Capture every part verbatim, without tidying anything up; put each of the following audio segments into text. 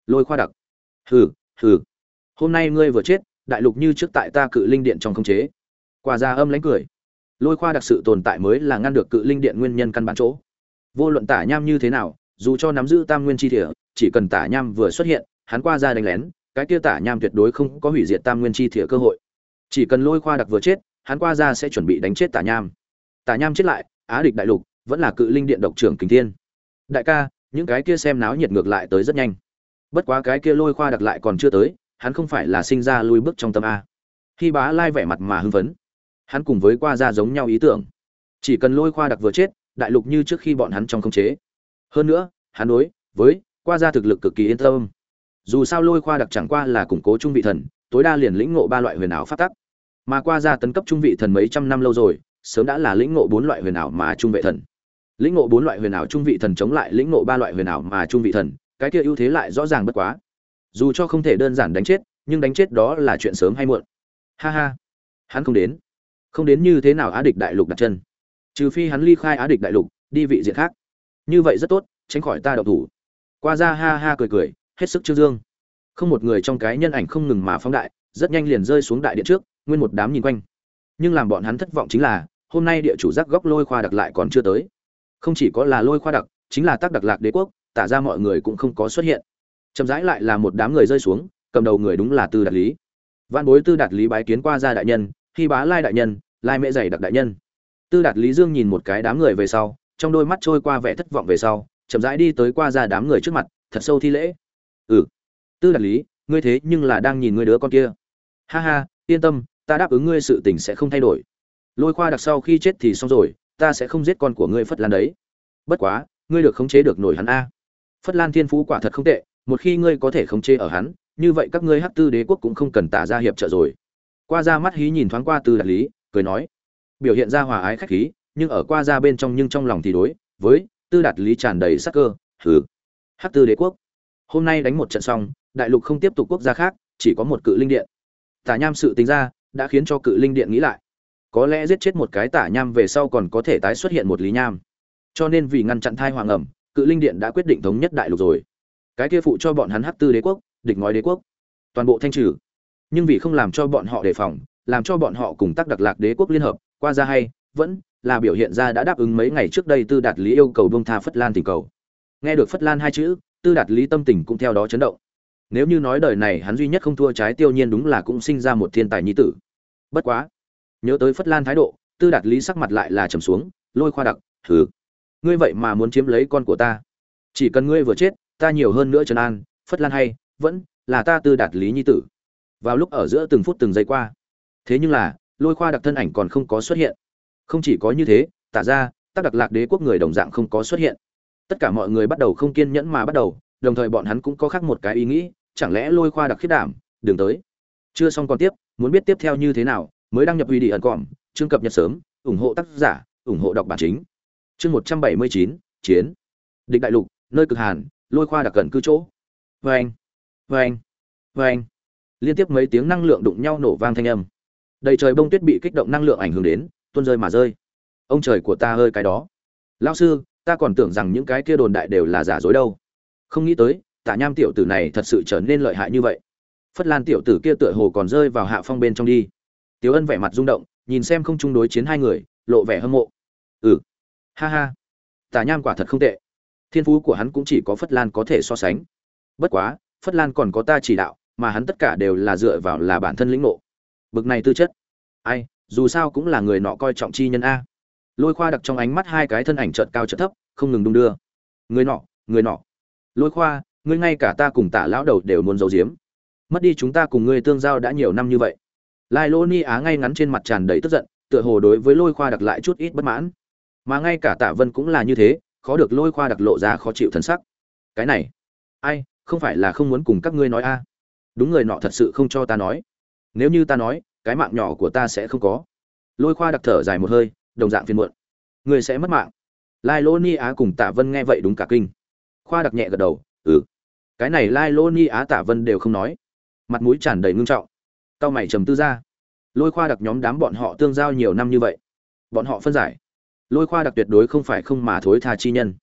Lôi Khoa Đặc. Hừ, hừ. Hôm nay ngươi vừa chết, đại lục như trước tại ta Cự Linh Điện trong khống chế. Qua Gia âm lãnh cười. Lôi Khoa Đặc sự tồn tại mới là ngăn được Cự Linh Điện nguyên nhân căn bản chỗ. Vô luận Tả Nham như thế nào, dù cho nắm giữ Tam Nguyên chi Thìa, chỉ cần Tả Nham vừa xuất hiện, hắn Qua Gia đánh lén, cái kia Tả Nham tuyệt đối không có hủy diệt Tam Nguyên chi Thìa cơ hội. Chỉ cần Lôi Khoa Đặc vừa chết, hắn Qua Gia sẽ chuẩn bị đánh chết Tả Nham. Tả Nham chết lại, Á địch đại lục vẫn là Cự Linh Điện độc trưởng Kình Thiên. Đại ca, những cái kia xem náo nhiệt ngược lại tới rất nhanh. Bất quá cái kia Lôi Khoa Đặc lại còn chưa tới, hắn không phải là sinh ra lui bước trong tâm a. Khi Bá Lai vẻ mặt mà hưng phấn, hắn cùng với Qua Gia giống nhau ý tưởng. Chỉ cần Lôi Khoa Đặc vừa chết, đại lục như trước khi bọn hắn trong khống chế. Hơn nữa, hắn đối với Qua Gia thực lực cực kỳ yên tâm. Dù sao Lôi Khoa Đặc chẳng qua là củng cố trung vị thần, tối đa liền lĩnh ngộ ba loại huyền ảo pháp tắc. Mà Qua Gia tấn cấp trung vị thần mấy trăm năm lâu rồi, sớm đã là lĩnh ngộ bốn loại huyền ảo mà trung vị thần. Lĩnh ngộ bốn loại huyền ảo trung vị thần chống lại lĩnh ngộ ba loại huyền ảo mà trung vị thần, cái kia ưu thế lại rõ ràng bất quá. Dù cho không thể đơn giản đánh chết, nhưng đánh chết đó là chuyện sớm hay muộn. Ha ha, hắn không đến. Không đến như thế nào Á địch đại lục đặt chân. Trừ phi hắn ly khai Á địch đại lục, đi vị diện khác. Như vậy rất tốt, tránh khỏi ta động thủ. Qua Gia ha ha cười cười, hết sức trương dương. Không một người trong cái nhân ảnh không ngừng mà phóng đại, rất nhanh liền rơi xuống đại điện trước, nguyên một đám nhìn quanh. Nhưng làm bọn hắn thất vọng chính là, hôm nay địa chủ giác góc Lôi Khoa Đặc lại còn chưa tới. Không chỉ có là Lôi Khoa Đặc, chính là Tác Đặc Lạc Đế quốc, Tả Gia mọi người cũng không có xuất hiện. Chậm rãi lại là một đám người rơi xuống, cầm đầu người đúng là Tư Đạt Lý. Vạn bối Tư Đạt Lý bái kiến Qua Gia đại nhân, Khi Bá Lai đại nhân, Lai Mễ Dày Đặc đại nhân. Tư Đạt Lý Dương nhìn một cái đám người về sau, trong đôi mắt trôi qua vẻ thất vọng về sau, chậm rãi đi tới Qua Gia đám người trước mặt, thật sâu thi lễ. "Ừ, Tư Đạt Lý, ngươi thế nhưng là đang nhìn ngươi đứa con kia." "Ha ha, yên tâm, ta đáp ứng ngươi sự tình sẽ không thay đổi. Lôi Khoa Đặc sau khi chết thì xong rồi, ta sẽ không giết con của ngươi Phất Lan đấy. Bất quá, ngươi được khống chế được nổi hắn a. Phất Lan thiên phú quả thật không tệ, một khi ngươi có thể khống chế ở hắn, như vậy các ngươi Hắc Tư Đế quốc cũng không cần Tả Gia hiệp trợ rồi." Qua Gia mắt hí nhìn thoáng qua Tư Đạt Lý, cười nói, biểu hiện ra hòa ái khách khí, nhưng ở Qua Gia bên trong nhưng trong lòng thì đối với Tư Đạt Lý tràn đầy sắc cơ. "Hừ, Hắc Tư Đế quốc, hôm nay đánh một trận xong, đại lục không tiếp tục quốc gia khác, chỉ có một Cự Linh Điện." Tả Nham sự tính ra, đã khiến cho Cự Linh Điện nghĩ lại. Có lẽ giết chết một cái Tả Nham về sau còn có thể tái xuất hiện một Lý Nham. Cho nên vì ngăn chặn thai hoàng ẩm, Cự Linh Điện đã quyết định thống nhất đại lục rồi. Cái kia phụ cho bọn hắn Hắc Tư Đế quốc, địch ngói đế quốc, toàn bộ thanh trừ. Nhưng vì không làm cho bọn họ đề phòng, làm cho bọn họ cùng Tác Đặc Lạc Đế quốc liên hợp, Qua Gia hay vẫn là biểu hiện ra đã đáp ứng mấy ngày trước đây Tư Đạt Lý yêu cầu buông tha Phất Lan tình cầu. Nghe được Phất Lan hai chữ, Tư Đạt Lý tâm tình cũng theo đó chấn động. Nếu như nói đời này hắn duy nhất không thua trái Tiêu Nhiên đúng là cũng sinh ra một thiên tài nhi tử. Bất quá, nhớ tới Phất Lan thái độ, Tư Đạt Lý sắc mặt lại là trầm xuống. "Lôi Khoa Đặc, thử, ngươi vậy mà muốn chiếm lấy con của ta? Chỉ cần ngươi vừa chết, ta nhiều hơn nữa trấn an, Phất Lan hay vẫn là ta Tư Đạt Lý nhi tử." Vào lúc ở giữa từng phút từng giây qua, thế nhưng là Lôi Khoa Đặc thân ảnh còn không có xuất hiện. Không chỉ có như thế, Tả Gia, Tác Đặc Lạc Đế quốc người đồng dạng không có xuất hiện. Tất cả mọi người bắt đầu không kiên nhẫn mà bắt đầu, đồng thời bọn hắn cũng có khác một cái ý nghĩ, chẳng lẽ Lôi Khoa Đặc khiết đảm, đường tới. Chưa xong còn tiếp, muốn biết tiếp theo như thế nào, mới đăng nhập video ẩn cỏm, chương cập nhật sớm, ủng hộ tác giả, ủng hộ đọc bản chính. Chương một trăm bảy mươi chín, chiến. Địch đại lục, nơi cực hàn, Lôi Khoa Đặc gần cư chỗ. Oeng, oeng, oeng. Liên tiếp mấy tiếng năng lượng đụng nhau nổ vang thanh âm. Đầy trời bông tuyết bị kích động năng lượng ảnh hưởng đến, tuôn rơi mà rơi. Ông trời của ta ơi cái đó. Lão sư, ta còn tưởng rằng những cái kia đồn đại đều là giả dối đâu. Không nghĩ tới, Tả Nham tiểu tử này thật sự trở nên lợi hại như vậy. Phất Lan tiểu tử kia tựa hồ còn rơi vào hạ phong bên trong đi. Tiếu Ân vẻ mặt rung động, nhìn xem không chung đối chiến hai người, lộ vẻ hâm mộ. Ừ, ha ha, Tả Nham quả thật không tệ. Thiên phú của hắn cũng chỉ có Phất Lan có thể so sánh. Bất quá, Phất Lan còn có ta chỉ đạo, mà hắn tất cả đều là dựa vào là bản thân lĩnh ngộ. Bực này tư chất, ai, dù sao cũng là người nọ coi trọng chi nhân a. Lôi Khoa Đặc trong ánh mắt hai cái thân ảnh chợt cao chợt thấp, không ngừng đung đưa. Người nọ, người nọ. Lôi Khoa, ngươi ngay cả ta cùng Tả lão đầu đều muốn giấu giếm. Mất đi chúng ta cùng ngươi tương giao đã nhiều năm như vậy. Lai Lô Ni Á ngay ngắn trên mặt tràn đầy tức giận, tựa hồ đối với Lôi Khoa Đặc lại chút ít bất mãn. Mà ngay cả Tạ Vân cũng là như thế, khó được Lôi Khoa Đặc lộ ra khó chịu thần sắc. Cái này, ai, không phải là không muốn cùng các ngươi nói a? Đúng, người nọ thật sự không cho ta nói. Nếu như ta nói, cái mạng nhỏ của ta sẽ không có. Lôi Khoa Đặc thở dài một hơi, đồng dạng phiền muộn. Người sẽ mất mạng. Lai Lô Ni Á cùng Tạ Vân nghe vậy đúng cả kinh. Khoa Đặc nhẹ gật đầu, ừ. Cái này Lai Lô Ni Á Tạ Vân đều không nói, mặt mũi tràn đầy ngưng trọng. Cao mày trầm tư ra. Lôi Khoa Đặc nhóm đám bọn họ tương giao nhiều năm như vậy, bọn họ phân giải. Lôi Khoa Đặc tuyệt đối không phải không mà thối tha chi nhân.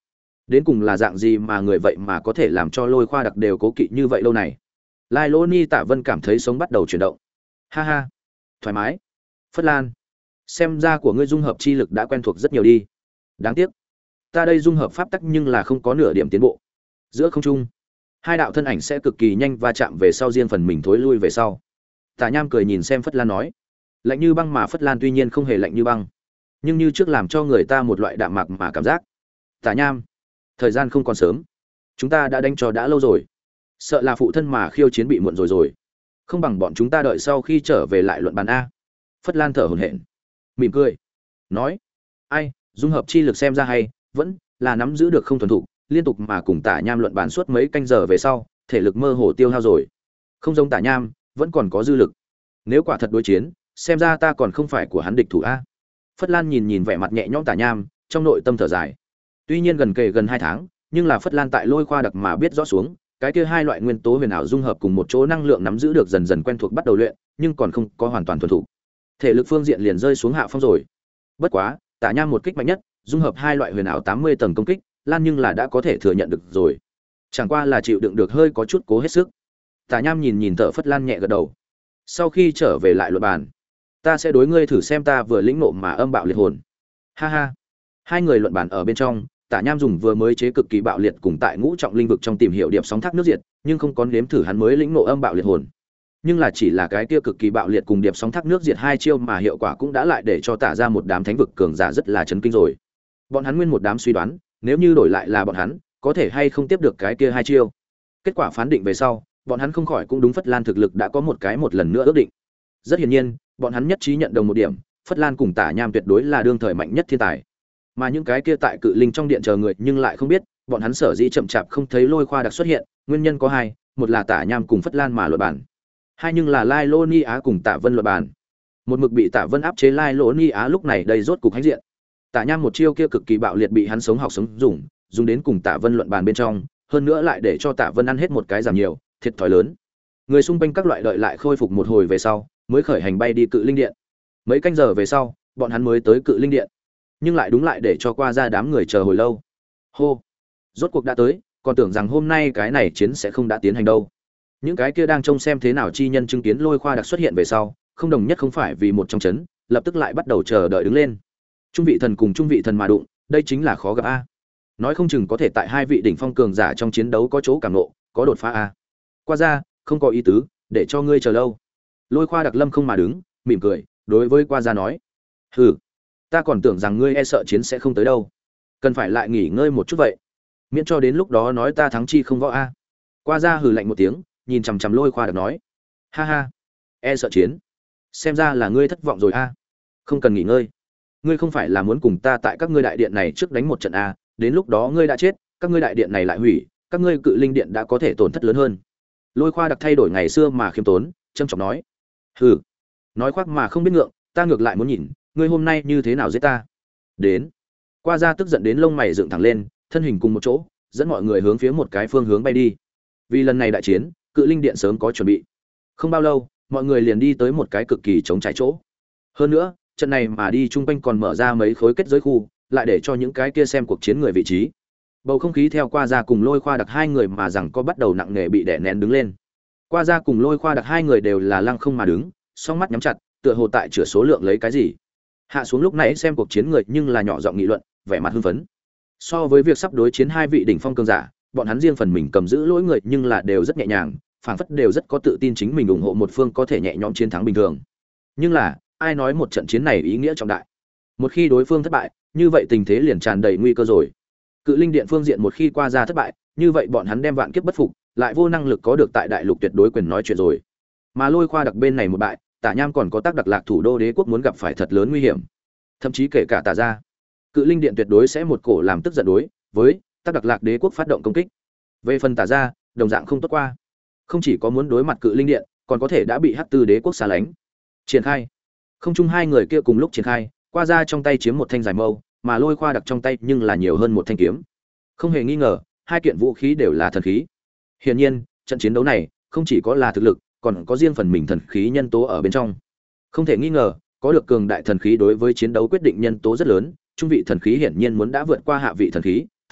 Đến cùng là dạng gì mà người vậy mà có thể làm cho Lôi Khoa Đặc đều cố kỵ như vậy lâu này. Lai Lô Ni Tạ Vân cảm thấy sống bắt đầu chuyển động. Ha ha, thoải mái. Phất Lan, xem ra của ngươi dung hợp chi lực đã quen thuộc rất nhiều đi. Đáng tiếc, ta đây dung hợp pháp tắc nhưng là không có nửa điểm tiến bộ. Giữa không trung, hai đạo thân ảnh sẽ cực kỳ nhanh va chạm về sau, riêng phần mình thối lui về sau. Tả Nham cười nhìn xem Phất Lan nói, lạnh như băng mà Phất Lan tuy nhiên không hề lạnh như băng, nhưng như trước làm cho người ta một loại đạm mạc mà cảm giác. Tả Nham, thời gian không còn sớm, chúng ta đã đánh cho đã lâu rồi, sợ là phụ thân mà khiêu chiến bị muộn rồi rồi, không bằng bọn chúng ta đợi sau khi trở về lại luận bàn a. Phất Lan thở hổn hển, mỉm cười nói, ai, dung hợp chi lực xem ra hay, vẫn là nắm giữ được không thuần thục, liên tục mà cùng Tả Nham luận bàn suốt mấy canh giờ về sau, thể lực mơ hồ tiêu hao rồi. Không giống Tả Nham, vẫn còn có dư lực. Nếu quả thật đối chiến, xem ra ta còn không phải của hắn địch thủ a. Phất Lan nhìn nhìn vẻ mặt nhẹ nhõm Tả Nham, trong nội tâm thở dài. Tuy nhiên gần kề gần hai tháng, nhưng là Phất Lan tại Lôi Khoa Đặc mà biết rõ xuống, cái kia hai loại nguyên tố huyền ảo dung hợp cùng một chỗ năng lượng nắm giữ được dần dần quen thuộc bắt đầu luyện, nhưng còn không có hoàn toàn thuần thục. Thể lực phương diện liền rơi xuống hạ phong rồi. Bất quá, Tả Nham một kích mạnh nhất, dung hợp hai loại huyền ảo tám mươi tầng công kích, Lan nhưng là đã có thể thừa nhận được rồi. Chẳng qua là chịu đựng được hơi có chút cố hết sức. Tả Nham nhìn nhìn thở Phất Lan nhẹ gật đầu. Sau khi trở về lại luận bàn, ta sẽ đối ngươi thử xem ta vừa lĩnh nộ mà âm bạo liệt hồn. Ha ha. Hai người luận bàn ở bên trong, Tả Nham dùng vừa mới chế cực kỳ bạo liệt cùng tại ngũ trọng linh vực trong tìm hiểu điệp sóng thác nước diệt, nhưng không có nếm thử hắn mới lĩnh nộ âm bạo liệt hồn. Nhưng là chỉ là cái kia cực kỳ bạo liệt cùng điệp sóng thác nước diệt hai chiêu mà hiệu quả cũng đã lại để cho Tả ra một đám thánh vực cường giả rất là chấn kinh rồi. Bọn hắn nguyên một đám suy đoán, nếu như đổi lại là bọn hắn, có thể hay không tiếp được cái kia hai chiêu. Kết quả phán định về sau, bọn hắn không khỏi cũng đúng Phất Lan thực lực đã có một cái một lần nữa ước định. Rất hiển nhiên, bọn hắn nhất trí nhận đồng một điểm, Phất Lan cùng Tả Nham tuyệt đối là đương thời mạnh nhất thiên tài. Mà những cái kia tại Cự Linh trong điện chờ người nhưng lại không biết, bọn hắn sở dĩ chậm chạp không thấy Lôi Khoa Đặc xuất hiện, nguyên nhân có hai, một là Tả Nham cùng Phất Lan mà luận bàn, hai nhưng là Lai Lô Ni Á cùng Tả Vân luận bàn. Một mực bị Tả Vân áp chế Lai Lô Ni Á lúc này đây rốt cục hãnh diện. Tả Nham một chiêu kia cực kỳ bạo liệt bị hắn sống học sống dùng, dùng đến cùng Tả Vân luận bàn bên trong, hơn nữa lại để cho Tả Vân ăn hết một cái giảm nhiều, thiệt thòi lớn. Người xung quanh các loại đợi lại khôi phục một hồi về sau, mới khởi hành bay đi Cự Linh điện. Mấy canh giờ về sau, bọn hắn mới tới Cự Linh điện, nhưng lại đúng lại để cho qua ra đám người chờ hồi lâu. Hô, rốt cuộc đã tới, còn tưởng rằng hôm nay cái này chiến sẽ không đã tiến hành đâu. Những cái kia đang trông xem thế nào chi nhân chứng kiến Lôi Khoa Đặc xuất hiện về sau, không đồng nhất không phải vì một trong chấn, lập tức lại bắt đầu chờ đợi đứng lên. Trung vị thần cùng trung vị thần mà đụng, đây chính là khó gặp a. Nói không chừng có thể tại hai vị đỉnh phong cường giả trong chiến đấu có chỗ cảm ngộ, có đột phá a. Qua ra, không có ý tứ, để cho ngươi chờ lâu. Lôi Khoa Đặc lâm không mà đứng, mỉm cười, đối với qua ra nói: "Hừ, ta còn tưởng rằng ngươi e sợ chiến sẽ không tới đâu, cần phải lại nghỉ ngơi một chút vậy, miễn cho đến lúc đó nói ta thắng chi không võ a." Qua ra hừ lạnh một tiếng, nhìn chằm chằm Lôi Khoa Đặc nói: "Ha ha, e sợ chiến, xem ra là ngươi thất vọng rồi a. Không cần nghỉ ngơi, ngươi không phải là muốn cùng ta tại các ngươi đại điện này trước đánh một trận a, đến lúc đó ngươi đã chết, các ngươi đại điện này lại hủy, các ngươi Cự Linh điện đã có thể tổn thất lớn hơn." Lôi Khoa Đặc thay đổi ngày xưa mà khiêm tốn, trâm trọng nói: "Hừ, nói khoác mà không biết ngượng, ta ngược lại muốn nhìn, ngươi hôm nay như thế nào giết ta." Đến. Qua ra tức giận đến lông mày dựng thẳng lên, thân hình cùng một chỗ, dẫn mọi người hướng phía một cái phương hướng bay đi. Vì lần này đại chiến, Cự Linh điện sớm có chuẩn bị. Không bao lâu, mọi người liền đi tới một cái cực kỳ trống trải chỗ. Hơn nữa, trận này mà đi chung quanh còn mở ra mấy khối kết giới khu, lại để cho những cái kia xem cuộc chiến người vị trí. Bầu không khí theo Qua ra cùng Lôi Khoa Đặc hai người mà rằng có bắt đầu nặng nề bị đè nén đứng lên. Qua ra cùng Lôi Khoa Đặc hai người đều là lăng không mà đứng, song mắt nhắm chặt, tựa hồ tại chữa số lượng lấy cái gì. Hạ xuống lúc nãy xem cuộc chiến người nhưng là nhỏ giọng nghị luận, vẻ mặt hưng phấn. So với việc sắp đối chiến hai vị đỉnh phong cường giả, bọn hắn riêng phần mình cầm giữ lỗi người nhưng là đều rất nhẹ nhàng, phảng phất đều rất có tự tin chính mình ủng hộ một phương có thể nhẹ nhõm chiến thắng bình thường. Nhưng là, ai nói một trận chiến này ý nghĩa trọng đại? Một khi đối phương thất bại, như vậy tình thế liền tràn đầy nguy cơ rồi. Cự Linh điện phương diện một khi qua ra thất bại, như vậy bọn hắn đem vạn kiếp bất phục, lại vô năng lực có được tại đại lục tuyệt đối quyền nói chuyện rồi. Mà Lôi Khoa Đặc bên này một bại, Tả Nham còn có tác đặc lạc thủ đô đế quốc muốn gặp phải thật lớn nguy hiểm. Thậm chí kể cả Tả gia, Cự Linh điện tuyệt đối sẽ một cổ làm tức giận đối với tác đặc lạc đế quốc phát động công kích. Về phần Tả gia, đồng dạng không tốt qua. Không chỉ có muốn đối mặt Cự Linh điện, còn có thể đã bị Hắc Tư đế quốc xa lánh. Triển khai. Không chung hai người kia cùng lúc triển khai, Qua ra trong tay chiếm một thanh dài mâu, mà Lôi Khoa Đặc trong tay nhưng là nhiều hơn một thanh kiếm. Không hề nghi ngờ, hai kiện vũ khí đều là thần khí. Hiển nhiên, trận chiến đấu này không chỉ có là thực lực, còn có riêng phần mình thần khí nhân tố ở bên trong. Không thể nghi ngờ, có được cường đại thần khí đối với chiến đấu quyết định nhân tố rất lớn, trung vị thần khí hiển nhiên muốn đã vượt qua hạ vị thần khí,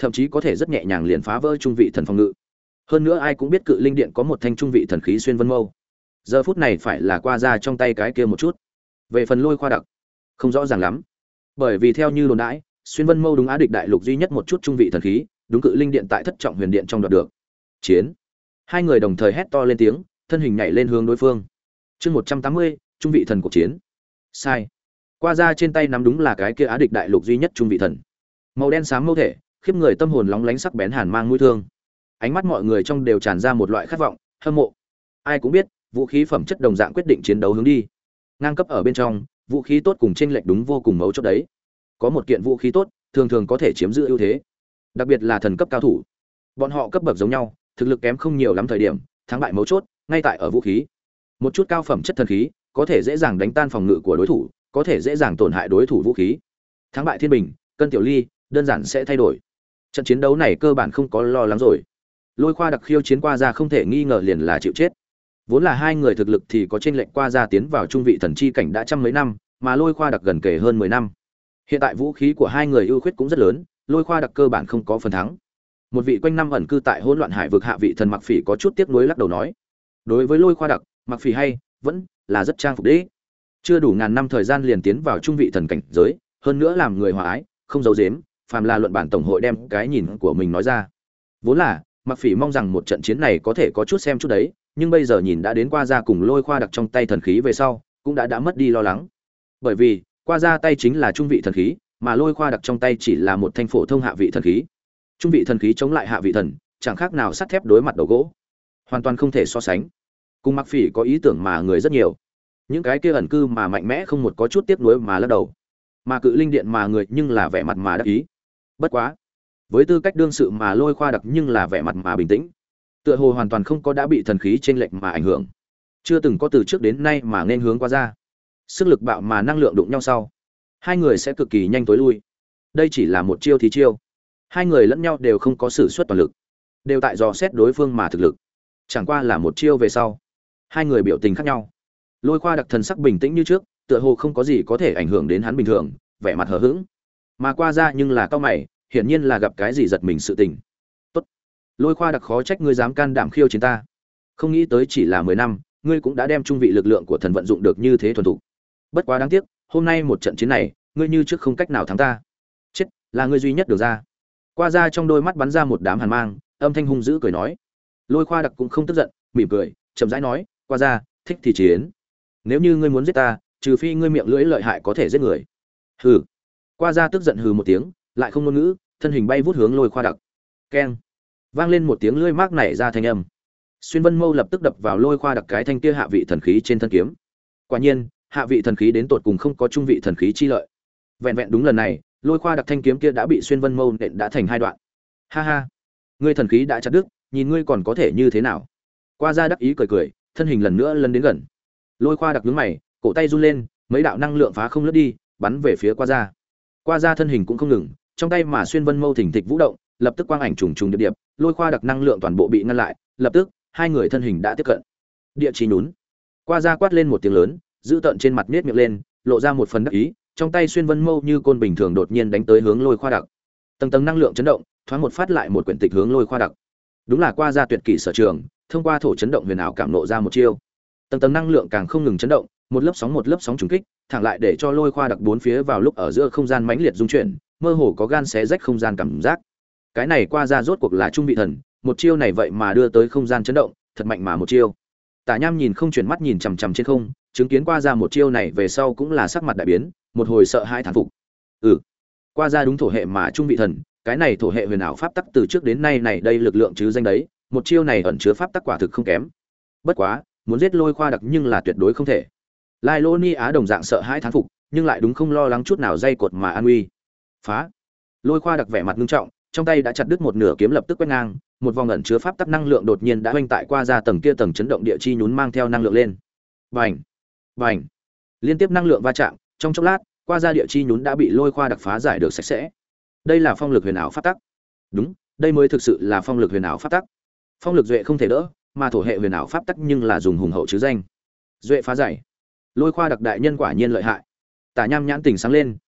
thậm chí có thể rất nhẹ nhàng liền phá vỡ trung vị thần phòng ngự. Hơn nữa ai cũng biết cự linh điện có một thanh trung vị thần khí xuyên vân mâu. Giờ phút này phải là qua ra trong tay cái kia một chút. Về phần lôi khoa đặc, không rõ ràng lắm. Bởi vì theo như đồn đãi, xuyên vân mâu đúng á địch đại lục duy nhất một chút trung vị thần khí, đúng cự linh điện tại thất trọng huyền điện trong đoạt được. Chiến. Hai người đồng thời hét to lên tiếng, thân hình nhảy lên hướng đối phương. Chương một trăm tám mươi, trung vị thần cuộc chiến. Sai. Qua ra trên tay nắm đúng là cái kia á địch đại lục duy nhất trung vị thần. Màu đen xám mâu thể, khiếp người tâm hồn lóng lánh sắc bén hàn mang mũi thương. Ánh mắt mọi người trong đều tràn ra một loại khát vọng, hâm mộ. Ai cũng biết, vũ khí phẩm chất đồng dạng quyết định chiến đấu hướng đi. Ngang cấp ở bên trong, vũ khí tốt cùng chênh lệch đúng vô cùng mấu chốt đấy. Có một kiện vũ khí tốt, thường thường có thể chiếm giữ ưu thế. Đặc biệt là thần cấp cao thủ. Bọn họ cấp bậc giống nhau, thực lực kém không nhiều lắm thời điểm, thắng bại mấu chốt ngay tại ở vũ khí. Một chút cao phẩm chất thần khí, có thể dễ dàng đánh tan phòng ngự của đối thủ, có thể dễ dàng tổn hại đối thủ vũ khí. Thắng bại thiên bình, cân tiểu ly, đơn giản sẽ thay đổi. Trận chiến đấu này cơ bản không có lo lắng rồi. Lôi khoa đặc khiêu chiến qua ra không thể nghi ngờ liền là chịu chết. Vốn là hai người thực lực thì có chênh lệch, qua ra tiến vào trung vị thần chi cảnh đã trăm mấy năm, mà lôi khoa đặc gần kể hơn mười năm. Hiện tại vũ khí của hai người ưu khuyết cũng rất lớn, lôi khoa đặc cơ bản không có phần thắng. Một vị quanh năm ẩn cư tại hỗn loạn hải vực hạ vị thần Mặc Phỉ có chút tiếc nuối lắc đầu nói: đối với lôi khoa đặc, Mặc Phỉ hay vẫn là rất trang phục đấy. Chưa đủ ngàn năm thời gian liền tiến vào trung vị thần cảnh giới, hơn nữa làm người hòa ái, không giấu giếm, phàm là luận bản tổng hội đem cái nhìn của mình nói ra. Vốn là Mặc Phỉ mong rằng một trận chiến này có thể có chút xem chút đấy, nhưng bây giờ nhìn đã đến qua ra cùng lôi khoa đặc trong tay thần khí về sau, cũng đã đã mất đi lo lắng. Bởi vì, qua ra tay chính là trung vị thần khí, mà lôi khoa đặc trong tay chỉ là một thanh phổ thông hạ vị thần khí. Trung vị thần khí chống lại hạ vị thần, chẳng khác nào sắt thép đối mặt đầu gỗ, hoàn toàn không thể so sánh. Cùng Mặc Phỉ có ý tưởng mà người rất nhiều, những cái kia ẩn cư mà mạnh mẽ không một có chút tiếc nuối mà lắc đầu, mà cự linh điện mà người nhưng là vẻ mặt mà đắc ý. Bất quá, với tư cách đương sự mà lôi khoa đặc nhưng là vẻ mặt mà bình tĩnh, tựa hồ hoàn toàn không có đã bị thần khí chênh lệch mà ảnh hưởng, chưa từng có từ trước đến nay mà nên hướng qua ra. Sức lực bạo mà năng lượng đụng nhau sau, hai người sẽ cực kỳ nhanh tối lui. Đây chỉ là một chiêu thí chiêu, hai người lẫn nhau đều không có sử xuất toàn lực, đều tại dò xét đối phương mà thực lực. Chẳng qua là một chiêu về sau, hai người biểu tình khác nhau. Lôi khoa đặc thần sắc bình tĩnh như trước, tựa hồ không có gì có thể ảnh hưởng đến hắn bình thường, vẻ mặt hờ hững. Mà qua ra nhưng là cao mày, hiển nhiên là gặp cái gì giật mình sự tình. Tốt, lôi khoa đặc, khó trách ngươi dám can đảm khiêu chiến ta. Không nghĩ tới chỉ là mười năm, ngươi cũng đã đem trung vị lực lượng của thần vận dụng được như thế thuần thục. Bất quá đáng tiếc, hôm nay một trận chiến này, ngươi như trước không cách nào thắng ta. Chết, là ngươi duy nhất được ra. Qua ra trong đôi mắt bắn ra một đám hàn mang, âm thanh hung dữ cười nói. Lôi khoa đặc cũng không tức giận, mỉm cười, chậm rãi nói, qua ra, thích thì chiến. Nếu như ngươi muốn giết ta, trừ phi ngươi miệng lưỡi lợi hại có thể giết người. Hừ. Qua ra tức giận hừ một tiếng, lại không ngôn ngữ, thân hình bay vút hướng lôi khoa đặc. Keng. Vang lên một tiếng lưỡi mác nảy ra thanh âm. Xuyên vân mâu lập tức đập vào lôi khoa đặc cái thanh kia hạ vị thần khí trên thân kiếm. Quả nhiên, hạ vị thần khí đến tột cùng không có trung vị thần khí chi lợi. Vẹn vẹn đúng lần này, lôi khoa đặc thanh kiếm kia đã bị xuyên vân mâu nện đã thành hai đoạn. Ha ha, ngươi thần khí đã chặt đứt, nhìn ngươi còn có thể như thế nào? Qua ra đắc ý cười cười, thân hình lần nữa lấn đến gần. Lôi khoa đặc nhướng mày, cổ tay run lên, mấy đạo năng lượng phá không lướt đi, bắn về phía qua ra. Qua ra thân hình cũng không ngừng, trong tay mà xuyên vân mâu thỉnh thịch vũ động, lập tức quang ảnh trùng trùng điệp điệp, lôi khoa đặc năng lượng toàn bộ bị ngăn lại, lập tức hai người thân hình đã tiếp cận. Địa chỉ nhún. Qua ra quát lên một tiếng lớn, giữ tợn trên mặt nhếch miệng lên, lộ ra một phần đắc ý, trong tay xuyên vân mâu như côn bình thường đột nhiên đánh tới hướng lôi khoa đặc. Tầng tầng năng lượng chấn động, thoáng một phát lại một quyển tịch hướng lôi khoa đặc. Đúng là qua ra tuyệt kỹ sở trường, thông qua thổ chấn động huyền ảo cảm nộ ra một chiêu. Tầng tầng năng lượng càng không ngừng chấn động, một lớp sóng một lớp sóng trùng kích, thẳng lại để cho lôi khoa đặc bốn phía vào lúc ở giữa không gian mãnh liệt rung chuyển, mơ hồ có gan xé rách không gian cảm giác. Cái này qua ra rốt cuộc là trung vị thần, một chiêu này vậy mà đưa tới không gian chấn động, thật mạnh mà một chiêu. Tả Nham nhìn không chuyển mắt nhìn chằm chằm trên không, chứng kiến qua ra một chiêu này về sau cũng là sắc mặt đại biến, một hồi sợ hãi thán phục. Ừ, qua ra đúng thổ hệ mà trung vị thần, cái này thổ hệ huyền ảo pháp tắc từ trước đến nay này đây lực lượng chứ danh đấy, một chiêu này ẩn chứa pháp tắc quả thực không kém. Bất quá, muốn giết lôi khoa đặc nhưng là tuyệt đối không thể. Lai Lô Ni Á đồng dạng sợ hãi thán phục, nhưng lại đúng không lo lắng chút nào dây cột mà an uy. Phá! Lôi khoa đặc vẻ mặt nghiêm trọng, trong tay đã chặt đứt một nửa kiếm lập tức quét ngang, một vòng ẩn chứa pháp tắc năng lượng đột nhiên đã hoành tại qua ra tầng kia tầng chấn động địa chi nhún mang theo năng lượng lên. Bành! Bành! Liên tiếp năng lượng va chạm, trong chốc lát, qua ra địa chi nhún đã bị lôi khoa đặc phá giải được sạch sẽ. Đây là phong lực huyền ảo pháp tắc. Đúng, đây mới thực sự là phong lực huyền ảo pháp tắc. Phong lực duệ không thể đỡ, mà thổ hệ huyền ảo pháp tắc nhưng là dùng hùng hậu chứ danh. Duệ phá giải. Lôi khoa đặc đại nhân quả nhiên lợi hại. Tả Nham nhãn tỉnh sáng lên,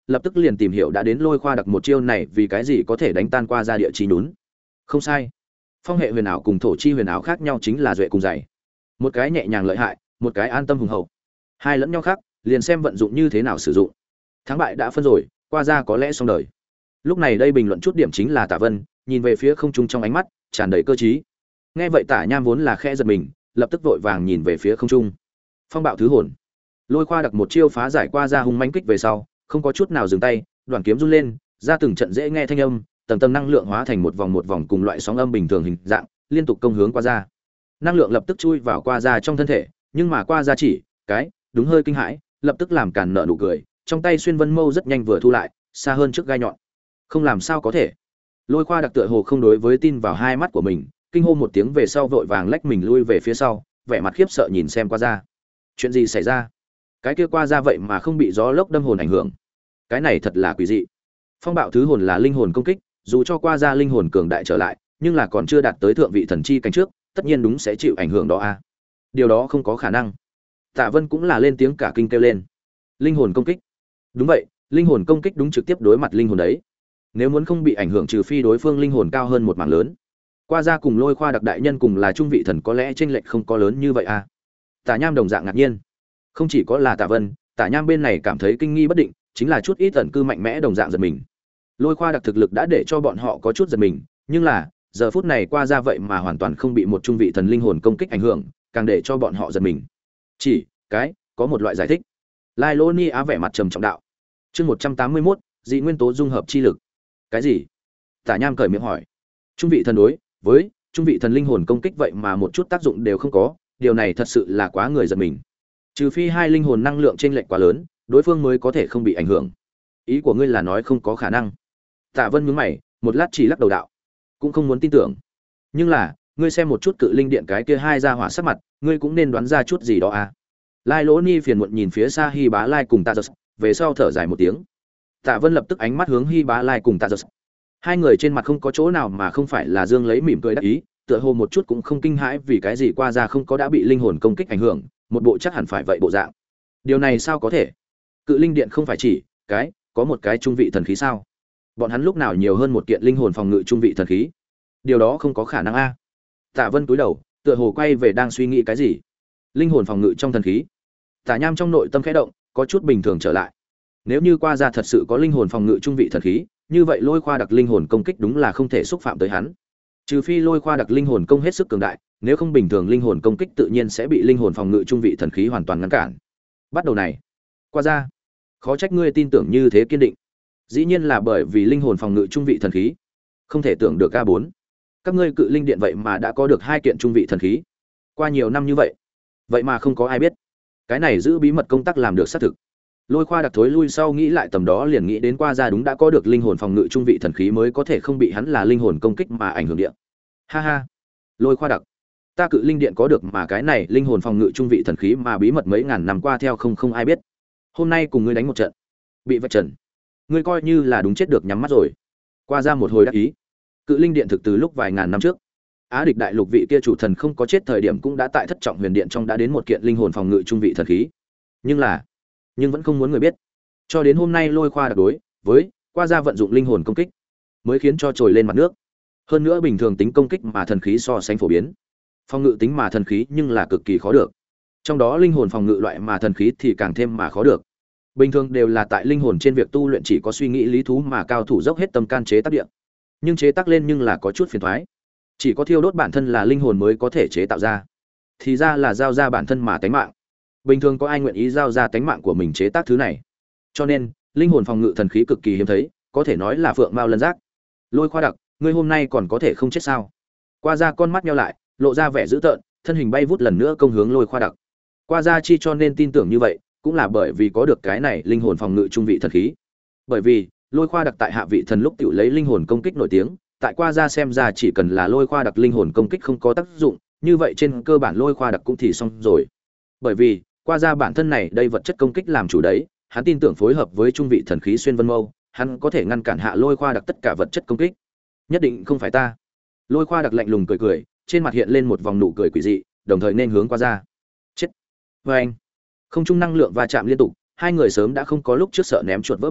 lập tức liền tìm hiểu đã đến lôi khoa đặc một chiêu này vì cái gì có thể đánh tan qua ra địa chi nhún. Không sai, phong hệ huyền ảo cùng thổ chi huyền ảo khác nhau chính là duệ cùng dày, một cái nhẹ nhàng lợi hại, một cái an tâm hùng hậu, hai lẫn nhau khác, liền xem vận dụng như thế nào sử dụng. Thắng bại đã phân rồi, qua ra có lẽ xong đời. Lúc này đây bình luận chút điểm chính là Tạ Vân, nhìn về phía không trung trong ánh mắt tràn đầy cơ trí. Nghe vậy Tả Nham vốn là khẽ giật mình, lập tức vội vàng nhìn về phía không trung. Phong bạo thứ hồn, lôi khoa đặc một chiêu phá giải qua ra hung mãnh kích về sau, không có chút nào dừng tay, đoạn kiếm run lên, ra từng trận dễ nghe thanh âm, tầng tầng năng lượng hóa thành một vòng một vòng cùng loại sóng âm bình thường hình dạng, liên tục công hướng qua ra. Năng lượng lập tức chui vào qua ra trong thân thể, nhưng mà qua ra chỉ cái đúng hơi kinh hãi, lập tức làm cản nợ nụ cười, trong tay xuyên vân mâu rất nhanh vừa thu lại, xa hơn trước gai nhọn. Không làm sao có thể. Lôi khoa đặc tựa hồ không đối với tin vào hai mắt của mình, kinh hô một tiếng về sau vội vàng lách mình lui về phía sau, vẻ mặt khiếp sợ nhìn xem qua ra. Chuyện gì xảy ra? Cái kia qua ra vậy mà không bị gió lốc đâm hồn ảnh hưởng. Cái này thật là quỷ dị. Phong bạo thứ hồn là linh hồn công kích, dù cho qua ra linh hồn cường đại trở lại, nhưng là còn chưa đạt tới thượng vị thần chi cảnh trước, tất nhiên đúng sẽ chịu ảnh hưởng đó a. Điều đó không có khả năng. Tạ Vân cũng là lên tiếng cả kinh kêu lên. Linh hồn công kích? Đúng vậy, linh hồn công kích đúng trực tiếp đối mặt linh hồn đấy. Nếu muốn không bị ảnh hưởng trừ phi đối phương linh hồn cao hơn một mảng lớn. Qua ra cùng lôi khoa đặc đại nhân cùng là trung vị thần có lẽ chênh lệch không có lớn như vậy à? Tả Nham đồng dạng ngạc nhiên. Không chỉ có là Tạ Vân, Tả Nham bên này cảm thấy kinh nghi bất định, chính là chút ít tận cư mạnh mẽ đồng dạng giật mình. Lôi khoa đặc thực lực đã để cho bọn họ có chút giật mình, nhưng là giờ phút này qua ra vậy mà hoàn toàn không bị một trung vị thần linh hồn công kích ảnh hưởng, càng để cho bọn họ giật mình. Chỉ cái có một loại giải thích. Lai Lô Ni Á vẻ mặt trầm trọng đạo. Chương một trăm tám mươi mốt, dị nguyên tố dung hợp chi lực. Cái gì? Tả Nham cởi miệng hỏi. Trung vị thần đối với trung vị thần linh hồn công kích vậy mà một chút tác dụng đều không có, điều này thật sự là quá người giật mình. Trừ phi hai linh hồn năng lượng chênh lệch quá lớn, đối phương mới có thể không bị ảnh hưởng. Ý của ngươi là nói không có khả năng? Tạ Vân nhướng mày, một lát chỉ lắc đầu đạo, cũng không muốn tin tưởng. Nhưng là, ngươi xem một chút cự linh điện cái kia hai ra hỏa sắc mặt, ngươi cũng nên đoán ra chút gì đó à? Lai Lỗ Ni phiền muộn nhìn phía xa Hi Bá Lai cùng Tạ Giật, về sau thở dài một tiếng. Tạ Vân lập tức ánh mắt hướng Hi Bá Lai cùng Tạ Giật. Hai người trên mặt không có chỗ nào mà không phải là dương lấy mỉm cười đắc ý, tựa hồ một chút cũng không kinh hãi vì cái gì qua ra không có đã bị linh hồn công kích ảnh hưởng, một bộ chắc hẳn phải vậy bộ dạng. Điều này sao có thể? Cự linh điện không phải chỉ cái có một cái trung vị thần khí sao? Bọn hắn lúc nào nhiều hơn một kiện linh hồn phòng ngự trung vị thần khí? Điều đó không có khả năng a. Tạ Vân cúi đầu, tựa hồ quay về đang suy nghĩ cái gì. Linh hồn phòng ngự trong thần khí? Tả Nham trong nội tâm khẽ động, có chút bình thường trở lại. Nếu như qua ra thật sự có linh hồn phòng ngự trung vị thần khí, như vậy lôi khoa đặc linh hồn công kích đúng là không thể xúc phạm tới hắn. Trừ phi lôi khoa đặc linh hồn công hết sức cường đại, nếu không bình thường linh hồn công kích tự nhiên sẽ bị linh hồn phòng ngự trung vị thần khí hoàn toàn ngăn cản. Bắt đầu này, qua ra, khó trách ngươi tin tưởng như thế kiên định. Dĩ nhiên là bởi vì linh hồn phòng ngự trung vị thần khí. Không thể tưởng được a bốn. Các ngươi cự linh điện vậy mà đã có được hai kiện trung vị thần khí. Qua nhiều năm như vậy, vậy mà không có ai biết. Cái này giữ bí mật công tác làm được xác thực. Lôi khoa đặc thối lui sau nghĩ lại tầm đó liền nghĩ đến qua ra đúng đã có được linh hồn phòng ngự trung vị thần khí mới có thể không bị hắn là linh hồn công kích mà ảnh hưởng điện. Ha ha. Lôi khoa đặc, ta cự linh điện có được mà cái này linh hồn phòng ngự trung vị thần khí mà bí mật mấy ngàn năm qua theo không không ai biết. Hôm nay cùng ngươi đánh một trận, bị vạch trần. Ngươi coi như là đúng chết được nhắm mắt rồi. Qua ra một hồi đắc ý. Cự linh điện thực từ lúc vài ngàn năm trước, Á địch đại lục vị kia chủ thần không có chết thời điểm cũng đã tại thất trọng huyền điện trong đã đến một kiện linh hồn phòng ngự trung vị thần khí. Nhưng là, nhưng vẫn không muốn người biết. Cho đến hôm nay lôi khoa đặc đối với qua ra vận dụng linh hồn công kích, mới khiến cho trồi lên mặt nước. Hơn nữa bình thường tính công kích mà thần khí so sánh phổ biến, phòng ngự tính mà thần khí nhưng là cực kỳ khó được. Trong đó linh hồn phòng ngự loại mà thần khí thì càng thêm mà khó được. Bình thường đều là tại linh hồn trên việc tu luyện chỉ có suy nghĩ lý thú mà cao thủ dốc hết tâm can chế tác điện. Nhưng chế tác lên nhưng là có chút phiền toái. Chỉ có thiêu đốt bản thân là linh hồn mới có thể chế tạo ra. Thì ra là giao ra bản thân mà tánh mạng. Bình thường có ai nguyện ý giao ra tánh mạng của mình chế tác thứ này. Cho nên, linh hồn phòng ngự thần khí cực kỳ hiếm thấy, có thể nói là phượng mao lân giác. Lôi khoa đặc, ngươi hôm nay còn có thể không chết sao? Qua ra con mắt nheo lại, lộ ra vẻ dữ tợn, thân hình bay vút lần nữa công hướng lôi khoa đặc. Qua ra chi cho nên tin tưởng như vậy, cũng là bởi vì có được cái này linh hồn phòng ngự trung vị thần khí. Bởi vì, lôi khoa đặc tại hạ vị thần lúc tự lấy linh hồn công kích nổi tiếng, tại qua ra xem ra chỉ cần là lôi khoa đặc linh hồn công kích không có tác dụng, như vậy trên cơ bản lôi khoa đặc cũng thì xong rồi. Bởi vì, qua ra bản thân này đây vật chất công kích làm chủ đấy, hắn tin tưởng phối hợp với trung vị thần khí xuyên vân mâu, hắn có thể ngăn cản hạ lôi khoa đặc tất cả vật chất công kích. Nhất định không phải ta. Lôi khoa đặc lạnh lùng cười cười, trên mặt hiện lên một vòng nụ cười quỷ dị, đồng thời nên hướng qua ra. Chết. Và anh. Không trung năng lượng va chạm liên tục, hai người sớm đã không có lúc trước sợ ném chuột vỡ bình,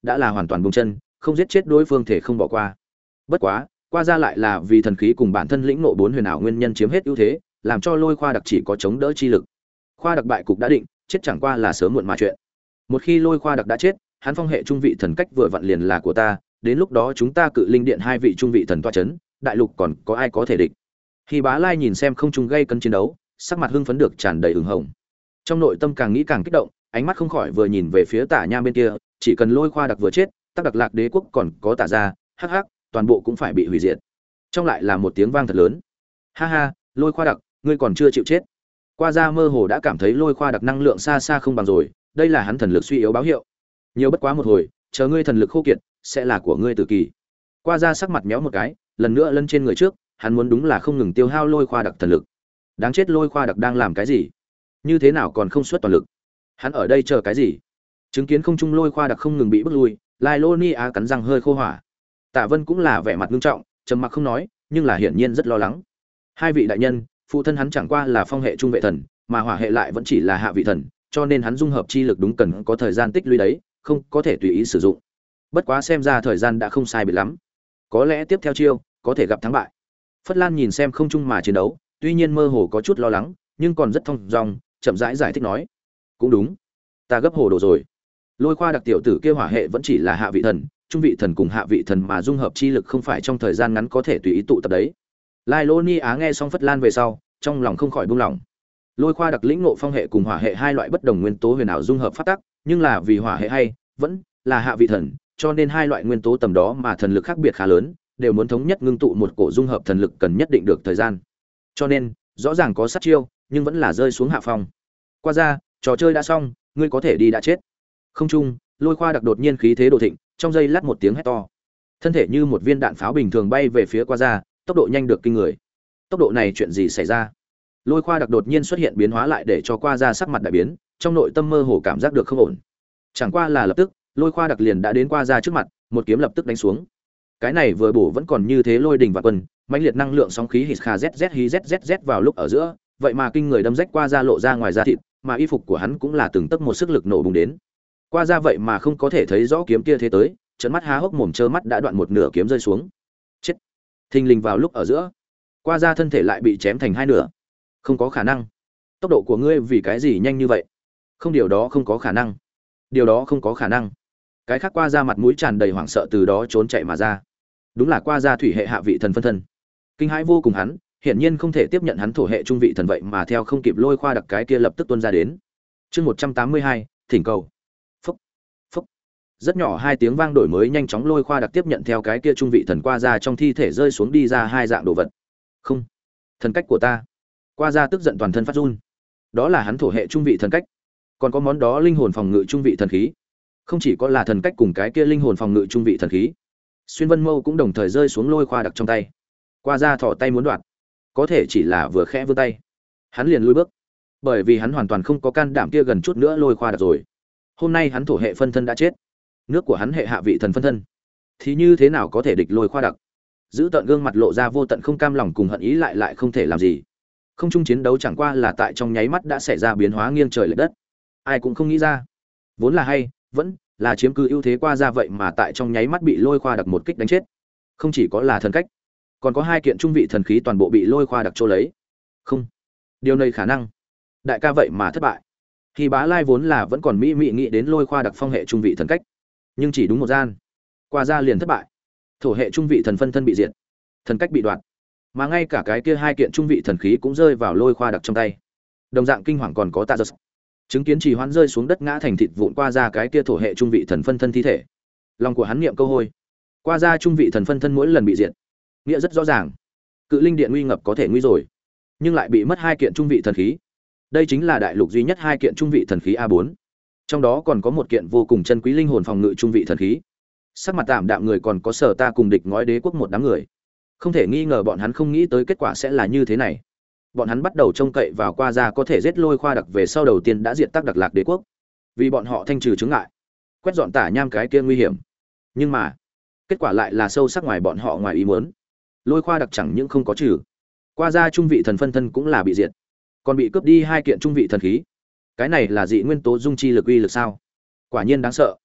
đã là hoàn toàn buông chân, không giết chết đối phương thể không bỏ qua. Bất quá, qua ra lại là vì thần khí cùng bản thân lĩnh ngộ bốn huyền ảo nguyên nhân chiếm hết ưu thế, làm cho Lôi Khoa đặc chỉ có chống đỡ chi lực. Khoa đặc bại cục đã định, chết chẳng qua là sớm muộn mà chuyện. Một khi Lôi Khoa đặc đã chết, hắn phong hệ trung vị thần cách vừa vặn liền là của ta, đến lúc đó chúng ta cự linh điện hai vị trung vị thần toa chấn, đại lục còn có ai có thể địch. Khi Bá Lai nhìn xem không trung gây cân chiến đấu, sắc mặt hưng phấn được tràn đầy ửng hồng. Trong nội tâm càng nghĩ càng kích động, ánh mắt không khỏi vừa nhìn về phía Tả Nham bên kia, chỉ cần Lôi Khoa đặc vừa chết, Tắc Đặc Lạc Đế quốc còn có Tả gia, hắc hắc, toàn bộ cũng phải bị hủy diệt. Trong lại là một tiếng vang thật lớn. Ha ha, Lôi Khoa đặc, ngươi còn chưa chịu chết. Qua ra mơ hồ đã cảm thấy Lôi Khoa đặc năng lượng xa xa không bằng rồi, đây là hắn thần lực suy yếu báo hiệu. Nhiều bất quá một hồi, chờ ngươi thần lực khô kiệt, sẽ là của ngươi tử kỳ. Qua ra sắc mặt méo một cái, lần nữa lân trên người trước, hắn muốn đúng là không ngừng tiêu hao Lôi Khoa đặc thần lực. Đáng chết, Lôi Khoa đặc đang làm cái gì? Như thế nào còn không xuất toàn lực? Hắn ở đây chờ cái gì? Chứng kiến không trung Lôi Khoa đặc không ngừng bị bức lui, Lai Lô Ni Á cắn răng hơi khô hỏa. Tạ Vân cũng là vẻ mặt nghiêm trọng, trầm mặc không nói, nhưng là hiển nhiên rất lo lắng. Hai vị đại nhân, phụ thân hắn chẳng qua là phong hệ trung vệ thần, mà hỏa hệ lại vẫn chỉ là hạ vị thần, cho nên hắn dung hợp chi lực đúng cần có thời gian tích lũy đấy, không có thể tùy ý sử dụng. Bất quá xem ra thời gian đã không sai biệt lắm, có lẽ tiếp theo chiêu có thể gặp thắng bại. Phất Lan nhìn xem không trung mà chiến đấu, tuy nhiên mơ hồ có chút lo lắng, nhưng còn rất thông dong, chậm rãi giải, giải thích nói: "Cũng đúng, ta gấp hồ đồ rồi. Lôi Khoa đặc tiểu tử kia hỏa hệ vẫn chỉ là hạ vị thần, trung vị thần cùng hạ vị thần mà dung hợp chi lực không phải trong thời gian ngắn có thể tùy ý tụ tập đấy." Lai Lô Ni Á nghe xong Phất Lan về sau, trong lòng không khỏi buông lỏng. Lôi Khoa đặc lĩnh ngộ phong hệ cùng hỏa hệ hai loại bất đồng nguyên tố huyền ảo dung hợp phát tắc, nhưng là vì hỏa hệ hay vẫn là hạ vị thần, cho nên hai loại nguyên tố tầm đó mà thần lực khác biệt khá lớn, đều muốn thống nhất ngưng tụ một cổ dung hợp thần lực cần nhất định được thời gian. Cho nên, rõ ràng có sát chiêu, nhưng vẫn là rơi xuống hạ phong. Qua ra, trò chơi đã xong, ngươi có thể đi đã chết. Không trung, Lôi Khoa đặc đột nhiên khí thế độ thịnh, trong giây lát một tiếng hét to, thân thể như một viên đạn pháo bình thường bay về phía Qua ra, tốc độ nhanh được kinh người. Tốc độ này chuyện gì xảy ra? Lôi Khoa đặc đột nhiên xuất hiện biến hóa lại để cho Qua ra sắc mặt đại biến, trong nội tâm mơ hồ cảm giác được không ổn. Chẳng qua là lập tức, Lôi Khoa đặc liền đã đến Qua ra trước mặt, một kiếm lập tức đánh xuống. Cái này vừa bổ vẫn còn như thế lôi đình và quân, mãnh liệt năng lượng sóng khí hít kha zz hí zzz vào lúc ở giữa, vậy mà kinh người đâm rách Qua ra lộ ra ngoài da thịt, mà y phục của hắn cũng là từng tấc một sức lực nổ bùng đến. Qua ra vậy mà không có thể thấy rõ kiếm kia thế tới, trợn mắt há hốc mồm trơ mắt đã đoạn một nửa kiếm rơi xuống. Chết. Thình lình vào lúc ở giữa, Qua ra thân thể lại bị chém thành hai nửa. Không có khả năng. Tốc độ của ngươi vì cái gì nhanh như vậy? Không, điều đó không có khả năng. Điều đó không có khả năng. Cái khác Qua ra mặt mũi tràn đầy hoảng sợ từ đó trốn chạy mà ra. Đúng là Qua ra thủy hệ hạ vị thần phân thân. Kinh hãi vô cùng hắn, hiển nhiên không thể tiếp nhận hắn thổ hệ trung vị thần vậy mà theo không kịp Lôi Khoa đặc cái kia lập tức tuôn ra đến. Chương một trăm tám mươi hai, thỉnh cầu. Phốc, phốc. Rất nhỏ hai tiếng vang đổi mới nhanh chóng Lôi Khoa đặc tiếp nhận theo cái kia trung vị thần Qua ra trong thi thể rơi xuống đi ra hai dạng đồ vật. Không, thần cách của ta. Qua ra tức giận toàn thân phát run. Đó là hắn thổ hệ trung vị thần cách, còn có món đó linh hồn phòng ngự trung vị thần khí. Không chỉ có là thần cách cùng cái kia linh hồn phòng ngự trung vị thần khí, xuyên vân mâu cũng đồng thời rơi xuống Lôi Khoa đặc trong tay. Qua ra thò tay muốn đoạt, có thể chỉ là vừa khẽ vươn tay, hắn liền lùi bước, bởi vì hắn hoàn toàn không có can đảm kia gần chút nữa Lôi Khoa đặc rồi. Hôm nay hắn thổ hệ phân thân đã chết, nước của hắn hệ hạ vị thần phân thân, thì như thế nào có thể địch Lôi Khoa đặc? Giữ tận gương mặt lộ ra vô tận không cam lòng cùng hận ý lại lại không thể làm gì. Không chung chiến đấu chẳng qua là tại trong nháy mắt đã xảy ra biến hóa nghiêng trời lệch đất. Ai cũng không nghĩ ra, vốn là hay vẫn là chiếm cứ ưu thế Qua ra vậy mà tại trong nháy mắt bị Lôi Khoa đặc một kích đánh chết. Không chỉ có là thần cách, còn có hai kiện trung vị thần khí toàn bộ bị Lôi Khoa đặc trô lấy. Không, điều này khả năng. Đại ca vậy mà thất bại. Khi Bá Lai vốn là vẫn còn mỹ mị nghĩ đến Lôi Khoa đặc phong hệ trung vị thần cách, nhưng chỉ đúng một gian, Qua ra liền thất bại. Thổ hệ trung vị thần phân thân bị diệt, thần cách bị đoạt, mà ngay cả cái kia hai kiện trung vị thần khí cũng rơi vào Lôi Khoa đặc trong tay. Đồng dạng kinh hoàng còn có Tạ Giật, chứng kiến trì hoãn rơi xuống đất ngã thành thịt vụn Qua ra cái kia thổ hệ trung vị thần phân thân thi thể, lòng của hắn niệm câu hôi. Qua ra trung vị thần phân thân mỗi lần bị diệt, nghĩa rất rõ ràng, cự linh điện nguy ngập có thể nguy rồi, nhưng lại bị mất hai kiện trung vị thần khí. Đây chính là đại lục duy nhất hai kiện trung vị thần khí a bốn, trong đó còn có một kiện vô cùng chân quý linh hồn phòng ngự trung vị thần khí. Sắc mặt tạm đạm người còn có Sở Ta cùng địch ngói đế quốc một đám người, không thể nghi ngờ bọn hắn không nghĩ tới kết quả sẽ là như thế này. Bọn hắn bắt đầu trông cậy vào Qua ra có thể giết Lôi Khoa đặc về sau đầu tiên đã diệt Tắc Đặc Lạc đế quốc, vì bọn họ thanh trừ chướng ngại, quét dọn Tả Nham cái kia nguy hiểm. Nhưng mà kết quả lại là sâu sắc ngoài bọn họ ngoài ý muốn. Lôi Khoa đặc chẳng những không có trừ, Qua ra trung vị thần phân thân cũng là bị diệt, còn bị cướp đi hai kiện trung vị thần khí. Cái này là dị nguyên tố dung chi lực uy lực sao? Quả nhiên đáng sợ.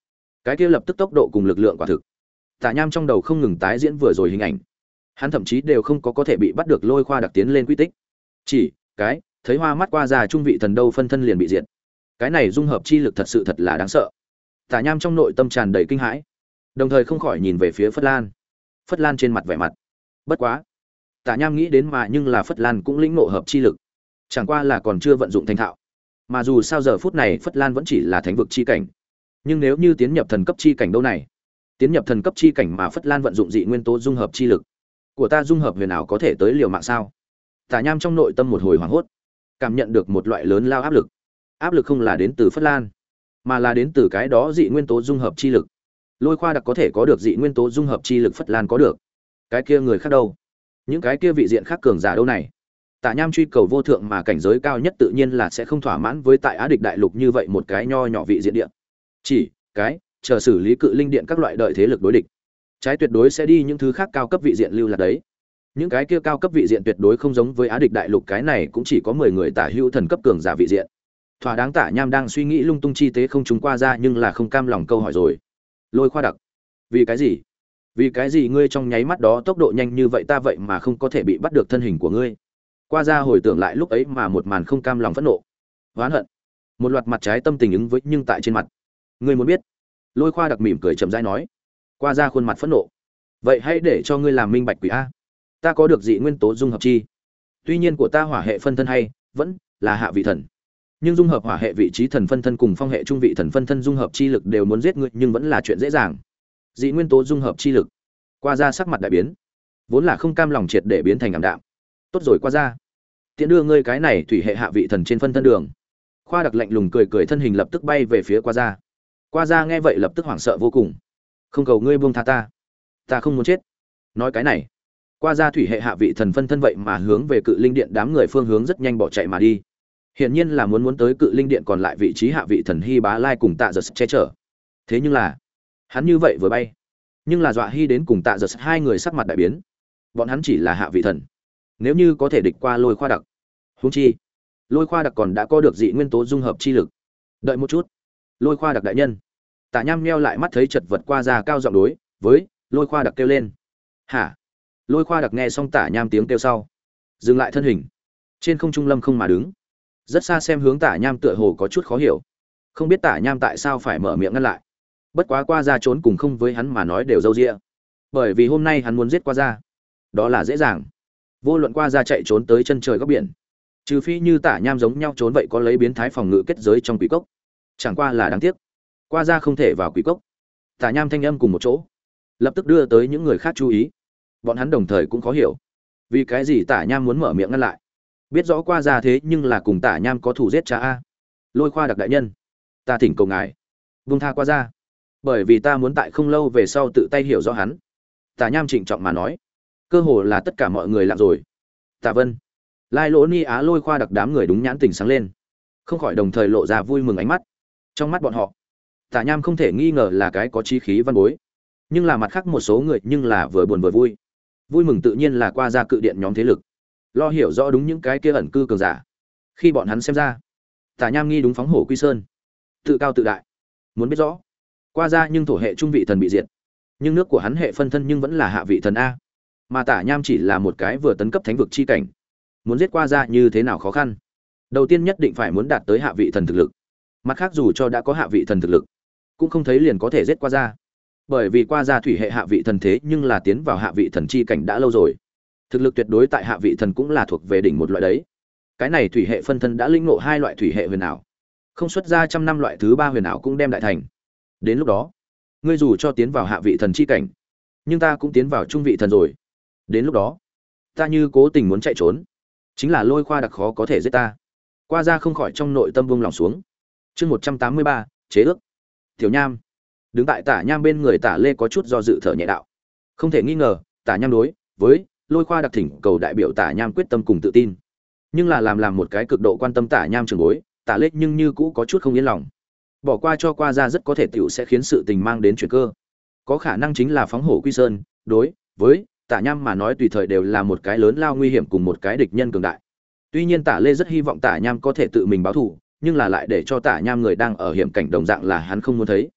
cái kia lập tức tốc độ cùng lực lượng quả thực. Tả Nham trong đầu không ngừng tái diễn vừa rồi hình ảnh, hắn thậm chí đều không có có thể bị bắt được Lôi Khoa đặc tiến lên quy tích. Chỉ cái thấy hoa mắt qua ra trung vị thần đâu phân thân liền bị diệt. Cái này dung hợp chi lực thật sự thật là đáng sợ. Tả Nham trong nội tâm tràn đầy kinh hãi, đồng thời không khỏi nhìn về phía Phất Lan. Phất Lan trên mặt vẻ mặt bất quá. Tả Nham nghĩ đến mà nhưng là Phất Lan cũng lĩnh ngộ hợp chi lực, chẳng qua là còn chưa vận dụng thành thạo. Mà dù sao giờ phút này Phất Lan vẫn chỉ là thánh vực chi cảnh, nhưng nếu như tiến nhập thần cấp chi cảnh đâu này, tiến nhập thần cấp chi cảnh mà Phất Lan vận dụng dị nguyên tố dung hợp chi lực của ta dung hợp huyền ảo có thể tới liều mạng sao? Tả Nham trong nội tâm một hồi hoảng hốt, cảm nhận được một loại lớn lao áp lực. Áp lực không là đến từ Phất Lan, mà là đến từ cái đó dị nguyên tố dung hợp chi lực. Lôi Khoa đặc có thể có được dị nguyên tố dung hợp chi lực, Phất Lan có được. Cái kia người khác đâu? Những cái kia vị diện khác cường giả đâu này? Tả Nham truy cầu vô thượng mà cảnh giới cao nhất tự nhiên là sẽ không thỏa mãn với tại Á Địch đại lục như vậy một cái nho nhỏ vị diện địa. Chỉ cái chờ xử lý cự linh điện các loại đợi thế lực đối địch, trái tuyệt đối sẽ đi những thứ khác cao cấp vị diện lưu lạc đấy. Những cái kia cao cấp vị diện tuyệt đối không giống với Á Địch đại lục, cái này cũng chỉ có mười người tả hữu thần cấp cường giả vị diện. Thỏa đáng. Tả Nham đang suy nghĩ lung tung chi tế không chúng qua ra, nhưng là không cam lòng câu hỏi rồi. Lôi Khoa đặc, vì cái gì? Vì cái gì ngươi trong nháy mắt đó tốc độ nhanh như vậy ta vậy mà không có thể bị bắt được thân hình của ngươi? Qua ra hồi tưởng lại lúc ấy mà một màn không cam lòng phẫn nộ, oán hận, một loạt mặt trái tâm tình ứng với nhưng tại trên mặt. Ngươi muốn biết? Lôi Khoa đặc mỉm cười chậm rãi nói. Qua ra khuôn mặt phẫn nộ. Vậy hãy để cho ngươi làm minh bạch quỷ a. Ta có được dị nguyên tố dung hợp chi. Tuy nhiên của ta hỏa hệ phân thân hay vẫn là hạ vị thần, nhưng dung hợp hỏa hệ vị trí thần phân thân cùng phong hệ trung vị thần phân thân dung hợp chi lực đều muốn giết ngươi, nhưng vẫn là chuyện dễ dàng. Dị nguyên tố dung hợp chi lực. Qua ra sắc mặt đại biến, vốn là không cam lòng triệt để biến thành ảm đạm. Tốt rồi Qua ra, tiện đưa ngươi cái này thủy hệ hạ vị thần trên phân thân đường. Khoa đặc lạnh lùng cười cười, thân hình lập tức bay về phía Qua ra. Qua ra nghe vậy lập tức hoảng sợ vô cùng. Không cầu ngươi buông tha ta, ta không muốn chết. Nói cái này, Qua ra thủy hệ hạ vị thần phân thân vậy mà hướng về cự linh điện đám người phương hướng rất nhanh bỏ chạy mà đi. Hiển nhiên là muốn muốn tới cự linh điện còn lại vị trí hạ vị thần Hy Bá Lai cùng Tạ Giật che chở. Thế nhưng là, hắn như vậy vừa bay, nhưng là dọa Hy đến cùng Tạ Giật hai người sắc mặt đại biến. Bọn hắn chỉ là hạ vị thần, nếu như có thể địch qua Lôi Khoa đặc, huống chi Lôi Khoa đặc còn đã có được dị nguyên tố dung hợp chi lực. Đợi một chút, Lôi Khoa đặc đại nhân. Tả Nham nheo lại mắt thấy chật vật Qua ra cao giọng đối với Lôi Khoa đặc kêu lên. Hả? Lôi Khoa đặc nghe xong Tả Nham tiếng kêu sau, dừng lại thân hình, trên không trung lâm không mà đứng, rất xa xem hướng Tả Nham tựa hồ có chút khó hiểu, không biết Tả Nham tại sao phải mở miệng ngăn lại. Bất quá Qua ra trốn cùng không với hắn mà nói đều dâu dịa, bởi vì hôm nay hắn muốn giết Qua ra, đó là dễ dàng. Vô luận Qua ra chạy trốn tới chân trời góc biển, trừ phi như Tả Nham giống nhau trốn vậy có lấy biến thái phòng ngự kết giới trong quỷ cốc. Chẳng qua là đáng tiếc, Qua ra không thể vào quỷ cốc. Tả Nham thanh âm cùng một chỗ, lập tức đưa tới những người khác chú ý. Bọn hắn đồng thời cũng khó hiểu, vì cái gì Tả Nham muốn mở miệng ngăn lại. Biết rõ Qua ra thế nhưng là cùng Tả Nham có thù giết cha a. Lôi Khoa đặc đại nhân, ta thỉnh cầu ngài buông tha Qua ra, bởi vì ta muốn tại không lâu về sau tự tay hiểu rõ hắn. Tả Nham trịnh trọng mà nói, cơ hồ là tất cả mọi người lặng rồi. Tạ Vân, Lai Lỗ Ni Á, Lôi Khoa đặc đám người đúng nhãn tình sáng lên, không khỏi đồng thời lộ ra vui mừng ánh mắt. Trong mắt bọn họ, Tả Nham không thể nghi ngờ là cái có chí khí văn bối, nhưng là mặt khác một số người nhưng là vừa buồn vừa vui. Vui mừng tự nhiên là Qua ra cự điện nhóm thế lực, lo hiểu rõ đúng những cái kia ẩn cư cường giả. Khi bọn hắn xem ra, Tả Nham nghi đúng phóng hổ quy sơn, tự cao tự đại. Muốn biết rõ, Qua ra nhưng thổ hệ trung vị thần bị diệt, nhưng nước của hắn hệ phân thân nhưng vẫn là hạ vị thần a. Mà Tả Nham chỉ là một cái vừa tấn cấp thánh vực chi cảnh, muốn giết Qua ra như thế nào khó khăn. Đầu tiên nhất định phải muốn đạt tới hạ vị thần thực lực. Mặt khác dù cho đã có hạ vị thần thực lực, cũng không thấy liền có thể giết Qua ra. Bởi vì Qua ra thủy hệ hạ vị thần thế nhưng là tiến vào hạ vị thần chi cảnh đã lâu rồi. Thực lực tuyệt đối tại hạ vị thần cũng là thuộc về đỉnh một loại đấy. Cái này thủy hệ phân thân đã linh ngộ hai loại thủy hệ huyền ảo, không xuất ra trăm năm loại thứ ba huyền ảo cũng đem đại thành. Đến lúc đó, ngươi dù cho tiến vào hạ vị thần chi cảnh, nhưng ta cũng tiến vào trung vị thần rồi. Đến lúc đó, ta như cố tình muốn chạy trốn, chính là Lôi Khoa đặc khó có thể giết ta. Qua ra không khỏi trong nội tâm buông lòng xuống. Chương một trăm tám mươi ba, chế ước. Tiểu Nham, đứng tại Tả Nham bên người Tả Lê có chút do dự thở nhẹ đạo. Không thể nghi ngờ, Tả Nham đối với Lôi Khoa đặc thỉnh cầu đại biểu Tả Nham quyết tâm cùng tự tin. Nhưng là làm làm một cái cực độ quan tâm Tả Nham trường bối, Tả Lê nhưng như cũ có chút không yên lòng. Bỏ qua cho Qua ra rất có thể tiểu sẽ khiến sự tình mang đến chuyển cơ. Có khả năng chính là phóng hổ quy sơn, đối với Tả Nham mà nói tùy thời đều là một cái lớn lao nguy hiểm cùng một cái địch nhân cường đại. Tuy nhiên Tả Lê rất hy vọng Tả Nham có thể tự mình báo thù, nhưng là lại để cho Tả Nham người đang ở hiểm cảnh đồng dạng là hắn không muốn thấy.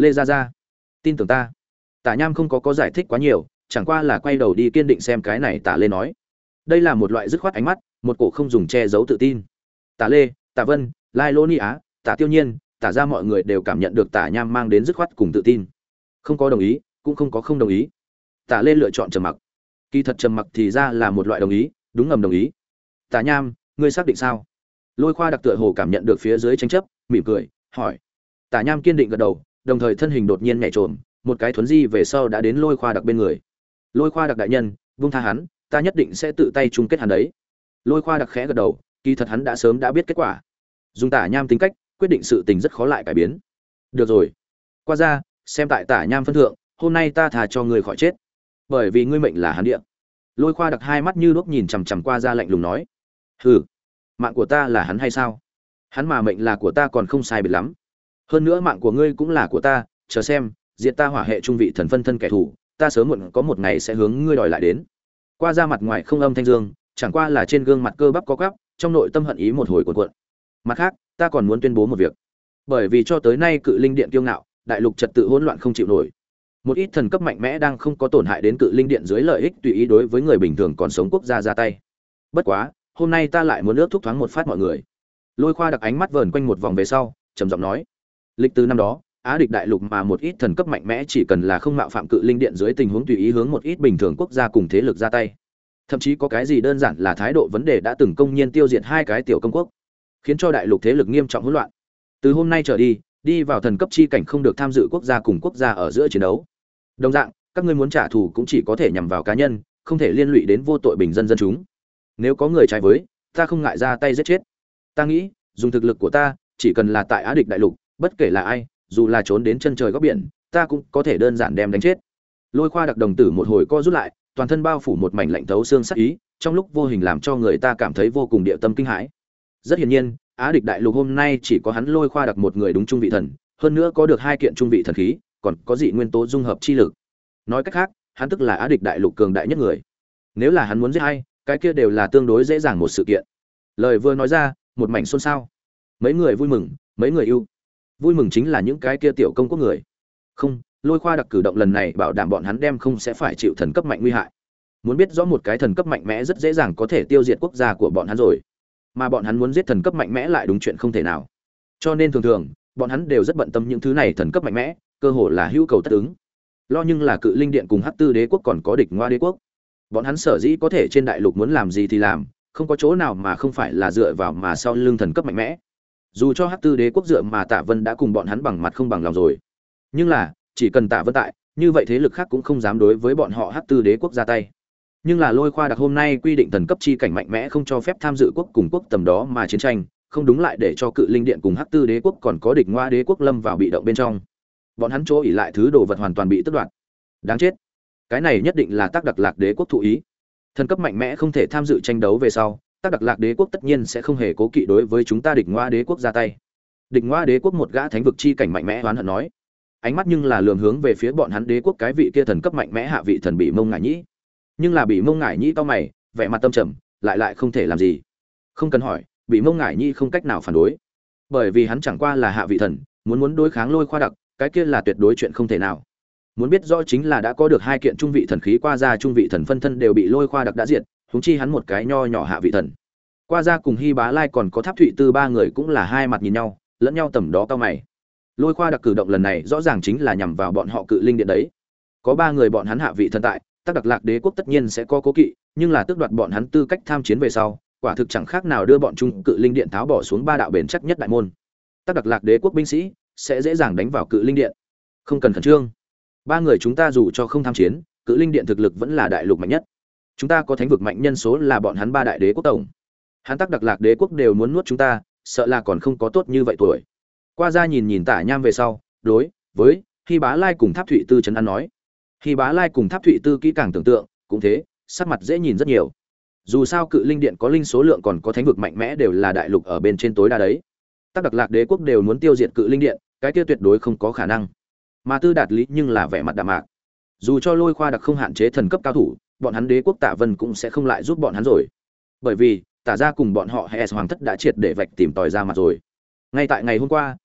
Lê Gia Gia, tin tưởng ta. Tả Nham không có có giải thích quá nhiều, chẳng qua là quay đầu đi kiên định xem cái này Tả Lê nói. Đây là một loại dứt khoát ánh mắt, một cổ không dùng che giấu tự tin. Tả Lê, Tả Vân, Lai Lô Ni Á, Tả Tiêu Nhiên, Tả ra mọi người đều cảm nhận được Tả Nham mang đến dứt khoát cùng tự tin. Không có đồng ý, cũng không có không đồng ý. Tả Lê lựa chọn trầm mặc. Kỳ thật trầm mặc thì ra là một loại đồng ý, đúng ngầm đồng ý. Tả Nham, ngươi xác định sao? Lôi Khoa đặc tựa hồ cảm nhận được phía dưới tranh chấp, mỉm cười, hỏi. Tả Nham kiên định gật đầu, đồng thời thân hình đột nhiên nhảy trồm, một cái thuấn di về sau đã đến Lôi Khoa đặc bên người. Lôi Khoa đặc đại nhân, vung tha hắn, ta nhất định sẽ tự tay chung kết hắn đấy. Lôi Khoa đặc khẽ gật đầu, kỳ thật hắn đã sớm đã biết kết quả. Dùng Tả Nham tính cách, quyết định sự tình rất khó lại cải biến. Được rồi, qua ra, xem tại Tả Nham phân thượng, hôm nay ta thà cho ngươi khỏi chết, bởi vì ngươi mệnh là hắn địa. Lôi Khoa đặc hai mắt như đuốc nhìn chằm chằm qua ra lạnh lùng nói. Hừ, mạng của ta là hắn hay sao? Hắn mà mệnh là của ta còn không sai biệt lắm. Hơn nữa mạng của ngươi cũng là của ta, chờ xem, diệt ta hỏa hệ trung vị thần phân thân kẻ thù, ta sớm muộn có một ngày sẽ hướng ngươi đòi lại đến. Qua ra mặt ngoài không âm thanh dương, chẳng qua là trên gương mặt cơ bắp có quắp, trong nội tâm hận ý một hồi cuộn cuộn. Mặt khác, ta còn muốn tuyên bố một việc. Bởi vì cho tới nay Cự Linh Điện kiêu ngạo, đại lục trật tự hỗn loạn không chịu nổi. Một ít thần cấp mạnh mẽ đang không có tổn hại đến Cự Linh Điện dưới lợi ích tùy ý đối với người bình thường còn sống quốc gia ra tay. Bất quá, hôm nay ta lại muốn ước thúc thoáng một phát mọi người. Lôi Khoa đặc ánh mắt vờn quanh một vòng về sau, trầm giọng nói: lịch từ năm đó, Á địch đại lục mà một ít thần cấp mạnh mẽ chỉ cần là không mạo phạm Cự Linh Điện dưới tình huống tùy ý hướng một ít bình thường quốc gia cùng thế lực ra tay. Thậm chí có cái gì đơn giản là thái độ vấn đề đã từng công nhiên tiêu diệt hai cái tiểu công quốc, khiến cho đại lục thế lực nghiêm trọng hỗn loạn. Từ hôm nay trở đi, đi vào thần cấp chi cảnh không được tham dự quốc gia cùng quốc gia ở giữa chiến đấu. Đồng dạng, các ngươi muốn trả thù cũng chỉ có thể nhằm vào cá nhân, không thể liên lụy đến vô tội bình dân dân chúng. Nếu có người trái với, ta không ngại ra tay giết chết. Ta nghĩ, dùng thực lực của ta, chỉ cần là tại Á địch đại lục, bất kể là ai, dù là trốn đến chân trời góc biển, ta cũng có thể đơn giản đem đánh chết. Lôi Khoa đặc đồng tử một hồi co rút lại, toàn thân bao phủ một mảnh lạnh thấu xương sắc ý, trong lúc vô hình làm cho người ta cảm thấy vô cùng địa tâm kinh hãi. Rất hiển nhiên, Á địch đại lục hôm nay chỉ có hắn Lôi Khoa đặc một người đúng trung vị thần, hơn nữa có được hai kiện trung vị thần khí, còn có dị nguyên tố dung hợp chi lực. Nói cách khác, hắn tức là Á địch đại lục cường đại nhất người. Nếu là hắn muốn giết ai, cái kia đều là tương đối dễ dàng một sự kiện. Lời vừa nói ra, một mảnh xôn xao. Mấy người vui mừng, mấy người yêu. Vui mừng chính là những cái kia tiểu công quốc người. Không, Lôi Khoa đặc cử động lần này bảo đảm bọn hắn đem không sẽ phải chịu thần cấp mạnh nguy hại. Muốn biết rõ một cái thần cấp mạnh mẽ rất dễ dàng có thể tiêu diệt quốc gia của bọn hắn rồi, mà bọn hắn muốn giết thần cấp mạnh mẽ lại đúng chuyện không thể nào. Cho nên thường thường, bọn hắn đều rất bận tâm những thứ này thần cấp mạnh mẽ, cơ hồ là hữu cầu tất ứng. Lo nhưng là Cự Linh Điện cùng Hắc Tư Đế quốc còn có địch Ngoa Đế quốc. Bọn hắn sở dĩ có thể trên đại lục muốn làm gì thì làm, không có chỗ nào mà không phải là dựa vào mà sau lưng thần cấp mạnh mẽ. Dù cho Hắc Tư Đế quốc dựa mà Tạ Vân đã cùng bọn hắn bằng mặt không bằng lòng rồi, nhưng là chỉ cần Tạ Vân tại, như vậy thế lực khác cũng không dám đối với bọn họ Hắc Tư Đế quốc ra tay. Nhưng là Lôi Khoa đặc hôm nay quy định thần cấp chi cảnh mạnh mẽ không cho phép tham dự quốc cùng quốc tầm đó mà chiến tranh, không đúng lại để cho Cự Linh Điện cùng Hắc Tư Đế quốc còn có địch Ngoa Đế quốc lâm vào bị động bên trong. Bọn hắn chỗ ỷ lại thứ đồ vật hoàn toàn bị tước đoạt. Đáng chết. Cái này nhất định là Tác Đặc Lạc Đế quốc thụ ý. Thần cấp mạnh mẽ không thể tham dự tranh đấu về sau, Tác Đặc Lạc Đế quốc tất nhiên sẽ không hề cố kỵ đối với chúng ta địch Ngoa Đế quốc ra tay. Địch Ngoa Đế quốc một gã thánh vực chi cảnh mạnh mẽ oán hận nói, ánh mắt nhưng là lườm hướng về phía bọn hắn đế quốc cái vị kia thần cấp mạnh mẽ hạ vị thần Bị Mông Ngải Nhĩ. Nhưng là Bị Mông Ngải Nhĩ cau mày, vẻ mặt tâm trầm, lại lại không thể làm gì. Không cần hỏi, Bị Mông Ngải Nhĩ không cách nào phản đối, bởi vì hắn chẳng qua là hạ vị thần, muốn muốn đối kháng Lôi Khoa đặc, cái kia là tuyệt đối chuyện không thể nào. Muốn biết rõ chính là đã có được hai kiện trung vị thần khí qua ra trung vị thần phân thân đều bị Lôi Khoa đặc đã diệt, huống chi hắn một cái nho nhỏ hạ vị thần. Qua ra cùng Hy Bá Lai còn có Tháp Thụy Tư ba người cũng là hai mặt nhìn nhau, lẫn nhau tầm đó cao mày. Lôi Khoa đặc cử động lần này rõ ràng chính là nhằm vào bọn họ Cự Linh Điện đấy. Có ba người bọn hắn hạ vị thần tại, Tác Đặc Lạc Đế quốc tất nhiên sẽ có cố kỵ, nhưng là tước đoạt bọn hắn tư cách tham chiến về sau, quả thực chẳng khác nào đưa bọn trung Cự Linh Điện tháo bỏ xuống ba đạo bền chắc nhất đại môn. Tác Đặc Lạc Đế quốc binh sĩ sẽ dễ dàng đánh vào Cự Linh Điện. Không cần khẩn trương. Ba người chúng ta dù cho không tham chiến, Cự Linh Điện thực lực vẫn là đại lục mạnh nhất. Chúng ta có thánh vực mạnh nhân số là bọn hắn ba đại đế quốc tổng. Hắn Tác Đặc Lạc Đế quốc đều muốn nuốt chúng ta, sợ là còn không có tốt như vậy tuổi. Qua ra nhìn nhìn Tả Nham về sau, đối với Hy Bá Lai cùng Tháp Thụy Tư trấn an nói. Hy Bá Lai cùng Tháp Thụy Tư kỹ càng tưởng tượng, cũng thế, sắc mặt dễ nhìn rất nhiều. Dù sao Cự Linh Điện có linh số lượng còn có thánh vực mạnh mẽ đều là đại lục ở bên trên tối đa đấy. Tác Đặc Lạc Đế quốc đều muốn tiêu diệt Cự Linh Điện, cái kia tuyệt đối không có khả năng. Mà Tư Đạt Lý nhưng là vẻ mặt đạm mạc. Dù cho Lôi Khoa đặc không hạn chế thần cấp cao thủ, bọn hắn đế quốc Tạ Vân cũng sẽ không lại giúp bọn hắn rồi. Bởi vì, Tả gia cùng bọn họ Hesse hoàng thất đã triệt để vạch tìm tòi ra mặt rồi. Ngay tại ngày hôm qua,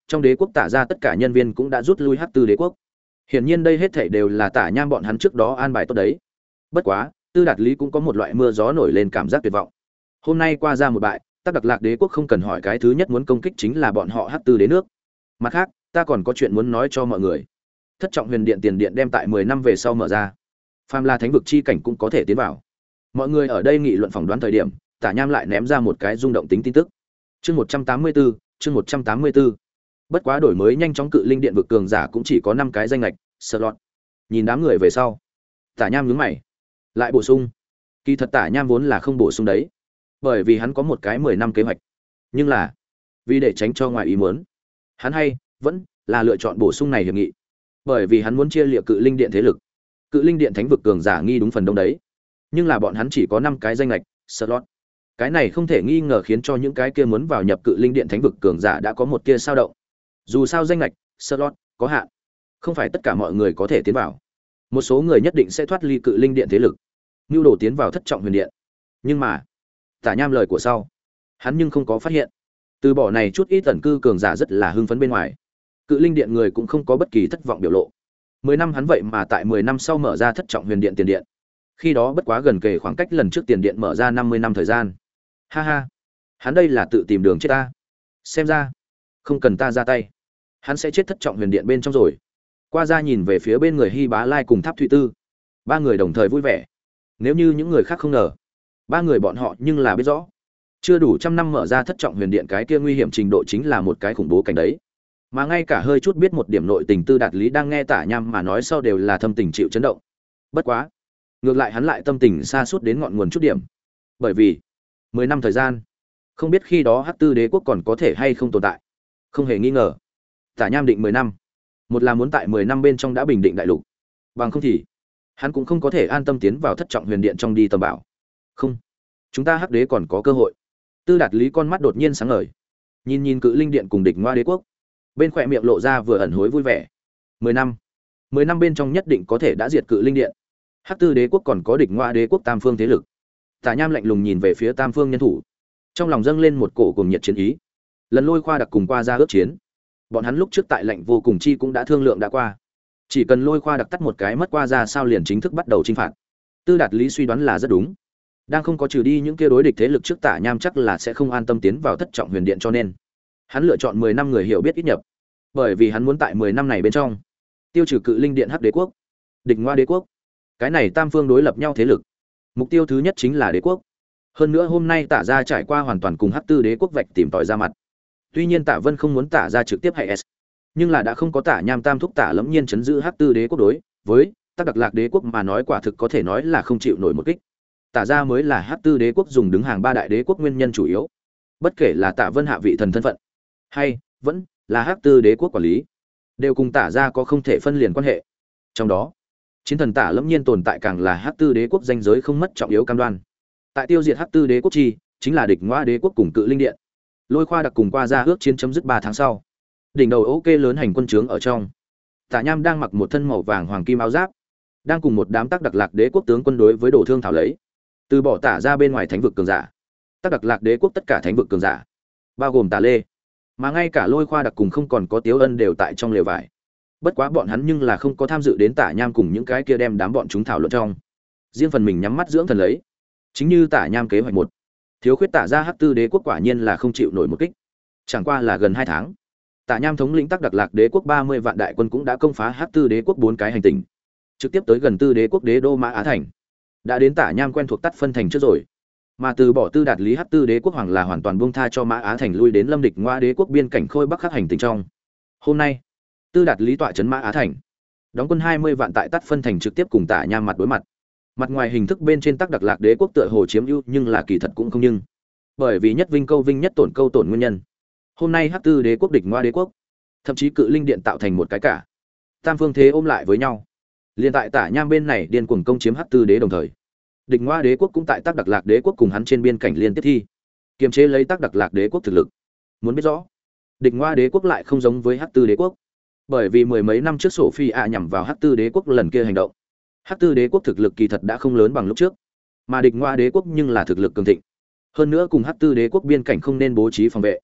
Trong đế quốc Tả gia tất cả nhân viên cũng đã rút lui Hắc Tư đế quốc. Hiển nhiên đây hết thảy đều là Tả Nham bọn hắn trước đó an bài tốt đấy. Bất quá, Tư Đạt Lý cũng có một loại mưa gió nổi lên cảm giác tuyệt vọng. Hôm nay qua ra một bại, Tắc Đặc Lạc đế quốc không cần hỏi cái thứ nhất muốn công kích chính là bọn họ Hắc Tư đế nước. Mặt khác, ta còn có chuyện muốn nói cho mọi người. Thất trọng huyền điện tiền điện đem tại mười năm về sau mở ra. Phàm là thánh vực chi cảnh cũng có thể tiến vào. Mọi người ở đây nghị luận phỏng đoán thời điểm, Tả Nham lại ném ra một cái rung động tính tin tức. Chương một trăm tám mươi tư, chương một trăm tám mươi tư. Bất quá đổi mới nhanh chóng cự linh điện vực cường giả cũng chỉ có năm cái danh ngạch, slot. Nhìn đám người về sau, Tả Nham nhướng mày, lại bổ sung. Kỳ thật Tả Nham vốn là không bổ sung đấy, bởi vì hắn có một cái mười năm kế hoạch. Nhưng là, vì để tránh cho ngoài ý muốn, hắn hay vẫn là lựa chọn bổ sung này hiệp nghị. Bởi vì hắn muốn chia liệt cự linh điện thế lực. Cự linh điện thánh vực cường giả nghi đúng phần đông đấy. Nhưng là bọn hắn chỉ có năm cái danh ngạch, slot. Cái này không thể nghi ngờ khiến cho những cái kia muốn vào nhập cự linh điện thánh vực cường giả đã có một tia sao động. Dù sao danh ngạch, slot có hạn, không phải tất cả mọi người có thể tiến vào. Một số người nhất định sẽ thoát ly cự linh điện thế lực, nưu đồ tiến vào thất trọng huyền điện. Nhưng mà, Tả Nham lời của sau, hắn nhưng không có phát hiện. Từ bỏ này chút ít tẩn cư cường giả rất là hưng phấn bên ngoài. Cự linh điện người cũng không có bất kỳ thất vọng biểu lộ. Mười năm hắn vậy mà tại mười năm sau mở ra thất trọng huyền điện tiền điện. Khi đó bất quá gần kề khoảng cách lần trước tiền điện mở ra năm mươi năm thời gian. Ha ha, hắn đây là tự tìm đường chết ta. Xem ra, không cần ta ra tay, hắn sẽ chết thất trọng huyền điện bên trong rồi. Qua ra nhìn về phía bên người Hy Bá Lai cùng Tháp Thụy Tư. Ba người đồng thời vui vẻ. Nếu như những người khác không ngờ, ba người bọn họ nhưng là biết rõ. Chưa đủ trăm năm mở ra thất trọng huyền điện cái kia nguy hiểm trình độ chính là một cái khủng bố cảnh đấy. Mà ngay cả hơi chút biết một điểm nội tình Tư Đạt Lý đang nghe Tả Nham mà nói sau đều là thâm tình chịu chấn động. Bất quá, ngược lại hắn lại tâm tình xa suốt đến ngọn nguồn chút điểm. Bởi vì, mười năm thời gian, không biết khi đó Hắc Tư đế quốc còn có thể hay không tồn tại. Không hề nghi ngờ, Tả Nham định mười năm. Một là muốn tại mười năm bên trong đã bình định đại lục. Bằng không thì, hắn cũng không có thể an tâm tiến vào thất trọng huyền điện trong đi tầm bảo. Không, chúng ta Hắc đế còn có cơ hội. Tư Đạt Lý con mắt đột nhiên sáng ngời. Nhìn nhìn cự linh điện cùng địch Ngoa đế quốc, bên khỏe miệng lộ ra vừa ẩn hối vui vẻ. Mười năm, mười năm bên trong nhất định có thể đã diệt cự linh điện. Hắc Tư đế quốc còn có địch Ngoa đế quốc tam phương thế lực. Tả Nham lạnh lùng nhìn về phía tam phương nhân thủ, trong lòng dâng lên một cổ cùng nhiệt chiến ý. Lần Lôi Khoa đặc cùng qua ra ước chiến, bọn hắn lúc trước tại lạnh vô cùng chi cũng đã thương lượng đã qua. Chỉ cần Lôi Khoa đặc tắt một cái mất qua ra sao liền chính thức bắt đầu chinh phạt. Tư Đạt Lý suy đoán là rất đúng. Đang không có trừ đi những kia đối địch thế lực trước, Tả Nham chắc là sẽ không an tâm tiến vào thất trọng huyền điện, cho nên hắn lựa chọn mười năm người hiểu biết ít nhập. Bởi vì hắn muốn tại mười năm này bên trong tiêu trừ cự linh điện Hắc đế quốc, địch Ngoa đế quốc. Cái này tam phương đối lập nhau thế lực. Mục tiêu thứ nhất chính là đế quốc. Hơn nữa hôm nay Tả gia trải qua hoàn toàn cùng Hắc Tư đế quốc vạch tìm tòi ra mặt. Tuy nhiên Tả Vân không muốn Tả gia trực tiếp hay S, nhưng là đã không có Tả Nham tam thúc Tả Lẫm Nhiên chấn giữ Hắc Tư đế quốc đối với Tắc Đặc Lạc đế quốc mà nói quả thực có thể nói là không chịu nổi một kích. Tả gia mới là Hắc Tư đế quốc dùng đứng hàng ba đại đế quốc nguyên nhân chủ yếu. Bất kể là Tả Vân hạ vị thần thân phận, hay vẫn là Hắc Tư đế quốc quản lý, đều cùng Tả gia có không thể phân liền quan hệ. Trong đó, chiến thần Tả Lẫm Nhiên tồn tại càng là Hắc Tư đế quốc danh giới không mất trọng yếu cam đoan. Tại tiêu diệt Hắc Tư đế quốc chi, chính là địch Ngoa đế quốc cùng cự linh điện. Lôi Khoa đặc cùng qua ra ước chiến chấm dứt ba tháng sau. Đỉnh đầu ok lớn hành quân trướng ở trong. Tả Nham đang mặc một thân màu vàng hoàng kim áo giáp, đang cùng một đám Tắc Đặc Lạc đế quốc tướng quân đối với đổ thương thảo lấy. Từ bỏ Tả ra bên ngoài thánh vực cường giả. Tắc Đặc Lạc đế quốc tất cả thánh vực cường giả, bao gồm Tả Lê, mà ngay cả Lôi Khoa đặc cùng không còn có Tiếu Ân đều tại trong lều vải. Bất quá bọn hắn nhưng là không có tham dự đến Tả Nham cùng những cái kia đem đám bọn chúng thảo luận trong. Riêng phần mình nhắm mắt dưỡng thần lấy. Chính như Tả Nham kế hoạch một, thiếu khuyết Tả ra Hắc Tư đế quốc quả nhiên là không chịu nổi một kích. Chẳng qua là gần hai tháng, Tả Nham thống lĩnh Tắc Đặc Lạc đế quốc ba mươi vạn đại quân cũng đã công phá Hắc Tư đế quốc bốn cái hành tinh, trực tiếp tới gần Tư đế quốc đế đô Mã Á thành. Đã đến Tả Nham quen thuộc Tắt phân thành trước rồi, mà từ bỏ Tư Đạt Lý Hắc Tư đế quốc hoàng là hoàn toàn buông tha cho Mã Á thành lui đến Lâm địch Ngoa đế quốc biên cảnh Khôi Bắc khắc hành tinh trong. Hôm nay, Tư Đạt Lý tọa trấn Mã Á thành, đóng quân hai mươi vạn tại Tắt phân thành trực tiếp cùng Tả Nham mặt đối mặt. Mặt ngoài hình thức bên trên Tắc Đặc Lạc đế quốc tựa hồ chiếm ưu, nhưng là kỳ thật cũng không nhưng. Bởi vì nhất vinh câu vinh nhất tổn câu tổn nguyên nhân. Hôm nay Hắc Tư đế quốc địch Ngoa đế quốc, thậm chí cự linh điện tạo thành một cái cả. Tam phương thế ôm lại với nhau. Liên tại Tả Nham bên này điên cuồng công chiếm Hắc Tư đế đồng thời, địch Ngoa đế quốc cũng tại Tắc Đặc Lạc đế quốc cùng hắn trên biên cảnh liên tiếp thi, kiềm chế lấy Tắc Đặc Lạc đế quốc thực lực. Muốn biết rõ, địch Ngoa đế quốc lại không giống với Hắc Tư đế quốc, bởi vì mười mấy năm trước Sophia nhằm vào Hắc Tư đế quốc lần kia hành động, Hắc Tư đế quốc thực lực kỳ thật đã không lớn bằng lúc trước, mà địch Ngoa đế quốc nhưng là thực lực cường thịnh. Hơn nữa cùng Hắc Tư đế quốc biên cảnh không nên bố trí phòng vệ.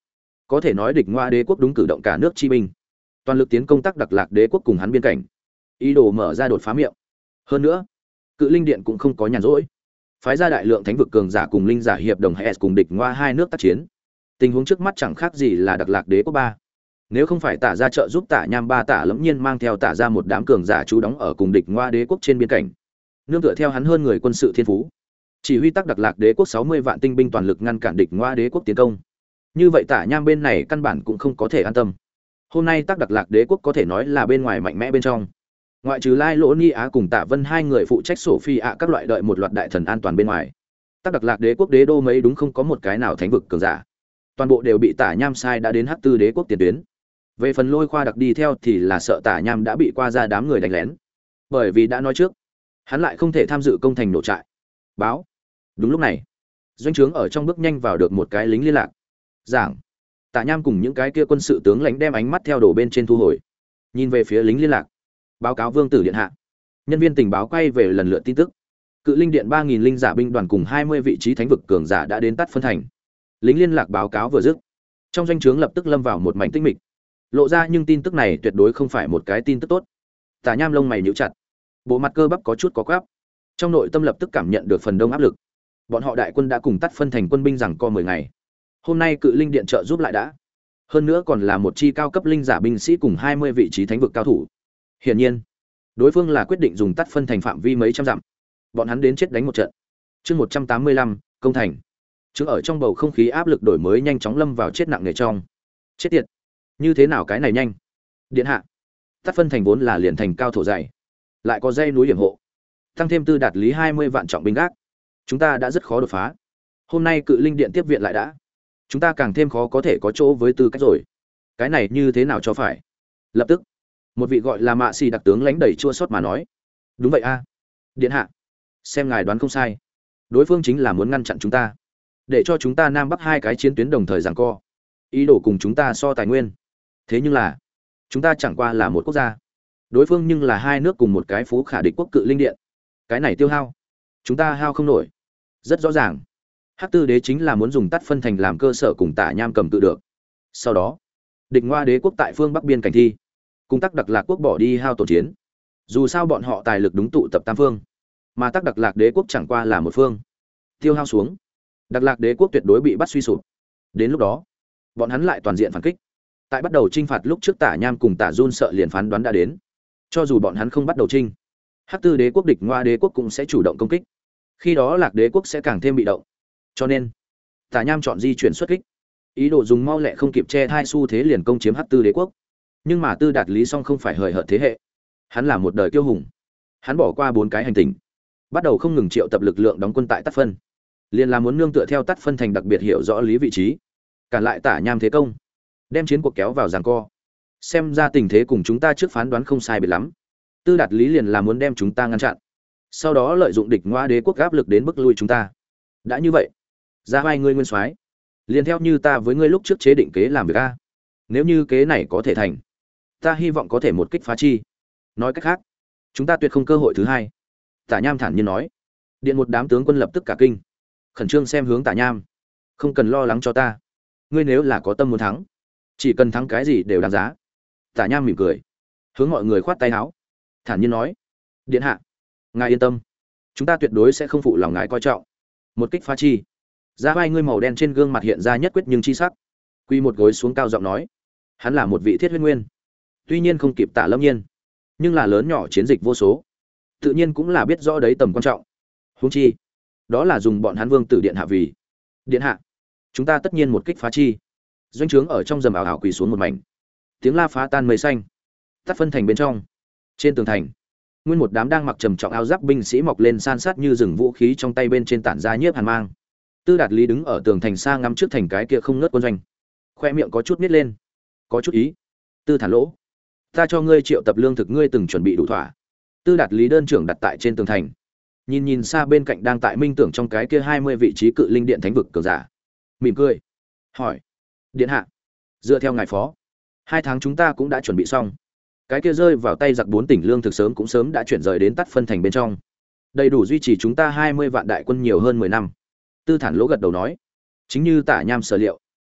Có thể nói địch Ngoa đế quốc đúng cử động cả nước chi binh, toàn lực tiến công tác Đặc Lạc đế quốc cùng hắn biên cảnh, ý đồ mở ra đột phá miệng. Hơn nữa, Cự Linh Điện cũng không có nhàn rỗi, phái ra đại lượng thánh vực cường giả cùng linh giả hiệp đồng hệ cùng địch Ngoa hai nước tác chiến. Tình huống trước mắt chẳng khác gì là Đặc Lạc đế quốc ba. Nếu không phải Tả ra trợ giúp Tả Nham ba Tả Lẫm Nhiên mang theo Tả ra một đám cường giả trú đóng ở cùng địch Ngoa đế quốc trên biên cảnh, nương tựa theo hắn hơn người quân sự thiên phú, chỉ huy tác Đặc Lạc đế quốc sáu mươi vạn tinh binh toàn lực ngăn cản địch Ngoa đế quốc tiến công. Như vậy Tả Nham bên này căn bản cũng không có thể an tâm. Hôm nay tác Đặc Lạc đế quốc có thể nói là bên ngoài mạnh mẽ bên trong. Ngoại trừ Lai Lỗ Ni Á cùng Tả Vân hai người phụ trách sổ phi ạ các loại đợi một loạt đại thần an toàn bên ngoài, tác Đặc Lạc đế quốc đế đô mấy đúng không có một cái nào thánh vực cường giả. Toàn bộ đều bị Tả Nham sai đã đến Hắc Tư đế quốc tiền tuyến. Về phần Lôi Khoa Đặc đi theo thì là sợ Tả Nham đã bị qua ra đám người đánh lén. Bởi vì đã nói trước, hắn lại không thể tham dự công thành nổ trại. Báo. Đúng lúc này, doanh trướng ở trong bước nhanh vào được một cái lính liên lạc. Giảng. Tả Nham cùng những cái kia quân sự tướng lãnh đem ánh mắt theo đổ bên trên thu hồi, nhìn về phía lính liên lạc. Báo cáo vương tử điện hạ. Nhân viên tình báo quay về lần lượt tin tức. Cự Linh Điện ba nghìn linh giả binh đoàn cùng hai mươi vị trí thánh vực cường giả đã đến Tát Phân thành. Lính liên lạc báo cáo vừa dứt, trong doanh trướng lập tức lâm vào một mảnh tĩnh mịch. Lộ ra nhưng tin tức này tuyệt đối không phải một cái tin tức tốt. Tả Nham lông mày nhíu chặt, bộ mặt cơ bắp có chút có quắp. Trong nội tâm lập tức cảm nhận được phần đông áp lực. Bọn họ đại quân đã cùng Tát Phân thành quân binh rằng co mười ngày. Hôm nay Cự Linh Điện trợ giúp lại đã. Hơn nữa còn là một chi cao cấp linh giả binh sĩ cùng hai mươi vị trí thánh vực cao thủ. Hiển nhiên, đối phương là quyết định dùng Tát Phân thành phạm vi mấy trăm dặm. Bọn hắn đến chết đánh một trận. Chương một trăm tám mươi lăm, công thành. Chứng ở trong bầu không khí áp lực đổi mới nhanh chóng lâm vào chết nặng nề trong. Chết tiệt. Như thế nào cái này nhanh? Điện hạ. Tát Phân thành vốn là liền thành cao thổ dày, lại có dây núi hiểm hộ, tăng thêm Tư Đạt Lý hai mươi vạn trọng binh gác, chúng ta đã rất khó đột phá. Hôm nay Cự Linh Điện tiếp viện lại đã, chúng ta càng thêm khó có thể có chỗ với tư cách rồi. Cái này như thế nào cho phải? Lập tức, một vị gọi là Mạ Xì đặc tướng lãnh đẩy chua xót mà nói. Đúng vậy a, điện hạ. Xem ngài đoán không sai, đối phương chính là muốn ngăn chặn chúng ta, để cho chúng ta nam bắc hai cái chiến tuyến đồng thời giằng co, ý đồ cùng chúng ta so tài nguyên. Thế nhưng là, chúng ta chẳng qua là một quốc gia, đối phương nhưng là hai nước cùng một cái phú khả địch quốc Cự Linh Điện. Cái này tiêu hao, chúng ta hao không nổi. Rất rõ ràng, Hắc Tư đế chính là muốn dùng Tát Phân thành làm cơ sở cùng Tả Nham cầm cự được. Sau đó, địch Ngoa đế quốc tại phương bắc biên cảnh thi, cùng Tắc Đặc Lạc quốc bỏ đi hao tổn chiến. Dù sao bọn họ tài lực đúng tụ tập tam phương, mà Tắc Đặc Lạc đế quốc chẳng qua là một phương. Tiêu hao xuống, Đặc Lạc đế quốc tuyệt đối bị bắt suy sụp. Đến lúc đó, bọn hắn lại toàn diện phản kích. Tại bắt đầu chinh phạt lúc trước Tả Nham cùng Tả Jun sợ liền phán đoán đã đến. Cho dù bọn hắn không bắt đầu chinh, Hắc Tư đế quốc địch Ngoa đế quốc cũng sẽ chủ động công kích. Khi đó Lạc đế quốc sẽ càng thêm bị động. Cho nên, Tả Nham chọn di chuyển xuất kích, ý đồ dùng mau lẹ không kịp che hai xu thế liền công chiếm Hắc Tư đế quốc. Nhưng mà Tư Đạt Lý song không phải hời hợt thế hệ, hắn là một đời kiêu hùng. Hắn bỏ qua bốn cái hành tinh, bắt đầu không ngừng triệu tập lực lượng đóng quân tại Tát Phân, liền là muốn nương tựa theo Tát Phân thành đặc biệt hiểu rõ lý vị trí, cản lại Tả Nham thế công, đem chiến cuộc kéo vào giằng co. Xem ra tình thế cùng chúng ta trước phán đoán không sai biệt lắm. Tư Đạt Lý liền là muốn đem chúng ta ngăn chặn, sau đó lợi dụng địch Ngoa đế quốc áp lực đến bức lui chúng ta. Đã như vậy, ra vai ngươi nguyên soái, liền theo như ta với ngươi lúc trước chế định kế làm việc a. Nếu như kế này có thể thành, ta hy vọng có thể một kích phá chi. Nói cách khác, chúng ta tuyệt không cơ hội thứ hai. Tả Nham thản nhiên nói. Điện một đám tướng quân lập tức cả kinh, khẩn trương xem hướng Tả Nham. Không cần lo lắng cho ta, ngươi nếu là có tâm muốn thắng, chỉ cần thắng cái gì đều đáng giá. Tả Nham mỉm cười, hướng mọi người khoát tay áo, thản nhiên nói: Điện hạ, ngài yên tâm, chúng ta tuyệt đối sẽ không phụ lòng ngài coi trọng. Một kích phá chi. Ra vai ngươi màu đen trên gương mặt hiện ra nhất quyết nhưng chi sắc, quy một gối xuống cao giọng nói. Hắn là một vị thiết huyết nguyên, tuy nhiên không kịp Tả Lâm Nhiên, nhưng là lớn nhỏ chiến dịch vô số, tự nhiên cũng là biết rõ đấy tầm quan trọng. Huống chi, đó là dùng bọn hắn vương tử điện hạ vì. Điện hạ, chúng ta tất nhiên một kích phá chi. Doanh trướng ở trong rầm ảo ảo quỳ xuống một mảnh, tiếng la phá tan mây xanh. Tát Phân thành bên trong, trên tường thành, nguyên một đám đang mặc trầm trọng áo giáp binh sĩ mọc lên san sát như rừng, vũ khí trong tay bên trên tản ra nhiếp hàn mang. Tư Đạt Lý đứng ở tường thành xa ngắm trước thành cái kia không ngớt quân doanh, khoe miệng có chút nít lên, có chút ý. Tư Thản Lỗ, ta cho ngươi triệu tập lương thực, ngươi từng chuẩn bị đủ thỏa. Tư Đạt Lý đơn trưởng đặt tại trên tường thành, nhìn nhìn xa bên cạnh đang tại minh tưởng trong cái kia hai mươi vị trí Cự Linh Điện thánh vực cường giả, mỉm cười hỏi: Điện hạ, dựa theo ngài phó, hai tháng chúng ta cũng đã chuẩn bị xong. Cái kia rơi vào tay giặc bốn tỉnh lương thực sớm cũng sớm đã chuyển rời đến Tát Phân thành bên trong, đầy đủ duy trì chúng ta hai mươi vạn đại quân nhiều hơn mười năm. Tư Thản Lỗ gật đầu nói: chính như Tả Nham sở liệu,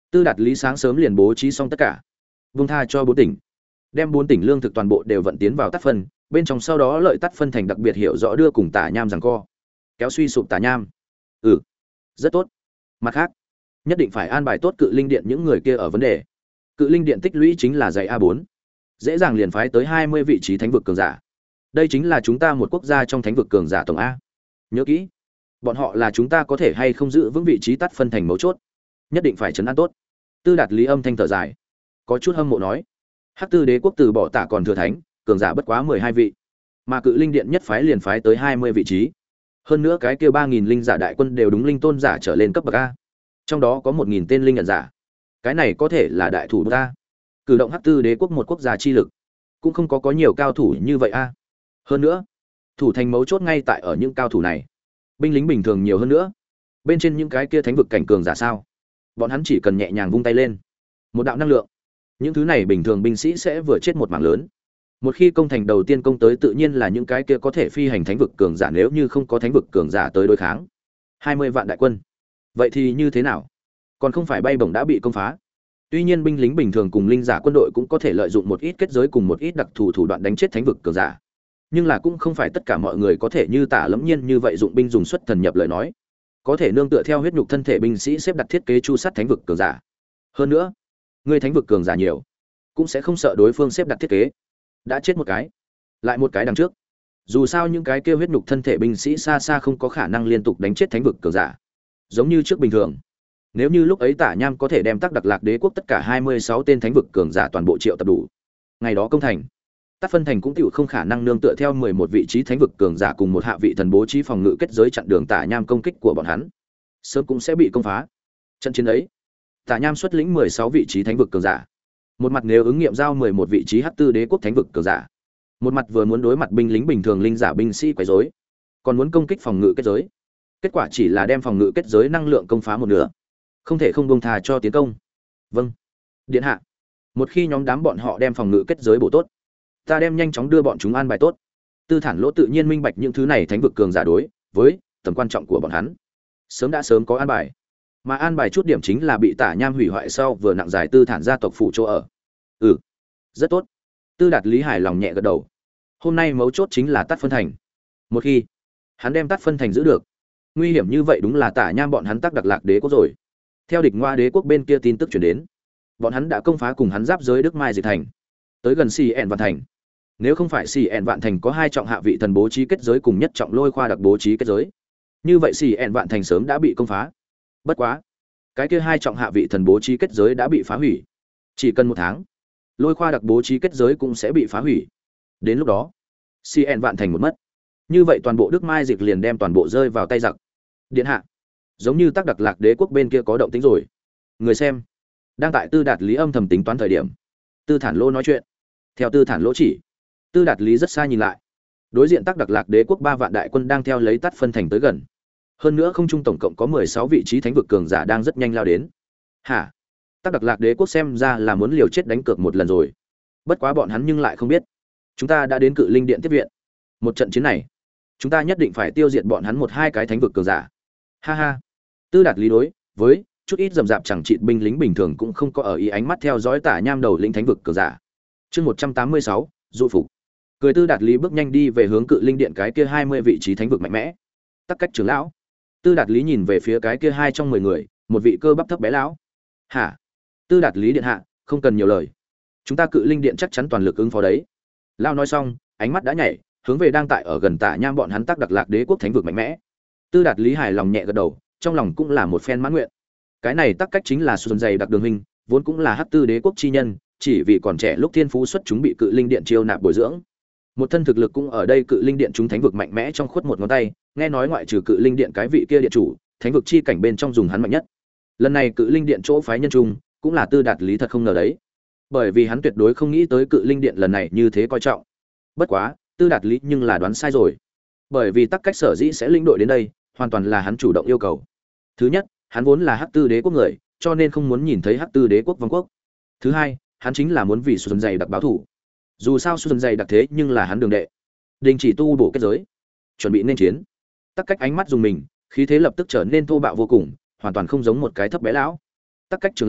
Tư Đạt Lý sáng sớm liền bố trí xong tất cả, vung tha cho bốn tỉnh, đem bốn tỉnh lương thực toàn bộ đều vận tiến vào Tát phân, bên trong sau đó lợi Tát phân thành đặc biệt hiểu rõ đưa cùng Tả Nham giằng co, kéo suy sụp Tả Nham. Ừ, rất tốt. Mặt khác, nhất định phải an bài tốt Cự Linh Điện những người kia ở vấn đề. Cự Linh Điện tích lũy chính là dày a bốn, dễ dàng liền phái tới hai mươi vị trí thánh vực cường giả. Đây chính là chúng ta một quốc gia trong thánh vực cường giả tổng a. Nhớ kỹ, bọn họ là chúng ta có thể hay không giữ vững vị trí Tát phân thành mấu chốt, nhất định phải trấn an tốt. Tư Đạt Lý âm thanh thở dài, có chút hâm mộ nói, Hắc Tư Đế quốc từ bỏ Tả còn thừa thánh cường giả bất quá mười hai vị, mà Cự Linh Điện nhất phái liền phái tới hai mươi vị trí. Hơn nữa cái kia ba nghìn linh giả đại quân đều đúng linh tôn giả trở lên cấp bậc a. Trong đó có một nghìn tên linh nhận giả. Cái này có thể là đại thủ ta. Cử động Hắc Tư Đế quốc một quốc gia chi lực, cũng không có có nhiều cao thủ như vậy a. Hơn nữa, thủ thành mấu chốt ngay tại ở những cao thủ này. Binh lính bình thường nhiều hơn nữa. Bên trên những cái kia thánh vực cảnh cường giả sao? Bọn hắn chỉ cần nhẹ nhàng vung tay lên, một đạo năng lượng, những thứ này bình thường binh sĩ sẽ vừa chết một mảng lớn. Một khi công thành đầu tiên công tới tự nhiên là những cái kia có thể phi hành thánh vực cường giả, nếu như không có thánh vực cường giả tới đối kháng, hai mươi vạn đại quân. Vậy thì như thế nào? Còn không phải bay bổng đã bị công phá. Tuy nhiên binh lính bình thường cùng linh giả quân đội cũng có thể lợi dụng một ít kết giới cùng một ít đặc thù thủ đoạn đánh chết thánh vực cường giả. Nhưng là cũng không phải tất cả mọi người có thể như Tả Lẫm Nhiên như vậy dụng binh dùng xuất thần nhập lời nói, có thể nương tựa theo huyết nhục thân thể binh sĩ xếp đặt thiết kế chu sát thánh vực cường giả. Hơn nữa, người thánh vực cường giả nhiều, cũng sẽ không sợ đối phương xếp đặt thiết kế. Đã chết một cái, lại một cái đằng trước. Dù sao những cái kia huyết nhục thân thể binh sĩ xa xa không có khả năng liên tục đánh chết thánh vực cường giả. Giống như trước bình thường, nếu như lúc ấy Tả Nham có thể đem Tắc Đặc Lạc Đế quốc tất cả hai mươi sáu tên thánh vực cường giả toàn bộ triệu tập đủ, ngày đó công thành, Tát phân thành cũng tiểu không khả năng nương tựa theo mười một vị trí thánh vực cường giả cùng một hạ vị thần bố trí phòng ngự kết giới chặn đường Tả Nham công kích của bọn hắn, sớm cũng sẽ bị công phá. Trận chiến ấy, Tả Nham xuất lĩnh mười sáu vị trí thánh vực cường giả, một mặt nếu ứng nghiệm giao mười một vị trí Hắc Tư Đế quốc thánh vực cường giả, một mặt vừa muốn đối mặt binh lính bình thường linh giả binh sĩ quấy rối, còn muốn công kích phòng ngự kết giới. Kết quả chỉ là đem phòng ngự kết giới năng lượng công phá một nửa, không thể không buông tha cho tiến công. Vâng, điện hạ. Một khi nhóm đám bọn họ đem phòng ngự kết giới bổ tốt, ta đem nhanh chóng đưa bọn chúng an bài tốt. Tư Thản Lỗ tự nhiên minh bạch những thứ này thánh vực cường giả đối với tầm quan trọng của bọn hắn, sớm đã sớm có an bài. Mà an bài chút điểm chính là bị Tả Nham hủy hoại sau vừa nặng giải Tư Thản gia tộc phủ chỗ ở. Ừ, rất tốt. Tư Đạt Lý hài lòng nhẹ gật đầu. Hôm nay mấu chốt chính là Tát phân thành. Một khi hắn đem Tát phân thành giữ được, nguy hiểm như vậy đúng là Tả Nham bọn hắn Tắc Đặc Lạc Đế quốc rồi. Theo địch Ngoa Đế quốc bên kia tin tức truyền đến, bọn hắn đã công phá cùng hắn giáp giới Đức Mai Dịch thành, tới gần Xì ẻn Vạn thành. Nếu không phải Xì ẻn Vạn thành có hai trọng hạ vị thần bố trí kết giới cùng nhất trọng lôi khoa đặc bố trí kết giới, như vậy Xì ẻn Vạn thành sớm đã bị công phá. Bất quá, cái kia hai trọng hạ vị thần bố trí kết giới đã bị phá hủy. Chỉ cần một tháng, lôi khoa đặc bố trí kết giới cũng sẽ bị phá hủy. Đến lúc đó, Xì ẻn Vạn thành một mất, như vậy toàn bộ Đức Mai Dịch liền đem toàn bộ rơi vào tay giặc. Điện hạ, giống như Tắc Đặc Lạc Đế quốc bên kia có động tĩnh rồi. Người xem, đang tại Tư Đạt Lý âm thầm tính toán thời điểm, Tư Thản Lỗ nói chuyện. Theo Tư Thản Lỗ chỉ, Tư Đạt Lý rất xa nhìn lại, đối diện Tắc Đặc Lạc Đế quốc ba vạn đại quân đang theo lấy Tát phân thành tới gần. Hơn nữa không trung tổng cộng có mười sáu vị trí thánh vực cường giả đang rất nhanh lao đến. Hả? Tắc Đặc Lạc Đế quốc xem ra là muốn liều chết đánh cược một lần rồi. Bất quá bọn hắn nhưng lại không biết, chúng ta đã đến Cự Linh Điện tiếp viện. Một trận chiến này, chúng ta nhất định phải tiêu diệt bọn hắn một hai cái thánh vực cường giả. Ha ha. Tư Đạt Lý đối với chút ít rầm rạp chẳng trị binh lính bình thường cũng không có ở ý ánh mắt theo dõi Tả Nham đầu lĩnh thánh vực cường giả. Chương một trăm tám mươi sáu, dụ phục. Cười Tư Đạt Lý bước nhanh đi về hướng Cự Linh Điện cái kia hai mươi vị trí thánh vực mạnh mẽ. Tắc Cách trưởng lão. Tư Đạt Lý nhìn về phía cái kia hai trong mười người, một vị cơ bắp thấp bé lão. Hả? Tư Đạt Lý điện hạ, không cần nhiều lời. Chúng ta Cự Linh Điện chắc chắn toàn lực ứng phó đấy. Lão nói xong, ánh mắt đã nhảy, hướng về đang tại ở gần Tả Nham bọn hắn Tắc Đặc Lạc Đế quốc thánh vực mạnh mẽ. Tư Đạt Lý hài lòng nhẹ gật đầu, trong lòng cũng là một phen mãn nguyện. Cái này Tắc Cách chính là xuân dày đặc đường hình, vốn cũng là Hắc Tư Đế quốc chi nhân, chỉ vì còn trẻ lúc thiên phú xuất chúng bị Cự Linh Điện chiêu nạp bồi dưỡng. Một thân thực lực cũng ở đây Cự Linh Điện chúng thánh vực mạnh mẽ trong khuất một ngón tay, nghe nói ngoại trừ Cự Linh Điện cái vị kia điện chủ, thánh vực chi cảnh bên trong dùng hắn mạnh nhất. Lần này Cự Linh Điện chỗ phái nhân trung, cũng là Tư Đạt Lý thật không ngờ đấy. Bởi vì hắn tuyệt đối không nghĩ tới Cự Linh Điện lần này như thế coi trọng. Bất quá, Tư Đạt Lý nhưng là đoán sai rồi. Bởi vì Tắc Cách sở dĩ sẽ lĩnh đội đến đây, hoàn toàn là hắn chủ động yêu cầu. Thứ nhất, hắn vốn là Hắc Tư Đế quốc người, cho nên không muốn nhìn thấy Hắc Tư Đế quốc vong quốc. Thứ hai, hắn chính là muốn vì Xuân dày đặc báo thủ. Dù sao Xuân dày đặc thế nhưng là hắn đường đệ. Đình chỉ tu bổ kết giới, chuẩn bị nên chiến. Tắc Cách ánh mắt dùng mình, khí thế lập tức trở nên thô bạo vô cùng, hoàn toàn không giống một cái thấp bé lão. Tắc Cách trưởng lão,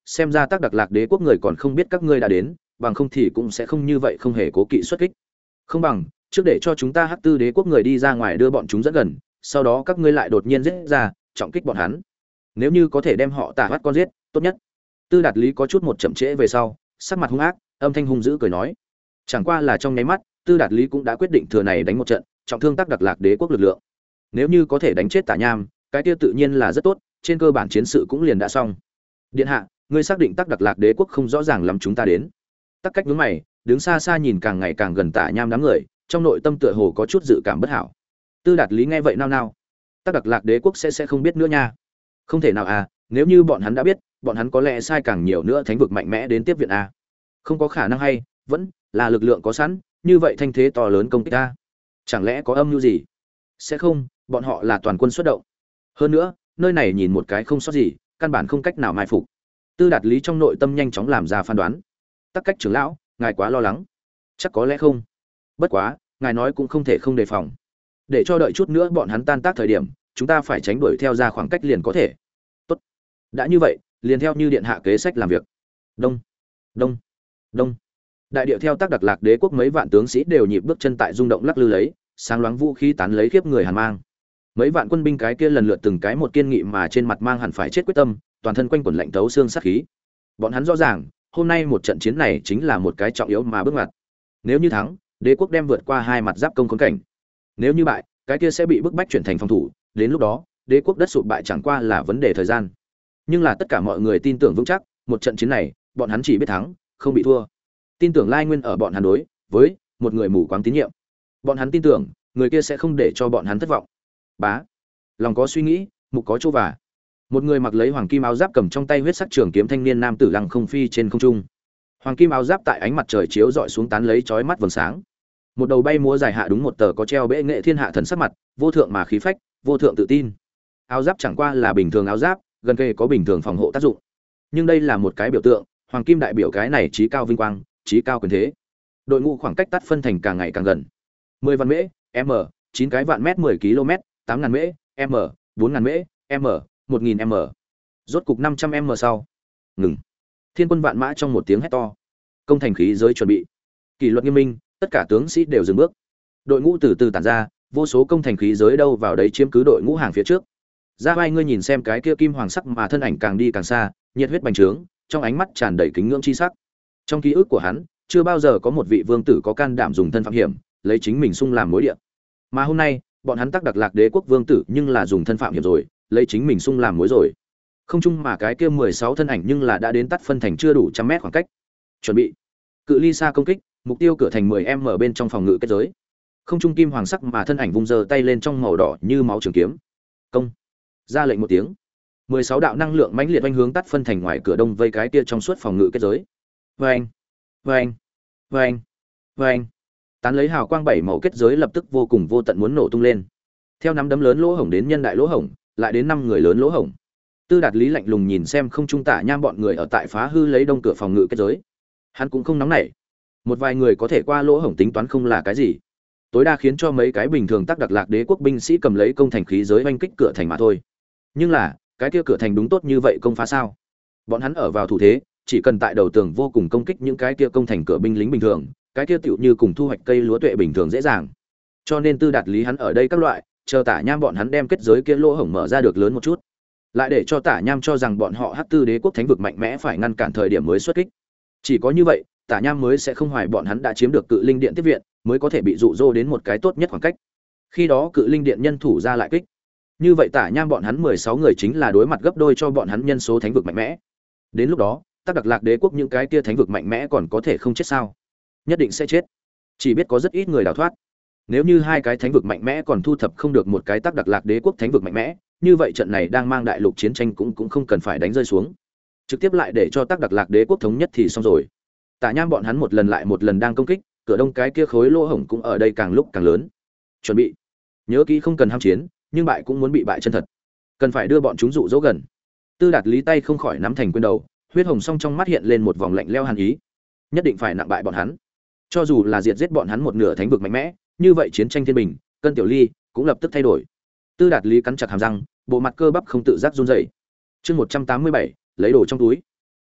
xem ra Tắc Đặc Lạc Đế quốc người còn không biết các ngươi đã đến, bằng không thì cũng sẽ không như vậy không hề cố kỵ xuất kích. Không bằng, trước để cho chúng ta Hắc Tư Đế quốc người đi ra ngoài đưa bọn chúng dẫn gần, sau đó các ngươi lại đột nhiên giết ra, trọng kích bọn hắn. Nếu như có thể đem họ tả bắt con giết, tốt nhất. Tư Đạt Lý có chút một chậm trễ về sau, sắc mặt hung ác, âm thanh hung dữ cười nói. Chẳng qua là trong nháy mắt, Tư Đạt Lý cũng đã quyết định thừa này đánh một trận, trọng thương Tắc Đặc Lạc Đế quốc lực lượng. Nếu như có thể đánh chết Tả Nham, cái kia tự nhiên là rất tốt, trên cơ bản chiến sự cũng liền đã xong. Điện hạ, ngươi xác định Tắc Đặc Lạc Đế quốc không rõ ràng lắm chúng ta đến. Tắc Cách nhướng mày, đứng xa xa nhìn càng ngày càng gần Tả Nham đám người, trong nội tâm tựa hồ có chút dự cảm bất hảo. Tư Đạt Lý nghe vậy nao nao, Tắc Đặc Lạc Đế quốc sẽ sẽ không biết nữa nha. Không thể nào à, nếu như bọn hắn đã biết, bọn hắn có lẽ sai càng nhiều nữa thánh vực mạnh mẽ đến tiếp viện a. Không có khả năng hay, vẫn là lực lượng có sẵn, như vậy thanh thế to lớn công kích ta. Chẳng lẽ có âm mưu gì? Sẽ không, bọn họ là toàn quân xuất động. Hơn nữa, nơi này nhìn một cái không sót gì, căn bản không cách nào mai phục. Tư Đạt Lý trong nội tâm nhanh chóng làm ra phán đoán. Tắc Cách trưởng lão, ngài quá lo lắng. Chắc có lẽ không. Bất quá, ngài nói cũng không thể không đề phòng. Để cho đợi chút nữa bọn hắn tan tác thời điểm, chúng ta phải tránh đuổi theo ra khoảng cách liền có thể. Tốt. Đã như vậy, liền theo như điện hạ kế sách làm việc. Đông, đông, đông. Đại điệu theo Tắc Đặc Lạc Đế quốc mấy vạn tướng sĩ đều nhịp bước chân tại rung động lắc lư lấy, sáng loáng vũ khí tán lấy khiếp người hàn mang. Mấy vạn quân binh cái kia lần lượt từng cái một kiên nghị mà trên mặt mang hẳn phải chết quyết tâm, toàn thân quanh quẩn lạnh thấu xương sát khí. Bọn hắn rõ ràng, hôm nay một trận chiến này chính là một cái trọng yếu mà bước ngoặt. Nếu như thắng, đế quốc đem vượt qua hai mặt giáp công khốn cảnh. Nếu như bại, cái kia sẽ bị bức bách chuyển thành phòng thủ, đến lúc đó, đế quốc đất sụp bại chẳng qua là vấn đề thời gian. Nhưng là tất cả mọi người tin tưởng vững chắc, một trận chiến này, bọn hắn chỉ biết thắng, không bị thua. Tin tưởng lai nguyên ở bọn hắn đối với một người mù quáng tín nhiệm. Bọn hắn tin tưởng, người kia sẽ không để cho bọn hắn thất vọng. Bá, lòng có suy nghĩ, mục có chỗ và. Một người mặc lấy hoàng kim áo giáp cầm trong tay huyết sắc trường kiếm thanh niên nam tử lăng không phi trên không trung. Hoàng kim áo giáp tại ánh mặt trời chiếu rọi xuống tán lấy chói mắt vầng sáng. Một đầu bay múa dài hạ đúng một tờ có treo bệ nghệ thiên hạ thần sắc mặt, vô thượng mà khí phách, vô thượng tự tin. Áo giáp chẳng qua là bình thường áo giáp, gần kề có bình thường phòng hộ tác dụng. Nhưng đây là một cái biểu tượng, hoàng kim đại biểu cái này chí cao vinh quang, chí cao quyền thế. Đội ngũ khoảng cách tắt phân thành càng ngày càng gần. mười vạn mễ, m, chín cái vạn mét mười ki lô mét, tám ngàn mễ, m, bốn ngàn mễ, m, một nghìn m. Rốt cục năm trăm m sau. Ngừng. Thiên quân vạn mã trong một tiếng hét to. Công thành khí giới chuẩn bị. Kỷ luật nghiêm minh, tất cả tướng sĩ đều dừng bước. Đội ngũ từ từ tản ra, vô số công thành khí giới đâu vào đấy chiếm cứ đội ngũ hàng phía trước. Ra vai ngươi nhìn xem cái kia kim hoàng sắc mà thân ảnh càng đi càng xa, nhiệt huyết bành trướng, trong ánh mắt tràn đầy kính ngưỡng chi sắc. Trong ký ức của hắn, chưa bao giờ có một vị vương tử có can đảm dùng thân phạm hiểm, lấy chính mình sung làm mối địa. Mà hôm nay, bọn hắn Tắc Đặc Lạc Đế quốc vương tử nhưng là dùng thân phạm hiểm rồi, lấy chính mình sung làm mối rồi. Không chung mà cái kia mười sáu thân ảnh nhưng là đã đến tắt phân thành chưa đủ trăm mét khoảng cách. Chuẩn bị. Cự ly xa công kích, mục tiêu cửa thành mười m bên trong phòng ngự kết giới. Không trung kim hoàng sắc mà thân ảnh vung giơ tay lên trong màu đỏ như máu trường kiếm. Công. Ra lệnh một tiếng. mười sáu đạo năng lượng mãnh liệt oanh hướng tắt phân thành ngoài cửa đông vây cái kia trong suốt phòng ngự kết giới. Oeng, oeng, oeng, oeng. Tán lấy hào quang bảy màu kết giới lập tức vô cùng vô tận muốn nổ tung lên. Theo nắm đấm lớn lỗ hổng đến nhân đại lỗ hổng, lại đến năm người lớn lỗ hổng. Tư Đạt Lý lạnh lùng nhìn xem không trung Tả Nham bọn người ở tại phá hư lấy đông cửa phòng ngự kết giới. Hắn cũng không nóng nảy. Một vài người có thể qua lỗ hổng tính toán không là cái gì. Tối đa khiến cho mấy cái bình thường Tắc Đặc Lạc Đế quốc binh sĩ cầm lấy công thành khí giới oanh kích cửa thành mà thôi. Nhưng là, cái kia cửa thành đúng tốt như vậy công phá sao? Bọn hắn ở vào thủ thế, chỉ cần tại đầu tường vô cùng công kích những cái kia công thành cửa binh lính bình thường, cái kia tựu như cùng thu hoạch cây lúa tuệ bình thường dễ dàng. Cho nên Tư Đạt Lý hắn ở đây các loại, chờ Tả Nham bọn hắn đem kết giới kia lỗ hổng mở ra được lớn một chút, lại để cho Tả Nham cho rằng bọn họ Hắc Tư Đế quốc thánh vực mạnh mẽ phải ngăn cản thời điểm mới xuất kích. Chỉ có như vậy, Tả Nham mới sẽ không hoài bọn hắn đã chiếm được Cự Linh Điện tiếp viện, mới có thể bị dụ dỗ đến một cái tốt nhất khoảng cách. Khi đó Cự Linh Điện nhân thủ ra lại kích. Như vậy Tả Nham bọn hắn mười sáu người chính là đối mặt gấp đôi cho bọn hắn nhân số thánh vực mạnh mẽ. Đến lúc đó, Tắc Đặc Lạc Đế quốc những cái kia thánh vực mạnh mẽ còn có thể không chết sao? Nhất định sẽ chết. Chỉ biết có rất ít người đào thoát. Nếu như hai cái thánh vực mạnh mẽ còn thu thập không được một cái Tắc Đặc Lạc Đế quốc thánh vực mạnh mẽ, như vậy trận này đang mang đại lục chiến tranh cũng cũng không cần phải đánh rơi xuống. Trực tiếp lại để cho Tắc Đặc Lạc Đế quốc thống nhất thì xong rồi. Tả Nham bọn hắn một lần lại một lần đang công kích, cửa đông cái kia khối lỗ hổng cũng ở đây càng lúc càng lớn. Chuẩn bị. Nhớ kỹ không cần ham chiến, nhưng bại cũng muốn bị bại chân thật. Cần phải đưa bọn chúng dụ dỗ gần. Tư Đạt Lý tay không khỏi nắm thành quyền đầu, huyết hồng song trong mắt hiện lên một vòng lạnh lẽo hàn ý. Nhất định phải nặng bại bọn hắn. Cho dù là diệt giết bọn hắn một nửa thánh vực mạnh mẽ, như vậy chiến tranh thiên bình, cân tiểu ly cũng lập tức thay đổi. Tư Đạt Lý cắn chặt hàm răng, bộ mặt cơ bắp không tự giác run rẩy. Chương một trăm tám mươi bảy, lấy đồ trong túi.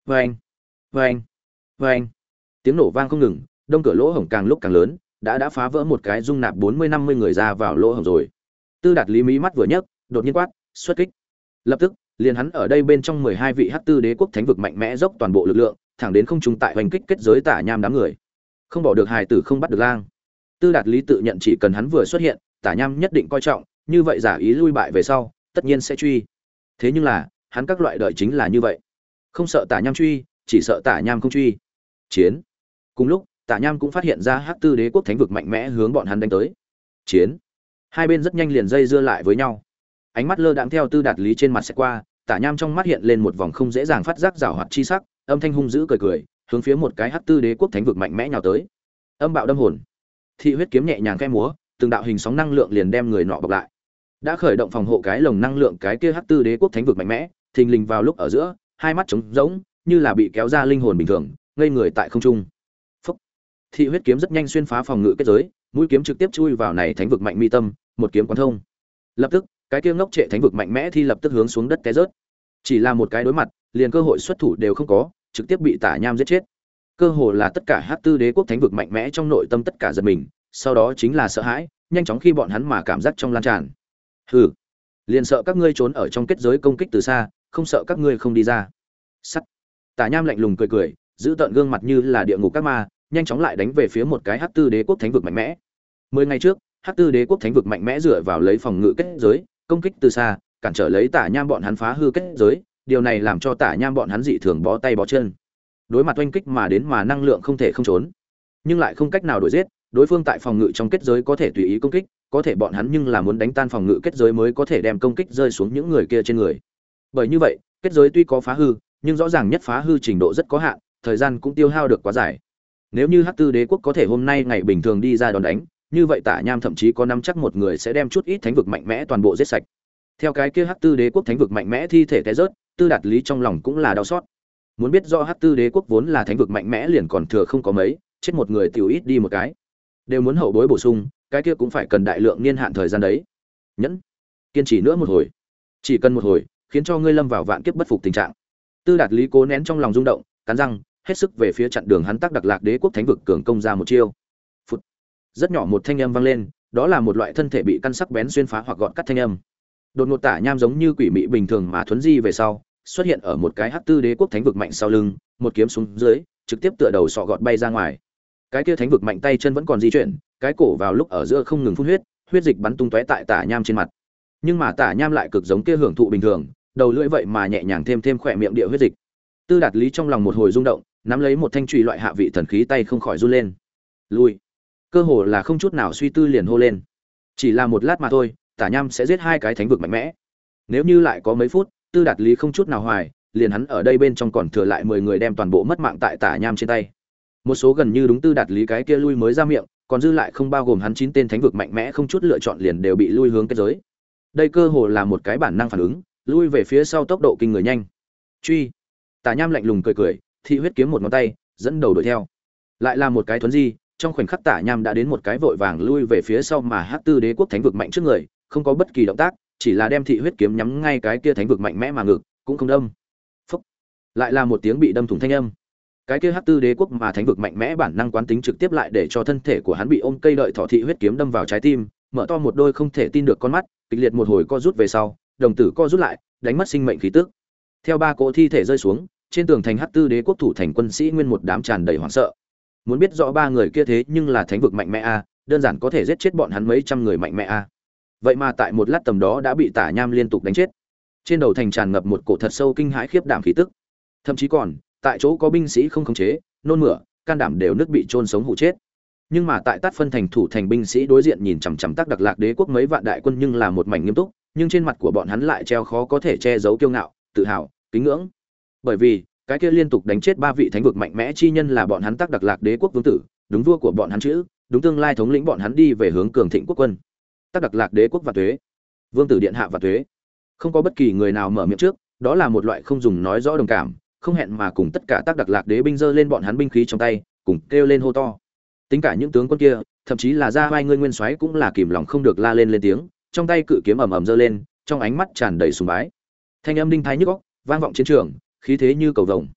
Vâng, vâng, vâng. Tiếng nổ vang không ngừng, đông cửa lỗ hổng càng lúc càng lớn, đã đã phá vỡ một cái dung nạp bốn mươi năm mươi người ra vào lỗ hổng rồi. Tư Đạt Lý mí mắt vừa nhấc, đột nhiên quát, xuất kích. Lập tức, liền hắn ở đây bên trong mười hai vị Hắc Tư Đế quốc thánh vực mạnh mẽ dốc toàn bộ lực lượng, thẳng đến không trung tại hoành kích kết giới Tả Nham đám người. Không bỏ được hài tử không bắt được lang. Tư Đạt Lý tự nhận chỉ cần hắn vừa xuất hiện, Tả Nham nhất định coi trọng, như vậy giả ý lui bại về sau, tất nhiên sẽ truy. Thế nhưng là, hắn các loại đợi chính là như vậy. Không sợ Tả Nham truy, chỉ sợ Tả Nham không truy. Chiến. Cùng lúc, Tả Nham cũng phát hiện ra Hắc Tư Đế quốc thánh vực mạnh mẽ hướng bọn hắn đánh tới. Chiến. Hai bên rất nhanh liền dây dưa lại với nhau. Ánh mắt lơ đãng theo Tư Đạt Lý trên mặt sẽ qua, Tả Nham trong mắt hiện lên một vòng không dễ dàng phát giác giảo hoạt chi sắc, âm thanh hung dữ cười cười, hướng phía một cái Hắc Tư Đế quốc thánh vực mạnh mẽ nhào tới. Âm bạo đâm hồn. Thị huyết kiếm nhẹ nhàng khẽ múa, từng đạo hình sóng năng lượng liền đem người nọ bọc lại. Đã khởi động phòng hộ cái lồng năng lượng cái kia Hắc Tư Đế quốc thánh vực mạnh mẽ, thình lình vào lúc ở giữa, hai mắt trống rỗng, như là bị kéo ra linh hồn bình thường, ngây người tại không trung. Phốc. Thị huyết kiếm rất nhanh xuyên phá phòng ngự kết giới, mũi kiếm trực tiếp chui vào này thánh vực mạnh mi tâm, một kiếm quán thông. Lập tức, cái kia ngốc trệ thánh vực mạnh mẽ thi lập tức hướng xuống đất té rớt. Chỉ là một cái đối mặt, liền cơ hội xuất thủ đều không có, trực tiếp bị Tả Nham giết chết. Cơ hồ là tất cả Hắc Tư Đế quốc thánh vực mạnh mẽ trong nội tâm tất cả giật mình, sau đó chính là sợ hãi, nhanh chóng khi bọn hắn mà cảm giác trong lan tràn. Hừ, liền sợ các ngươi trốn ở trong kết giới công kích từ xa, không sợ các ngươi không đi ra. Sắt. Tả Nham lạnh lùng cười cười, giữ tợn gương mặt như là địa ngục các ma, nhanh chóng lại đánh về phía một cái Hắc Tư Đế quốc thánh vực mạnh mẽ. Mười ngày trước, Hắc Tư Đế quốc thánh vực mạnh mẽ dựa vào lấy phòng ngự kết giới, công kích từ xa, cản trở lấy Tả Nham bọn hắn phá hư kết giới, điều này làm cho Tả Nham bọn hắn dị thường bó tay bó chân. Đối mặt oanh kích mà đến mà năng lượng không thể không trốn, nhưng lại không cách nào đuổi giết, đối phương tại phòng ngự trong kết giới có thể tùy ý công kích, có thể bọn hắn nhưng là muốn đánh tan phòng ngự kết giới mới có thể đem công kích rơi xuống những người kia trên người. Bởi như vậy, kết giới tuy có phá hư, nhưng rõ ràng nhất phá hư trình độ rất có hạn, thời gian cũng tiêu hao được quá dài. Nếu như Hắc Tư Đế quốc có thể hôm nay ngày bình thường đi ra đòn đánh, như vậy Tả Nham thậm chí có nắm chắc một người sẽ đem chút ít thánh vực mạnh mẽ toàn bộ giết sạch. Theo cái kia Hắc Tư Đế quốc thánh vực mạnh mẽ thi thể té rớt, Tư Đạt Lý trong lòng cũng là đau xót. Muốn biết do Hắc Tư Đế quốc vốn là thánh vực mạnh mẽ liền còn thừa không có mấy, chết một người tiểu ít đi một cái. Đều muốn hậu bối bổ sung, cái kia cũng phải cần đại lượng niên hạn thời gian đấy. Nhẫn, kiên trì nữa một hồi. Chỉ cần một hồi, khiến cho ngươi lâm vào vạn kiếp bất phục tình trạng. Tư Đạt Lý cố nén trong lòng rung động, cắn răng, hết sức về phía chặn đường hắn tác đặc lạc đế quốc thánh vực cường công ra một chiêu. Phụt. Rất nhỏ một thanh âm vang lên, đó là một loại thân thể bị căn sắc bén xuyên phá hoặc gọt cắt thanh âm. Đột ngột Tả Nham giống như quỷ mị bình thường mà thuấn di về sau, xuất hiện ở một cái Hắc Tư Đế quốc thánh vực mạnh sau lưng, một kiếm xuống dưới, trực tiếp tựa đầu sọ gọt bay ra ngoài. Cái kia thánh vực mạnh tay chân vẫn còn di chuyển, cái cổ vào lúc ở giữa không ngừng phun huyết, huyết dịch bắn tung tóe tại Tả Nham trên mặt. Nhưng mà Tả Nham lại cực giống kia hưởng thụ bình thường, đầu lưỡi vậy mà nhẹ nhàng thêm thêm khỏe miệng địa huyết dịch. Tư Đạt Lý trong lòng một hồi rung động, nắm lấy một thanh chùy loại hạ vị thần khí tay không khỏi run lên. Lui. Cơ hồ là không chút nào suy tư liền hô lên. Chỉ là một lát mà thôi, Tả Nham sẽ giết hai cái thánh vực mạnh mẽ. Nếu như lại có mấy phút, Tư Đạt Lý không chút nào hoài, liền hắn ở đây bên trong còn thừa lại mười người đem toàn bộ mất mạng tại Tả Nham trên tay. Một số gần như đúng Tư Đạt Lý cái kia lui mới ra miệng, còn dư lại không bao gồm hắn chín tên thánh vực mạnh mẽ không chút lựa chọn liền đều bị lui hướng kết giới. Đây cơ hồ là một cái bản năng phản ứng, lui về phía sau tốc độ kinh người nhanh. Truy. Tả Nham lạnh lùng cười cười, thị huyết kiếm một ngón tay, dẫn đầu đuổi theo. Lại là một cái thuấn di, trong khoảnh khắc Tả Nham đã đến một cái vội vàng lui về phía sau mà Hắc Tư Đế quốc thánh vực mạnh trước người, không có bất kỳ động tác, chỉ là đem thị huyết kiếm nhắm ngay cái kia thánh vực mạnh mẽ mà ngực, cũng không đâm. Phốc. Lại là một tiếng bị đâm thủng thanh âm. Cái kia Hắc Tư Đế quốc mà thánh vực mạnh mẽ bản năng quán tính trực tiếp lại để cho thân thể của hắn bị ôm cây đợi thỏ thị huyết kiếm đâm vào trái tim, mở to một đôi không thể tin được con mắt, kịch liệt một hồi co rút về sau, đồng tử co rút lại, đánh mất sinh mệnh khí tức. Theo ba cỗ thi thể rơi xuống, trên tường thành Hắc Tư Đế quốc thủ thành quân sĩ nguyên một đám tràn đầy hoảng sợ. Muốn biết rõ ba người kia thế nhưng là thánh vực mạnh mẽ a, đơn giản có thể giết chết bọn hắn mấy trăm người mạnh mẽ a. Vậy mà tại một lát tầm đó đã bị Tả Nham liên tục đánh chết. Trên đầu thành tràn ngập một cổ thật sâu kinh hãi khiếp đảm khí tức. Thậm chí còn, tại chỗ có binh sĩ không khống chế, nôn mửa, can đảm đều nứt bị chôn sống hụ chết. Nhưng mà tại Tát phân thành thủ thành binh sĩ đối diện nhìn chằm chằm tác đặc lạc đế quốc mấy vạn đại quân nhưng là một mảnh nghiêm túc, nhưng trên mặt của bọn hắn lại treo khó có thể che giấu kiêu ngạo, tự hào, kính ngưỡng. Bởi vì, cái kia liên tục đánh chết ba vị thánh vực mạnh mẽ chi nhân là bọn hắn tác đặc lạc đế quốc vương tử, đúng vua của bọn hắn chữ, đúng tương lai thống lĩnh bọn hắn đi về hướng cường thịnh quốc quân. Tác đặc lạc đế quốc và tuế, vương tử điện hạ và tuế. Không có bất kỳ người nào mở miệng trước, đó là một loại không dùng nói rõ đồng cảm, không hẹn mà cùng tất cả tác đặc lạc đế binh giơ lên bọn hắn binh khí trong tay, cùng kêu lên hô to. Tính cả những tướng quân kia, thậm chí là ra vai ngươi nguyên soái cũng là kìm lòng không được la lên lên tiếng, trong tay cự kiếm ầm ầm giơ lên, trong ánh mắt tràn đầy sùng bái. Thanh âm đinh thái nhức óc, vang vọng chiến trường, khí thế như cầu vồng.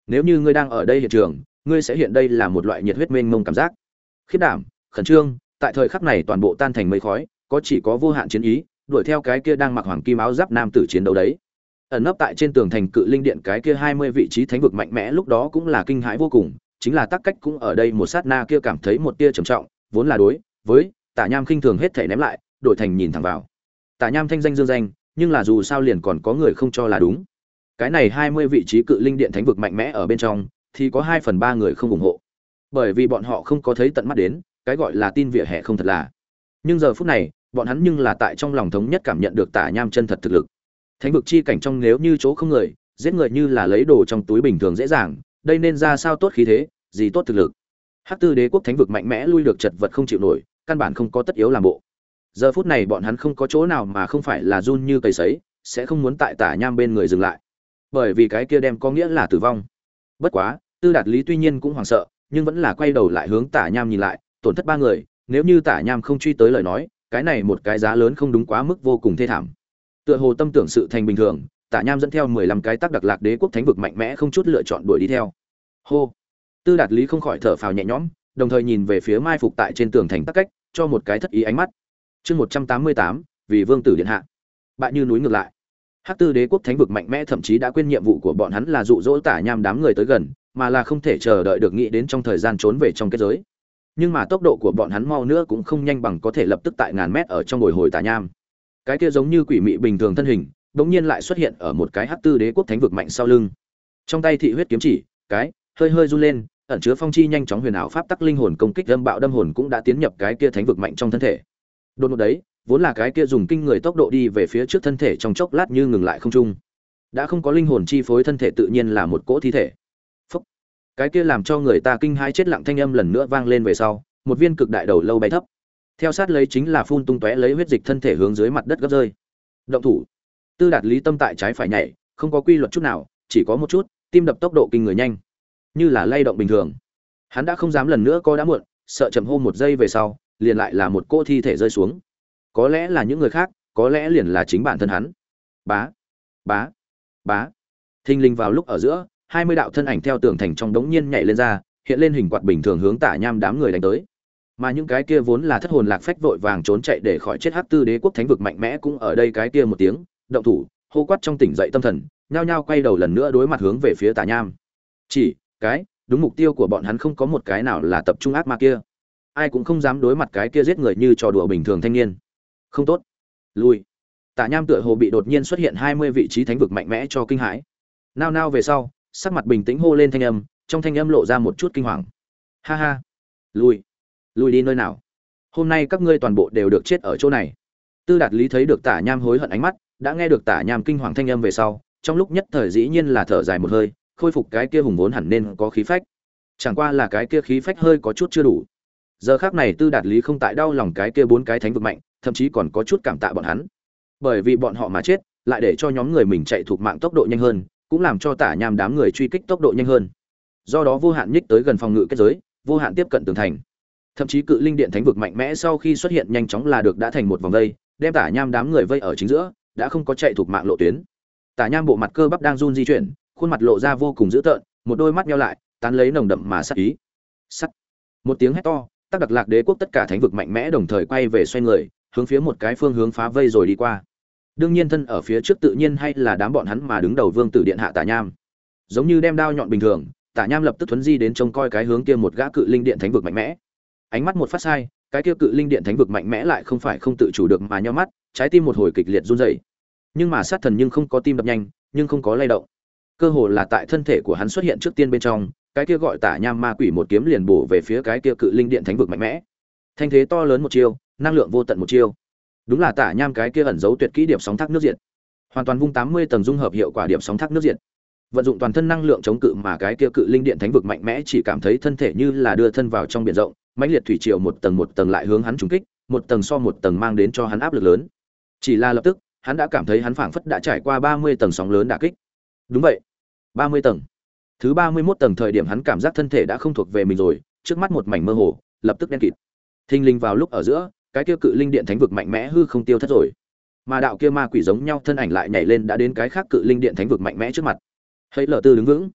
nếu như ngươi đang ở đây hiện trường, ngươi sẽ hiện đây là một loại nhiệt huyết mênh mông cảm giác, khiếp đảm, khẩn trương, tại thời khắc này toàn bộ tan thành mây khói, có chỉ có vô hạn chiến ý, đuổi theo cái kia đang mặc hoàng kim áo giáp nam tử chiến đấu đấy. Ẩn nấp tại trên tường thành cự linh điện cái kia hai mươi vị trí thánh vực mạnh mẽ lúc đó cũng là kinh hãi vô cùng, chính là Tắc Cách cũng ở đây một sát na kia cảm thấy một tia trầm trọng, vốn là đối với Tả Nham khinh thường hết thảy ném lại, đổi thành nhìn thẳng vào. Tả Nham thanh danh dương danh, nhưng là dù sao liền còn có người không cho là đúng. Cái này hai mươi vị trí cự linh điện thánh vực mạnh mẽ ở bên trong, thì có hai phần ba người không ủng hộ. Bởi vì bọn họ không có thấy tận mắt đến, cái gọi là tin vỉa hè không thật là. Nhưng giờ phút này, bọn hắn nhưng là tại trong lòng thống nhất cảm nhận được Tả Nham chân thật thực lực. Thánh vực chi cảnh trong nếu như chỗ không người, giết người như là lấy đồ trong túi bình thường dễ dàng, đây nên ra sao tốt khí thế, gì tốt thực lực. Hắc Tư Đế quốc thánh vực mạnh mẽ lui được chật vật không chịu nổi, căn bản không có tất yếu làm bộ. Giờ phút này bọn hắn không có chỗ nào mà không phải là run như cầy sấy, sẽ không muốn tại Tả Nham bên người dừng lại. Bởi vì cái kia đem có nghĩa là tử vong. Bất quá, Tư Đạt Lý tuy nhiên cũng hoảng sợ, nhưng vẫn là quay đầu lại hướng Tả Nham nhìn lại, tổn thất ba người, nếu như Tả Nham không truy tới lời nói, cái này một cái giá lớn không đúng quá mức vô cùng thê thảm. Tựa hồ tâm tưởng sự thành bình thường, Tả Nham dẫn theo mười lăm cái tác đặc lạc đế quốc thánh vực mạnh mẽ không chút lựa chọn đuổi đi theo. Hô. Tư Đạt Lý không khỏi thở phào nhẹ nhõm, đồng thời nhìn về phía mai phục tại trên tường thành Tắc Cách, cho một cái thất ý ánh mắt. Chương một trăm tám mươi tám, vì vương tử điện hạ. Bại như núi ngược lại. Hắc Tư Đế quốc thánh vực mạnh mẽ thậm chí đã quên nhiệm vụ của bọn hắn là dụ dỗ Tả Nham đám người tới gần, mà là không thể chờ đợi được nghĩ đến trong thời gian trốn về trong kết giới. Nhưng mà tốc độ của bọn hắn mau nữa cũng không nhanh bằng có thể lập tức tại ngàn mét ở trong bồi hồi Tả Nham. Cái kia giống như quỷ mị bình thường thân hình, bỗng nhiên lại xuất hiện ở một cái Hắc Tư Đế quốc thánh vực mạnh sau lưng. Trong tay thị huyết kiếm chỉ, cái hơi hơi run lên, ẩn chứa phong chi nhanh chóng huyền ảo pháp tắc linh hồn công kích âm bạo đâm hồn cũng đã tiến nhập cái kia thánh vực mạnh trong thân thể. Đột ngột đấy, vốn là cái kia dùng kinh người tốc độ đi về phía trước thân thể trong chốc lát như ngừng lại không trung. Đã không có linh hồn chi phối thân thể tự nhiên là một cỗ thi thể. Phốc. Cái kia làm cho người ta kinh hãi chết lặng thanh âm lần nữa vang lên về sau, một viên cực đại đầu lâu bay thấp. Theo sát lấy chính là phun tung tóe lấy huyết dịch thân thể hướng dưới mặt đất gấp rơi. Động thủ. Tư Đạt Lý tâm tại trái phải nhảy, không có quy luật chút nào, chỉ có một chút, tim đập tốc độ kinh người nhanh, như là lay động bình thường. Hắn đã không dám lần nữa co đã muộn, sợ chậm hô một giây về sau, liền lại là một cô thi thể rơi xuống. Có lẽ là những người khác, có lẽ liền là chính bản thân hắn. Bá, bá, bá. Thình lình vào lúc ở giữa, hai mươi đạo thân ảnh theo tường thành trong đống nhiên nhảy lên ra, hiện lên hình quạt bình thường hướng Tả Nham đám người đánh tới. Mà những cái kia vốn là thất hồn lạc phách vội vàng trốn chạy để khỏi chết Hắc Tư Đế quốc thánh vực mạnh mẽ cũng ở đây cái kia một tiếng, động thủ, hô quát trong tỉnh dậy tâm thần, nhao nhao quay đầu lần nữa đối mặt hướng về phía Tả Nham. Chỉ, cái, đúng mục tiêu của bọn hắn không có một cái nào là tập trung ác ma kia. Ai cũng không dám đối mặt cái kia giết người như trò đùa bình thường thanh niên. Không tốt. Lui. Tả Nham tựa hồ bị đột nhiên xuất hiện hai mươi vị trí thánh vực mạnh mẽ cho kinh hãi. Nao nao về sau, sắc mặt bình tĩnh hô lên thanh âm, trong thanh âm lộ ra một chút kinh hoàng. Ha ha. Lui. Lui đi nơi nào? Hôm nay các ngươi toàn bộ đều được chết ở chỗ này. Tư Đạt Lý thấy được Tả Nham hối hận ánh mắt, đã nghe được Tả Nham kinh hoàng thanh âm về sau, trong lúc nhất thời dĩ nhiên là thở dài một hơi, khôi phục cái kia hùng vốn hẳn nên có khí phách. Chẳng qua là cái kia khí phách hơi có chút chưa đủ. Giờ khắc này Tư Đạt Lý không tại đau lòng cái kia bốn cái thánh vực mạnh, thậm chí còn có chút cảm tạ bọn hắn. Bởi vì bọn họ mà chết, lại để cho nhóm người mình chạy thuộc mạng tốc độ nhanh hơn, cũng làm cho Tả Nham đám người truy kích tốc độ nhanh hơn. Do đó vô hạn nhích tới gần phòng ngự kết giới, vô hạn tiếp cận tường thành. Thậm chí cự linh điện thánh vực mạnh mẽ sau khi xuất hiện nhanh chóng là được đã thành một vòng vây, đem Tả Nham đám người vây ở chính giữa, đã không có chạy thuộc mạng lộ tuyến. Tả Nham bộ mặt cơ bắp đang run di chuyển, khuôn mặt lộ ra vô cùng dữ tợn, một đôi mắt nheo lại, tán lấy nồng đậm mà sát ý. Sắt. Một tiếng hét to, Tắc Đặc Lạc Đế quốc tất cả thánh vực mạnh mẽ đồng thời quay về xoay người, hướng phía một cái phương hướng phá vây rồi đi qua. Đương nhiên thân ở phía trước tự nhiên hay là đám bọn hắn mà đứng đầu vương tử điện hạ Tả Nham. Giống như đem đao nhọn bình thường, Tả Nham lập tức thuấn di đến trông coi cái hướng kia một gã cự linh điện thánh vực mạnh mẽ. Ánh mắt một phát sai, cái kia cự linh điện thánh vực mạnh mẽ lại không phải không tự chủ được mà nhíu mắt, trái tim một hồi kịch liệt run rẩy. Nhưng mà sát thần nhưng không có tim đập nhanh, nhưng không có lay động. Cơ hồ là tại thân thể của hắn xuất hiện trước tiên bên trong, cái kia gọi Tả Nham ma quỷ một kiếm liền bổ về phía cái kia cự linh điện thánh vực mạnh mẽ. Thanh thế to lớn một chiêu, năng lượng vô tận một chiêu. Đúng là Tả Nham cái kia ẩn giấu tuyệt kỹ điệp sóng thác nước diệt. Hoàn toàn vung tám mươi tầng dung hợp hiệu quả điệp sóng thác nước diệt. Vận dụng toàn thân năng lượng chống cự mà cái kia cự linh điện thánh vực mạnh mẽ chỉ cảm thấy thân thể như là đưa thân vào trong biển rộng, mãnh liệt thủy triều một tầng một tầng lại hướng hắn trùng kích, một tầng so một tầng mang đến cho hắn áp lực lớn. Chỉ là lập tức, hắn đã cảm thấy hắn phảng phất đã trải qua ba mươi tầng sóng lớn đả kích. Đúng vậy, ba mươi tầng. Thứ ba mươi mốt tầng thời điểm hắn cảm giác thân thể đã không thuộc về mình rồi, trước mắt một mảnh mơ hồ, lập tức đen kịt. Thình lình vào lúc ở giữa, cái kia cự linh điện thánh vực mạnh mẽ hư không tiêu thất rồi. Mà đạo kia ma quỷ giống nhau thân ảnh lại nhảy lên đã đến cái khác cự linh điện thánh vực mạnh mẽ trước mặt. Hãy lở tư đứng vững.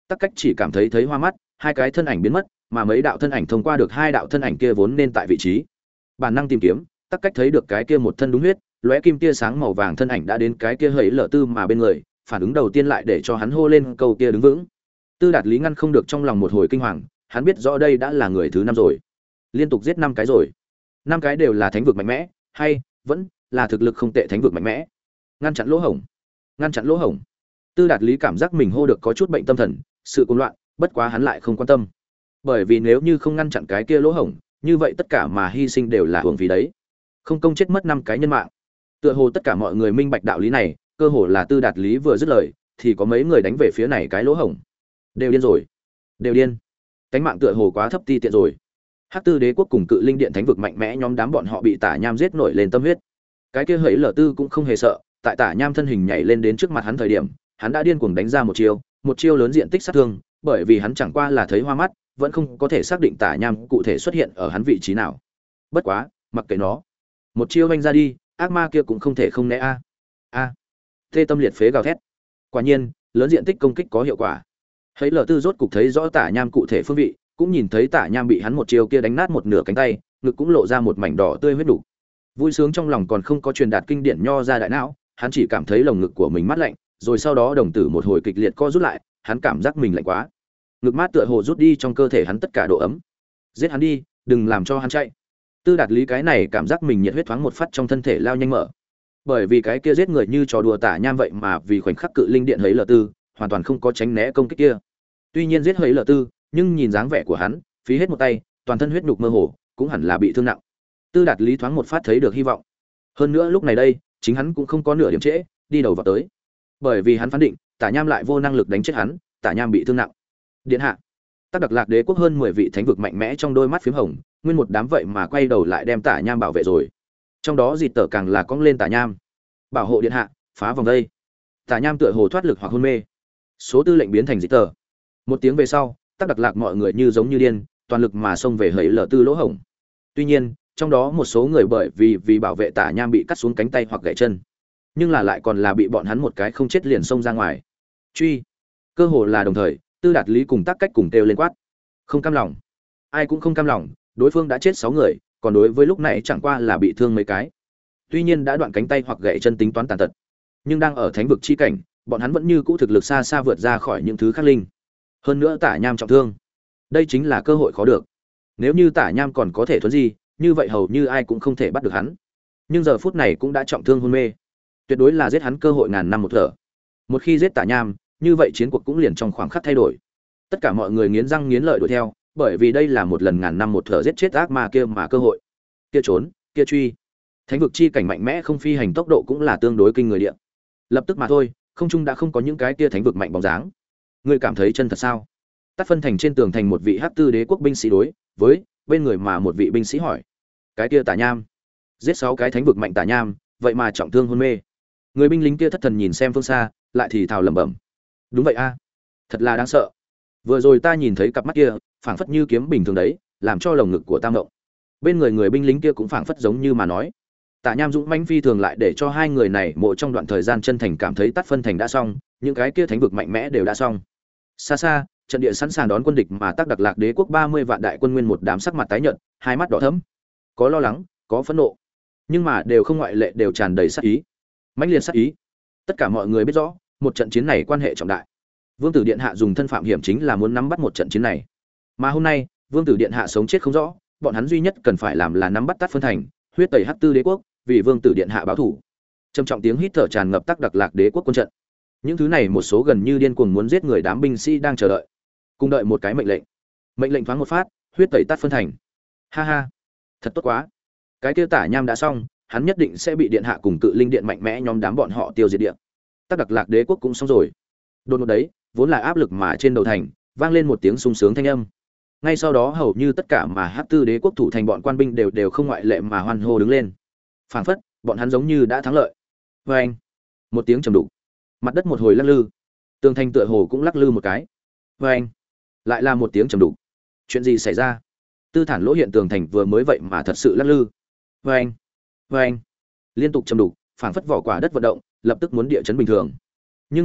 Tắc Cách chỉ cảm thấy thấy hoa mắt, hai cái thân ảnh biến mất, mà mấy đạo thân ảnh thông qua được hai đạo thân ảnh kia vốn nên tại vị trí. Bản năng tìm kiếm, Tắc Cách thấy được cái kia một thân đúng huyết, lóe kim tia sáng màu vàng thân ảnh đã đến cái kia hẫy lở tư mà bên người, phản ứng đầu tiên lại để cho hắn hô lên câu kia đứng vững. Tư Đạt Lý ngăn không được trong lòng một hồi kinh hoàng, hắn biết rõ đây đã là người thứ năm rồi, liên tục giết năm cái rồi, năm cái đều là thánh vực mạnh mẽ, hay vẫn là thực lực không tệ thánh vực mạnh mẽ. Ngăn chặn lỗ hổng, ngăn chặn lỗ hổng. Tư Đạt Lý cảm giác mình hô được có chút bệnh tâm thần, sự cuồng loạn, bất quá hắn lại không quan tâm, bởi vì nếu như không ngăn chặn cái kia lỗ hổng, như vậy tất cả mà hy sinh đều là hưởng phí đấy, không công chết mất năm cái nhân mạng. Tựa hồ tất cả mọi người minh bạch đạo lý này, cơ hồ là Tư Đạt Lý vừa dứt lời, thì có mấy người đánh về phía này cái lỗ hổng. Đều điên rồi, đều điên. Cánh mạng tựa hồ quá thấp ti tiện rồi. Hắc Tư Đế quốc cùng Cự Linh Điện thánh vực mạnh mẽ nhóm đám bọn họ bị Tả Nham giết nổi lên tâm huyết. Cái kia hẫy lở tư cũng không hề sợ, tại Tả Nham thân hình nhảy lên đến trước mặt hắn thời điểm, hắn đã điên cuồng đánh ra một chiêu, một chiêu lớn diện tích sát thương, bởi vì hắn chẳng qua là thấy hoa mắt, vẫn không có thể xác định Tả Nham cụ thể xuất hiện ở hắn vị trí nào. Bất quá, mặc kệ nó, một chiêu vung ra đi, ác ma kia cũng không thể không né a. A. Tê tâm liệt phế gào thét. Quả nhiên, lớn diện tích công kích có hiệu quả. Hẫy lở tư rốt cục thấy rõ Tả Nham cụ thể phương vị, cũng nhìn thấy Tả Nham bị hắn một chiêu kia đánh nát một nửa cánh tay, ngực cũng lộ ra một mảnh đỏ tươi huyết đủ. Vui sướng trong lòng còn không có truyền đạt kinh điển nho ra đại não, hắn chỉ cảm thấy lồng ngực của mình mát lạnh, rồi sau đó đồng tử một hồi kịch liệt co rút lại, hắn cảm giác mình lạnh quá. Ngực mát tựa hồ rút đi trong cơ thể hắn tất cả độ ấm. Giết hắn đi, đừng làm cho hắn chạy. Tư Đạt Lý cái này cảm giác mình nhiệt huyết thoáng một phát trong thân thể lao nhanh mở. Bởi vì cái kia giết người như trò đùa Tả Nham vậy mà vì khoảnh khắc Cự Linh Điện hẫy lở tư, hoàn toàn không có tránh né công kích kia. Tuy nhiên giết hẫy lở tư, nhưng nhìn dáng vẻ của hắn, phí hết một tay, toàn thân huyết nhục mơ hồ, cũng hẳn là bị thương nặng. Tư Đạt Lý thoáng một phát thấy được hy vọng. Hơn nữa lúc này đây, chính hắn cũng không có nửa điểm trễ, đi đầu vào tới. Bởi vì hắn phán định, Tả Nham lại vô năng lực đánh chết hắn, Tả Nham bị thương nặng. Điện hạ, Tắc Đặc Lạc Đế quốc hơn mười vị thánh vực mạnh mẽ trong đôi mắt phím hồng, nguyên một đám vậy mà quay đầu lại đem Tả Nham bảo vệ rồi. Trong đó Dịt Tở càng là cong lên Tả Nham, bảo hộ điện hạ, phá vòng đây. Tả Nham tựa hồ thoát lực hoặc hôn mê. Số tư lệnh biến thành Dịt Tở. Một tiếng về sau, Tắc Đặc Lạc mọi người như giống như điên, toàn lực mà xông về hẫy lở tư lỗ hổng. Tuy nhiên, trong đó một số người bởi vì vì bảo vệ Tả Nham bị cắt xuống cánh tay hoặc gãy chân, nhưng là lại còn là bị bọn hắn một cái không chết liền xông ra ngoài. Truy, cơ hồ là đồng thời, Tư Đạt Lý cùng Tắc Cách cùng kêu lên quát. Không cam lòng, ai cũng không cam lòng, đối phương đã chết sáu người, còn đối với lúc này chẳng qua là bị thương mấy cái. Tuy nhiên đã đoạn cánh tay hoặc gãy chân tính toán tàn tật, nhưng đang ở thánh vực chi cảnh, bọn hắn vẫn như cũ thực lực xa xa vượt ra khỏi những thứ khác linh. Hơn nữa Tả Nham trọng thương, đây chính là cơ hội khó được. Nếu như Tả Nham còn có thể thuấn di, như vậy hầu như ai cũng không thể bắt được hắn. Nhưng giờ phút này cũng đã trọng thương hôn mê, tuyệt đối là giết hắn cơ hội ngàn năm một thở. Một khi giết Tả Nham, như vậy chiến cuộc cũng liền trong khoảng khắc thay đổi. Tất cả mọi người nghiến răng nghiến lợi đuổi theo, bởi vì đây là một lần ngàn năm một thở giết chết ác ma kia mà cơ hội. Kia trốn, kia truy. Thánh vực chi cảnh mạnh mẽ không phi hành tốc độ cũng là tương đối kinh người địa. Lập tức mà thôi, không trung đã không có những cái kia thánh vực mạnh bóng dáng. Ngươi cảm thấy chân thật sao? Tắt phân thành trên tường thành một vị Hắc Tư Đế quốc binh sĩ đối với bên người mà một vị binh sĩ hỏi. Cái kia Tả Nham, giết sáu cái thánh vực mạnh Tả Nham, vậy mà trọng thương hôn mê. Người binh lính kia thất thần nhìn xem phương xa, lại thì thào lẩm bẩm. Đúng vậy a, thật là đáng sợ. Vừa rồi ta nhìn thấy cặp mắt kia, phảng phất như kiếm bình thường đấy, làm cho lồng ngực của ta ngộng. Bên người người binh lính kia cũng phảng phất giống như mà nói. Tả Nham dũng mãnh phi thường lại để cho hai người này mộ trong đoạn thời gian chân thành cảm thấy tắt phân thành đã xong, những cái kia thánh vực mạnh mẽ đều đã xong. Xa xa, trận địa sẵn sàng đón quân địch mà Tắc Đặc Lạc Đế quốc ba mươi vạn đại quân nguyên một đám sắc mặt tái nhợt, hai mắt đỏ thẫm, có lo lắng, có phẫn nộ, nhưng mà đều không ngoại lệ đều tràn đầy sát ý. Mãnh liệt sát ý. Tất cả mọi người biết rõ, một trận chiến này quan hệ trọng đại. Vương tử điện hạ dùng thân phạm hiểm chính là muốn nắm bắt một trận chiến này. Mà hôm nay, Vương tử điện hạ sống chết không rõ, bọn hắn duy nhất cần phải làm là nắm bắt Tát Phân Thành, huyết tẩy Hắc Tư Đế quốc, vì Vương tử điện hạ báo thủ. Trầm trọng tiếng hít thở tràn ngập Tắc Đặc Lạc Đế quốc quân trận. Những thứ này một số gần như điên cuồng muốn giết người đám binh sĩ đang chờ đợi, cùng đợi một cái mệnh lệnh. Mệnh lệnh thoáng một phát, huyết tẩy Tát Phân Thành. Ha ha, thật tốt quá. Cái kia Tả Nham đã xong, hắn nhất định sẽ bị điện hạ cùng Cự Linh điện mạnh mẽ nhóm đám bọn họ tiêu diệt điện. Tắc Đặc Lạc Đế quốc cũng xong rồi. Đột ngột đấy, vốn là áp lực mà trên đầu thành, vang lên một tiếng sung sướng thanh âm. Ngay sau đó hầu như tất cả mà Hắc Tư Đế quốc thủ thành bọn quan binh đều đều không ngoại lệ mà hoan hô đứng lên. Phảng phất, bọn hắn giống như đã thắng lợi. Oeng! Một tiếng trầm đục. Mặt đất một hồi lắc lư. Tường thành tựa hồ cũng lắc lư một cái. Oeng! Lại là một tiếng trầm đục. Chuyện gì xảy ra? Tư Thản Lỗ hiện tường thành vừa mới vậy mà thật sự lắc lư. Oeng! Oeng! Liên tục trầm đục, phảng phất vỏ quả đất vận động, lập tức muốn địa chấn bình thường. Nhưng mà,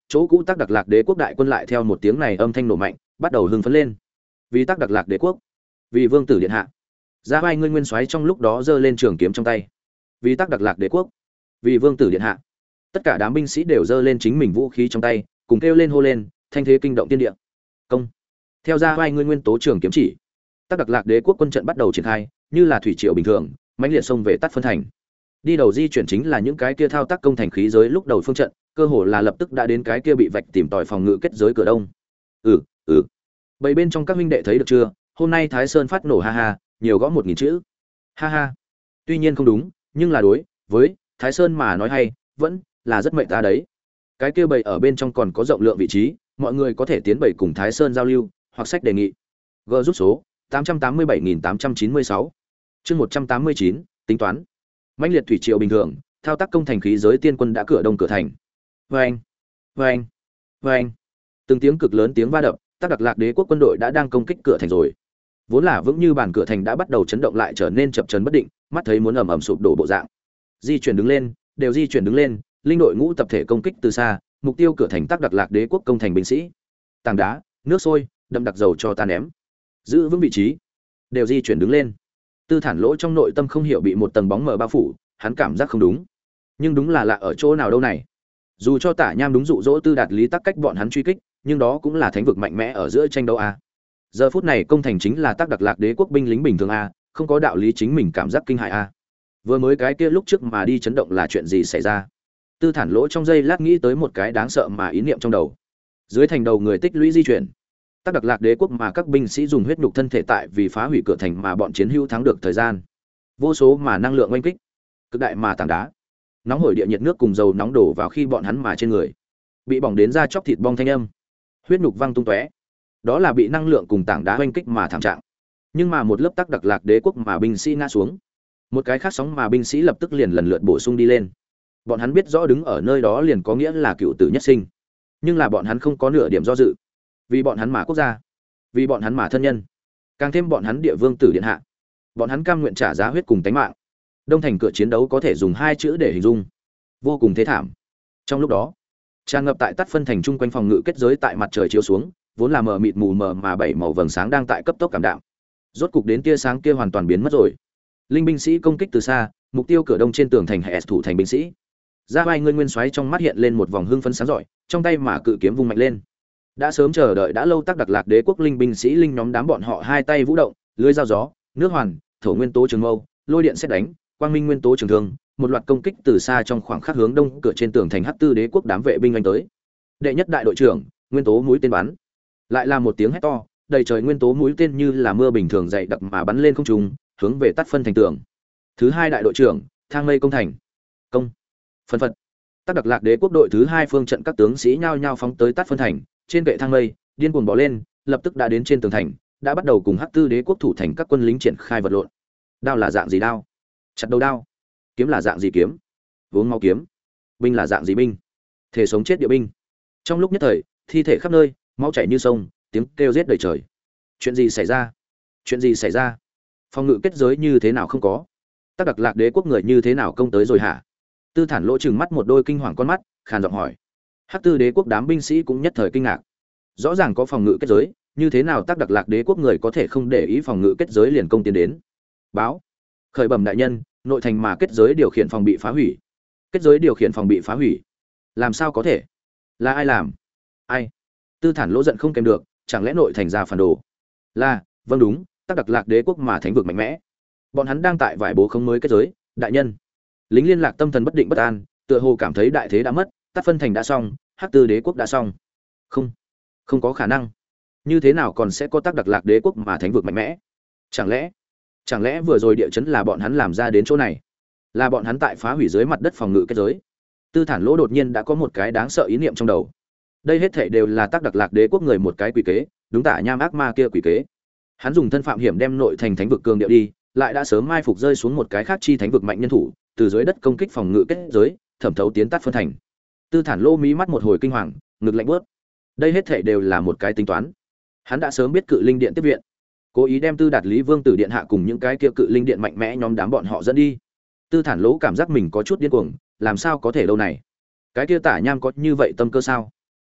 chỗ cũ Tắc Đặc Lạc Đế quốc đại quân lại theo một tiếng này âm thanh nổ mạnh, bắt đầu hưng phấn lên. Vì Tắc Đặc Lạc Đế quốc, vì vương tử điện hạ. Ra vai ngươi nguyên soái trong lúc đó giơ lên trường kiếm trong tay. Vì Tắc Đặc Lạc Đế quốc, vì vương tử điện hạ. Tất cả đám binh sĩ đều giơ lên chính mình vũ khí trong tay, cùng kêu lên hô lên, thanh thế kinh động thiên địa. Công. Theo ra vai ngươi nguyên tố trường kiếm chỉ, Tắc Đặc Lạc Đế quốc quân trận bắt đầu triển khai, như là thủy triều bình thường, mãnh liệt xông về Tát Phân thành. Đi đầu di chuyển chính là những cái kia thao tác công thành khí giới lúc đầu phương trận, cơ hồ là lập tức đã đến cái kia bị vạch tìm tòi phòng ngự kết giới cửa đông. Ừ, ừ. Bảy bên trong các huynh đệ thấy được chưa, hôm nay Thái Sơn phát nổ ha ha, nhiều gõ một nghìn chữ. Ha ha. Tuy nhiên không đúng, nhưng là đối với Thái Sơn mà nói hay, vẫn là rất mệnh ta đấy. Cái kia bầy ở bên trong còn có rộng lượng vị trí, mọi người có thể tiến bầy cùng Thái Sơn giao lưu, hoặc sách đề nghị. G rút số tám trăm tám mươi bảy nghìn tám trăm chín mươi sáu. Chương một trăm tám mươi chín, tính toán. Mãnh liệt thủy triều bình thường, thao tác công thành khí giới tiên quân đã cửa đông cửa thành. Oeng, oeng, oeng. Từng tiếng cực lớn tiếng va đập, Tắc Đặc Lạc Đế quốc quân đội đã đang công kích cửa thành rồi. Vốn là vững như bàn cửa thành đã bắt đầu chấn động lại trở nên chập chờn bất định, mắt thấy muốn ầm ầm sụp đổ bộ dạng. Di chuyển đứng lên, đều di chuyển đứng lên, linh đội ngũ tập thể công kích từ xa, mục tiêu cửa thành Tắc Đặc Lạc Đế quốc công thành binh sĩ. Tảng đá, nước sôi, đậm đặc dầu cho ta ném. Giữ vững vị trí, đều di chuyển đứng lên. Tư Thản Lỗ trong nội tâm không hiểu bị một tầng bóng mờ bao phủ, hắn cảm giác không đúng. Nhưng đúng là lạ ở chỗ nào đâu này? Dù cho Tả Nham đúng dụ dỗ Tư Đạt Lý Tắc cách bọn hắn truy kích, nhưng đó cũng là thánh vực mạnh mẽ ở giữa tranh đấu a. Giờ phút này công thành chính là Tắc Đặc Lạc Đế quốc binh lính bình thường a, không có đạo lý chính mình cảm giác kinh hại a. Vừa mới cái kia lúc trước mà đi chấn động là chuyện gì xảy ra? Tư Thản Lỗ trong giây lát nghĩ tới một cái đáng sợ mà ý niệm trong đầu. Dưới thành đầu người tích lũy di chuyển. Tắc Đặc Lạc Đế quốc mà các binh sĩ dùng huyết nhục thân thể tại vì phá hủy cửa thành mà bọn chiến hữu thắng được thời gian. Vô số mà năng lượng oanh kích, cực đại mà tảng đá, nóng hổi địa nhiệt nước cùng dầu nóng đổ vào khi bọn hắn mà trên người, bị bỏng đến da chóc thịt bong thanh âm, huyết nhục văng tung tóe. Đó là bị năng lượng cùng tảng đá oanh kích mà thảm trạng. Nhưng mà một lớp Tắc Đặc Lạc Đế quốc mà binh sĩ ngã xuống, một cái khác sóng mà binh sĩ lập tức liền lần lượt bổ sung đi lên. Bọn hắn biết rõ đứng ở nơi đó liền có nghĩa là cựu tử nhất sinh, nhưng là bọn hắn không có nửa điểm do dự. Vì bọn hắn mà quốc gia, vì bọn hắn mà thân nhân, càng thêm bọn hắn địa vương tử điện hạ, bọn hắn cam nguyện trả giá huyết cùng tánh mạng. Đông thành cửa chiến đấu có thể dùng hai chữ để hình dung: vô cùng thế thảm. Trong lúc đó, tràn ngập tại Tát Phân thành chung quanh phòng ngự kết giới tại mặt trời chiếu xuống, vốn là mờ mịt mù mờ mà bảy màu vầng sáng đang tại cấp tốc cảm đạm. Rốt cục đến tia sáng kia hoàn toàn biến mất rồi. Linh binh sĩ công kích từ xa, mục tiêu cửa đông trên tường thành hệ thủ thành binh sĩ. Ra vai ngươi nguyên soái trong mắt hiện lên một vòng hưng phấn sáng rọi, trong tay mà cự kiếm vung mạnh lên. Đã sớm chờ đợi đã lâu Tắc Đặc Lạc Đế quốc linh binh sĩ linh nhóm đám bọn họ hai tay vũ động, lưới dao gió, nước hoàn, thổ nguyên tố trường mâu, lôi điện sét đánh, quang minh nguyên tố trường thương, một loạt công kích từ xa trong khoảng khắc hướng đông cửa trên tường thành Hắc Tư Đế quốc đám vệ binh anh tới. Đệ nhất đại đội trưởng, nguyên tố mũi tên bắn. Lại là một tiếng hét to, đầy trời nguyên tố mũi tên như là mưa bình thường dày đặc mà bắn lên không trung, hướng về Tát Phân thành tường. Thứ hai đại đội trưởng, thang mây công thành. Công. Phân phật. Tắc Đặc Lạc Đế quốc đội thứ hai phương trận các tướng sĩ nhao nhao phóng tới Tát Phân thành, trên kệ thang mây, điên cuồng bỏ lên, lập tức đã đến trên tường thành, đã bắt đầu cùng Hắc Tư Đế quốc thủ thành các quân lính triển khai vật lộn. Đao là dạng gì đao? Chặt đầu đao. Kiếm là dạng gì kiếm? Vốn máu kiếm. Binh là dạng gì binh? Thể sống chết địa binh. Trong lúc nhất thời, thi thể khắp nơi, máu chảy như sông, tiếng kêu giết đầy trời. Chuyện gì xảy ra? Chuyện gì xảy ra? Phòng ngự kết giới như thế nào không có? Tắc Đặc Lạc Đế quốc người như thế nào công tới rồi hả? Tư Thản Lỗ trừng mắt một đôi kinh hoàng con mắt, khàn giọng hỏi. Hắc Tư Đế quốc đám binh sĩ cũng nhất thời kinh ngạc. Rõ ràng có phòng ngự kết giới, như thế nào Tắc Đặc Lạc Đế quốc người có thể không để ý phòng ngự kết giới liền công tiến đến? Báo, khởi bẩm đại nhân, nội thành mà kết giới điều khiển phòng bị phá hủy. Kết giới điều khiển phòng bị phá hủy? Làm sao có thể? Là ai làm? Ai? Tư Thản Lỗ giận không kèm được, chẳng lẽ nội thành ra phản đồ? Là, vâng đúng, Tắc Đặc Lạc Đế quốc mà thánh vực mạnh mẽ. Bọn hắn đang tại vải bố không mới kết giới, đại nhân. Lính liên lạc tâm thần bất định bất an, tựa hồ cảm thấy đại thế đã mất, Tát Phân thành đã xong, Hắc Tư Đế quốc đã xong. Không, không có khả năng. Như thế nào còn sẽ có Tắc Đặc Lạc Đế quốc mà thánh vực mạnh mẽ? Chẳng lẽ, chẳng lẽ vừa rồi địa chấn là bọn hắn làm ra đến chỗ này? Là bọn hắn tại phá hủy dưới mặt đất phòng ngự kết giới? Tư Thản Lỗ đột nhiên đã có một cái đáng sợ ý niệm trong đầu. Đây hết thảy đều là Tắc Đặc Lạc Đế quốc người một cái quỷ kế, đúng Tả Nham ác ma kia quỷ kế. Hắn dùng thân phạm hiểm đem nội thành thánh vực cường điệu đi, lại đã sớm mai phục rơi xuống một cái khác chi thánh vực mạnh nhân thủ, từ dưới đất công kích phòng ngự kết giới, thẩm thấu tiến Tát Phân thành. Tư Thản Lỗ mí mắt một hồi kinh hoàng, ngực lạnh buốt. Đây hết thảy đều là một cái tính toán. Hắn đã sớm biết cự linh điện tiếp viện, cố ý đem Tư Đạt Lý Vương tử điện hạ cùng những cái kia cự linh điện mạnh mẽ nhóm đám bọn họ dẫn đi. Tư Thản Lỗ cảm giác mình có chút điên cuồng, làm sao có thể đâu này? Cái kia Tả Nham có như vậy tâm cơ sao?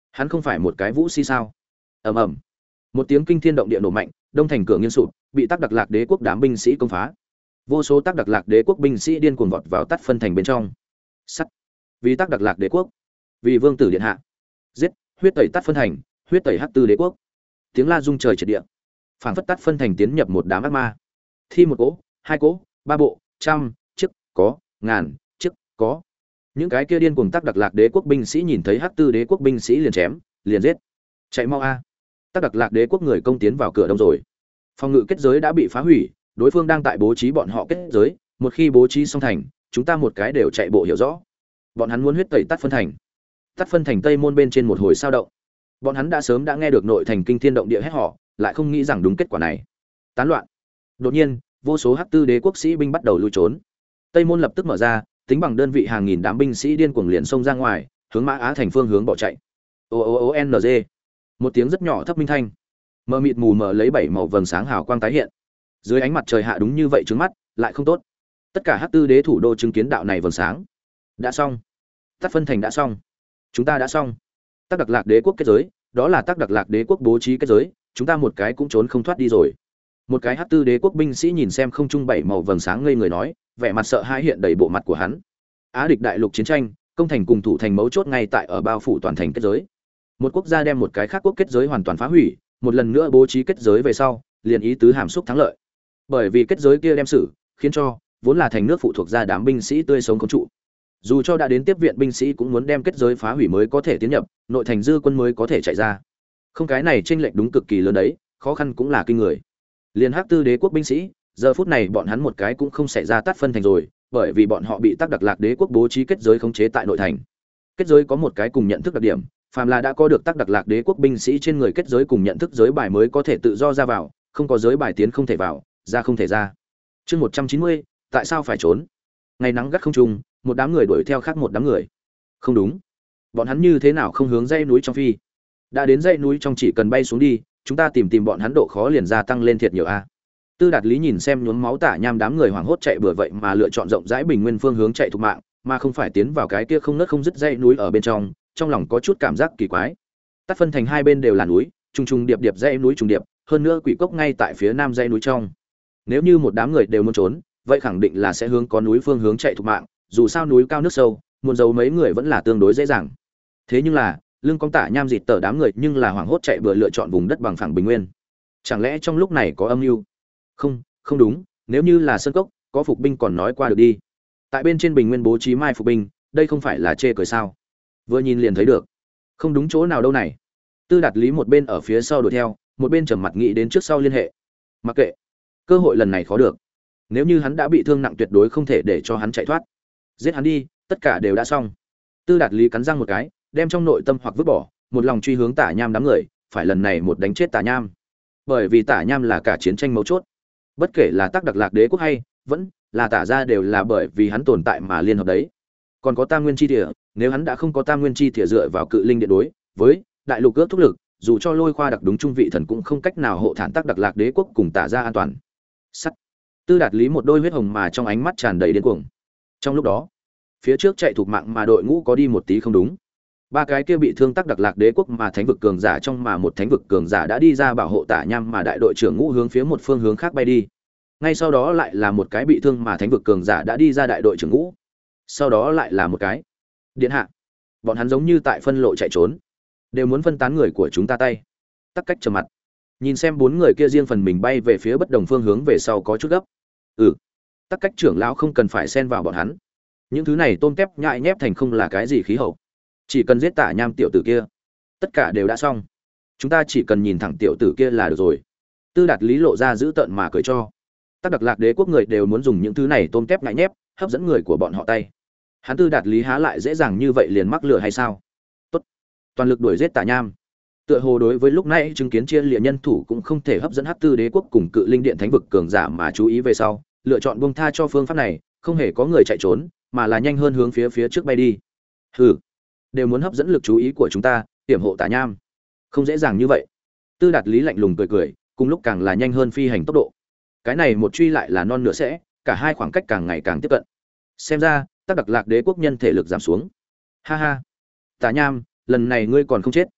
Hắn không phải một cái vũ si sao? Ầm ầm. Một tiếng kinh thiên động địa nổ mạnh, đông thành cửa nghiêng sụp, bị Tắc Đặc Lạc Đế quốc đám binh sĩ công phá. Vô số Tắc Đặc Lạc Đế quốc binh sĩ điên cuồng vọt vào Tắt Phân thành bên trong. Sắt. Vì Tắc Đặc Lạc Đế quốc, vì vương tử điện hạ. Giết, huyết tẩy Tắt Phân thành, huyết tẩy Hắc Tư Đế quốc. Tiếng la rung trời triệt địa. Phảng phất Tắt Phân thành tiến nhập một đám ác ma. Thi một cỗ, hai cỗ, ba bộ, trăm, chiếc, có, ngàn, chiếc, có. Những cái kia điên cuồng Tắc Đặc Lạc Đế quốc binh sĩ nhìn thấy Hắc Tư Đế quốc binh sĩ liền chém, liền giết. Chạy mau a. Tắc Đặc Lạc Đế quốc người công tiến vào cửa đông rồi. Phòng ngự kết giới đã bị phá hủy, đối phương đang tại bố trí bọn họ kết giới, một khi bố trí xong thành, chúng ta một cái đều chạy bộ hiểu rõ. Bọn hắn muốn huyết tẩy Tắt Phân thành. Tắt Phân thành tây môn bên trên một hồi sao động. Bọn hắn đã sớm đã nghe được nội thành kinh thiên động địa hét họ, lại không nghĩ rằng đúng kết quả này. Tán loạn. Đột nhiên, vô số Hắc Tư Đế quốc sĩ binh bắt đầu lui trốn. Tây môn lập tức mở ra, tính bằng đơn vị hàng nghìn đám binh sĩ điên cuồng liền xông ra ngoài, hướng Mã Á thành phương hướng bỏ chạy. O O O N G. Một tiếng rất nhỏ thấp minh thanh. Mờ mịt mù mờ lấy bảy màu vầng sáng hào quang tái hiện. Dưới ánh mặt trời hạ đúng như vậy trứng mắt, lại không tốt. Tất cả Hắc Tư Đế thủ đô chứng kiến đạo này vầng sáng. Đã xong. Tắt Phân thành đã xong. Chúng ta đã xong. Tắc Đặc Lạc Đế quốc kết giới, đó là Tắc Đặc Lạc Đế quốc bố trí kết giới, chúng ta một cái cũng trốn không thoát đi rồi. Một cái Hắc Tư Đế quốc binh sĩ nhìn xem không trung bảy màu vầng sáng ngây người nói, vẻ mặt sợ hãi hiện đầy bộ mặt của hắn. Á địch đại lục chiến tranh, công thành cùng thủ thành mấu chốt ngay tại ở bao phủ toàn thành kết giới. Một quốc gia đem một cái khác quốc kết giới hoàn toàn phá hủy, một lần nữa bố trí kết giới về sau, liền ý tứ hàm xúc thắng lợi. Bởi vì kết giới kia đem xử, khiến cho vốn là thành nước phụ thuộc ra đám binh sĩ tươi sống không trụ. Dù cho đã đến tiếp viện binh sĩ cũng muốn đem kết giới phá hủy mới có thể tiến nhập, nội thành dư quân mới có thể chạy ra. Không, cái này chênh lệch đúng cực kỳ lớn đấy, khó khăn cũng là kinh người. Liên Hắc Tư Đế quốc binh sĩ, giờ phút này bọn hắn một cái cũng không xảy ra Tắt Phân thành rồi, bởi vì bọn họ bị Tắc Đặc Lạc Đế quốc bố trí kết giới khống chế tại nội thành. Kết giới có một cái cùng nhận thức đặc điểm, phàm là đã có được Tắc Đặc Lạc Đế quốc binh sĩ trên người kết giới cùng nhận thức giới bài mới có thể tự do ra vào, không có giới bài tiến không thể vào, ra không thể ra. Chương một trăm chín mươi, tại sao phải trốn? Ngày nắng gắt không trung, một đám người đuổi theo khác một đám người. Không đúng, bọn hắn như thế nào không hướng dãy núi trong phi? Đã đến dãy núi trong chỉ cần bay xuống đi, chúng ta tìm tìm bọn hắn độ khó liền gia tăng lên thiệt nhiều a. Tư Đạt Lý nhìn xem nhuốm máu tả nham đám người hoảng hốt chạy bừa vậy mà lựa chọn rộng rãi bình nguyên phương hướng chạy thục mạng, mà không phải tiến vào cái kia không nứt không dứt dãy núi ở bên trong, trong lòng có chút cảm giác kỳ quái. Tắt Phân thành hai bên đều là núi, trùng trùng điệp điệp dãy núi trùng điệp, hơn nữa quỷ cốc ngay tại phía nam dãy núi trong. Nếu như một đám người đều muốn trốn, vậy khẳng định là sẽ hướng có núi phương hướng chạy thục mạng, dù sao núi cao nước sâu, muốn giấu mấy người vẫn là tương đối dễ dàng. Thế nhưng là, lưng cong tả nham dịt tờ đám người nhưng là hoảng hốt chạy bừa lựa chọn vùng đất bằng phẳng bình nguyên. Chẳng lẽ trong lúc này có âm mưu? Không, không đúng, nếu như là sơn cốc, có phục binh còn nói qua được đi. Tại bên trên bình nguyên bố trí mai phục binh, đây không phải là chê cười sao? Vừa nhìn liền thấy được. Không đúng chỗ nào đâu này. Tư Đạt Lý một bên ở phía sau đuổi theo, một bên trầm mặt nghĩ đến trước sau liên hệ. Mặc kệ, cơ hội lần này khó được. Nếu như hắn đã bị thương nặng tuyệt đối không thể để cho hắn chạy thoát. Giết hắn đi, tất cả đều đã xong. Tư Đạt Lý cắn răng một cái, đem trong nội tâm hoặc vứt bỏ, một lòng truy hướng Tả Nham đám người, phải lần này một đánh chết Tả Nham. Bởi vì Tả Nham là cả chiến tranh mấu chốt. Bất kể là Tắc Đặc Lạc Đế quốc hay vẫn là Tả gia đều là bởi vì hắn tồn tại mà liên hợp đấy. Còn có Tam Nguyên chi Thìa, nếu hắn đã không có Tam Nguyên chi Thìa dựa vào Cự Linh Điện đối với đại lục cước thúc lực, dù cho Lôi Khoa đặc đúng trung vị thần cũng không cách nào hộ thản Tắc Đặc Lạc Đế quốc cùng Tả gia an toàn. Sắt. Tư Đạt Lý một đôi huyết hồng mà trong ánh mắt tràn đầy điên cuồng. Trong lúc đó, phía trước chạy thuộc mạng mà đội ngũ có đi một tí không đúng. Ba cái kia bị thương Tắc Đặc Lạc Đế quốc mà thánh vực cường giả trong mà một thánh vực cường giả đã đi ra bảo hộ Tả Nham mà đại đội trưởng ngũ hướng phía một phương hướng khác bay đi. Ngay sau đó lại là một cái bị thương mà thánh vực cường giả đã đi ra đại đội trưởng ngũ. Sau đó lại là một cái. Điện hạ, bọn hắn giống như tại phân lộ chạy trốn, đều muốn phân tán người của chúng ta tay. Tắc Cách trầm mặt, nhìn xem bốn người kia riêng phần mình bay về phía bất đồng phương hướng về sau có chút gấp. Ừ, Tắc Cách trưởng lão không cần phải xen vào bọn hắn. Những thứ này tôm tép nhại nhép thành không là cái gì khí hậu. Chỉ cần giết Tả Nham tiểu tử kia, tất cả đều đã xong. Chúng ta chỉ cần nhìn thẳng tiểu tử kia là được rồi. Tư Đạt Lý lộ ra giữ tợn mà cười cho. Tắc Đặc Lạc Đế quốc người đều muốn dùng những thứ này tôm tép nhại nhép hấp dẫn người của bọn họ tay. Hắn Tư Đạt Lý há lại dễ dàng như vậy liền mắc lừa hay sao? Tốt, toàn lực đuổi giết Tả Nham. Tựa hồ đối với lúc nãy chứng kiến chia liệt nhân thủ cũng không thể hấp dẫn Hắc Tư Đế quốc cùng Cự Linh Điện thánh vực cường giả mà chú ý về sau, lựa chọn buông tha cho phương pháp này, không hề có người chạy trốn, mà là nhanh hơn hướng phía phía trước bay đi. Hừ, đều muốn hấp dẫn lực chú ý của chúng ta, hiểm hộ Tả Nham. Không dễ dàng như vậy. Tư Đạt Lý lạnh lùng cười cười, cùng lúc càng là nhanh hơn phi hành tốc độ. Cái này một truy lại là non nửa sẽ, cả hai khoảng cách càng ngày càng tiếp cận. Xem ra, Tắc Đặc Lạc Đế quốc nhân thể lực giảm xuống. Ha ha, Tả Nham, lần này ngươi còn không chết,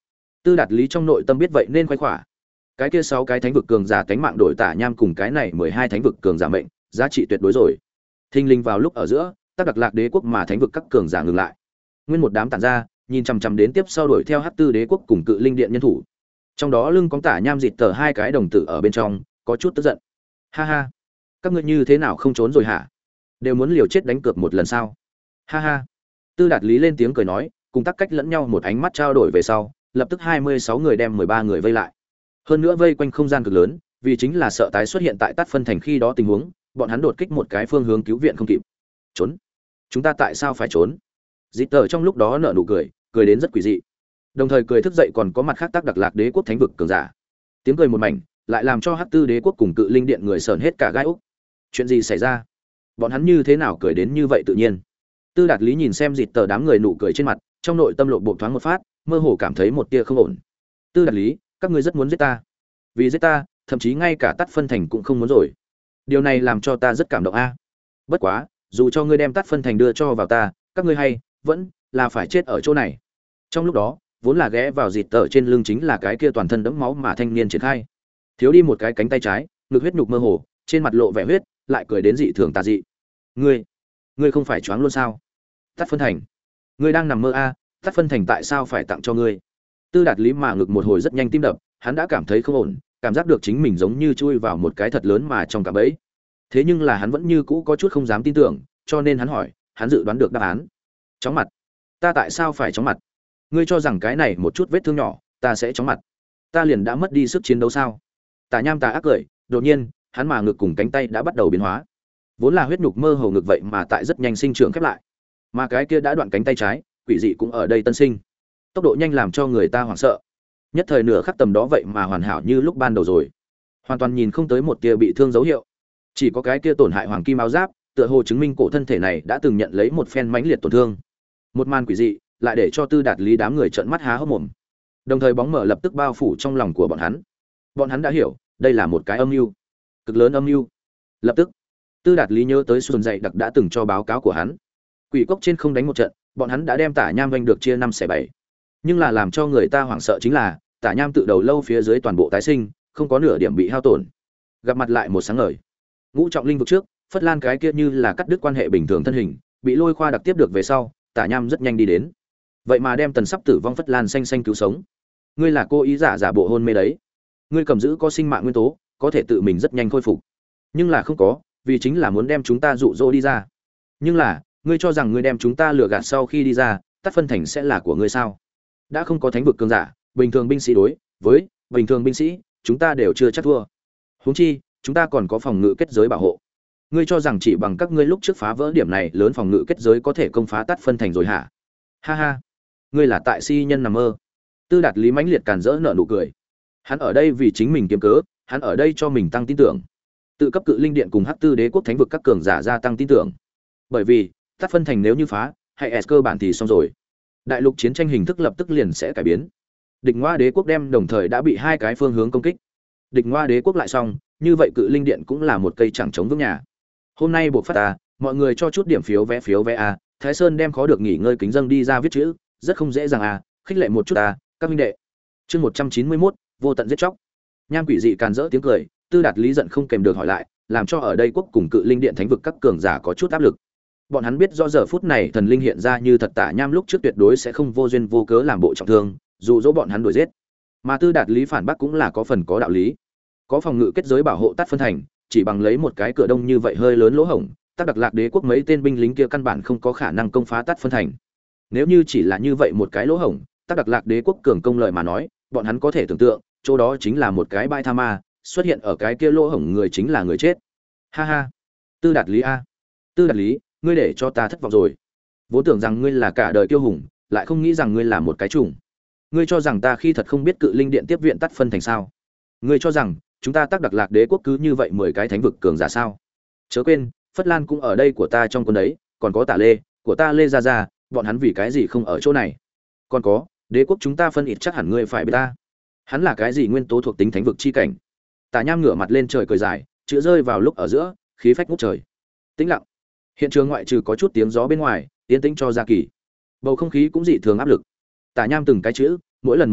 Tư Đạt Lý trong nội tâm biết vậy nên khoái khỏa. Cái kia sáu cái thánh vực cường giả cánh mạng đổi Tả Nham cùng cái này mười hai thánh vực cường giả mệnh, giá trị tuyệt đối rồi. Thinh linh vào lúc ở giữa, Tắc Đặc Lạc Đế quốc mà thánh vực các cường giả ngừng lại. Nguyên một đám tản ra, nhìn chằm chằm đến tiếp sau đuổi theo Hắc Tư Đế quốc cùng Cự Linh Điện nhân thủ. Trong đó lưng cóng Tả Nham dịt tờ hai cái đồng tử ở bên trong, có chút tức giận. Ha ha, các ngươi như thế nào không trốn rồi hả? Đều muốn liều chết đánh cược một lần sao? Ha ha. Tư Đạt Lý lên tiếng cười nói, cùng Tắc Cách lẫn nhau một ánh mắt trao đổi về sau, lập tức hai mươi sáu người đem mười ba người vây lại. Hơn nữa vây quanh không gian cực lớn, vì chính là sợ tái xuất hiện tại Tát Phân thành khi đó tình huống, bọn hắn đột kích một cái phương hướng cứu viện không kịp. Trốn? Chúng ta tại sao phải trốn? Dít tờ trong lúc đó nở nụ cười, cười đến rất quỷ dị. Đồng thời cười thức dậy còn có mặt khác Tác Đặc Lạc Đế quốc thánh vực cường giả. Tiếng cười một mảnh, lại làm cho Hắc Tư Đế quốc cùng Cự Linh Điện người sởn hết cả gai ốc. Chuyện gì xảy ra? Bọn hắn như thế nào cười đến như vậy tự nhiên? Tư Đạt Lý nhìn xem Dít tờ đám người nụ cười trên mặt, trong nội tâm lộ bộ thoáng một phát, mơ hồ cảm thấy một tia không ổn. Tư Đạt Lý, các ngươi rất muốn giết ta. Vì giết ta, thậm chí ngay cả Tát Phân thành cũng không muốn rồi. Điều này làm cho ta rất cảm động a. Bất quá, dù cho ngươi đem Tát Phân thành đưa cho vào ta, các ngươi hay vẫn là phải chết ở chỗ này. Trong lúc đó, vốn là ghé vào dịt tờ trên lưng chính là cái kia toàn thân đẫm máu mà thanh niên triển khai. Thiếu đi một cái cánh tay trái, ngực huyết nhục mơ hồ, trên mặt lộ vẻ huyết, lại cười đến dị thường tà dị. Ngươi, ngươi không phải choáng luôn sao? Tát Phân thành, ngươi đang nằm mơ a? Tát Phân thành tại sao phải tặng cho ngươi? Tư Đạt Lý mà ngực một hồi rất nhanh tim đập, hắn đã cảm thấy không ổn, cảm giác được chính mình giống như chui vào một cái thật lớn mà trong cạm bẫy. Thế nhưng là hắn vẫn như cũ có chút không dám tin tưởng, cho nên hắn hỏi, hắn dự đoán được đáp án. Chóng mặt? Ta tại sao phải chóng mặt? Ngươi cho rằng cái này một chút vết thương nhỏ, ta sẽ chóng mặt? Ta liền đã mất đi sức chiến đấu sao? Tà Nham tà ác cười, đột nhiên, hắn mà ngực cùng cánh tay đã bắt đầu biến hóa. Vốn là huyết nhục mơ hồ ngực vậy mà tại rất nhanh sinh trưởng khép lại. Mà cái kia đã đoạn cánh tay trái, quỷ dị cũng ở đây tân sinh. Tốc độ nhanh làm cho người ta hoảng sợ. Nhất thời nửa khắc tầm đó vậy mà hoàn hảo như lúc ban đầu rồi, hoàn toàn nhìn không tới một tia bị thương dấu hiệu, chỉ có cái kia tổn hại hoàng kim áo giáp, tựa hồ chứng minh cổ thân thể này đã từng nhận lấy một phen mãnh liệt tổn thương. Một màn quỷ dị lại để cho Tư Đạt Lý đám người trợn mắt há hốc mồm, đồng thời bóng mở lập tức bao phủ trong lòng của bọn hắn. Bọn hắn đã hiểu, đây là một cái âm mưu, cực lớn âm mưu. Lập tức, Tư Đạt Lý nhớ tới Xuân dạy đặc đã từng cho báo cáo của hắn, quỷ cốc trên không đánh một trận, bọn hắn đã đem Tả Nham vanh được chia năm xẻ bảy. Nhưng là làm cho người ta hoảng sợ chính là Tả Nham tự đầu lâu phía dưới toàn bộ tái sinh, không có nửa điểm bị hao tổn. Gặp mặt lại một sáng ngời. Ngũ trọng linh vực trước, Phất Lan cái kia như là cắt đứt quan hệ bình thường thân hình, bị Lôi Khoa đặc tiếp được về sau, Tả Nham rất nhanh đi đến. Vậy mà đem tần sắp tử vong Phất Lan xanh xanh cứu sống. Ngươi là cô ý giả giả bộ hôn mê đấy. Ngươi cầm giữ có sinh mạng nguyên tố, có thể tự mình rất nhanh khôi phục. Nhưng là không có, vì chính là muốn đem chúng ta dụ dỗ đi ra. Nhưng là, ngươi cho rằng ngươi đem chúng ta lừa gạt sau khi đi ra, Tát Phân thành sẽ là của ngươi sao? Đã không có thánh vực cường giả, bình thường binh sĩ đối với bình thường binh sĩ, chúng ta đều chưa chắc thua. Huống chi, chúng ta còn có phòng ngự kết giới bảo hộ. Ngươi cho rằng chỉ bằng các ngươi lúc trước phá vỡ điểm này lớn phòng ngự kết giới có thể công phá Tát Phân thành rồi hả? Ha ha, ngươi là tại si nhân nằm mơ. Tư Đạt Lý mãnh liệt càn rỡ nở nụ cười. Hắn ở đây vì chính mình kiếm cớ, hắn ở đây cho mình tăng tin tưởng. Tự cấp Cự Linh Điện cùng Hắc Tư Đế quốc thánh vực các cường giả gia tăng tin tưởng. Bởi vì, Tát Phân thành nếu như phá, hay S cơ bản thì xong rồi. Đại lục chiến tranh hình thức lập tức liền sẽ cải biến. Địch Ngoa Đế quốc đem đồng thời đã bị hai cái phương hướng công kích. Địch Ngoa Đế quốc lại xong, như vậy Cự Linh Điện cũng là một cây chẳng chống vững nhà. Hôm nay buộc phát ta, mọi người cho chút điểm phiếu vé phiếu vé a, Thái Sơn đem khó được nghỉ ngơi kính dâng đi ra viết chữ, rất không dễ dàng a, khích lệ một chút a, các huynh đệ. Chương một trăm chín mươi mốt, vô tận giết chóc. Nham quỷ dị càn rỡ tiếng cười, Tư Đạt Lý giận không kèm được hỏi lại, làm cho ở đây quốc cùng Cự Linh Điện thánh vực các cường giả có chút áp lực. Bọn hắn biết do giờ phút này thần linh hiện ra như thật Tả Nham lúc trước tuyệt đối sẽ không vô duyên vô cớ làm bộ trọng thương, dù dỗ bọn hắn đuổi giết. Mà Tư Đạt Lý phản bác cũng là có phần có đạo lý. Có phòng ngự kết giới bảo hộ Tát Phân thành, chỉ bằng lấy một cái cửa đông như vậy hơi lớn lỗ hổng, Tác Đặc Lạc Đế quốc mấy tên binh lính kia căn bản không có khả năng công phá Tát Phân thành. Nếu như chỉ là như vậy một cái lỗ hổng, Tác Đặc Lạc Đế quốc cường công lợi mà nói, bọn hắn có thể tưởng tượng, chỗ đó chính là một cái bãi tha ma, xuất hiện ở cái kia lỗ hổng người chính là người chết. Ha ha. Tư Đạt Lý a. Tư Đạt Lý, ngươi để cho ta thất vọng rồi. Vốn tưởng rằng ngươi là cả đời kiêu hùng, lại không nghĩ rằng ngươi là một cái trùng. Ngươi cho rằng ta khi thật không biết Cự Linh Điện tiếp viện Tát Phân thành sao? Ngươi cho rằng chúng ta Tác Đặc Lạc Đế quốc cứ như vậy mười cái thánh vực cường giả sao? Chớ quên, Phất Lan cũng ở đây của ta trong quân đấy, còn có Tả Lê, của ta Lê gia gia, bọn hắn vì cái gì không ở chỗ này? Còn có, đế quốc chúng ta phân ít chắc hẳn ngươi phải biết ta. Hắn là cái gì nguyên tố thuộc tính thánh vực chi cảnh? Tả Nham ngửa mặt lên trời cười dài, chữ rơi vào lúc ở giữa, khí phách ngút trời. Tĩnh lặng. Hiện trường ngoại trừ có chút tiếng gió bên ngoài, yên tĩnh cho Gia Kỳ. Bầu không khí cũng dị thường áp lực. Tả Nham từng cái chữ, mỗi lần một câu,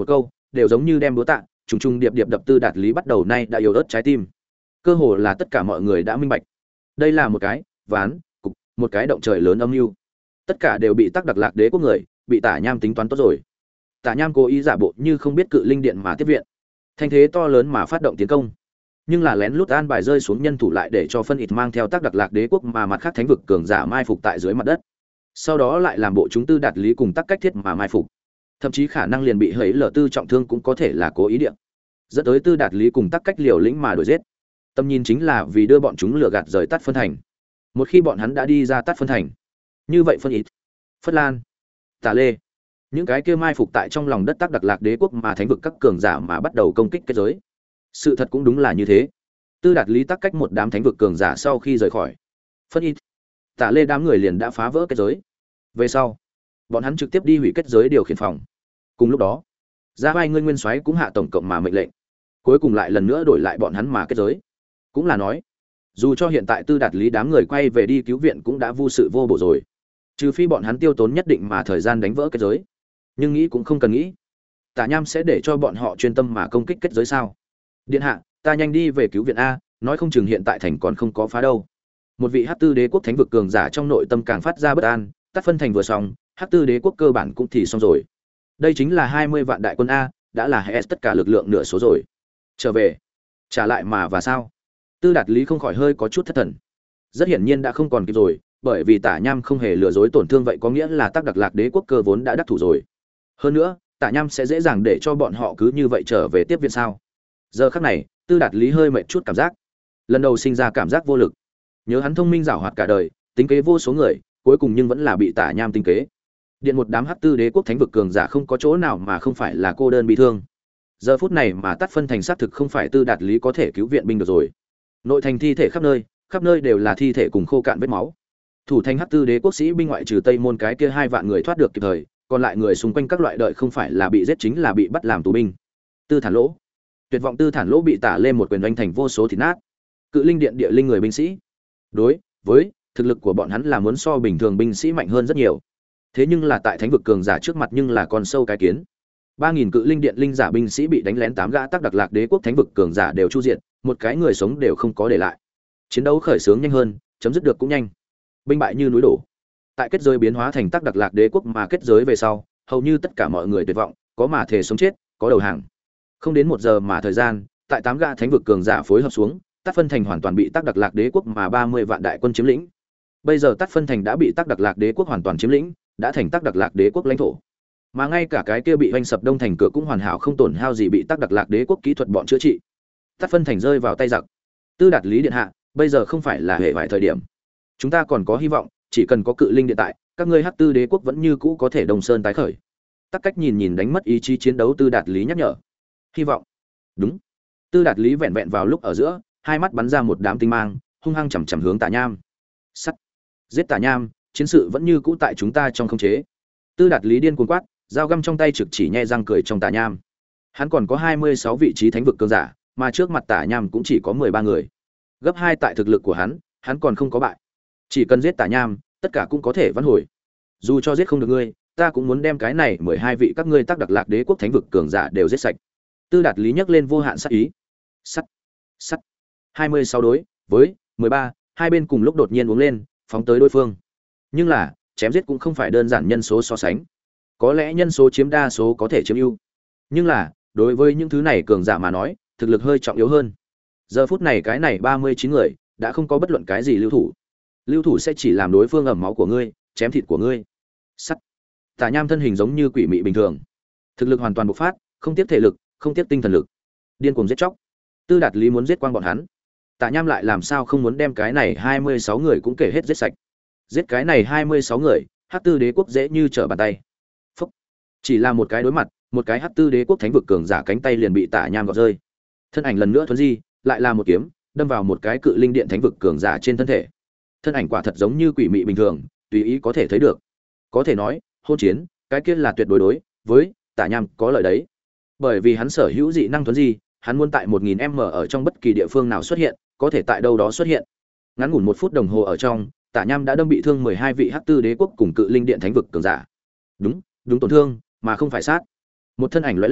đều giống như đem búa tạ trùng trùng điệp điệp đập Tư Đạt Lý bắt đầu nay đã yếu ớt trái tim. Cơ hồ là tất cả mọi người đã minh bạch, đây là một cái ván cục, một cái động trời lớn âm mưu. Tất cả đều bị Tắc Đặc Lạc Đế quốc người, bị Tả Nham tính toán tốt rồi. Tả Nham cố ý giả bộ như không biết Cự Linh Điện mà tiếp viện, thanh thế to lớn mà phát động tiến công, nhưng là lén lút an bài rơi xuống nhân thủ lại để cho phân ít mang theo Tắc Đặc Lạc Đế quốc mà mặt khác thánh vực cường giả mai phục tại dưới mặt đất. Sau đó lại làm bộ chúng Tư Đạt Lý cùng Tắc Cách Thiết mà mai phục, thậm chí khả năng liền bị hấy lở tư trọng thương cũng có thể là cố ý địa, dẫn tới Tư Đạt Lý cùng Tắc Cách liều lĩnh mà đuổi giết. Tâm nhìn chính là vì đưa bọn chúng lừa gạt rời Tát Phân Thành. Một khi bọn hắn đã đi ra Tát Phân Thành, như vậy phân ít, Phất Lan, Tả Lê, những cái kia mai phục tại trong lòng đất Tắc Đặc Lạc Đế quốc mà thánh vực các cường giả mà bắt đầu công kích kết giới. Sự thật cũng đúng là như thế. Tư Đạt Lý Tắc Cách một đám thánh vực cường giả sau khi rời khỏi, phân ít, Tả Lê đám người liền đã phá vỡ kết giới. Về sau, bọn hắn trực tiếp đi hủy kết giới điều khiển phòng. Cùng lúc đó, Gia Vai Ngươi Nguyên Soái cũng hạ tổng cộng mà mệnh lệnh, cuối cùng lại lần nữa đổi lại bọn hắn mà kết giới. Cũng là nói, dù cho hiện tại Tư Đạt Lý đám người quay về đi cứu viện cũng đã vô sự vô bổ rồi, trừ phi bọn hắn tiêu tốn nhất định mà thời gian đánh vỡ kết giới, nhưng nghĩ cũng không cần nghĩ. Tả Nham sẽ để cho bọn họ chuyên tâm mà công kích kết giới sao? Điện hạ, ta nhanh đi về cứu viện a, nói không chừng hiện tại thành còn không có phá đâu. Một vị Hắc Tư Đế quốc thánh vực cường giả trong nội tâm càng phát ra bất an, Tát Phân Thành vừa xong, Hắc Tư Đế quốc cơ bản cũng thì xong rồi. Đây chính là hai mươi vạn đại quân a, đã là hết tất cả lực lượng nửa số rồi. Trở về, trả lại mà và sao? Tư Đạt Lý không khỏi hơi có chút thất thần. Rất hiển nhiên đã không còn kịp rồi, bởi vì Tả Nham không hề lừa dối tổn thương vậy có nghĩa là Tắc Đặc Lạc Đế quốc cơ vốn đã đắc thủ rồi. Hơn nữa, Tả Nham sẽ dễ dàng để cho bọn họ cứ như vậy trở về tiếp viện sao? Giờ khắc này, Tư Đạt Lý hơi mệt chút cảm giác. Lần đầu sinh ra cảm giác vô lực. Nhớ hắn thông minh giảo hoạt cả đời, tính kế vô số người, cuối cùng nhưng vẫn là bị Tả Nham tính kế. Điện một đám Hắc Tư Đế quốc thánh vực cường giả không có chỗ nào mà không phải là cô đơn bị thương. Giờ phút này mà Tát Phân Thành xác thực không phải Tư Đạt Lý có thể cứu viện binh được rồi. Nội thành thi thể khắp nơi, khắp nơi đều là thi thể cùng khô cạn vết máu. Thủ thành Hắc Tư Đế quốc sĩ binh ngoại trừ Tây Môn cái kia hai vạn người thoát được kịp thời, còn lại người xung quanh các loại đợi không phải là bị giết chính là bị bắt làm tù binh. Tư Thản Lỗ, tuyệt vọng Tư Thản Lỗ bị Tả lên một quyền đánh thành vô số thịt nát. Cự Linh Điện địa linh người binh sĩ, đối với thực lực của bọn hắn là muốn so bình thường binh sĩ mạnh hơn rất nhiều. Thế nhưng là tại thánh vực cường giả trước mặt nhưng là con sâu cái kiến. ba nghìn Cự Linh Điện linh giả binh sĩ bị đánh lén tám gã Tắc Đặc Lạc Đế quốc thánh vực cường giả đều chu diệt, một cái người sống đều không có để lại. Chiến đấu khởi xướng nhanh hơn, chấm dứt được cũng nhanh. Binh bại như núi đổ. Tại kết giới biến hóa thành Tắc Đặc Lạc Đế quốc mà kết giới về sau, hầu như tất cả mọi người tuyệt vọng, có mà thể sống chết, có đầu hàng. Không đến một giờ mà thời gian, tại tám gã thánh vực cường giả phối hợp xuống, Tát Phân Thành hoàn toàn bị Tắc Đặc Lạc Đế quốc mà ba mươi vạn đại quân chiếm lĩnh. Bây giờ Tát Phân Thành đã bị Tắc Đặc Lạc Đế quốc hoàn toàn chiếm lĩnh, đã thành Tắc Đặc Lạc Đế quốc lãnh thổ. Mà ngay cả cái kia bị hoành sập đông thành cửa cũng hoàn hảo không tổn hao gì bị Tắc Đặc Lạc Đế quốc kỹ thuật bọn chữa trị. Tát Phân Thành rơi vào tay giặc. Tư Đạt Lý điện hạ, bây giờ không phải là hệ vài thời điểm. Chúng ta còn có hy vọng, chỉ cần có Cự Linh Điện tại, các ngươi Hắc Tư Đế quốc vẫn như cũ có thể Đông Sơn tái khởi. Tắc Cách nhìn nhìn đánh mất ý chí chiến đấu Tư Đạt Lý nhắc nhở. Hy vọng. Đúng. Tư Đạt Lý vẹn vẹn vào lúc ở giữa, hai mắt bắn ra một đám tinh mang, hung hăng chằm chằm hướng Tả Nham. Sắt. Giết Tả Nham, chiến sự vẫn như cũ tại chúng ta trong khống chế. Tư Đạt Lý điên cuồng quát, dao găm trong tay trực chỉ nhe răng cười trong Tả Nham. Hắn còn có hai mươi sáu vị trí thánh vực cường giả, mà trước mặt Tả Nham cũng chỉ có mười ba người. Gấp hai tại thực lực của hắn, hắn còn không có bại. Chỉ cần giết Tả Nham, tất cả cũng có thể vãn hồi. Dù cho giết không được ngươi, ta cũng muốn đem cái này mười hai vị các ngươi Tắc Đặc Lạc Đế quốc thánh vực cường giả đều giết sạch. Tư Đạt Lý nhấc lên vô hạn sát ý. Sắt, sắt. hai mươi sáu đối với mười ba, hai bên cùng lúc đột nhiên uống lên, phóng tới đối phương. Nhưng là, chém giết cũng không phải đơn giản nhân số so sánh. Có lẽ nhân số chiếm đa số có thể chiếm ưu. Nhưng là, đối với những thứ này cường giả mà nói, thực lực hơi trọng yếu hơn. Giờ phút này cái này ba mươi chín người, đã không có bất luận cái gì lưu thủ. Lưu thủ sẽ chỉ làm đối phương ẩm máu của ngươi, chém thịt của ngươi. Sắt. Tả Nham thân hình giống như quỷ mị bình thường, thực lực hoàn toàn bộc phát, không tiếc thể lực, không tiếc tinh thần lực, điên cuồng giết chóc. Tư Đạt Lý muốn giết quang bọn hắn, Tả Nham lại làm sao không muốn đem cái này hai mươi sáu người cũng kể hết giết sạch. Giết cái này hai mươi sáu người, Hắc Tư Đế quốc dễ như trở bàn tay. Phúc. Chỉ là một cái đối mặt, một cái Hắc Tư Đế quốc thánh vực cường giả cánh tay liền bị Tả Nham gọt rơi. Thân ảnh lần nữa thuần di, lại là một kiếm, đâm vào một cái Cự Linh Điện thánh vực cường giả trên thân thể. Thân ảnh quả thật giống như quỷ mị bình thường, tùy ý có thể thấy được. Có thể nói, hôn chiến, cái kia là tuyệt đối đối với Tả Nham có lợi đấy. Bởi vì hắn sở hữu dị năng thuần di, hắn muốn tại một nghìn m ở trong bất kỳ địa phương nào xuất hiện, có thể tại đâu đó xuất hiện. Ngắn ngủn một phút đồng hồ ở trong, Tả Nham đã đâm bị thương mười hai vị Hắc Tư Đế quốc cùng Cự Linh Điện thánh vực cường giả. Đúng, đúng tổn thương, mà không phải sát. Một thân ảnh lóe lên,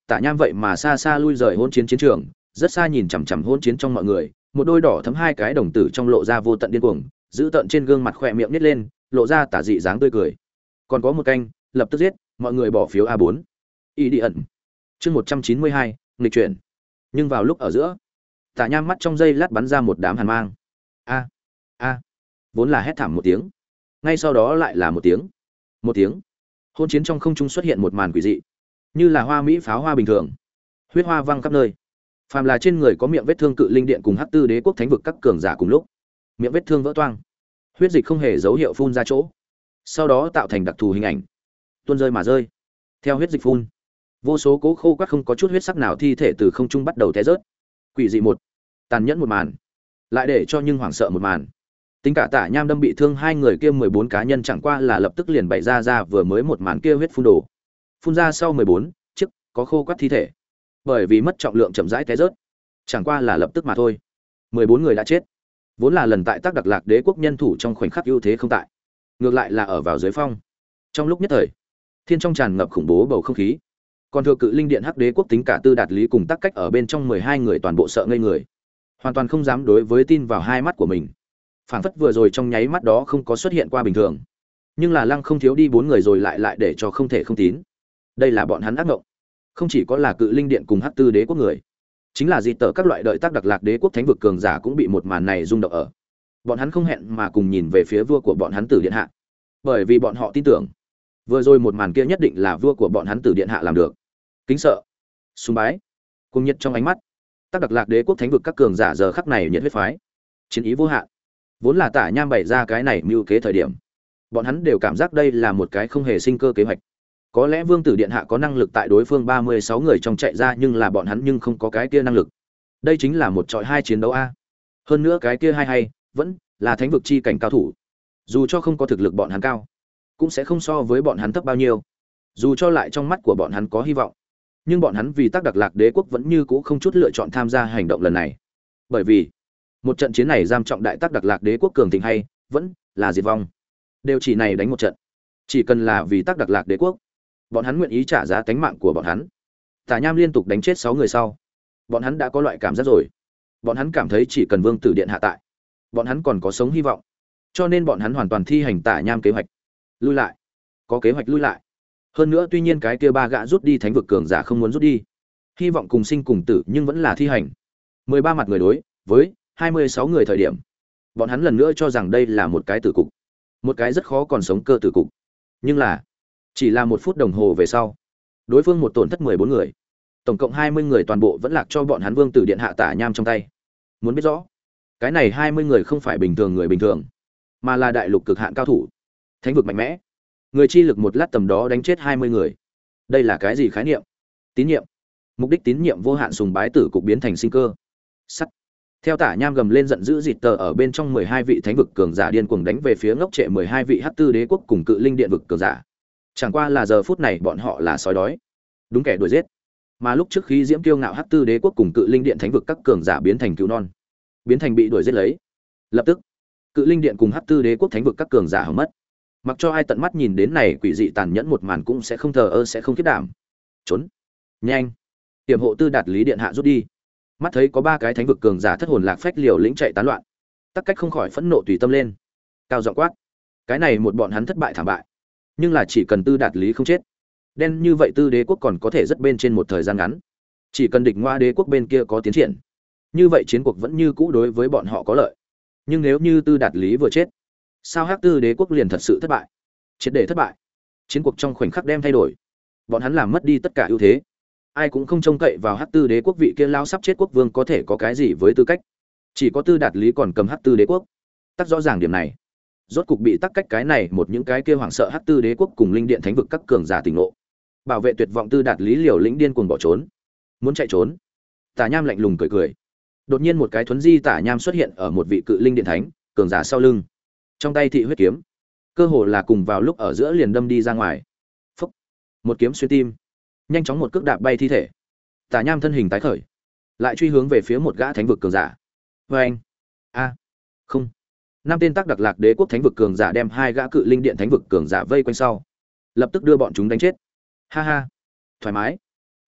Tả Nham vậy mà xa xa lui rời hôn chiến chiến trường, rất xa nhìn chằm chằm hôn chiến trong mọi người, một đôi đỏ thấm hai cái đồng tử trong lộ ra vô tận điên cuồng, giữ tận trên gương mặt khỏe miệng nít lên, lộ ra tả dị dáng tươi cười. Còn có một canh, lập tức giết, mọi người bỏ phiếu a bốn. Ý đi ẩn. Chương một trăm chín mươi hai, nghịch chuyển. Nhưng vào lúc ở giữa, Tả Nham mắt trong giây lát bắn ra một đám hàn mang. A, a. Vốn là hét thảm một tiếng, ngay sau đó lại là một tiếng. Một tiếng. Hôn chiến trong không trung xuất hiện một màn quỷ dị, như là hoa mỹ pháo hoa bình thường, huyết hoa văng khắp nơi. Phàm là trên người có miệng vết thương cự linh điện cùng hắc tư đế quốc thánh vực các cường giả cùng lúc, miệng vết thương vỡ toang, huyết dịch không hề dấu hiệu phun ra chỗ, sau đó tạo thành đặc thù hình ảnh, tuôn rơi mà rơi. Theo huyết dịch phun, vô số cố khô quắt không có chút huyết sắc nào thi thể từ không trung bắt đầu té rớt. Quỷ dị một, tàn nhẫn một màn, lại để cho nhưng hoảng sợ một màn. Tính cả Tả Nham đâm bị thương hai người kia mười bốn cá nhân chẳng qua là lập tức liền bày ra ra vừa mới một màn kia huyết phun đồ. Phun ra sau mười bốn chiếc có khô quắt thi thể. Bởi vì mất trọng lượng chậm rãi té rớt, chẳng qua là lập tức mà thôi. mười bốn người đã chết. Vốn là lần tại tác Đặc Lạc Đế quốc nhân thủ trong khoảnh khắc ưu thế không tại, ngược lại là ở vào dưới phong. Trong lúc nhất thời, thiên trong tràn ngập khủng bố bầu không khí. Còn thừa cự linh điện Hắc Đế quốc tính cả Tư Đạt Lý cùng Tắc Cách ở bên trong mười hai người toàn bộ sợ ngây người, hoàn toàn không dám đối với tin vào hai mắt của mình. Phảng phất vừa rồi trong nháy mắt đó không có xuất hiện qua bình thường, nhưng là Lăng không thiếu đi bốn người rồi lại lại để cho không thể không tín. Đây là bọn hắn ác ngộng. Không chỉ có là cự linh điện cùng Hắc Tư Đế quốc người, chính là dị tở các loại đợi tác Đặc Lạc Đế quốc thánh vực cường giả cũng bị một màn này rung động ở. Bọn hắn không hẹn mà cùng nhìn về phía vua của bọn hắn Tử Điện hạ, bởi vì bọn họ tin tưởng, vừa rồi một màn kia nhất định là vua của bọn hắn Tử Điện hạ làm được. Kính sợ, sùng bái, cùng nhiệt trong ánh mắt, tác Đặc Lạc Đế quốc thánh vực các cường giả giờ khắc này nhiệt huyết phái, chiến ý vô hạn. Vốn là Tả Nham bày ra cái này mưu kế thời điểm, bọn hắn đều cảm giác đây là một cái không hề sinh cơ kế hoạch. Có lẽ Vương Tử Điện hạ có năng lực tại đối phương ba mươi sáu người trong chạy ra, nhưng là bọn hắn nhưng không có cái kia năng lực. Đây chính là một trọi hai chiến đấu a. Hơn nữa cái kia hay hay, vẫn là thánh vực chi cảnh cao thủ. Dù cho không có thực lực bọn hắn cao, cũng sẽ không so với bọn hắn thấp bao nhiêu. Dù cho lại trong mắt của bọn hắn có hy vọng, nhưng bọn hắn vì tác Đặc Lạc Đế quốc vẫn như cũ không chút lựa chọn tham gia hành động lần này. Bởi vì, một trận chiến này giam trọng đại tác Đặc Lạc Đế quốc cường thịnh hay, vẫn là diệt vong. Đều chỉ này đánh một trận, chỉ cần là vì tác Đặc Lạc Đế quốc, bọn hắn nguyện ý trả giá tính mạng của bọn hắn. Tả Nham liên tục đánh chết sáu người sau, bọn hắn đã có loại cảm giác rồi. Bọn hắn cảm thấy chỉ cần Vương Tử Điện hạ tại, bọn hắn còn có sống hy vọng. Cho nên bọn hắn hoàn toàn thi hành Tả Nham kế hoạch. Lui lại, có kế hoạch lui lại. Hơn nữa tuy nhiên cái kia ba gã rút đi thánh vực cường giả không muốn rút đi, hy vọng cùng sinh cùng tử nhưng vẫn là thi hành. mười ba mặt người đối với hai mươi sáu người thời điểm, bọn hắn lần nữa cho rằng đây là một cái tử cục, một cái rất khó còn sống cơ tử cục. Nhưng là chỉ là một phút đồng hồ về sau, đối phương một tổn thất mười bốn người, tổng cộng hai mươi người toàn bộ vẫn lạc cho bọn hắn Vương Tử Điện hạ Tả Nham trong tay. Muốn biết rõ, cái này hai mươi người không phải bình thường người bình thường, mà là đại lục cực hạn cao thủ, thánh vực mạnh mẽ. Người chi lực một lát tầm đó đánh chết hai mươi người. Đây là cái gì khái niệm? Tín nhiệm. Mục đích tín nhiệm vô hạn sùng bái tử cục biến thành sinh cơ. Sắt. Theo Tả Nham gầm lên giận dữ dịt tờ ở bên trong mười hai vị thánh vực cường giả điên cuồng đánh về phía ngốc trệ mười hai vị Hắc Tư Đế quốc cùng cự linh điện vực cường giả. Chẳng qua là giờ phút này bọn họ là sói đói, đúng kẻ đuổi giết. Mà lúc trước khi diễm kiêu ngạo Hắc Tư Đế quốc cùng cự linh điện thánh vực các cường giả biến thành cứu non, biến thành bị đuổi giết lấy. Lập tức, cự linh điện cùng Hắc Tư Đế quốc thánh vực các cường giả hỏng mất. Mặc cho ai tận mắt nhìn đến này quỷ dị tàn nhẫn một màn cũng sẽ không thờ ơ, sẽ không khiếp đảm. Trốn nhanh. Tiềm hộ Tư Đạt Lý điện hạ rút đi. Mắt thấy có ba cái thánh vực cường giả thất hồn lạc phách liều lĩnh chạy tán loạn, Tắc Cách không khỏi phẫn nộ tùy tâm lên, cao giọng quát. Cái này một bọn hắn thất bại thảm bại, nhưng là chỉ cần Tư Đạt Lý không chết, đen như vậy Tư Đế quốc còn có thể rất bên trên một thời gian ngắn. Chỉ cần địch Ngoa Đế quốc bên kia có tiến triển, như vậy chiến cuộc vẫn như cũ đối với bọn họ có lợi. Nhưng nếu như Tư Đạt Lý vừa chết, sao Hắc Tư Đế quốc liền thật sự thất bại, triệt để thất bại. Chiến cuộc trong khoảnh khắc đem thay đổi, bọn hắn làm mất đi tất cả ưu thế. Ai cũng không trông cậy vào Hắc Tư Đế quốc vị kia lao sắp chết quốc vương có thể có cái gì với tư cách. Chỉ có Tư Đạt Lý còn cầm Hắc Tư Đế quốc. Tắc rõ ràng điểm này, rốt cục bị Tắc Cách cái này một những cái kia hoảng sợ Hắc Tư Đế quốc cùng linh điện thánh vực các cường giả tỉnh ngộ. Bảo vệ tuyệt vọng Tư Đạt Lý liều lĩnh điên cuồng bỏ trốn. Muốn chạy trốn. Tả Nham lạnh lùng cười cười. Đột nhiên một cái thuấn di Tả Nham xuất hiện ở một vị cự linh điện thánh cường giả sau lưng. Trong tay thị huyết kiếm, cơ hồ là cùng vào lúc ở giữa liền đâm đi ra ngoài. Phốc. Một kiếm xuyên tim, nhanh chóng một cước đạp bay thi thể. Tả Nham thân hình tái khởi, lại truy hướng về phía một gã thánh vực cường giả. Và anh, a, không, năm tên tác Đặc Lạc Đế quốc thánh vực cường giả đem hai gã cự linh điện thánh vực cường giả vây quanh sau, lập tức đưa bọn chúng đánh chết. Ha ha, thoải mái.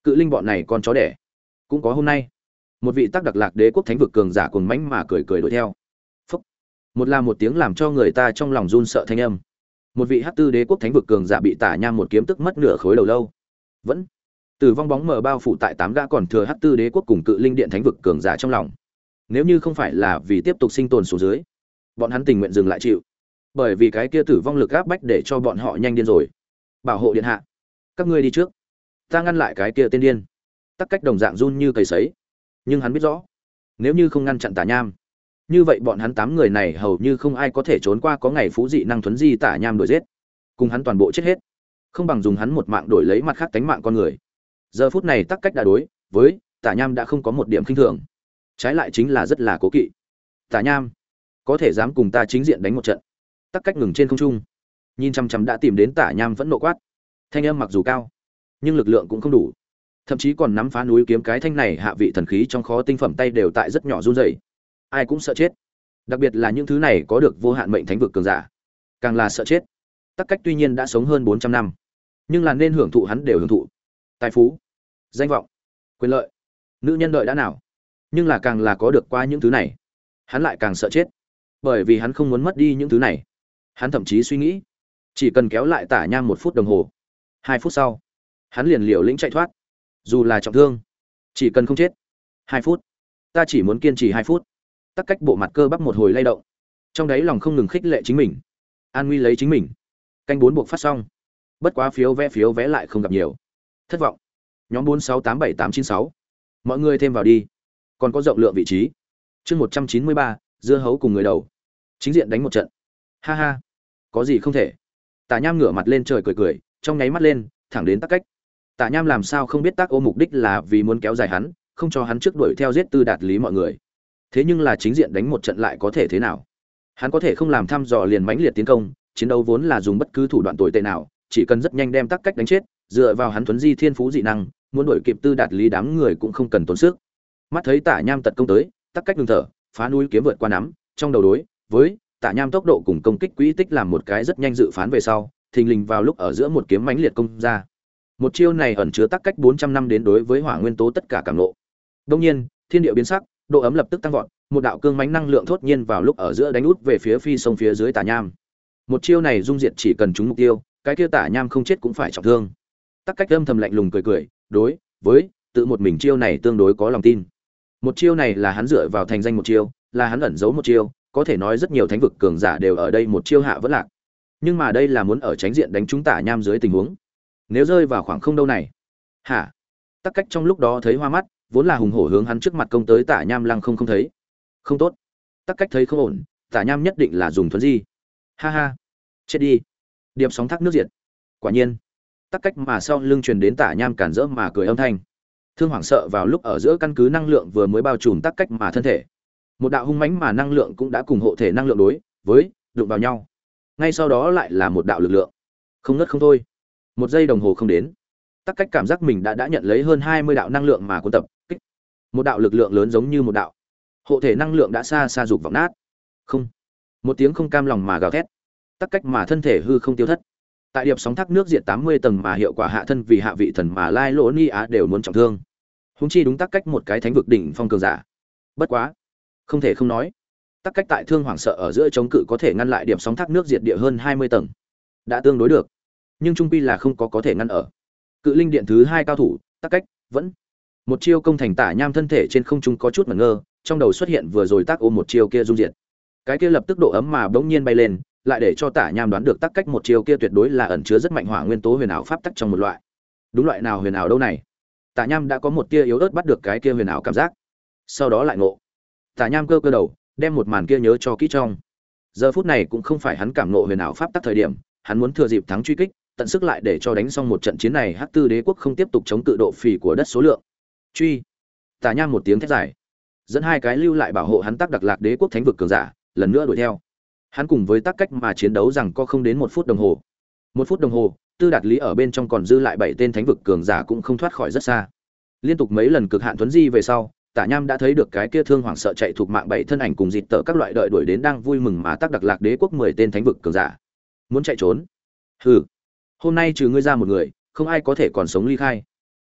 Cự linh bọn này con chó đẻ cũng có hôm nay. Một vị Tắc Đặc Lạc Đế quốc thánh vực cường giả cuồng mãnh mà cười cười đuổi theo. Phúc. Một là một tiếng làm cho người ta trong lòng run sợ thanh âm. Một vị Hắc Tư Đế quốc thánh vực cường giả bị Tả Nham một kiếm tức mất nửa khối đầu lâu. Vẫn tử vong bóng mờ bao phủ tại tám gã còn thừa Hắc Tư Đế quốc cùng Cự Linh Điện thánh vực cường giả trong lòng. Nếu như không phải là vì tiếp tục sinh tồn xuống dưới, bọn hắn tình nguyện dừng lại chịu. Bởi vì cái kia tử vong lực áp bách để cho bọn họ nhanh điên rồi. Bảo hộ điện hạ, các ngươi đi trước, ta ngăn lại cái kia tên điên. Tắc Cách đồng dạng run như cầy sấy, nhưng hắn biết rõ, nếu như không ngăn chặn Tả Nham, như vậy bọn hắn tám người này hầu như không ai có thể trốn qua có ngày phú dị năng thuấn di Tả Nham đuổi giết, cùng hắn toàn bộ chết hết, không bằng dùng hắn một mạng đổi lấy mặt khác tánh mạng con người. Giờ phút này Tắc Cách đã đối với Tả Nham đã không có một điểm khinh thường, trái lại chính là rất là cố kỵ. Tả Nham, có thể dám cùng ta chính diện đánh một trận? Tắc Cách ngừng trên không trung, nhìn chăm chăm đã tìm đến Tả Nham vẫn nộ quát, thanh âm mặc dù cao, nhưng lực lượng cũng không đủ, thậm chí còn nắm phá núi kiếm cái thanh này hạ vị thần khí trong khó tinh phẩm tay đều tại rất nhỏ run rẩy. Ai cũng sợ chết, đặc biệt là những thứ này có được vô hạn mệnh thánh vực cường giả, càng là sợ chết. Tắc Cách tuy nhiên đã sống hơn bốn trăm năm, nhưng là nên hưởng thụ hắn đều hưởng thụ. Tài phú, danh vọng, quyền lợi, nữ nhân đợi đã nào, nhưng là càng là có được qua những thứ này, hắn lại càng sợ chết, bởi vì hắn không muốn mất đi những thứ này. Hắn thậm chí suy nghĩ, chỉ cần kéo lại Tả Nham một phút đồng hồ, hai phút sau, hắn liền liều lĩnh chạy thoát, dù là trọng thương, chỉ cần không chết. Hai phút, ta chỉ muốn kiên trì hai phút. Tắc Cách bộ mặt cơ bắp một hồi lay động, trong đáy lòng không ngừng khích lệ chính mình, an nguy lấy chính mình. Canh bốn buộc phát xong, bất quá phiếu vé phiếu vé lại không gặp nhiều, thất vọng. Nhóm bốn sáu tám bảy tám chín sáu, mọi người thêm vào đi, còn có rộng lượng vị trí. Chương một trăm chín mươi ba, dưa hấu cùng người đầu, chính diện đánh một trận. Ha ha, có gì không thể. Tả Nham ngửa mặt lên trời cười cười, trong nháy mắt lên, thẳng đến Tắc Cách. Tả Nham làm sao không biết Tác Ô mục đích là vì muốn kéo dài hắn, không cho hắn trước đuổi theo giết Tư Đạt Lý mọi người. Thế nhưng là chính diện đánh một trận lại có thể thế nào? Hắn có thể không làm thăm dò liền mãnh liệt tiến công, chiến đấu vốn là dùng bất cứ thủ đoạn tồi tệ nào, chỉ cần rất nhanh đem Tắc Cách đánh chết, dựa vào hắn thuấn di thiên phú dị năng, muốn đuổi kịp Tư Đạt Lý đám người cũng không cần tốn sức. Mắt thấy Tả Nham tật công tới, Tắc Cách ngừng thở, phá núi kiếm vượt qua nắm, trong đầu đối với Tả Nham tốc độ cùng công kích quỹ tích làm một cái rất nhanh dự phán về sau, thình lình vào lúc ở giữa một kiếm mãnh liệt công ra. Một chiêu này ẩn chứa Tắc Cách bốn trăm năm đến đối với hỏa nguyên tố tất cả cảm ngộ. Đương nhiên, thiên địa biến sắc, độ ấm lập tức tăng vọt, một đạo cương mãnh năng lượng thốt nhiên vào lúc ở giữa đánh út về phía phi sông phía dưới Tả Nham. Một chiêu này dung diệt chỉ cần trúng mục tiêu, cái kia Tả Nham không chết cũng phải trọng thương. Tắc Cách âm thầm lạnh lùng cười cười, đối với tự một mình chiêu này tương đối có lòng tin. Một chiêu này là hắn dựa vào thành danh một chiêu, là hắn ẩn giấu một chiêu, có thể nói rất nhiều thánh vực cường giả đều ở đây một chiêu hạ vẫn lạc. Nhưng mà đây là muốn ở tránh diện đánh trúng Tả Nham dưới tình huống. Nếu rơi vào khoảng không đâu này, hả? Tắc Cách trong lúc đó thấy hoa mắt, vốn là hùng hổ hướng hắn trước mặt công tới Tả Nham lăng không không thấy. Không tốt. Tắc Cách thấy không ổn, Tả Nham nhất định là dùng thuấn di. Ha ha, chết đi. Điệp sóng thác nước diệt. Quả nhiên, Tắc Cách mà sau lưng truyền đến Tả Nham cản rỡ mà cười âm thanh. Thương hoảng sợ vào lúc ở giữa căn cứ năng lượng vừa mới bao trùm Tắc Cách mà thân thể. Một đạo hung mãnh mà năng lượng cũng đã cùng hộ thể năng lượng đối với đụng vào nhau. Ngay sau đó lại là một đạo lực lượng. Không ngớt không thôi. Một giây đồng hồ không đến, Tắc Cách cảm giác mình đã đã nhận lấy hơn hai mươi đạo năng lượng mà cuốn tập kích. Một đạo lực lượng lớn giống như một đạo hộ thể năng lượng đã xa xa dục vọng nát. Không, một tiếng không cam lòng mà gào thét, Tắc Cách mà thân thể hư không tiêu thất. Tại điệp sóng thác nước diệt tám mươi tầng mà hiệu quả hạ thân vì hạ vị thần mà lai lỗ ni á đều muốn trọng thương. Huống chi đúng Tắc Cách một cái thánh vực đỉnh phong cường giả. Bất quá, không thể không nói, Tắc Cách tại thương hoảng sợ ở giữa chống cự có thể ngăn lại điệp sóng thác nước diệt địa hơn hai mươi tầng, đã tương đối được. Nhưng trung quy là không có có thể ngăn ở Cự Linh Điện thứ hai cao thủ. Tắc Cách vẫn một chiêu công thành Tả Nham thân thể trên không trung có chút ngẩn ngơ, trong đầu xuất hiện vừa rồi Tác Ô một chiêu kia dung diệt, cái kia lập tức độ ấm mà bỗng nhiên bay lên, lại để cho Tả Nham đoán được Tắc Cách một chiêu kia tuyệt đối là ẩn chứa rất mạnh hỏa nguyên tố huyền ảo pháp tắc trong một loại. Đúng loại nào huyền ảo đâu này? Tả Nham đã có một tia yếu ớt bắt được cái kia huyền ảo cảm giác, sau đó lại ngộ. Tả Nham cơ cơ đầu, đem một màn kia nhớ cho kỹ trong. Giờ phút này cũng không phải hắn cảm ngộ huyền ảo pháp tắc thời điểm, hắn muốn thừa dịp thắng truy kích, tận sức lại để cho đánh xong một trận chiến này Hắc Tư Đế quốc không tiếp tục chống cự độ phì của đất số lượng. Truy! Tả Nham một tiếng thét dài, dẫn hai cái lưu lại bảo hộ hắn Tắc Đặc Lạc Đế quốc thánh vực cường giả, lần nữa đuổi theo. Hắn cùng với Tắc Cách mà chiến đấu rằng có không đến một phút đồng hồ. Một phút đồng hồ, Tư Đạt Lý ở bên trong còn dư lại bảy tên thánh vực cường giả cũng không thoát khỏi rất xa. Liên tục mấy lần cực hạn tuấn di về sau, Tả Nham đã thấy được cái kia thương hoảng sợ chạy thuộc mạng bảy thân ảnh cùng dịt tở các loại đợi đuổi đến đang vui mừng mà Tắc Đặc Lạc Đế quốc mười tên thánh vực cường giả. Muốn chạy trốn? Hừ, hôm nay trừ ngươi ra một người, không ai có thể còn sống ly khai.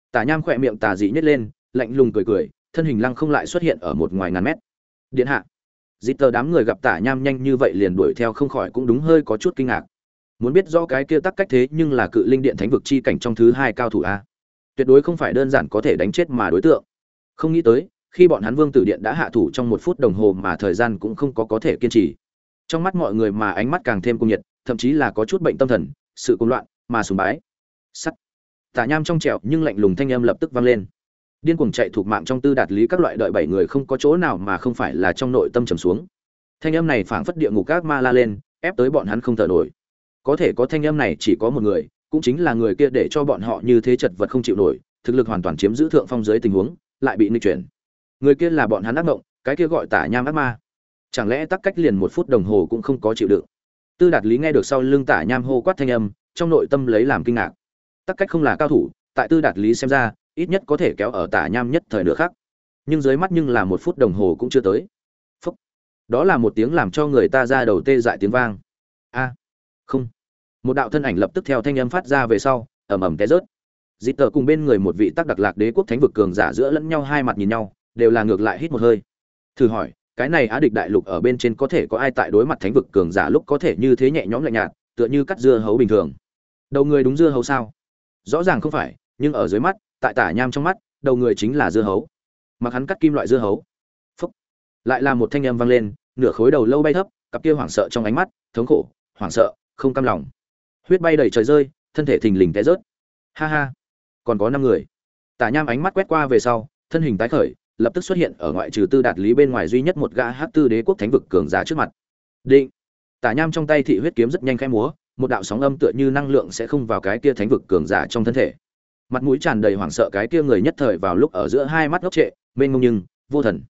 Tả Nham khỏe miệng tà dị nhếch lên, lạnh lùng cười cười, thân hình lăng không lại xuất hiện ở một ngoài ngàn mét. Điện hạ. Dịp tờ đám người gặp Tả Nham nhanh như vậy liền đuổi theo không khỏi cũng đúng hơi có chút kinh ngạc. Muốn biết rõ cái kia tắc cách thế nhưng là cự linh điện thánh vực chi cảnh trong thứ hai cao thủ a. Tuyệt đối không phải đơn giản có thể đánh chết mà đối tượng. Không nghĩ tới, khi bọn hắn Vương Tử Điện đã hạ thủ trong một phút đồng hồ mà thời gian cũng không có có thể kiên trì. Trong mắt mọi người mà ánh mắt càng thêm cung nhiệt, thậm chí là có chút bệnh tâm thần, sự cuồng loạn, mà sùng bái. Sắt. Tả Nham trong trẻo nhưng lạnh lùng thanh âm lập tức vang lên. Điên cuồng chạy thuộc mạng trong tư đạt lý các loại đợi bảy người không có chỗ nào mà không phải là trong nội tâm trầm xuống. Thanh âm này phảng phất địa ngục các ma la lên, ép tới bọn hắn không thở nổi. Có thể có thanh âm này chỉ có một người, cũng chính là người kia để cho bọn họ như thế chật vật không chịu nổi, thực lực hoàn toàn chiếm giữ thượng phong dưới tình huống, lại bị nghịch chuyển. Người kia là bọn hắn ác mộng, cái kia gọi Tả Nham ác ma. Chẳng lẽ tắc cách liền một phút đồng hồ cũng không có chịu đựng? Tư Đạt Lý nghe được sau lưng Tả Nham hô quát thanh âm, trong nội tâm lấy làm kinh ngạc. Tắc cách không là cao thủ, tại Tư Đạt Lý xem ra, ít nhất có thể kéo ở Tả Nham nhất thời nửa khác. Nhưng dưới mắt nhưng là một phút đồng hồ cũng chưa tới. Phốc. Đó là một tiếng làm cho người ta ra đầu tê dại tiếng vang. A. Không. Một đạo thân ảnh lập tức theo thanh âm phát ra về sau, ầm ầm té rớt. Dịp tờ cùng bên người một vị Tắc Đặc Lạc Đế quốc thánh vực cường giả giữa lẫn nhau hai mặt nhìn nhau, đều là ngược lại hít một hơi. Thử hỏi, cái này Á Địch đại lục ở bên trên có thể có ai tại đối mặt thánh vực cường giả lúc có thể như thế nhẹ nhõm lạnh nhạt, tựa như cắt dưa hấu bình thường. Đầu người đúng dưa hấu sao? Rõ ràng không phải, nhưng ở dưới mắt, tại Tả Nham trong mắt, đầu người chính là dưa hấu. Mặc hắn cắt kim loại dưa hấu. Phốc. Lại là một thanh âm vang lên, nửa khối đầu lâu bay thấp, cặp kia hoảng sợ trong ánh mắt, thống khổ, hoảng sợ, không cam lòng. Huyết bay đầy trời rơi, thân thể thình lình té rớt. Ha ha, còn có năm người. Tả Nham ánh mắt quét qua về sau, thân hình tái khởi, lập tức xuất hiện ở ngoại trừ Tư Đạt Lý bên ngoài duy nhất một gã Hắc Tư Đế quốc thánh vực cường giả trước mặt. Định. Tả Nham trong tay thị huyết kiếm rất nhanh khẽ múa, một đạo sóng âm tựa như năng lượng sẽ không vào cái kia thánh vực cường giả trong thân thể. Mặt mũi tràn đầy hoảng sợ cái kia người nhất thời vào lúc ở giữa hai mắt ngốc trệ, mênh mông nhưng vô thần.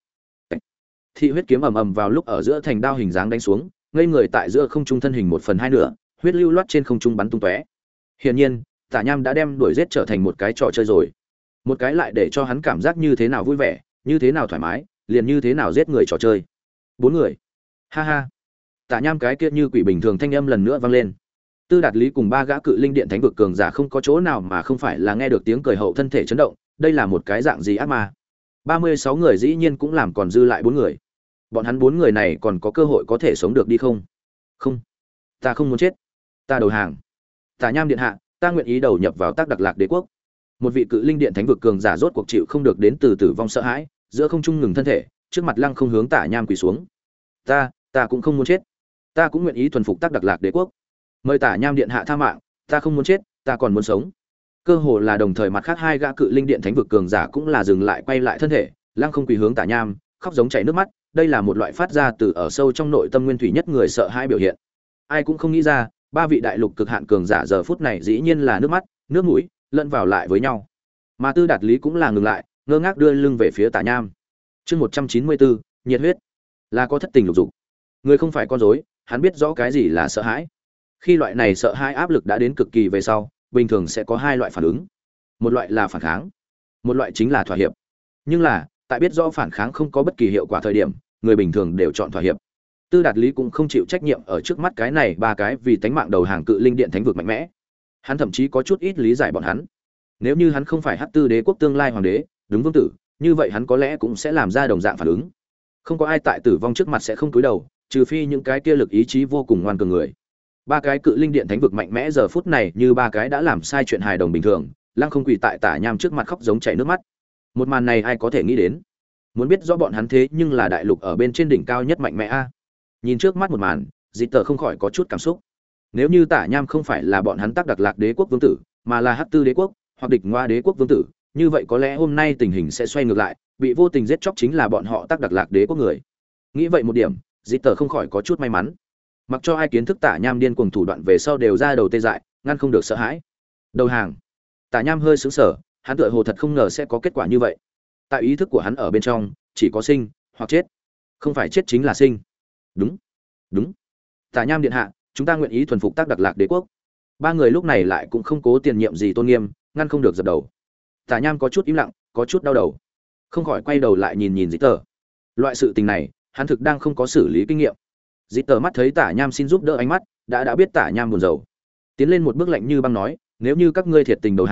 Thị huyết kiếm ầm ầm vào lúc ở giữa thành đao hình dáng đánh xuống, ngây người tại giữa không trung thân hình một phần hai nửa, huyết lưu loát trên không trung bắn tung tóe. Hiển nhiên, Tả Nham đã đem đuổi giết trở thành một cái trò chơi rồi. Một cái lại để cho hắn cảm giác như thế nào vui vẻ, như thế nào thoải mái, liền như thế nào giết người trò chơi. Bốn người. Ha ha. Tả Nham cái kia như quỷ bình thường thanh âm lần nữa vang lên. Tư Đạt Lý cùng ba gã cự linh điện thánh vực cường giả không có chỗ nào mà không phải là nghe được tiếng cười hậu thân thể chấn động, đây là một cái dạng gì ác ma. ba mươi sáu người dĩ nhiên cũng làm còn dư lại bốn người. Bọn hắn bốn người này còn có cơ hội có thể sống được đi không? Không. Ta không muốn chết. Ta đầu hàng. Tả Nham điện hạ, ta nguyện ý đầu nhập vào Tắc Đặc Lạc Đế quốc. Một vị cự linh điện thánh vực cường giả rốt cuộc chịu không được đến từ tử vong sợ hãi, giữa không trung ngừng thân thể, trước mặt lăng không hướng Tả Nham quỳ xuống. Ta, ta cũng không muốn chết. Ta cũng nguyện ý thuần phục Tắc Đặc Lạc Đế quốc. Mời Tả Nham điện hạ tha mạng, ta không muốn chết, ta còn muốn sống. Cơ hồ là đồng thời mặt khác hai gã cự linh điện thánh vực cường giả cũng là dừng lại quay lại thân thể, lăng không quỳ hướng Tả Nham, khóc giống chảy nước mắt, đây là một loại phát ra từ ở sâu trong nội tâm nguyên thủy nhất người sợ hãi biểu hiện. Ai cũng không nghĩ ra, ba vị đại lục cực hạn cường giả giờ phút này dĩ nhiên là nước mắt, nước mũi lẫn vào lại với nhau. Mà Tư Đạt Lý cũng là ngừng lại, ngơ ngác đưa lưng về phía Tả Nham. Chương một trăm chín mươi bốn, nhiệt huyết. Là có thất tình lục dục. Người không phải con rối, hắn biết rõ cái gì là sợ hãi. Khi loại này sợ hãi áp lực đã đến cực kỳ về sau, bình thường sẽ có hai loại phản ứng. Một loại là phản kháng, một loại chính là thỏa hiệp. Nhưng là, tại biết rõ phản kháng không có bất kỳ hiệu quả thời điểm, người bình thường đều chọn thỏa hiệp. Tư Đạt Lý cũng không chịu trách nhiệm ở trước mắt cái này ba cái vì tánh mạng đầu hàng cự linh điện thánh vực mạnh mẽ. Hắn thậm chí có chút ít lý giải bọn hắn. Nếu như hắn không phải Hắc Tư Đế quốc tương lai hoàng đế, đứng vương tử, như vậy hắn có lẽ cũng sẽ làm ra đồng dạng phản ứng. Không có ai tại tử vong trước mặt sẽ không cúi đầu, trừ phi những cái kia lực ý chí vô cùng ngoan cường người. Ba cái cự linh điện thánh vực mạnh mẽ giờ phút này như ba cái đã làm sai chuyện hài đồng bình thường, lăng không quỳ tại Tả Nham trước mặt khóc giống chảy nước mắt. Một màn này ai có thể nghĩ đến? Muốn biết rõ bọn hắn thế nhưng là đại lục ở bên trên đỉnh cao nhất mạnh mẽ a. Nhìn trước mắt một màn, Dịch Tở không khỏi có chút cảm xúc. Nếu như Tả Nham không phải là bọn hắn Tắc Đặc Lạc Đế quốc vương tử, mà là Hắc Tư Đế quốc hoặc Địch Ngoa Đế quốc vương tử, như vậy có lẽ hôm nay tình hình sẽ xoay ngược lại, bị vô tình giết chóc chính là bọn họ Tắc Đặc Lạc Đế quốc người. Nghĩ vậy một điểm, Dịch Tở không khỏi có chút may mắn. Mặc cho ai kiến thức Tả Nham điên cuồng thủ đoạn về sau đều ra đầu tê dại, ngăn không được sợ hãi. Đầu hàng. Tả Nham hơi sững sờ, hắn tựa hồ thật không ngờ sẽ có kết quả như vậy. Tại ý thức của hắn ở bên trong, chỉ có sinh hoặc chết, không phải chết chính là sinh. Đúng, đúng. Tả Nham điện hạ, chúng ta nguyện ý thuần phục Tắc Đặc Lạc Đế quốc. Ba người lúc này lại cũng không cố tiền nhiệm gì tôn nghiêm, ngăn không được dập đầu. Tả Nham có chút im lặng, có chút đau đầu, không khỏi quay đầu lại nhìn nhìn Dịch Tở. Loại sự tình này, hắn thực đang không có xử lý kinh nghiệm. Dịch Tở mắt thấy Tả Nham xin giúp đỡ ánh mắt, đã đã biết Tả Nham buồn rầu, tiến lên một bước lạnh như băng nói, nếu như các ngươi thiệt tình đầu hàng,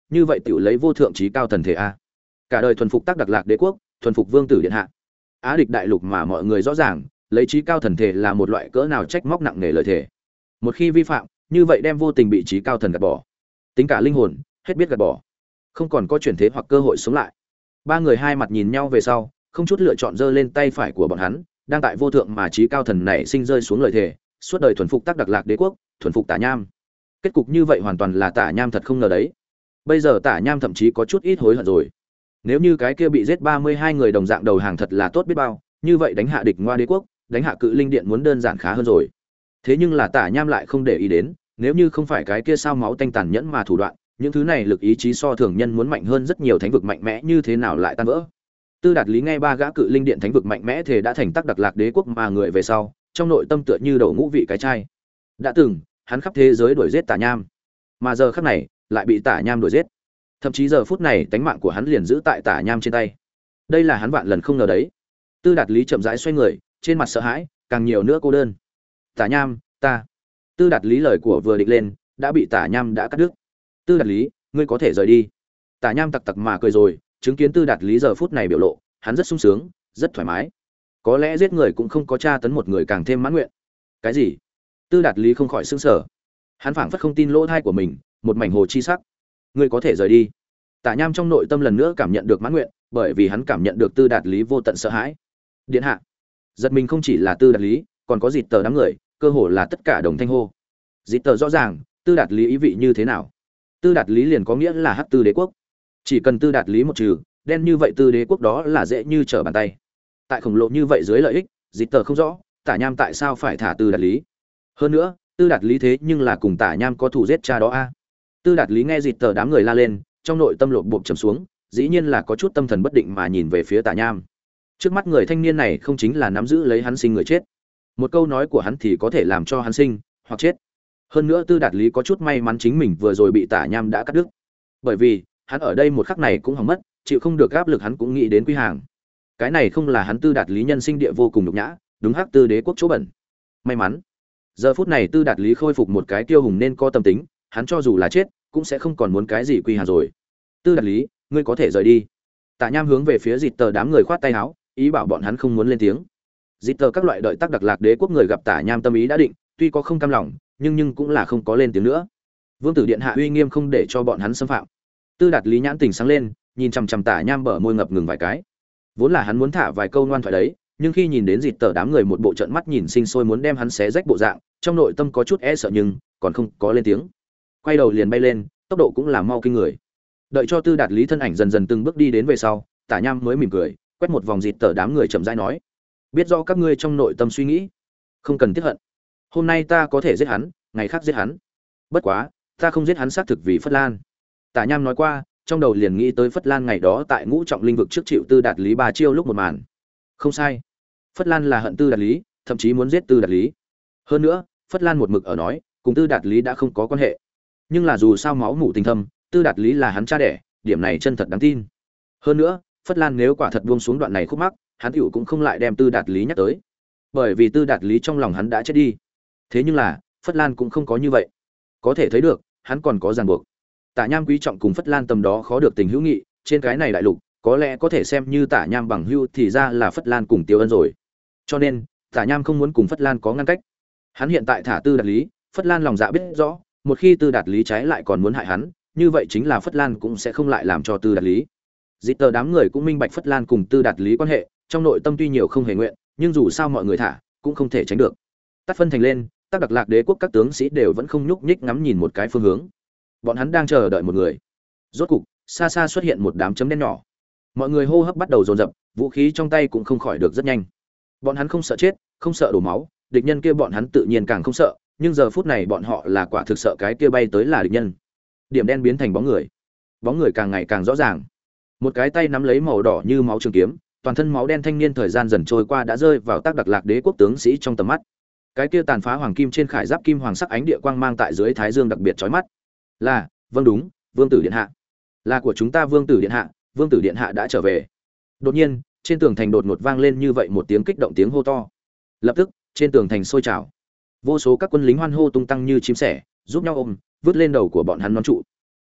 như vậy tiểu lấy vô thượng trí cao thần thể a. Cả đời thuần phục Tắc Đặc Lạc Đế quốc, thuần phục Vương tử điện hạ. Á địch đại lục mà mọi người rõ ràng, lấy trí cao thần thể là một loại cỡ nào trách móc nặng nề lời thể. Một khi vi phạm, như vậy đem vô tình bị trí cao thần gạt bỏ. Tính cả linh hồn, hết biết gạt bỏ. Không còn có chuyển thế hoặc cơ hội sống lại. Ba người hai mặt nhìn nhau về sau, không chút lựa chọn giơ lên tay phải của bọn hắn, đang tại vô thượng mà trí cao thần này sinh rơi xuống lời thể, suốt đời thuần phục Tắc Đặc Lạc Đế quốc, thuần phục Tả Nham. Kết cục như vậy hoàn toàn là Tả Nham thật không ngờ đấy. Bây giờ Tả Nham thậm chí có chút ít hối hận rồi. Nếu như cái kia bị giết ba mươi hai người đồng dạng đầu hàng thật là tốt biết bao, như vậy đánh hạ địch Ngoa Đế quốc, đánh hạ Cự Linh Điện muốn đơn giản khá hơn rồi. Thế nhưng là Tả Nham lại không để ý đến, nếu như không phải cái kia sao máu tanh tàn nhẫn mà thủ đoạn, những thứ này lực ý chí so thường nhân muốn mạnh hơn rất nhiều thánh vực mạnh mẽ như thế nào lại tan vỡ. Tư Đạt Lý nghe ba gã Cự Linh Điện thánh vực mạnh mẽ thì đã thành Tắc Đặc Lạc Đế quốc mà người về sau, trong nội tâm tựa như đầu ngũ vị cái chai. Đã từng, hắn khắp thế giới đuổi giết Tả Nham, mà giờ khắc này lại bị Tả Nham đuổi giết. Thậm chí giờ phút này tánh mạng của hắn liền giữ tại Tả Nham trên tay. Đây là hắn vạn lần không ngờ đấy. Tư Đạt Lý chậm rãi xoay người, trên mặt sợ hãi, càng nhiều nữa cô đơn. Tả Nham, ta. Tư Đạt Lý lời của vừa định lên, đã bị Tả Nham đã cắt đứt. Tư Đạt Lý, ngươi có thể rời đi. Tả Nham tặc tặc mà cười rồi, chứng kiến Tư Đạt Lý giờ phút này biểu lộ, hắn rất sung sướng, rất thoải mái. Có lẽ giết người cũng không có tra tấn một người càng thêm mãn nguyện. Cái gì? Tư Đạt Lý không khỏi sững sờ. Hắn phảng phất không tin lỗ tai của mình, một mảnh hồ chi sắc. Ngươi có thể rời đi. Tả Nham trong nội tâm lần nữa cảm nhận được mãn nguyện, bởi vì hắn cảm nhận được Tư Đạt Lý vô tận sợ hãi. Điện hạ. Giật mình không chỉ là Tư Đạt Lý, còn có Dịt Tờ đám người, cơ hồ là tất cả đồng thanh hô. Dịt Tờ rõ ràng, Tư Đạt Lý ý vị như thế nào? Tư Đạt Lý liền có nghĩa là Hắc Tư Đế quốc. Chỉ cần Tư Đạt Lý một trừ, đen như vậy Tư Đế quốc đó là dễ như trở bàn tay. Tại khổng lồ như vậy dưới lợi ích, Dịt Tờ không rõ, Tả Nham tại sao phải thả Tư Đạt Lý. Hơn nữa, Tư Đạt Lý thế nhưng là cùng Tả Nham có thù giết cha đó a. Tư Đạt Lý nghe Dịt Tờ đám người la lên, trong nội tâm lộn bộp trầm xuống, dĩ nhiên là có chút tâm thần bất định mà nhìn về phía Tả Nham. Trước mắt người thanh niên này không chính là nắm giữ lấy hắn sinh người chết. Một câu nói của hắn thì có thể làm cho hắn sinh hoặc chết. Hơn nữa Tư Đạt Lý có chút may mắn chính mình vừa rồi bị Tả Nham đã cắt đứt. Bởi vì, hắn ở đây một khắc này cũng hỏng mất, chịu không được áp lực hắn cũng nghĩ đến quy hàng. Cái này không là hắn Tư Đạt Lý nhân sinh địa vô cùng nhục nhã, đúng Hắc Tư Đế quốc chỗ bẩn. May mắn. Giờ phút này Tư Đạt Lý khôi phục một cái tiêu hùng nên có tâm tính, hắn cho dù là chết, cũng sẽ không còn muốn cái gì quy hàng rồi. Tư Đạt Lý, ngươi có thể rời đi. Tả Nham hướng về phía Dịt Tờ đám người khoát tay áo, ý bảo bọn hắn không muốn lên tiếng. Dịt Tờ các loại đợi Tắc Đặc Lạc Đế quốc người gặp Tả Nham tâm ý đã định, tuy có không cam lòng, nhưng nhưng cũng là không có lên tiếng nữa. Vương tử điện hạ uy nghiêm không để cho bọn hắn xâm phạm. Tư Đạt Lý nhãn tình sáng lên, nhìn chằm chằm Tả Nham bở môi ngập ngừng vài cái. Vốn là hắn muốn thả vài câu ngoan thoại đấy, nhưng khi nhìn đến Dịt Tờ đám người một bộ trận mắt nhìn sinh sôi muốn đem hắn xé rách bộ dạng, trong nội tâm có chút e sợ nhưng còn không có lên tiếng. Quay đầu liền bay lên, tốc độ cũng là mau kinh người. Đợi cho Tư Đạt Lý thân ảnh dần dần từng bước đi đến về sau, Tả Nham mới mỉm cười, quét một vòng Dịt Tờ đám người chậm rãi nói: biết rõ các ngươi trong nội tâm suy nghĩ, không cần tiếc hận. Hôm nay ta có thể giết hắn, ngày khác giết hắn. Bất quá, ta không giết hắn xác thực vì Phất Lan. Tả Nham nói qua, trong đầu liền nghĩ tới Phất Lan ngày đó tại Ngũ Trọng Linh vực trước chịu Tư Đạt Lý ba chiêu lúc một màn. Không sai, Phất Lan là hận Tư Đạt Lý, thậm chí muốn giết Tư Đạt Lý. Hơn nữa, Phất Lan một mực ở nói, cùng Tư Đạt Lý đã không có quan hệ. Nhưng là dù sao máu mủ tình thâm, Tư Đạt Lý là hắn cha đẻ, điểm này chân thật đáng tin. Hơn nữa, Phất Lan nếu quả thật buông xuống đoạn này khúc mắc, hắn tiểu cũng không lại đem Tư Đạt Lý nhắc tới. Bởi vì Tư Đạt Lý trong lòng hắn đã chết đi. Thế nhưng là, Phất Lan cũng không có như vậy. Có thể thấy được, hắn còn có ràng buộc. Tả Nham quý trọng cùng Phất Lan tầm đó khó được tình hữu nghị, trên cái này đại lục, có lẽ có thể xem như Tả Nham bằng hữu thì ra là Phất Lan cùng Tiêu Ân rồi. Cho nên, Tả Nham không muốn cùng Phất Lan có ngăn cách. Hắn hiện tại thả Tư Đạt Lý, Phất Lan lòng dạ biết rõ, một khi Tư Đạt Lý trái lại còn muốn hại hắn, như vậy chính là Phất Lan cũng sẽ không lại làm cho Tư Đạt Lý. Dịt Tờ đám người cũng minh bạch Phất Lan cùng Tư Đạt Lý quan hệ, trong nội tâm tuy nhiều không hề nguyện, nhưng dù sao mọi người thả, cũng không thể tránh được. Tắt phân thành lên, Tắc Đặc Lạc Đế quốc các tướng sĩ đều vẫn không nhúc nhích ngắm nhìn một cái phương hướng. Bọn hắn đang chờ đợi một người. Rốt cục, xa xa xuất hiện một đám chấm đen nhỏ. Mọi người hô hấp bắt đầu dồn dập, vũ khí trong tay cũng không khỏi được rất nhanh. Bọn hắn không sợ chết, không sợ đổ máu, địch nhân kia bọn hắn tự nhiên càng không sợ, nhưng giờ phút này bọn họ là quả thực sợ cái kia bay tới là địch nhân. Điểm đen biến thành bóng người. Bóng người càng ngày càng rõ ràng. Một cái tay nắm lấy màu đỏ như máu trường kiếm, toàn thân máu đen thanh niên thời gian dần trôi qua đã rơi vào Tắc Đặc Lạc Đế quốc tướng sĩ trong tầm mắt. Cái kia tàn phá hoàng kim trên khải giáp kim hoàng sắc ánh địa quang mang tại dưới thái dương đặc biệt chói mắt. Là, vâng đúng, Vương tử điện hạ. Là của chúng ta Vương tử điện hạ, Vương tử điện hạ đã trở về. Đột nhiên, trên tường thành đột ngột vang lên như vậy một tiếng kích động tiếng hô to. Lập tức, trên tường thành sôi trào. Vô số các quân lính hoan hô tung tăng như chim sẻ, giúp nhau ôm, vứt lên đầu của bọn hắn nón trụ.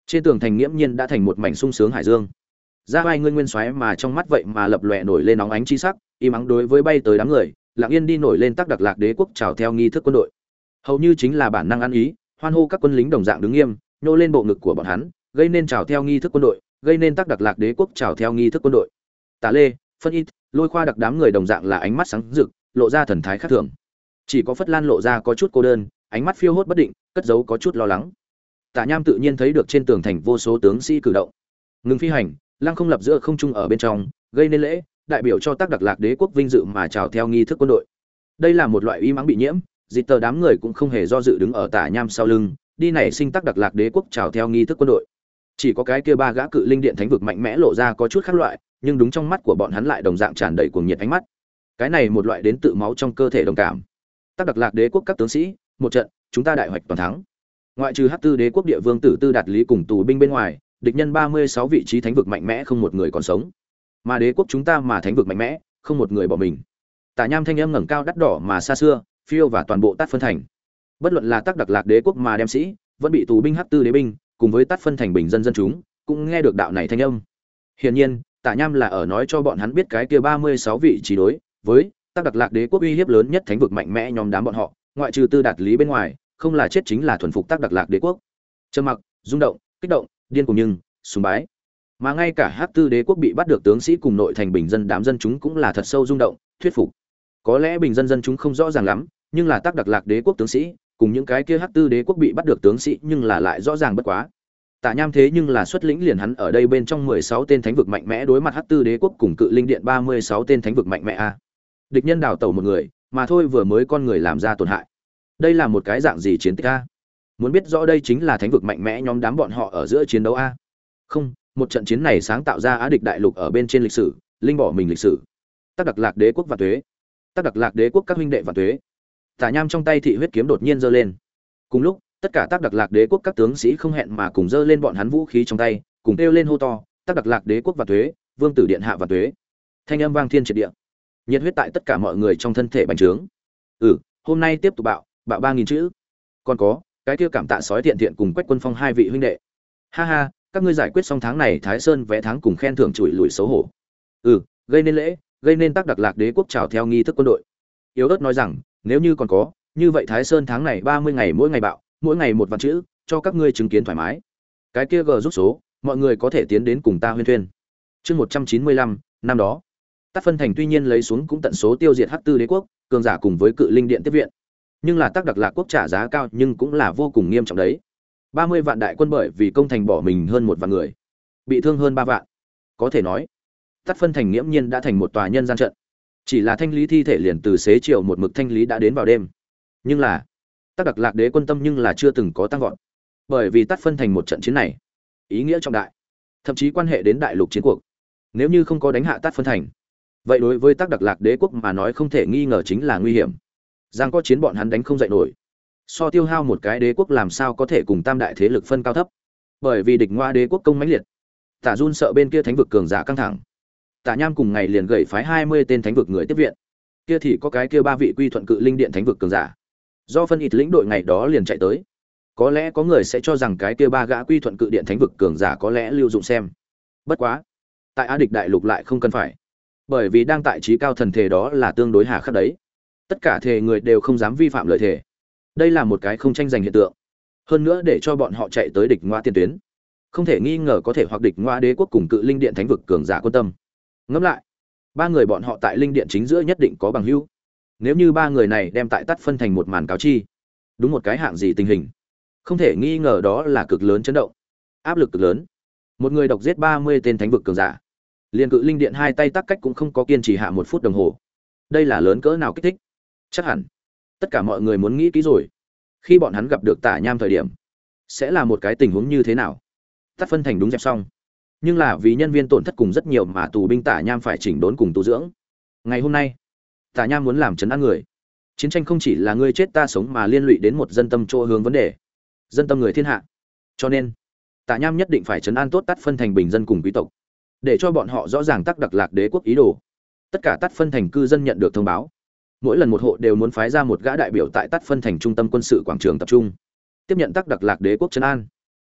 Trên tường thành nghiễm nhiên đã thành một mảnh sung sướng hải dương. Ra vai ngươi nguyên soái mà trong mắt vậy mà lập lòe nổi lên nóng ánh chi sắc, im ắng đối với bay tới đám người, lặng yên đi nổi lên tác đặc lạc đế quốc chào theo nghi thức quân đội. Hầu như chính là bản năng ăn ý, hoan hô các quân lính đồng dạng đứng nghiêm, nhô lên bộ ngực của bọn hắn, gây nên chào theo nghi thức quân đội, gây nên tác đặc lạc đế quốc chào theo nghi thức quân đội. Tả Lê, Phân Ít, Lôi Khoa đặc đám người đồng dạng là ánh mắt sáng rực, lộ ra thần thái khác thường. Chỉ có Phất Lan lộ ra có chút cô đơn, ánh mắt phiêu hốt bất định, cất giấu có chút lo lắng. Tả Nham tự nhiên thấy được trên tường thành vô số tướng sĩ cử động. Ngừng phi hành, lăng không lập giữa không trung ở bên trong, gây nên lễ, đại biểu cho tác đặc lạc đế quốc vinh dự mà chào theo nghi thức quân đội. Đây là một loại uy mãng bị nhiễm, dịch tờ đám người cũng không hề do dự đứng ở Tả Nham sau lưng, đi này sinh tác đặc lạc đế quốc chào theo nghi thức quân đội. Chỉ có cái kia ba gã cự linh điện thánh vực mạnh mẽ lộ ra có chút khác loại, nhưng đúng trong mắt của bọn hắn lại đồng dạng tràn đầy cuồng nhiệt ánh mắt. Cái này một loại đến tự máu trong cơ thể đồng cảm. Tác đặc lạc đế quốc các tướng sĩ, một trận, chúng ta đại hoạch toàn thắng. Ngoại trừ Hắc Tư đế quốc địa vương tử Tư Đạt Lý cùng tù binh bên ngoài, địch nhân ba mươi sáu vị trí thánh vực mạnh mẽ không một người còn sống. Mà đế quốc chúng ta mà thánh vực mạnh mẽ, không một người bỏ mình. Tả Nham thanh âm ngẩng cao đắt đỏ mà xa xưa, phiêu và toàn bộ Tát phân thành. Bất luận là tác đặc lạc đế quốc mà đem sĩ, vẫn bị tù binh Hắc Tư đế binh, cùng với Tát phân thành bình dân dân chúng, cũng nghe được đạo này thanh âm. Hiển nhiên, Tả Nham là ở nói cho bọn hắn biết cái kia ba mươi sáu vị trí đối với tác đặc lạc đế quốc uy hiếp lớn nhất thánh vực mạnh mẽ nhóm đám bọn họ, ngoại trừ Tư Đạt Lý bên ngoài, không là chết chính là thuần phục tác đặc lạc đế quốc. Trầm mặc, rung động, kích động, điên cuồng nhưng sùng bái. Mà ngay cả Hắc Tư đế quốc bị bắt được tướng sĩ cùng nội thành bình dân đám dân chúng cũng là thật sâu rung động, thuyết phục. Có lẽ bình dân dân chúng không rõ ràng lắm, nhưng là tác đặc lạc đế quốc tướng sĩ, cùng những cái kia Hắc Tư đế quốc bị bắt được tướng sĩ nhưng là lại rõ ràng bất quá. Tạ Nham thế nhưng là xuất lĩnh liền hắn ở đây bên trong mười sáu tên thánh vực mạnh mẽ đối mặt Hắc Tư đế quốc cùng Cự Linh điện ba mươi sáu tên thánh vực mạnh mẽ a. Địch nhân đào tẩu một người, mà thôi vừa mới con người làm ra tổn hại. Đây là một cái dạng gì chiến tích a? Muốn biết rõ đây chính là thánh vực mạnh mẽ nhóm đám bọn họ ở giữa chiến đấu a. Không, một trận chiến này sáng tạo ra Á địch đại lục ở bên trên lịch sử, linh bỏ mình lịch sử. Tác đặc lạc đế quốc và tuế. Tác đặc lạc đế quốc các huynh đệ và tuế. Tả Nham trong tay thị huyết kiếm đột nhiên giơ lên. Cùng lúc, tất cả tác đặc lạc đế quốc các tướng sĩ không hẹn mà cùng giơ lên bọn hắn vũ khí trong tay, cùng kêu lên hô to, tác đặc lạc đế quốc và tuế, vương tử điện hạ và tuế. Thanh âm vang thiên triệt địa. Nhiệt huyết tại tất cả mọi người trong thân thể bành trướng. Ừ, hôm nay tiếp tục bạo, bạo ba nghìn chữ. Còn có, cái kia cảm tạ sói thiện thiện cùng Quách Quân Phong hai vị huynh đệ. Ha ha, các ngươi giải quyết xong tháng này Thái Sơn vẽ tháng cùng khen thưởng chùi lùi xấu hổ. Ừ, gây nên lễ, gây nên tác đặc lạc đế quốc chào theo nghi thức quân đội. Yếu ớt nói rằng, nếu như còn có, như vậy Thái Sơn tháng này ba mươi ngày mỗi ngày bạo, mỗi ngày một vạn chữ, cho các ngươi chứng kiến thoải mái. Cái kia g rút số, mọi người có thể tiến đến cùng ta huyên thuyên. Chương một trăm chín mươi lăm, năm đó, Tát phân thành tuy nhiên lấy xuống cũng tận số tiêu diệt Hắc Tư đế quốc, cường giả cùng với Cự Linh điện tiếp viện. Nhưng là tác đặc lạc quốc trả giá cao nhưng cũng là vô cùng nghiêm trọng đấy. ba mươi vạn đại quân bởi vì công thành bỏ mình hơn một vạn người, bị thương hơn ba vạn. Có thể nói, Tát phân thành nghiễm nhiên đã thành một tòa nhân gian trận. Chỉ là thanh lý thi thể liền từ xế chiều một mực thanh lý đã đến vào đêm. Nhưng là, tác đặc lạc đế quân tâm nhưng là chưa từng có tăng vọt. Bởi vì Tát phân thành một trận chiến này, ý nghĩa trọng đại, thậm chí quan hệ đến đại lục chiến cuộc. Nếu như không có đánh hạ Tát phân thành, vậy đối với tác đặc lạc đế quốc mà nói không thể nghi ngờ chính là nguy hiểm. Giang có chiến bọn hắn đánh không dậy nổi. So tiêu hao một cái đế quốc làm sao có thể cùng tam đại thế lực phân cao thấp. Bởi vì địch ngoa đế quốc công mãnh liệt. Tả Dun sợ bên kia thánh vực cường giả căng thẳng. Tả Nham cùng ngày liền gửi phái hai mươi tên thánh vực người tiếp viện. Kia thì có cái kia ba vị quy thuận Cự Linh điện thánh vực cường giả. Do phân ít lĩnh đội ngày đó liền chạy tới. Có lẽ có người sẽ cho rằng cái kia ba gã quy thuận Cự điện thánh vực cường giả có lẽ lưu dụng xem. Bất quá, tại Á địch đại lục lại không cần phải. Bởi vì đang tại trí cao thần thể đó là tương đối hà khắc đấy. Tất cả thể người đều không dám vi phạm lợi thể. Đây là một cái không tranh giành hiện tượng. Hơn nữa để cho bọn họ chạy tới địch ngoa tiền tuyến, không thể nghi ngờ có thể hoặc địch ngoa đế quốc cùng Cự Linh điện thánh vực cường giả quan tâm. Ngẫm lại, ba người bọn họ tại linh điện chính giữa nhất định có bằng hữu. Nếu như ba người này đem tại Tát phân thành một màn cáo chi, đúng một cái hạng gì tình hình, không thể nghi ngờ đó là cực lớn chấn động, áp lực cực lớn. Một người độc giết ba mươi tên thánh vực cường giả, liền Cự Linh điện hai tay tắc cách cũng không có kiên trì hạ một phút đồng hồ. Đây là lớn cỡ nào kích thích? Chắc hẳn tất cả mọi người muốn nghĩ kỹ rồi, khi bọn hắn gặp được Tả Nham thời điểm, sẽ là một cái tình huống như thế nào. Tát phân thành đúng dẹp xong, nhưng là vì nhân viên tổn thất cùng rất nhiều mà tù binh Tả Nham phải chỉnh đốn cùng tu dưỡng. Ngày hôm nay, Tả Nham muốn làm trấn an người. Chiến tranh không chỉ là ngươi chết ta sống mà liên lụy đến một dân tâm chỗ hướng vấn đề, dân tâm người thiên hạ. Cho nên, Tả Nham nhất định phải trấn an tốt Tát phân thành bình dân cùng quý tộc, để cho bọn họ rõ ràng tác đặc lạc đế quốc ý đồ. Tất cả Tát phân thành cư dân nhận được thông báo, mỗi lần một hộ đều muốn phái ra một gã đại biểu tại Tát phân thành trung tâm quân sự quảng trường tập trung, tiếp nhận tác đặc lạc đế quốc trấn an.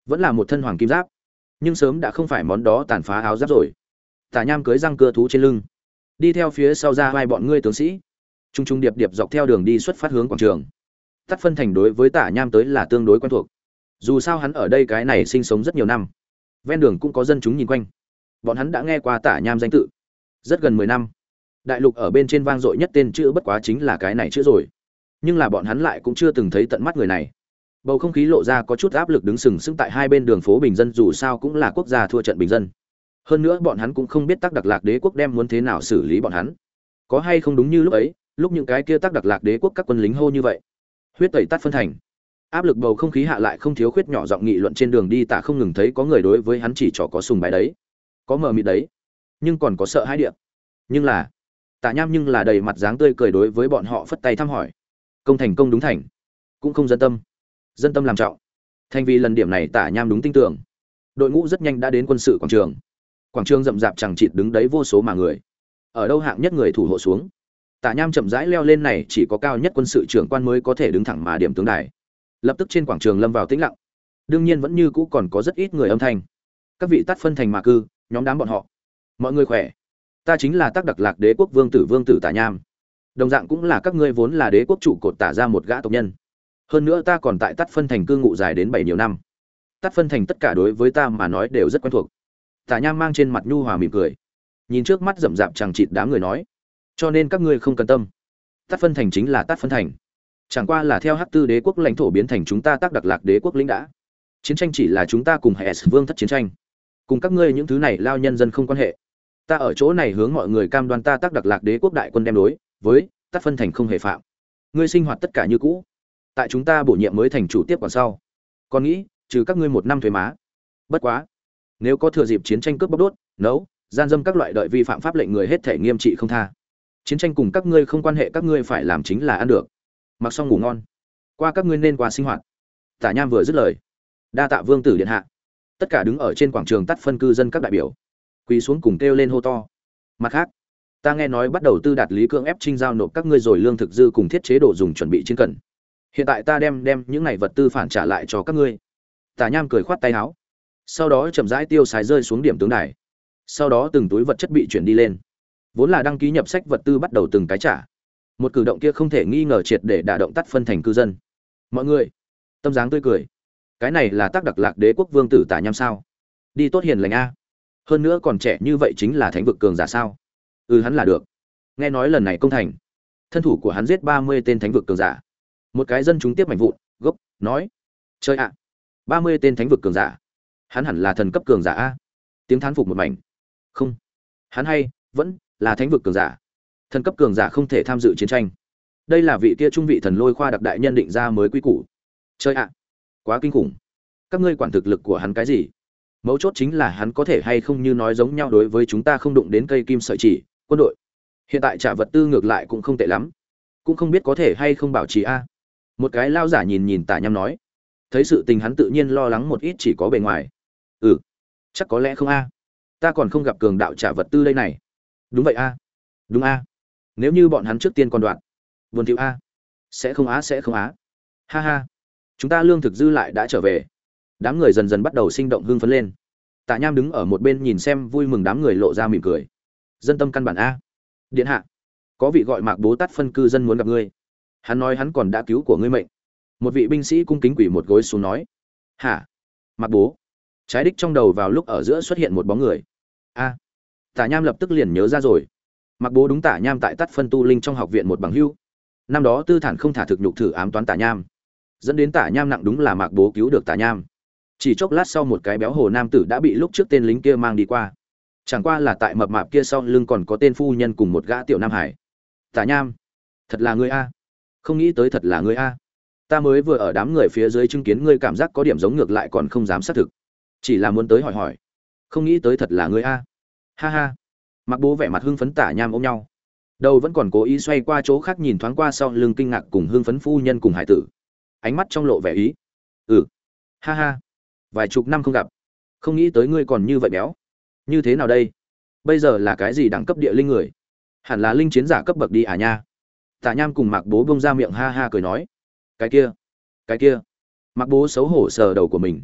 vẫn là một thân hoàng kim giáp, nhưng sớm đã không phải món đó tàn phá áo giáp rồi. Tả Nham cưới răng cưa thú trên lưng, đi theo phía sau ra vai bọn ngươi tướng sĩ, trung trung điệp điệp dọc theo đường đi xuất phát hướng quảng trường. Tắt phân thành đối với Tả Nham tới là tương đối quen thuộc, dù sao hắn ở đây cái này sinh sống rất nhiều năm, ven đường cũng có dân chúng nhìn quanh, bọn hắn đã nghe qua Tả Nham danh tự rất gần mười năm. Đại lục ở bên trên vang dội nhất tên chữ bất quá chính là cái này chữ rồi, nhưng là bọn hắn lại cũng chưa từng thấy tận mắt người này. Bầu không khí lộ ra có chút áp lực, đứng sừng sững tại hai bên đường phố bình dân dù sao cũng là quốc gia thua trận bình dân. Hơn nữa bọn hắn cũng không biết Tắc Đặc Lạc Đế quốc đem muốn thế nào xử lý bọn hắn. Có hay không đúng như lúc ấy, lúc những cái kia Tắc Đặc Lạc Đế quốc các quân lính hô như vậy. Huyết tẩy tắt phân thành. Áp lực bầu không khí hạ lại không thiếu khuyết nhỏ giọng nghị luận trên đường đi, Tả không ngừng thấy có người đối với hắn chỉ trỏ, có sùng bái đấy, có mờ mịt đấy, nhưng còn có sợ hãi địa. Nhưng là Tả Nham nhưng là đầy mặt dáng tươi cười đối với bọn họ phất tay thăm hỏi. Công thành công đúng thành, cũng không dân tâm. Dân tâm làm trọng. Thành vì lần điểm này Tả Nham đúng tin tưởng. Đội ngũ rất nhanh đã đến quân sự quảng trường. Quảng trường rậm rạp chẳng chịt đứng đấy vô số mà người. Ở đâu hạng nhất người thủ hộ xuống, Tả Nham chậm rãi leo lên này chỉ có cao nhất quân sự trưởng quan mới có thể đứng thẳng mà điểm tướng đài. Lập tức trên quảng trường lâm vào tĩnh lặng. Đương nhiên vẫn như cũ còn có rất ít người âm thanh. Các vị Tắt phân thành mà cư, nhóm đám bọn họ. Mọi người khỏe. Ta chính là Tắc Đặc Lạc Đế quốc vương tử vương tử Tả Nham. Đồng dạng cũng là các ngươi vốn là đế quốc trụ cột Tả ra một gã tộc nhân. Hơn nữa ta còn tại Tắt phân thành cư ngụ dài đến bảy nhiều năm. Tắt phân thành tất cả đối với ta mà nói đều rất quen thuộc. Tả Nham mang trên mặt nhu hòa mỉm cười, nhìn trước mắt rậm rạp chẳng chịt đám người nói, cho nên các ngươi không cần tâm. Tắt phân thành chính là Tắt phân thành, chẳng qua là theo Hắc Tư Đế quốc lãnh thổ biến thành chúng ta Tắc Đặc Lạc Đế quốc lĩnh đã. Chiến tranh chỉ là chúng ta cùng hệ vương thất chiến tranh, cùng các ngươi những thứ này lao nhân dân không quan hệ. Ta ở chỗ này hướng mọi người cam đoan ta Tắc Đặc Lạc Đế quốc đại quân đem đối với Tắt phân thành không hề phạm. Ngươi sinh hoạt tất cả như cũ. Tại chúng ta bổ nhiệm mới thành chủ tiếp quản sau, còn nghĩ trừ các ngươi một năm thuế má. Bất quá, nếu có thừa dịp chiến tranh cướp bóc đốt, nấu, gian dâm các loại đợi vi phạm pháp lệnh người hết thể nghiêm trị không tha. Chiến tranh cùng các ngươi không quan hệ, các ngươi phải làm chính là ăn được, mặc xong ngủ ngon, qua các ngươi nên qua sinh hoạt. Tả Nham vừa dứt lời, đa tạ vương tử điện hạ. Tất cả đứng ở trên quảng trường Tắt phân cư dân các đại biểu quỳ xuống cùng kêu lên hô to. Mặt khác, ta nghe nói bắt đầu tư đạt lý cưỡng ép trinh giao nộp các ngươi rồi lương thực dư cùng thiết chế đồ dùng chuẩn bị chiến cần. Hiện tại ta đem đem những này vật tư phản trả lại cho các ngươi. Tả Nham cười khoát tay áo, sau đó chậm rãi tiêu xài rơi xuống điểm tướng đài. Sau đó từng túi vật chất bị chuyển đi lên, vốn là đăng ký nhập sách vật tư bắt đầu từng cái trả. Một cử động kia không thể nghi ngờ triệt để đả động Tắt phân thành cư dân. Mọi người tâm dáng tươi cười. Cái này là Tắc Đặc Lạc Đế quốc vương tử Tả Nham sao? Đi tốt hiền lành a. Hơn nữa còn trẻ như vậy, chính là thánh vực cường giả sao? Ừ, hắn là được. Nghe nói lần này công thành, thân thủ của hắn giết ba mươi tên thánh vực cường giả. Một cái dân chúng tiếp mảnh vụn, gốc, nói: "Chơi ạ, ba mươi tên thánh vực cường giả. Hắn hẳn là thần cấp cường giả a." Tiếng thán phục một mảnh. Không, hắn hay vẫn là thánh vực cường giả. Thần cấp cường giả không thể tham dự chiến tranh. Đây là vị kia trung vị thần Lôi Khoa đặc đại nhân định ra mới quy củ. Chơi ạ, quá kinh khủng. Các ngươi quản thực lực của hắn cái gì? Mấu chốt chính là hắn có thể hay không như nói giống nhau đối với chúng ta không đụng đến cây kim sợi chỉ, quân đội. Hiện tại trả vật tư ngược lại cũng không tệ lắm. Cũng không biết có thể hay không bảo trì a. Một cái lao giả nhìn nhìn Tả Nham nói. Thấy sự tình hắn tự nhiên lo lắng một ít, chỉ có bề ngoài. Ừ, chắc có lẽ không a. Ta còn không gặp cường đạo trả vật tư đây này. Đúng vậy a. Đúng a. Nếu như bọn hắn trước tiên còn đoạn. Buồn thiếu a. Sẽ không á, sẽ không á. Ha ha. Chúng ta lương thực dư lại đã trở về. Đám người dần dần bắt đầu sinh động hưng phấn lên. Tạ Nham đứng ở một bên nhìn xem vui mừng, đám người lộ ra mỉm cười. Dân tâm căn bản a. Điện hạ, có vị gọi Mạc Bố Tát phân cư dân muốn gặp ngươi. Hắn nói hắn còn đã cứu của ngươi mệnh. Một vị binh sĩ cung kính quỳ một gối xuống nói. Hả? Mạc Bố? Trái đích trong đầu vào lúc ở giữa xuất hiện một bóng người. A. Tả Nham lập tức liền nhớ ra rồi. Mạc Bố đúng Tả Nham tại Tát phân tu linh trong học viện một bằng hữu. Năm đó Tư Thản không thả thực nhục thử ám toán Tả Nham, dẫn đến Tả Nham nặng, đúng là Mạc Bố cứu được Tả Nham. Chỉ chốc lát sau một cái béo hồ nam tử đã bị lúc trước tên lính kia mang đi qua. Chẳng qua là tại mập mạp kia sau lưng còn có tên phu nhân cùng một gã tiểu nam hải. Tả Nham, thật là ngươi a. Không nghĩ tới thật là ngươi a. Ta mới vừa ở đám người phía dưới chứng kiến ngươi, cảm giác có điểm giống, ngược lại còn không dám xác thực, chỉ là muốn tới hỏi hỏi. Không nghĩ tới thật là ngươi a. Ha ha. Mạc Bố vẻ mặt hưng phấn, Tả Nham ôm nhau, đầu vẫn còn cố ý xoay qua chỗ khác nhìn thoáng qua sau lưng kinh ngạc cùng hưng phấn phu nhân cùng hải tử, ánh mắt trong lộ vẻ ý. Ừ. Ha ha. Vài chục năm không gặp, không nghĩ tới ngươi còn như vậy béo. Như thế nào đây? Bây giờ là cái gì đẳng cấp địa linh người? Hẳn là linh chiến giả cấp bậc đi à nha. Tả Nham cùng Mạc Bố bông ra miệng ha ha cười nói. Cái kia, cái kia. Mạc Bố xấu hổ sờ đầu của mình.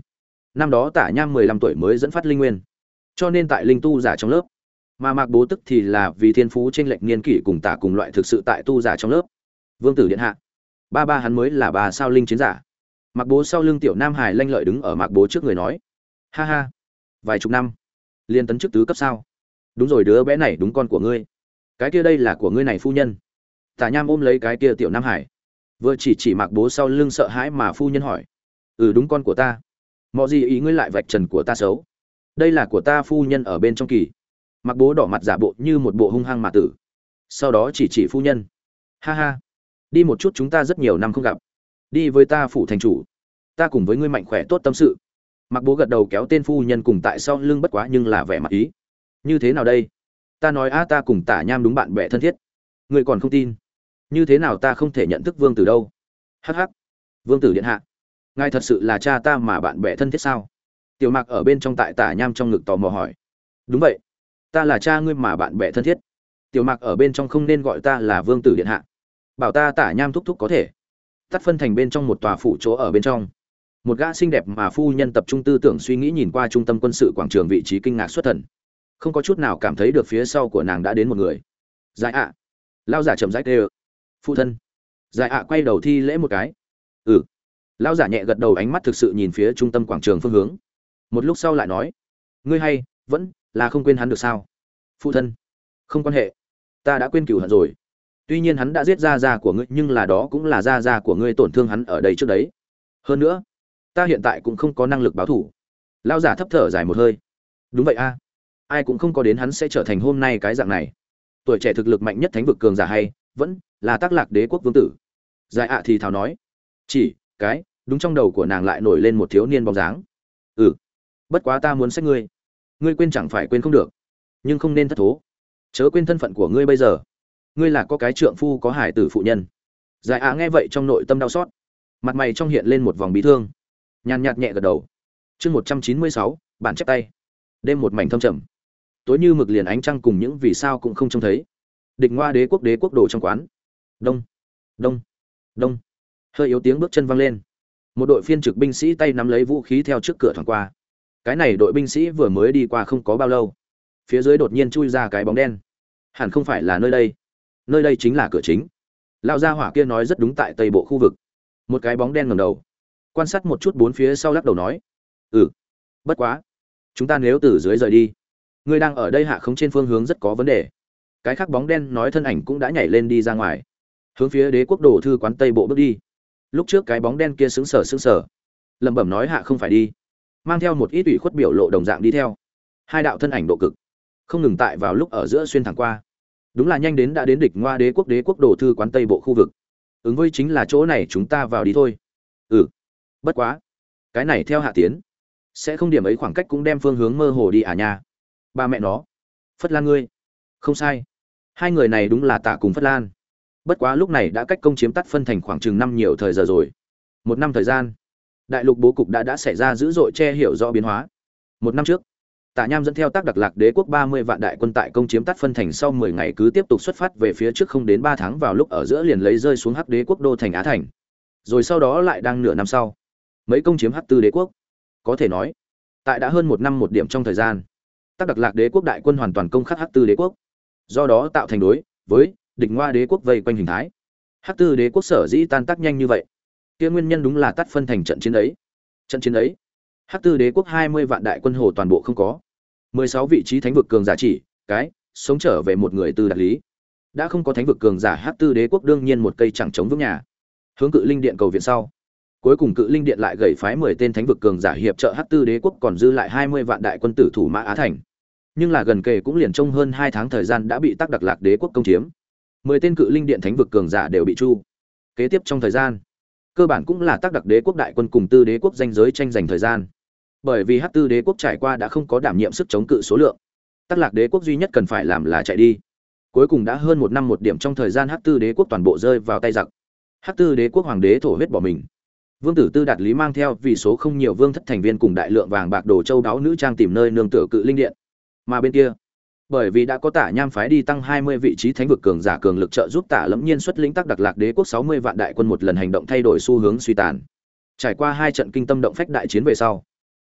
Năm đó Tả Nham mười lăm tuổi mới dẫn phát linh nguyên, cho nên tại linh tu giả trong lớp, mà Mạc Bố tức thì là vì thiên phú trên lệch niên kỷ cùng Tả cùng loại thực sự tại tu giả trong lớp. Vương tử điện hạ, ba ba hắn mới là bà sao linh chiến giả. Mạc Bố sau lưng tiểu nam hải lanh lợi đứng ở Mạc Bố trước người nói, ha ha, vài chục năm liên tấn chức tứ cấp sao? Đúng rồi, đứa bé này đúng con của ngươi. Cái kia đây là của ngươi này phu nhân. Tả Nham ôm lấy cái kia tiểu nam hải, vừa chỉ chỉ Mạc Bố sau lưng sợ hãi mà phu nhân hỏi, ừ đúng con của ta. Mọi gì ý ngươi lại vạch trần của ta xấu? Đây là của ta phu nhân ở bên trong kỳ. Mạc Bố đỏ mặt giả bộ như một bộ hung hăng mà tử, sau đó chỉ chỉ phu nhân, ha ha, đi một chút, chúng ta rất nhiều năm không gặp, đi với ta phủ thành chủ, ta cùng với ngươi mạnh khỏe tốt tâm sự. Mạc Bố gật đầu kéo tên phu nhân cùng tại sau lưng, bất quá nhưng là vẻ mặt ý, như thế nào đây? Ta nói a, ta cùng Tả Nham đúng bạn bè thân thiết, ngươi còn không tin? Như thế nào ta không thể nhận thức vương tử đâu? Hắc hắc, vương tử điện hạ, ngài thật sự là cha ta mà bạn bè thân thiết sao? Tiểu Mạc ở bên trong tại Tả Nham trong ngực tò mò hỏi. Đúng vậy, ta là cha ngươi mà bạn bè thân thiết. Tiểu Mạc ở bên trong không nên gọi ta là vương tử điện hạ, bảo ta Tả Nham thúc thúc có thể. Tắt phân thành bên trong một tòa phủ chỗ ở bên trong, một gã xinh đẹp mà phu nhân tập trung tư tưởng suy nghĩ nhìn qua trung tâm quân sự quảng trường vị trí, kinh ngạc xuất thần, không có chút nào cảm thấy được phía sau của nàng đã đến một người. Giải ạ, lao giả chậm rãi kêu, phụ thân. Giải ạ quay đầu thi lễ một cái. Ừ. Lao giả nhẹ gật đầu, ánh mắt thực sự nhìn phía trung tâm quảng trường phương hướng. Một lúc sau lại nói, ngươi hay vẫn là không quên hắn được sao? Phụ thân, không quan hệ, ta đã quên cửu hận rồi. Tuy nhiên hắn đã giết gia gia của ngươi, nhưng là đó cũng là gia gia của ngươi tổn thương hắn ở đây trước đấy. Hơn nữa, ta hiện tại cũng không có năng lực báo thù. Lao giả thấp thở dài một hơi. Đúng vậy a, ai cũng không có đến hắn sẽ trở thành hôm nay cái dạng này. Tuổi trẻ thực lực mạnh nhất thánh vực cường giả hay vẫn là Tắc Lạc Đế quốc vương tử. Giải ạ thì thào nói, chỉ cái đúng trong đầu của nàng lại nổi lên một thiếu niên bóng dáng. Ừ, bất quá ta muốn xét ngươi, ngươi quên chẳng phải quên không được, nhưng không nên thất thố, chớ quên thân phận của ngươi bây giờ. Ngươi là có cái trượng phu, có hải tử phụ nhân. Giải ạ nghe vậy trong nội tâm đau xót, mặt mày trong hiện lên một vòng bí thương, nhàn nhạt nhẹ gật đầu. Chương một trăm chín mươi sáu, bản chép tay. Đêm một mảnh thâm trầm, tối như mực, liền ánh trăng cùng những vì sao cũng không trông thấy. Địch Ngoa đế quốc đế quốc đồ trong quán. Đông, đông, đông. Hơi yếu tiếng bước chân vang lên. Một đội phiên trực binh sĩ tay nắm lấy vũ khí theo trước cửa thoảng qua. Cái này đội binh sĩ vừa mới đi qua không có bao lâu, phía dưới đột nhiên chui ra cái bóng đen. Hẳn không phải là nơi đây. Nơi đây chính là cửa chính. Lão gia hỏa kia nói rất đúng, tại tây bộ khu vực. Một cái bóng đen ngẩng đầu, quan sát một chút bốn phía sau lắc đầu nói, ừ, bất quá chúng ta nếu từ dưới rời đi, ngươi đang ở đây hạ không trên phương hướng rất có vấn đề. Cái khác bóng đen nói thân ảnh cũng đã nhảy lên đi ra ngoài, hướng phía đế quốc đồ thư quán tây bộ bước đi. Lúc trước cái bóng đen kia sững sờ sững sờ, lẩm bẩm nói hạ không phải đi, mang theo một ít ủy khuất biểu lộ đồng dạng đi theo. Hai đạo thân ảnh độ cực không ngừng tại vào lúc ở giữa xuyên thẳng qua, đúng là nhanh đến đã đến Địch Ngoa đế quốc đế quốc đồ thư quán tây bộ khu vực. Ứng với chính là chỗ này, chúng ta vào đi thôi. Ừ, bất quá cái này theo hạ tiến sẽ không, điểm ấy khoảng cách cũng đem phương hướng mơ hồ đi à nha. Ba mẹ nó, Phất Lan ngươi. Không sai, hai người này đúng là Tạ cùng Phất Lan. Bất quá lúc này đã cách công chiếm Tắt phân thành khoảng chừng năm nhiều thời giờ rồi. Một năm thời gian, đại lục bố cục đã đã xảy ra dữ dội che hiểu rõ biến hóa. Một năm trước, Tạ Nham dẫn theo Tác Đặc Lạc đế quốc ba mươi vạn đại quân tại công chiếm Tắt phân thành sau mười ngày cứ tiếp tục xuất phát về phía trước, không đến ba tháng vào lúc ở giữa liền lấy rơi xuống Hắc đế quốc đô thành Á thành. Rồi sau đó lại đang nửa năm sau, mấy công chiếm Hắc Tư đế quốc. Có thể nói, tại đã hơn một năm một điểm trong thời gian, Tác Đặc Lạc đế quốc đại quân hoàn toàn công khắc Hắc Tư đế quốc. Do đó tạo thành đối với Địch Ngoa đế quốc vây quanh hình thái. Hắc Tư đế quốc sở dĩ tan tác nhanh như vậy, kia nguyên nhân đúng là Tắt phân thành trận chiến ấy. Trận chiến ấy, Hắc Tư đế quốc hai mươi vạn đại quân hồ toàn bộ không có. mười sáu vị trí thánh vực cường giả chỉ cái sống trở về một người Tư Đạt Lý. Đã không có thánh vực cường giả, Hắc Tư đế quốc đương nhiên một cây chẳng chống vững nhà. Hướng Cự Linh điện cầu viện sau, cuối cùng Cự Linh điện lại gửi phái mười tên thánh vực cường giả hiệp trợ Hắc Tư đế quốc, còn dư lại hai mươi vạn đại quân tử thủ Mã Á thành. Nhưng là gần kề cũng liền trong hơn hai tháng thời gian đã bị Tác Đặc Lạc đế quốc công chiếm. mười tên Cự Linh điện thánh vực cường giả đều bị chu. Kế tiếp trong thời gian, cơ bản cũng là Tác Đặc đế quốc đại quân cùng Tư đế quốc danh giới tranh giành thời gian. Bởi vì Hắc Tư đế quốc trải qua đã không có đảm nhiệm sức chống cự số lượng, Tác Lạc đế quốc duy nhất cần phải làm là chạy đi. Cuối cùng đã hơn một năm một điểm trong thời gian, Hắc Tư đế quốc toàn bộ rơi vào tay giặc. Hắc Tư đế quốc hoàng đế thổ huyết bỏ mình. Vương tử Tư Đạt Lý mang theo vì số không nhiều vương thất thành viên cùng đại lượng vàng bạc đồ châu đáo nữ trang tìm nơi nương tựa Cự Linh điện. Mà bên kia, bởi vì đã có Tả Nham phái đi tăng hai mươi vị trí thánh vực cường giả cường lực trợ giúp Tả Lẫm Nhiên xuất lĩnh Tác Đặc Lạc đế quốc sáu mươi vạn đại quân một lần hành động thay đổi xu hướng suy tàn. Trải qua hai trận kinh tâm động phách đại chiến về sau,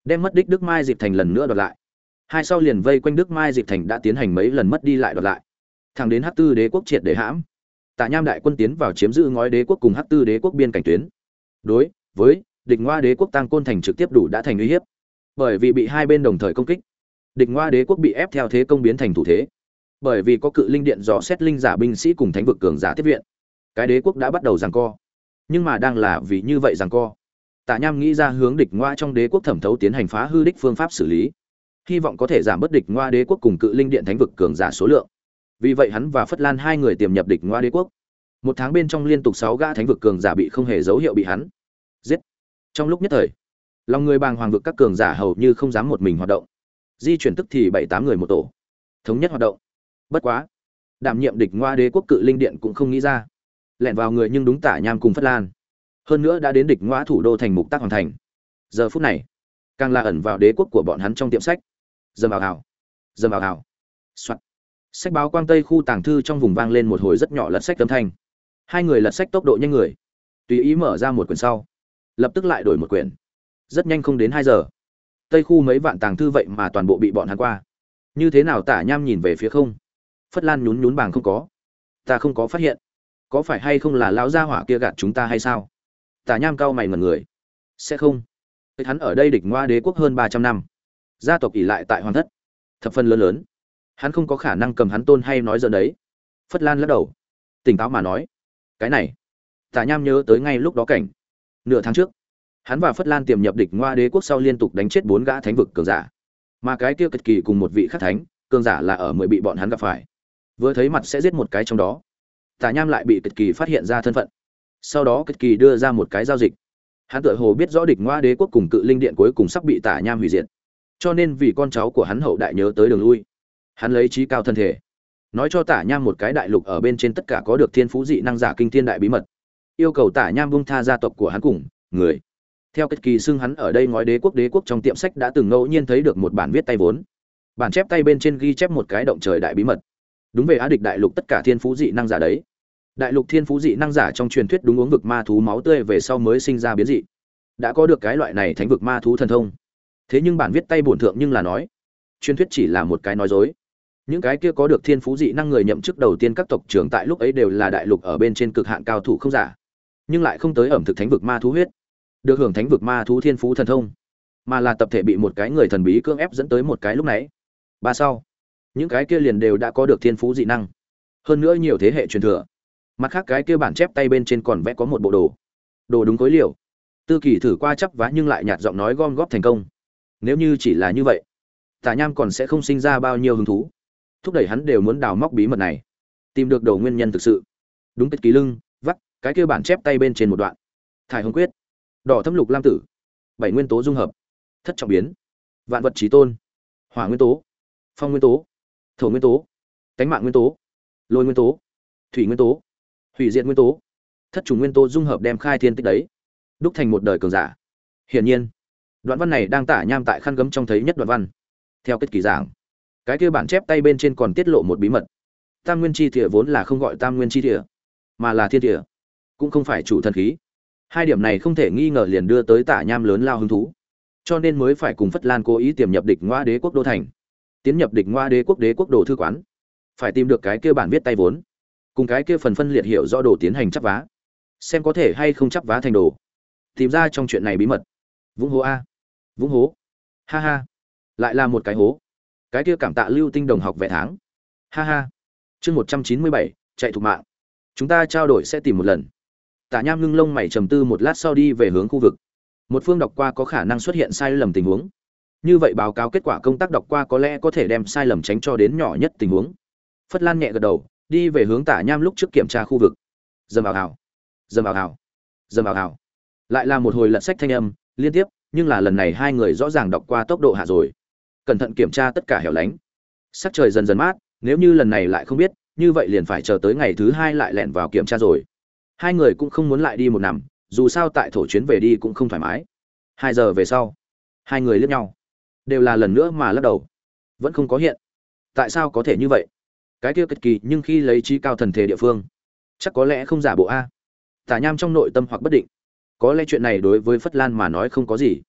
đem mất đích Đức Mai Diệp Thành lần nữa đoạt lại. Hai sau liền vây quanh Đức Mai Diệp Thành đã tiến hành mấy lần mất đi lại đoạt lại. Thẳng đến Hắc Tư Đế quốc triệt để hãm. Tạ Nham đại quân tiến vào chiếm giữ Ngói Đế quốc cùng Hắc Tư Đế quốc biên cảnh tuyến. Đối với địch Ngoa Đế quốc Tăng Côn thành trực tiếp đủ đã thành uy hiếp. Bởi vì bị hai bên đồng thời công kích, địch Ngoa Đế quốc bị ép theo thế công biến thành thủ thế. Bởi vì có cự linh điện dò xét linh giả binh sĩ cùng thánh vực cường giả tiếp viện, cái đế quốc đã bắt đầu giằng co. Nhưng mà đang là vì như vậy giằng co, Tạ Nham nghĩ ra hướng địch Ngoa trong đế quốc thẩm thấu tiến hành phá hư đích phương pháp xử lý, hy vọng có thể giảm bớt địch Ngoa đế quốc cùng cự linh điện thánh vực cường giả số lượng. Vì vậy hắn và Phất Lan hai người tiềm nhập địch Ngoa đế quốc. Một tháng bên trong liên tục sáu gã thánh vực cường giả bị không hề dấu hiệu bị hắn giết. Trong lúc nhất thời, lòng người bàng hoàng vực các cường giả hầu như không dám một mình hoạt động. Di chuyển tức thì bảy tám người một tổ, thống nhất hoạt động. Bất quá, đảm nhiệm địch Ngoa đế quốc cự linh điện cũng không nghĩ ra, lẻn vào người nhưng đúng Tạ Nham cùng Phất Lan. Hơn nữa đã đến địch Ngoa thủ đô thành Mục Tác Hoàng thành. Giờ phút này, càng là ẩn vào đế quốc của bọn hắn trong tiệm sách. Dầm ào ào, dầm ào ào. Soạt. Sách báo quang tây khu tàng thư trong vùng vang lên một hồi rất nhỏ lật sách âm thanh. Hai người lật sách tốc độ nhanh người, tùy ý mở ra một quyển sau, lập tức lại đổi một quyển. Rất nhanh không đến hai giờ, tây khu mấy vạn tàng thư vậy mà toàn bộ bị bọn hắn qua. Như thế nào? Tạ Nham nhìn về phía không. Phất Lan nhún nhún bàng không có. Ta không có phát hiện. Có phải hay không là lão gia hỏa kia gạt chúng ta hay sao? Tạ Nham cau mày ngẩn người. Sẽ không. Hắn ở đây địch Ngoa đế quốc hơn ba trăm năm. Gia tộc ỷ lại tại hoàng thất, thập phần lớn lớn. Hắn không có khả năng cầm hắn tôn hay nói giỡn đấy. Phất Lan lắc đầu, tỉnh táo mà nói. Cái này, Tạ Nham nhớ tới ngay lúc đó cảnh. Nửa tháng trước, hắn và Phất Lan tiềm nhập địch Ngoa đế quốc sau liên tục đánh chết bốn gã thánh vực cường giả. Mà cái kia cực kỳ cùng một vị khắc thánh, cường giả là ở mười bị bọn hắn gặp phải. Vừa thấy mặt sẽ giết một cái trong đó. Tạ Nham lại bị cực kỳ phát hiện ra thân phận. Sau đó cực kỳ đưa ra một cái giao dịch. Hắn tựa hồ biết rõ địch Ngoa đế quốc cùng cự linh điện cuối cùng sắp bị Tạ Nham hủy diệt. Cho nên vì con cháu của hắn hậu đại nhớ tới đường lui, hắn lấy trí cao thân thể, nói cho Tạ Nham một cái đại lục ở bên trên tất cả có được thiên phú dị năng giả kinh thiên đại bí mật, yêu cầu Tạ Nham buông tha gia tộc của hắn cùng người. Theo kết kỳ xưng hắn ở đây Ngói Đế quốc đế quốc trong tiệm sách đã từng ngẫu nhiên thấy được một bản viết tay vốn. Bản chép tay bên trên ghi chép một cái động trời đại bí mật. Đúng về Á địch đại lục tất cả thiên phú dị năng giả đấy. Đại lục thiên phú dị năng giả trong truyền thuyết đúng uống vực ma thú máu tươi về sau mới sinh ra biến dị. Đã có được cái loại này thánh vực ma thú thần thông. Thế nhưng bản viết tay bổn thượng nhưng là nói, truyền thuyết chỉ là một cái nói dối. Những cái kia có được thiên phú dị năng người nhậm chức đầu tiên các tộc trưởng tại lúc ấy đều là đại lục ở bên trên cực hạn cao thủ không giả, nhưng lại không tới ẩm thực thánh vực ma thú huyết, được hưởng thánh vực ma thú thiên phú thần thông, mà là tập thể bị một cái người thần bí cưỡng ép dẫn tới một cái lúc nãy. Ba sau, những cái kia liền đều đã có được thiên phú dị năng, hơn nữa nhiều thế hệ truyền thừa. Mặt khác cái kia bản chép tay bên trên còn vẽ có một bộ đồ, đồ đúng khối liều. Tư Kỳ thử qua chấp vá nhưng lại nhạt giọng nói gom góp thành công. Nếu như chỉ là như vậy, Tạ Nham còn sẽ không sinh ra bao nhiêu hứng thú. Thúc đẩy hắn đều muốn đào móc bí mật này, tìm được đầu nguyên nhân thực sự. Đúng kết ký lưng, vắt, cái kia bản chép tay bên trên một đoạn. Thải hồng quyết, đỏ thâm lục lam tử, bảy nguyên tố dung hợp, thất trọng biến, vạn vật chí tôn, hỏa nguyên tố, phong nguyên tố, thổ nguyên tố, cánh mạng nguyên tố, lôi nguyên tố, thủy nguyên tố, hủy diệt nguyên tố, thất trùng nguyên tố dung hợp đem khai thiên tích đấy, đúc thành một đời cường giả. Hiển nhiên, đoạn văn này đang Tả Nham tại khăn gấm trong thấy nhất đoạn văn. Theo kết kỳ giảng, cái kia bản chép tay bên trên còn tiết lộ một bí mật. Tam nguyên chi thìa vốn là không gọi tam nguyên chi thìa, mà là thiên thìa, cũng không phải chủ thần khí. Hai điểm này không thể nghi ngờ liền đưa tới Tả Nham lớn lao hứng thú, cho nên mới phải cùng Phất Lan cố ý tiềm nhập địch Ngoa đế quốc đô thành. Tiến nhập địch Ngoa đế quốc đế quốc đồ thư quán, phải tìm được cái kia bản viết tay vốn, cùng cái kia phần phân liệt hiểu rõ đồ tiến hành chắp vá, xem có thể hay không chắp vá thành đồ. Tìm ra trong chuyện này bí mật. Vũng hố a, vũng hố, ha ha, lại là một cái hố. Cái kia cảm tạ Lưu Tinh đồng học vẽ tháng, ha ha. Chương một trăm chín mươi bảy, chạy thục mạng. Chúng ta trao đổi sẽ tìm một lần. Tạ Nham ngưng lông mày trầm tư một lát sau đi về hướng khu vực. Một phương đọc qua có khả năng xuất hiện sai lầm tình huống. Như vậy báo cáo kết quả công tác đọc qua có lẽ có thể đem sai lầm tránh cho đến nhỏ nhất tình huống. Phất Lan nhẹ gật đầu, đi về hướng Tạ Nham lúc trước kiểm tra khu vực. Dầm ào ào, dầm ào ào, dầm ào ào. Lại là một hồi lật sách thanh âm liên tiếp, nhưng là lần này hai người rõ ràng đọc qua tốc độ hạ rồi. Cẩn thận kiểm tra tất cả hẻo lánh. Sắc trời dần dần mát, nếu như lần này lại không biết, như vậy liền phải chờ tới ngày thứ hai lại lẻn vào kiểm tra rồi. Hai người cũng không muốn lại đi một nằm, dù sao tại thổ chuyến về đi cũng không thoải mái. Hai giờ về sau, hai người liếc nhau, đều là lần nữa mà lắc đầu, vẫn không có hiện. Tại sao có thể như vậy? Cái kia cực kỳ nhưng khi lấy trí cao thần thể địa phương, chắc có lẽ không giả bộ a. Tả Nham trong nội tâm hoặc bất định, có lẽ chuyện này đối với Phất Lan mà nói không có gì,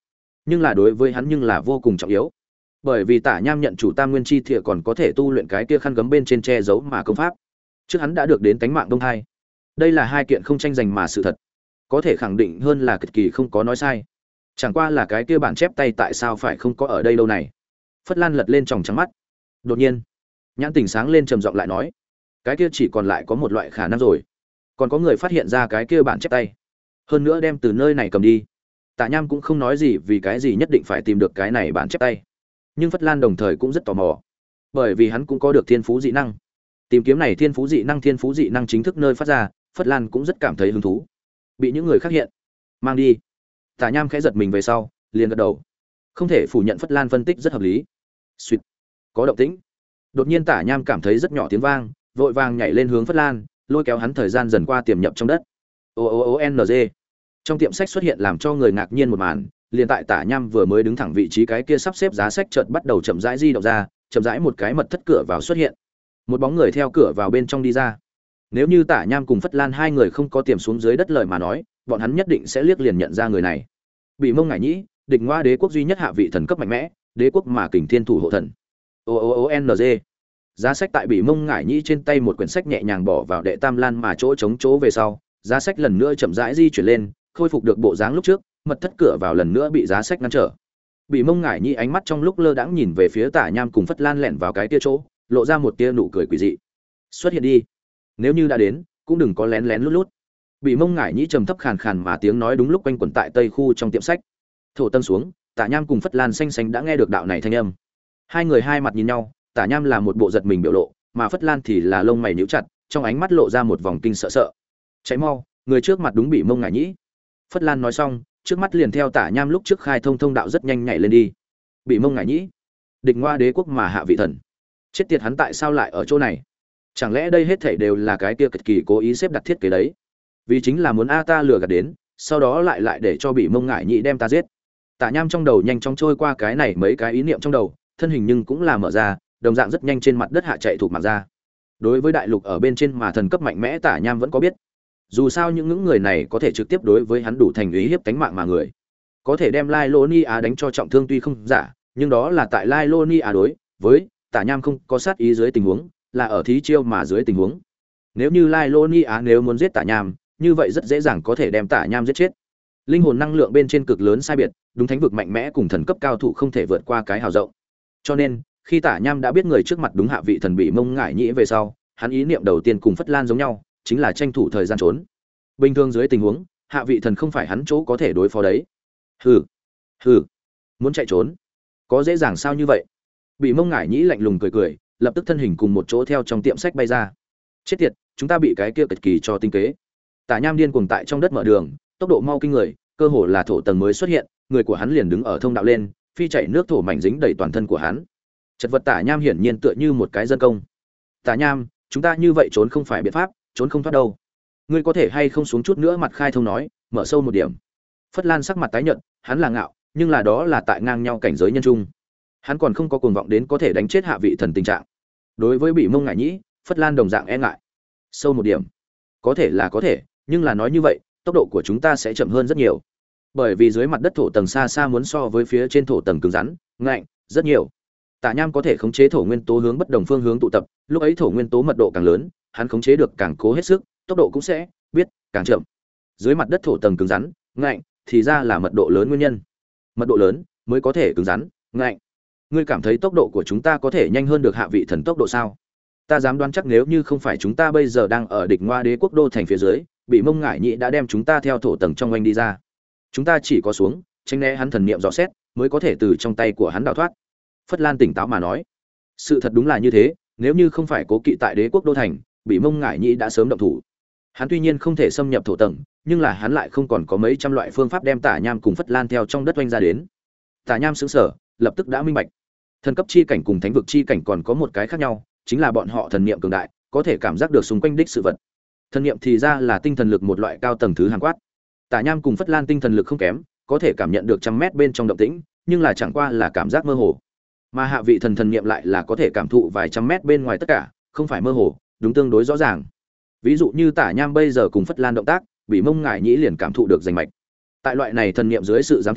nhưng là đối với hắn nhưng là vô cùng trọng yếu. Bởi vì Tả Nham nhận chủ Tam Nguyên Chi Thìa còn có thể tu luyện cái kia khăn gấm bên trên che giấu mà công pháp. Trước hắn đã được đến tánh mạng đông hai. Đây là hai kiện không tranh giành mà sự thật. Có thể khẳng định hơn là cực kỳ không có nói sai. Chẳng qua là cái kia bản chép tay tại sao phải không có ở đây lâu này. Phất Lan lật lên tròng trắng mắt. Đột nhiên, nhãn tình sáng lên trầm giọng lại nói, cái kia chỉ còn lại có một loại khả năng rồi. Còn có người phát hiện ra cái kia bản chép tay, hơn nữa đem từ nơi này cầm đi. Tạ Nham cũng không nói gì vì cái gì nhất định phải tìm được cái này bản chép tay. Nhưng Phất Lan đồng thời cũng rất tò mò, bởi vì hắn cũng có được thiên phú dị năng. Tìm kiếm này thiên phú dị năng thiên phú dị năng chính thức nơi phát ra, Phất Lan cũng rất cảm thấy hứng thú. Bị những người khác hiện, mang đi. Tạ Nham khẽ giật mình về sau, liền gật đầu. Không thể phủ nhận Phất Lan phân tích rất hợp lý. Xuyệt, có động tĩnh. Đột nhiên Tả Nham cảm thấy rất nhỏ tiếng vang, vội vàng nhảy lên hướng Phất Lan, lôi kéo hắn thời gian dần qua tiềm nhập trong đất. O O O N G. Trong tiệm sách xuất hiện làm cho người ngạc nhiên một màn, liền tại Tả Nham vừa mới đứng thẳng vị trí cái kia sắp xếp giá sách chợt bắt đầu chậm rãi di động ra, chậm rãi một cái mật thất cửa vào xuất hiện. Một bóng người theo cửa vào bên trong đi ra. Nếu như Tả Nham cùng Phất Lan hai người không có tiềm xuống dưới đất lời mà nói, bọn hắn nhất định sẽ liếc liền nhận ra người này. Bị Mông Ngải Nhĩ, địch ngoa đế quốc duy nhất hạ vị thần cấp mạnh mẽ, đế quốc mà kình thiên thủ hộ thần. O O O N G. Giá sách tại Bị Mông Ngải Nhĩ trên tay một quyển sách nhẹ nhàng bỏ vào đệ tam lan mà chỗ chống chỗ về sau, giá sách lần nữa chậm rãi di chuyển lên, khôi phục được bộ dáng lúc trước, mật thất cửa vào lần nữa bị giá sách ngăn trở. Bị Mông Ngải Nhĩ ánh mắt trong lúc lơ đãng nhìn về phía Tả Nham cùng Phất Lan lẻn vào cái tia chỗ, lộ ra một tia nụ cười quỷ dị. Xuất hiện đi, nếu như đã đến, cũng đừng có lén lén lút lút. Bị Mông Ngải Nhĩ trầm thấp khàn khàn mà tiếng nói đúng lúc quanh quẩn tại tây khu trong tiệm sách. Thổ Tân xuống, Tả Nham cùng Phất Lan xanh xanh đã nghe được đạo này thanh âm. Hai người hai mặt nhìn nhau, Tả Nham là một bộ giật mình biểu lộ, mà Phất Lan thì là lông mày nhíu chặt, trong ánh mắt lộ ra một vòng kinh sợ sợ. Cháy mau, người trước mặt đúng Bị Mông Ngải Nhĩ. Phất Lan nói xong, trước mắt liền theo Tả Nham lúc trước khai thông thông đạo rất nhanh nhảy lên đi. Bị Mông Ngải Nhĩ, địch ngoa đế quốc mà hạ vị thần. Chết tiệt, hắn tại sao lại ở chỗ này? Chẳng lẽ đây hết thảy đều là cái kia cực kỳ cố ý xếp đặt thiết kế đấy? Vì chính là muốn a ta lừa gạt đến, sau đó lại lại để cho Bị Mông Ngải Nhĩ đem ta giết. Tả Nham trong đầu nhanh chóng trôi qua cái này mấy cái ý niệm trong đầu, thân hình nhưng cũng là mở ra, đồng dạng rất nhanh trên mặt đất hạ chạy thuộc mạng ra. Đối với đại lục ở bên trên mà thần cấp mạnh mẽ Tả Nham vẫn có biết. Dù sao những những người này có thể trực tiếp đối với hắn đủ thành ý hiếp cánh mạng mà người. Có thể đem Lai Lô Ni Á đánh cho trọng thương tuy không giả, nhưng đó là tại Lai Lô Ni Á đối với Tả Nham không có sát ý dưới tình huống, là ở thí chiêu mà dưới tình huống. Nếu như Lai Lô Ni Á nếu muốn giết Tả Nham, như vậy rất dễ dàng có thể đem Tả Nham giết chết. Linh hồn năng lượng bên trên cực lớn sai biệt, đúng thánh vực mạnh mẽ cùng thần cấp cao thủ không thể vượt qua cái hào rộng. Cho nên, khi Tả Nham đã biết người trước mặt đúng hạ vị thần Bị Mông Ngải Nhĩ về sau, hắn ý niệm đầu tiên cùng Phất Lan giống nhau, chính là tranh thủ thời gian trốn. Bình thường dưới tình huống, hạ vị thần không phải hắn chỗ có thể đối phó đấy. Hừ, hừ, muốn chạy trốn, có dễ dàng sao như vậy? Bị Mông Ngải Nhĩ lạnh lùng cười cười, lập tức thân hình cùng một chỗ theo trong tiệm sách bay ra. Chết tiệt, chúng ta bị cái kia cực kỳ cho tinh kế. Tả Nham điên cuồng tại trong đất mở đường, tốc độ mau kinh người, cơ hồ là thổ tầng mới xuất hiện, người của hắn liền đứng ở thông đạo lên, phi chạy nước thổ mảnh dính đầy toàn thân của hắn. Chật vật Tả Nham hiển nhiên tựa như một cái dân công. Tả Nham, chúng ta như vậy trốn không phải biện pháp, trốn không thoát đâu. Ngươi có thể hay không xuống chút nữa mặt khai thông nói, mở sâu một điểm. Phất Lan sắc mặt tái nhợt, hắn là ngạo, nhưng là đó là tại ngang nhau cảnh giới nhân trung. Hắn còn không có cuồng vọng đến có thể đánh chết hạ vị thần tình trạng. Đối với Bị Mông Ngải Nhĩ, Phất Lan đồng dạng e ngại. Sâu một điểm, có thể là có thể, nhưng là nói như vậy, tốc độ của chúng ta sẽ chậm hơn rất nhiều. Bởi vì dưới mặt đất thổ tầng xa xa muốn so với phía trên thổ tầng cứng rắn, ngạnh rất nhiều. Tả Nham có thể khống chế thổ nguyên tố hướng bất đồng phương hướng tụ tập, lúc ấy thổ nguyên tố mật độ càng lớn, hắn khống chế được càng cố hết sức, tốc độ cũng sẽ biết càng chậm. Dưới mặt đất thổ tầng cứng rắn, ngạnh, thì ra là mật độ lớn nguyên nhân. Mật độ lớn mới có thể cứng rắn, ngạnh. Ngươi cảm thấy tốc độ của chúng ta có thể nhanh hơn được hạ vị thần tốc độ sao? Ta dám đoán chắc nếu như không phải chúng ta bây giờ đang ở địch ngoa đế quốc đô thành phía dưới, Bị Mông Ngải Nhĩ đã đem chúng ta theo thổ tầng trong oanh đi ra. Chúng ta chỉ có xuống, tránh né hắn thần niệm dò xét, mới có thể từ trong tay của hắn đào thoát. Phất Lan tỉnh táo mà nói, sự thật đúng là như thế, nếu như không phải cố kỵ tại đế quốc đô thành, Bị Mông Ngải Nhĩ đã sớm động thủ. Hắn tuy nhiên không thể xâm nhập thổ tầng, nhưng là hắn lại không còn có mấy trăm loại phương pháp đem Tả Nham cùng Phất Lan theo trong đất oanh ra đến. Tả Nham sững sờ, lập tức đã minh bạch. Thần cấp chi cảnh cùng thánh vực chi cảnh còn có một cái khác nhau, chính là bọn họ thần niệm cường đại, có thể cảm giác được xung quanh đích sự vật. Thần niệm thì ra là tinh thần lực một loại cao tầng thứ hàng quát. Tả Nham cùng Phất Lan tinh thần lực không kém, có thể cảm nhận được trăm mét bên trong động tĩnh, nhưng là chẳng qua là cảm giác mơ hồ. Mà hạ vị thần thần niệm lại là có thể cảm thụ vài trăm mét bên ngoài tất cả, không phải mơ hồ, đúng tương đối rõ ràng. Ví dụ như Tả Nham bây giờ cùng Phất Lan động tác, Bị Mông Ngải Nhĩ liền cảm thụ được rành mạch. Tại loại này thần niệm dưới sự giám thị,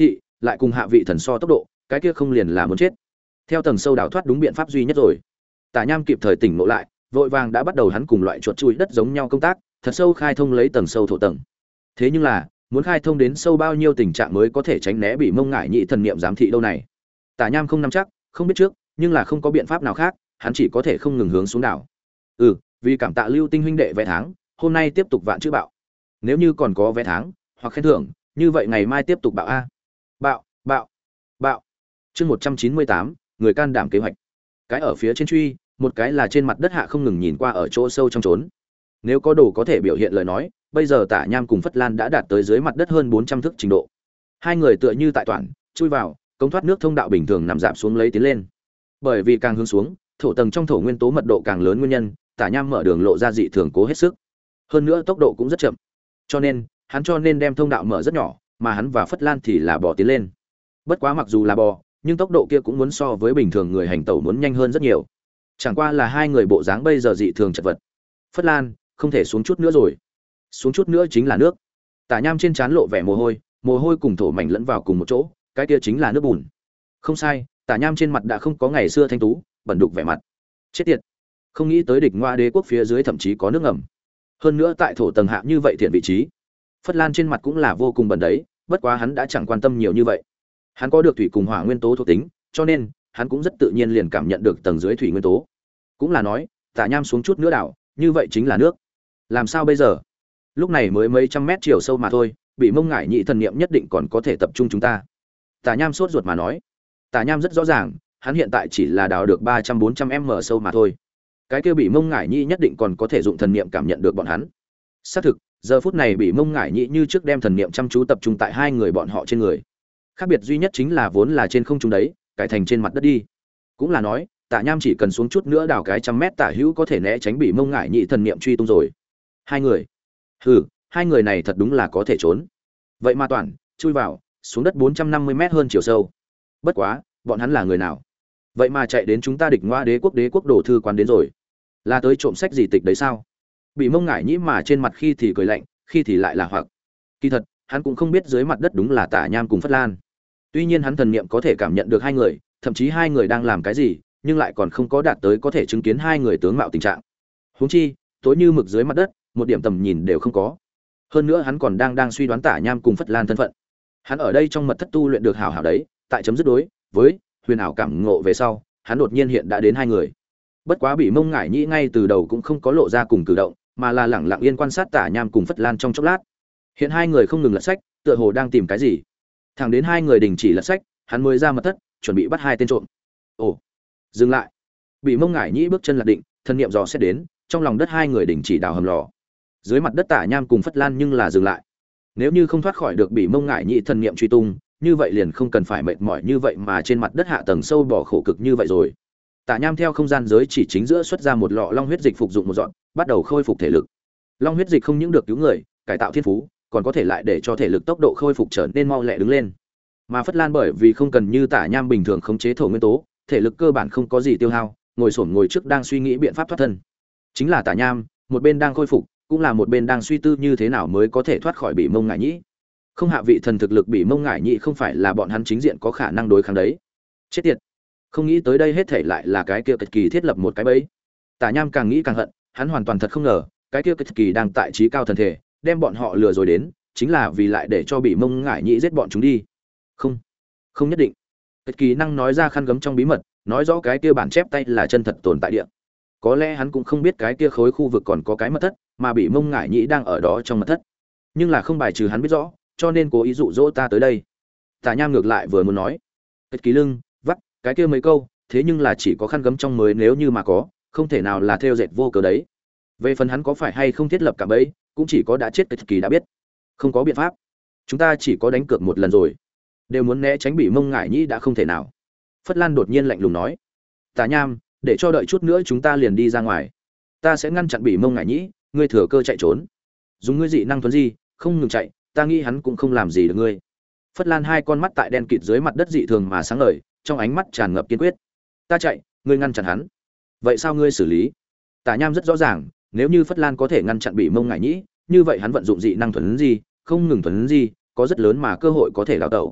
lại cùng hạ vị thần so tốc độ, cái kia không liền là muốn chết. Theo tầng sâu đào thoát đúng biện pháp duy nhất rồi. Tả Nham kịp thời tỉnh ngộ lại, vội vàng đã bắt đầu hắn cùng loại chuột chui đất giống nhau công tác, thật sâu khai thông lấy tầng sâu thổ tầng. Thế nhưng là, muốn khai thông đến sâu bao nhiêu tình trạng mới có thể tránh né bị Mông Ngải Nhị thần niệm giám thị đâu này. Tả Nham không nắm chắc, không biết trước, nhưng là không có biện pháp nào khác, hắn chỉ có thể không ngừng hướng xuống đảo. Ừ, vì cảm tạ Lưu Tinh huynh đệ vé tháng, hôm nay tiếp tục vạn chữ bạo. Nếu như còn có vé tháng hoặc khen thưởng, như vậy ngày mai tiếp tục bạo a. Bạo, bạo, bạo. Chương một trăm chín mươi tám, người can đảm kế hoạch. Cái ở phía trên truy, một cái là trên mặt đất hạ không ngừng nhìn qua ở chỗ sâu trong trốn. Nếu có đồ có thể biểu hiện lời nói, bây giờ Tả Nham cùng Phất Lan đã đạt tới dưới mặt đất hơn bốn trăm thước trình độ. Hai người tựa như tại toàn, chui vào, cống thoát nước thông đạo bình thường nằm dạp xuống lấy tiến lên. Bởi vì càng hướng xuống, thổ tầng trong thổ nguyên tố mật độ càng lớn nguyên nhân, Tả Nham mở đường lộ ra dị thường cố hết sức. Hơn nữa tốc độ cũng rất chậm. Cho nên, hắn cho nên đem thông đạo mở rất nhỏ, mà hắn và Phất Lan thì là bò tiến lên. Bất quá mặc dù là bò, nhưng tốc độ kia cũng muốn so với bình thường người hành tẩu muốn nhanh hơn rất nhiều. Chẳng qua là hai người bộ dáng bây giờ dị thường chật vật. Phất Lan, không thể xuống chút nữa rồi. Xuống chút nữa chính là nước. Tả Nham trên trán lộ vẻ mồ hôi, mồ hôi cùng thổ mảnh lẫn vào cùng một chỗ, cái kia chính là nước bùn. Không sai, Tả Nham trên mặt đã không có ngày xưa thanh tú, bẩn đục vẻ mặt. Chết tiệt. Không nghĩ tới địch Ngoa Đế quốc phía dưới thậm chí có nước ngầm. Hơn nữa tại thổ tầng hạ như vậy thiện vị trí. Phất Lan trên mặt cũng là vô cùng bẩn đấy, bất quá hắn đã chẳng quan tâm nhiều như vậy. Hắn có được thủy cùng hỏa nguyên tố thuộc tính, cho nên hắn cũng rất tự nhiên liền cảm nhận được tầng dưới thủy nguyên tố. Cũng là nói, Tả Nham xuống chút nữa đảo, như vậy chính là nước. Làm sao bây giờ? Lúc này mới mấy trăm mét chiều sâu mà thôi, bị Mông Ngải Nhị thần niệm nhất định còn có thể tập trung chúng ta. Tả Nham sốt ruột mà nói. Tả Nham rất rõ ràng, hắn hiện tại chỉ là đào được ba trăm bốn trăm mét sâu mà thôi. Cái kia bị Mông Ngải Nhị nhất định còn có thể dụng thần niệm cảm nhận được bọn hắn. Xác thực, giờ phút này bị Mông Ngải Nhị như trước đem thần niệm chăm chú tập trung tại hai người bọn họ trên người. Khác biệt duy nhất chính là vốn là trên không trung đấy, cải thành trên mặt đất đi. Cũng là nói, Tả Nham chỉ cần xuống chút nữa đào cái trăm mét tả hữu có thể né tránh bị Mông Ngải Nhị thần niệm truy tung rồi. Hai người, hừ, hai người này thật đúng là có thể trốn. Vậy mà toàn chui vào, xuống đất bốn trăm năm mươi mét hơn chiều sâu. Bất quá, bọn hắn là người nào? Vậy mà chạy đến chúng ta địch Ngoa Đế quốc đế quốc đồ thư quán đến rồi. Là tới trộm sách gì tịch đấy sao? Bị Mông Ngải Nhĩ mà trên mặt khi thì cười lạnh, khi thì lại là hoặc. Kỳ thật, hắn cũng không biết dưới mặt đất đúng là Tả Nham cùng Phất Lan. Tuy nhiên hắn thần niệm có thể cảm nhận được hai người, thậm chí hai người đang làm cái gì, nhưng lại còn không có đạt tới có thể chứng kiến hai người tướng mạo tình trạng. Huống chi, tối như mực dưới mặt đất, một điểm tầm nhìn đều không có. Hơn nữa hắn còn đang đang suy đoán Tả Nham cùng Phất Lan thân phận. Hắn ở đây trong mật thất tu luyện được hảo hảo đấy, tại chấm dứt đối với huyền ảo cảm ngộ về sau, hắn đột nhiên hiện đã đến hai người. Bất quá bị Mông Ngải Nhĩ ngay từ đầu cũng không có lộ ra cùng cử động, mà là lẳng lặng yên quan sát Tả Nham cùng Phất Lan trong chốc lát. Hiện hai người không ngừng lật sách, tựa hồ đang tìm cái gì. Thẳng đến hai người đình chỉ lật sách, hắn mới ra mật thất, chuẩn bị bắt hai tên trộm. Ồ, dừng lại. Bị Mông Ngải Nhĩ bước chân lạc định, thân niệm dò xét đến, trong lòng đất hai người đình chỉ đào hầm lò. Dưới mặt đất Tả Nham cùng Phất Lan nhưng là dừng lại. Nếu như không thoát khỏi được bị Mông Ngải Nhĩ thần niệm truy tung, như vậy liền không cần phải mệt mỏi như vậy mà trên mặt đất hạ tầng sâu bỏ khổ cực như vậy rồi. Tả Nham theo không gian giới chỉ chính giữa xuất ra một lọ long huyết dịch phục dụng một dọn, bắt đầu khôi phục thể lực. Long huyết dịch không những được cứu người, cải tạo thiên phú, còn có thể lại để cho thể lực tốc độ khôi phục trở nên mau lẹ đứng lên. Mà Phất Lan bởi vì không cần như Tả Nham bình thường khống chế thổ nguyên tố, thể lực cơ bản không có gì tiêu hao, ngồi xổm ngồi trước đang suy nghĩ biện pháp thoát thân. Chính là Tả Nham, một bên đang khôi phục, cũng là một bên đang suy tư như thế nào mới có thể thoát khỏi bị Mông Ngải Nhĩ. Không hạ vị thần thực lực bị Mông Ngải Nhĩ không phải là bọn hắn chính diện có khả năng đối kháng đấy. Chết tiệt. Không nghĩ tới đây hết thảy lại là cái kia cực kỳ thiết lập một cái bẫy. Tả Nham càng nghĩ càng hận, hắn hoàn toàn thật không ngờ, cái kia cực kỳ đang tại trí cao thần thể, đem bọn họ lừa rồi đến, chính là vì lại để cho bị Mông Ngải Nhĩ giết bọn chúng đi. Không, không nhất định. Cực kỳ năng nói ra khăn gấm trong bí mật, nói rõ cái kia bản chép tay là chân thật tồn tại địa. Có lẽ hắn cũng không biết cái kia khối khu vực còn có cái mật thất, mà bị Mông Ngải Nhĩ đang ở đó trong mật thất. Nhưng là không bài trừ hắn biết rõ, cho nên cố ý dụ dỗ ta tới đây. Tả Nham ngược lại vừa muốn nói, cực kỳ lưng, vắt, cái kia mấy câu, thế nhưng là chỉ có khăn gấm trong mới nếu như mà có, không thể nào là theo dệt vô cớ đấy. Về phần hắn có phải hay không thiết lập cả bẫy, cũng chỉ có đã chết cực kỳ đã biết. Không có biện pháp. Chúng ta chỉ có đánh cược một lần rồi. Đều muốn né tránh bị Mông Ngải Nhĩ đã không thể nào. Phất Lan đột nhiên lạnh lùng nói, Tả Nham, để cho đợi chút nữa chúng ta liền đi ra ngoài. Ta sẽ ngăn chặn bị Mông Ngải Nhĩ, ngươi thừa cơ chạy trốn. Dùng ngươi dị năng thuần di, không ngừng chạy, ta nghĩ hắn cũng không làm gì được ngươi. Phất Lan hai con mắt tại đen kịt dưới mặt đất dị thường mà sáng ngời, trong ánh mắt tràn ngập kiên quyết. Ta chạy, ngươi ngăn chặn hắn. Vậy sao ngươi xử lý? Tả Nham rất rõ ràng, nếu như Phất Lan có thể ngăn chặn bị Mông Ngải Nhĩ, như vậy hắn vận dụng dị năng thuần di, không ngừng thuần di, có rất lớn mà cơ hội có thể đào tẩu.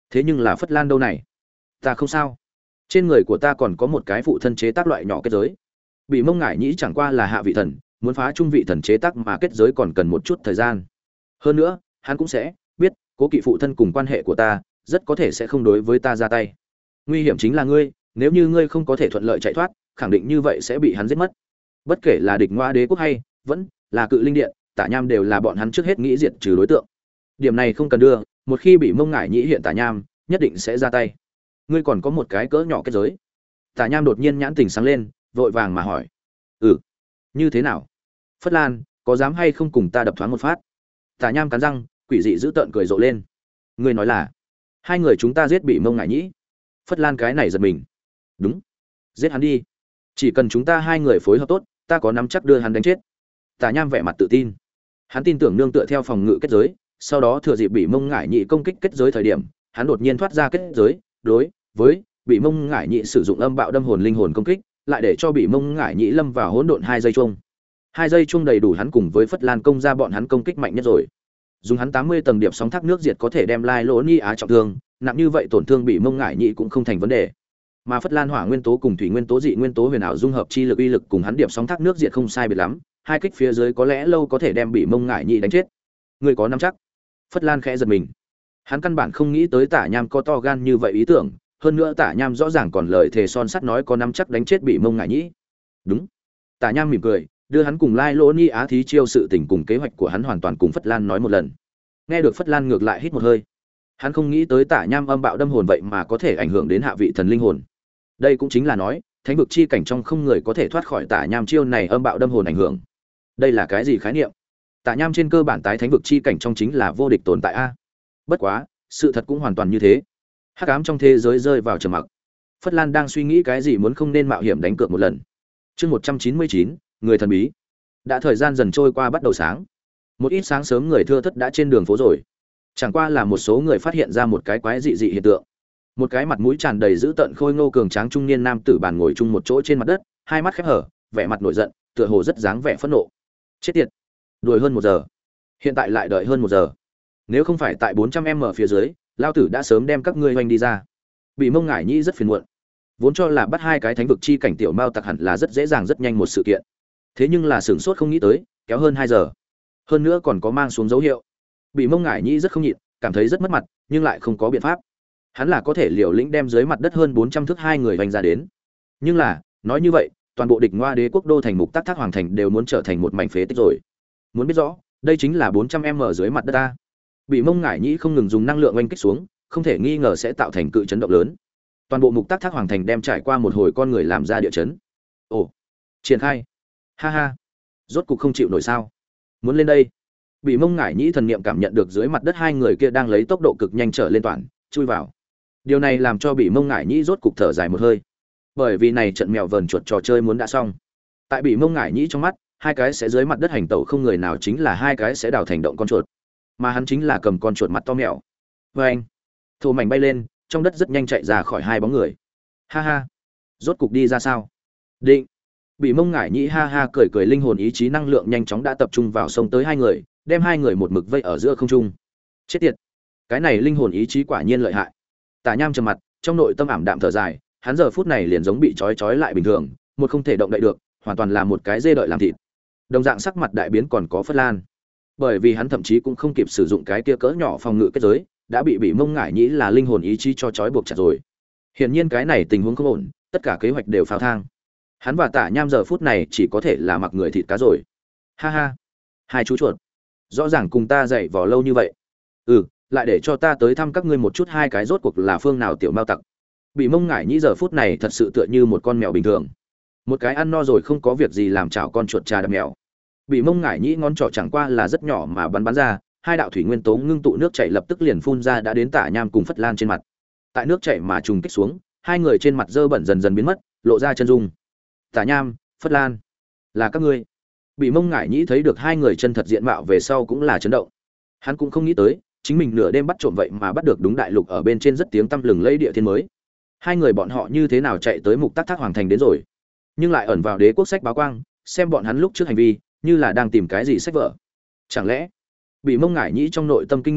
Thế nhưng là Phất Lan đâu này? Ta không sao. Trên người của ta còn có một cái phụ thân chế tác loại nhỏ kết giới. Bị Mông Ngải Nhĩ chẳng qua là hạ vị thần, muốn phá trung vị thần chế tác mà kết giới còn cần một chút thời gian. Hơn nữa, hắn cũng sẽ biết, cố kỵ phụ thân cùng quan hệ của ta, rất có thể sẽ không đối với ta ra tay. Nguy hiểm chính là ngươi, nếu như ngươi không có thể thuận lợi chạy thoát, khẳng định như vậy sẽ bị hắn giết mất. Bất kể là địch Ngoa Đế quốc hay vẫn là Cự Linh Điện, Tả Nham đều là bọn hắn trước hết nghĩ diệt trừ đối tượng. Điểm này không cần đưa, một khi bị Mông Ngải Nhĩ hiện Tả Nham, nhất định sẽ ra tay. Ngươi còn có một cái cỡ nhỏ kết giới. Tả Nham đột nhiên nhãn tình sáng lên, vội vàng mà hỏi: "Ừ, như thế nào? Phất Lan, có dám hay không cùng ta đập thoáng một phát?" Tả Nham cắn răng, quỷ dị dữ tợn cười rộ lên. "Ngươi nói là hai người chúng ta giết bị Mông Ngải Nhĩ?" Phất Lan cái này giật mình. "Đúng, giết hắn đi. Chỉ cần chúng ta hai người phối hợp tốt, ta có nắm chắc đưa hắn đánh chết." Tả Nham vẻ mặt tự tin. Hắn tin tưởng nương tựa theo phòng ngự kết giới, sau đó thừa dịp bị Mông Ngải Nhĩ công kích kết giới thời điểm, hắn đột nhiên thoát ra kết giới, đối với bị Mông Ngải Nhĩ sử dụng âm bạo đâm hồn linh hồn công kích, lại để cho bị Mông Ngải Nhĩ lâm vào hỗn độn hai giây chung. Hai giây chung đầy đủ hắn cùng với Phất Lan công ra bọn hắn công kích mạnh nhất rồi. Dùng hắn tám mươi tầng điệp sóng thác nước diệt có thể đem Lai Lỗ Ni Á trọng thương, nặng như vậy tổn thương bị Mông Ngải Nhĩ cũng không thành vấn đề. Mà Phất Lan hỏa nguyên tố cùng thủy nguyên tố dị nguyên tố huyền ảo dung hợp chi lực uy lực cùng hắn điệp sóng thác nước diệt không sai biệt lắm, hai kích phía dưới có lẽ lâu có thể đem bị Mông Ngải Nhĩ đánh chết. Người có nắm chắc? Phất Lan khẽ giật mình. Hắn căn bản không nghĩ tới Tả Nham có to gan như vậy ý tưởng, hơn nữa Tả Nham rõ ràng còn lời thề son sắt nói có nắm chắc đánh chết bị Mông Ngải Nhĩ. Đúng. Tả Nham mỉm cười, đưa hắn cùng Lai Lỗ Ni Á thí chiêu sự tình cùng kế hoạch của hắn hoàn toàn cùng Phất Lan nói một lần. Nghe được Phất Lan ngược lại hít một hơi. Hắn không nghĩ tới Tả Nham âm bạo đâm hồn vậy mà có thể ảnh hưởng đến hạ vị thần linh hồn. Đây cũng chính là nói, thánh vực chi cảnh trong không người có thể thoát khỏi Tả Nham chiêu này âm bạo đâm hồn ảnh hưởng. Đây là cái gì khái niệm? Tả Nham trên cơ bản tái thánh vực chi cảnh trong chính là vô địch tồn tại a. Bất quá, sự thật cũng hoàn toàn như thế. Hắc ám trong thế giới rơi vào trầm mặc. Phất Lan đang suy nghĩ cái gì muốn không nên mạo hiểm đánh cược một lần. Chương một trăm chín mươi chín, người thần bí. Đã thời gian dần trôi qua bắt đầu sáng. Một ít sáng sớm người thưa thớt đã trên đường phố rồi. Chẳng qua là một số người phát hiện ra một cái quái dị dị hiện tượng. Một cái mặt mũi tràn đầy dữ tợn khôi ngô cường tráng trung niên nam tử bàn ngồi chung một chỗ trên mặt đất, hai mắt khép hở, vẻ mặt nổi giận, tựa hồ rất dáng vẻ phẫn nộ. Chết tiệt, đuổi hơn một giờ, hiện tại lại đợi hơn một giờ. Nếu không phải tại bốn trăm m phía dưới, lao tử đã sớm đem các ngươi hoành đi ra. Bị Mông Ngải Nhĩ rất phiền muộn. Vốn cho là bắt hai cái thánh vực chi cảnh tiểu mao tặc hẳn là rất dễ dàng rất nhanh một sự kiện. Thế nhưng là sửng sốt không nghĩ tới, kéo hơn hai giờ. Hơn nữa còn có mang xuống dấu hiệu. Bị Mông Ngải Nhĩ rất không nhịn, cảm thấy rất mất mặt, nhưng lại không có biện pháp. Hắn là có thể liều lĩnh đem dưới mặt đất hơn bốn trăm thước hai người hoành ra đến. Nhưng là, nói như vậy, toàn bộ địch Ngoa Đế quốc đô thành mục tác thác hoàng thành đều muốn trở thành một mảnh phế tích rồi. Muốn biết rõ, đây chính là bốn trăm m dưới mặt đất ta. Bị Mông Ngải Nhĩ không ngừng dùng năng lượng oanh kích xuống, không thể nghi ngờ sẽ tạo thành cự chấn động lớn. Toàn bộ mục tác thác hoàng thành đem trải qua một hồi con người làm ra địa chấn. Ồ, triển khai. Ha ha. Rốt cục không chịu nổi sao? Muốn lên đây. Bị Mông Ngải Nhĩ thần niệm cảm nhận được dưới mặt đất hai người kia đang lấy tốc độ cực nhanh trở lên toàn, chui vào. Điều này làm cho Bị Mông Ngải Nhĩ rốt cục thở dài một hơi. Bởi vì này trận mèo vờn chuột trò chơi muốn đã xong. Tại Bị Mông Ngải Nhĩ trong mắt, hai cái sẽ dưới mặt đất hành tẩu không người nào chính là hai cái sẽ đào thành động con chuột, mà hắn chính là cầm con chuột mặt to mèo. Với anh, thổ mảnh bay lên, trong đất rất nhanh chạy ra khỏi hai bóng người. Ha ha, rốt cục đi ra sao? Định. Bị Mông Ngải Nhĩ ha ha cười cười, linh hồn ý chí năng lượng nhanh chóng đã tập trung vào sông tới hai người, đem hai người một mực vây ở giữa không trung. Chết tiệt, cái này linh hồn ý chí quả nhiên lợi hại. Tả Nham trầm mặt, trong nội tâm ảm đạm thở dài, hắn giờ phút này liền giống bị trói trói lại bình thường, một không thể động đậy được, hoàn toàn là một cái dê đợi làm thịt. Đồng dạng sắc mặt đại biến còn có Phất Lan, bởi vì hắn thậm chí cũng không kịp sử dụng cái kia cỡ nhỏ phòng ngự kết giới, đã bị Bị Mông Ngải Nhĩ là linh hồn ý chí cho trói buộc chặt rồi. Hiển nhiên cái này tình huống không ổn, tất cả kế hoạch đều phao thang. Hắn và Tả Nham giờ phút này chỉ có thể là mặc người thịt cá rồi. Ha ha, hai chú chuột, rõ ràng cùng ta dạy vò lâu như vậy. Ừ, lại để cho ta tới thăm các ngươi một chút, hai cái rốt cuộc là phương nào tiểu mao tặc. Bị Mông Ngải Nhĩ giờ phút này thật sự tựa như một con mèo bình thường, một cái ăn no rồi không có việc gì làm chảo con chuột trà đập mèo. Bị Mông Ngải Nhĩ ngón trỏ chẳng qua là rất nhỏ mà bắn bắn ra, hai đạo thủy nguyên tố ngưng tụ nước chảy lập tức liền phun ra đã đến Tả Nham cùng Phất Lan trên mặt. Tại nước chảy mà trùng kích xuống, hai người trên mặt dơ bẩn dần dần biến mất, lộ ra chân dung. Tả Nham, Phất Lan, là các ngươi. Bị Mông Ngải Nhĩ thấy được hai người chân thật diện mạo về sau cũng là chấn động. Hắn cũng không nghĩ tới, chính mình nửa đêm bắt trộm vậy mà bắt được đúng đại lục ở bên trên rất tiếng tăm lừng lẫy địa thiên mới. Hai người bọn họ như thế nào chạy tới mục tác thác hoàng thành đến rồi, nhưng lại ẩn vào đế quốc sách báo quang, xem bọn hắn lúc trước hành vi như là đang tìm cái gì sách vở. Chẳng lẽ Bị Mông Ngải Nhĩ trong nội tâm kinh nghi định,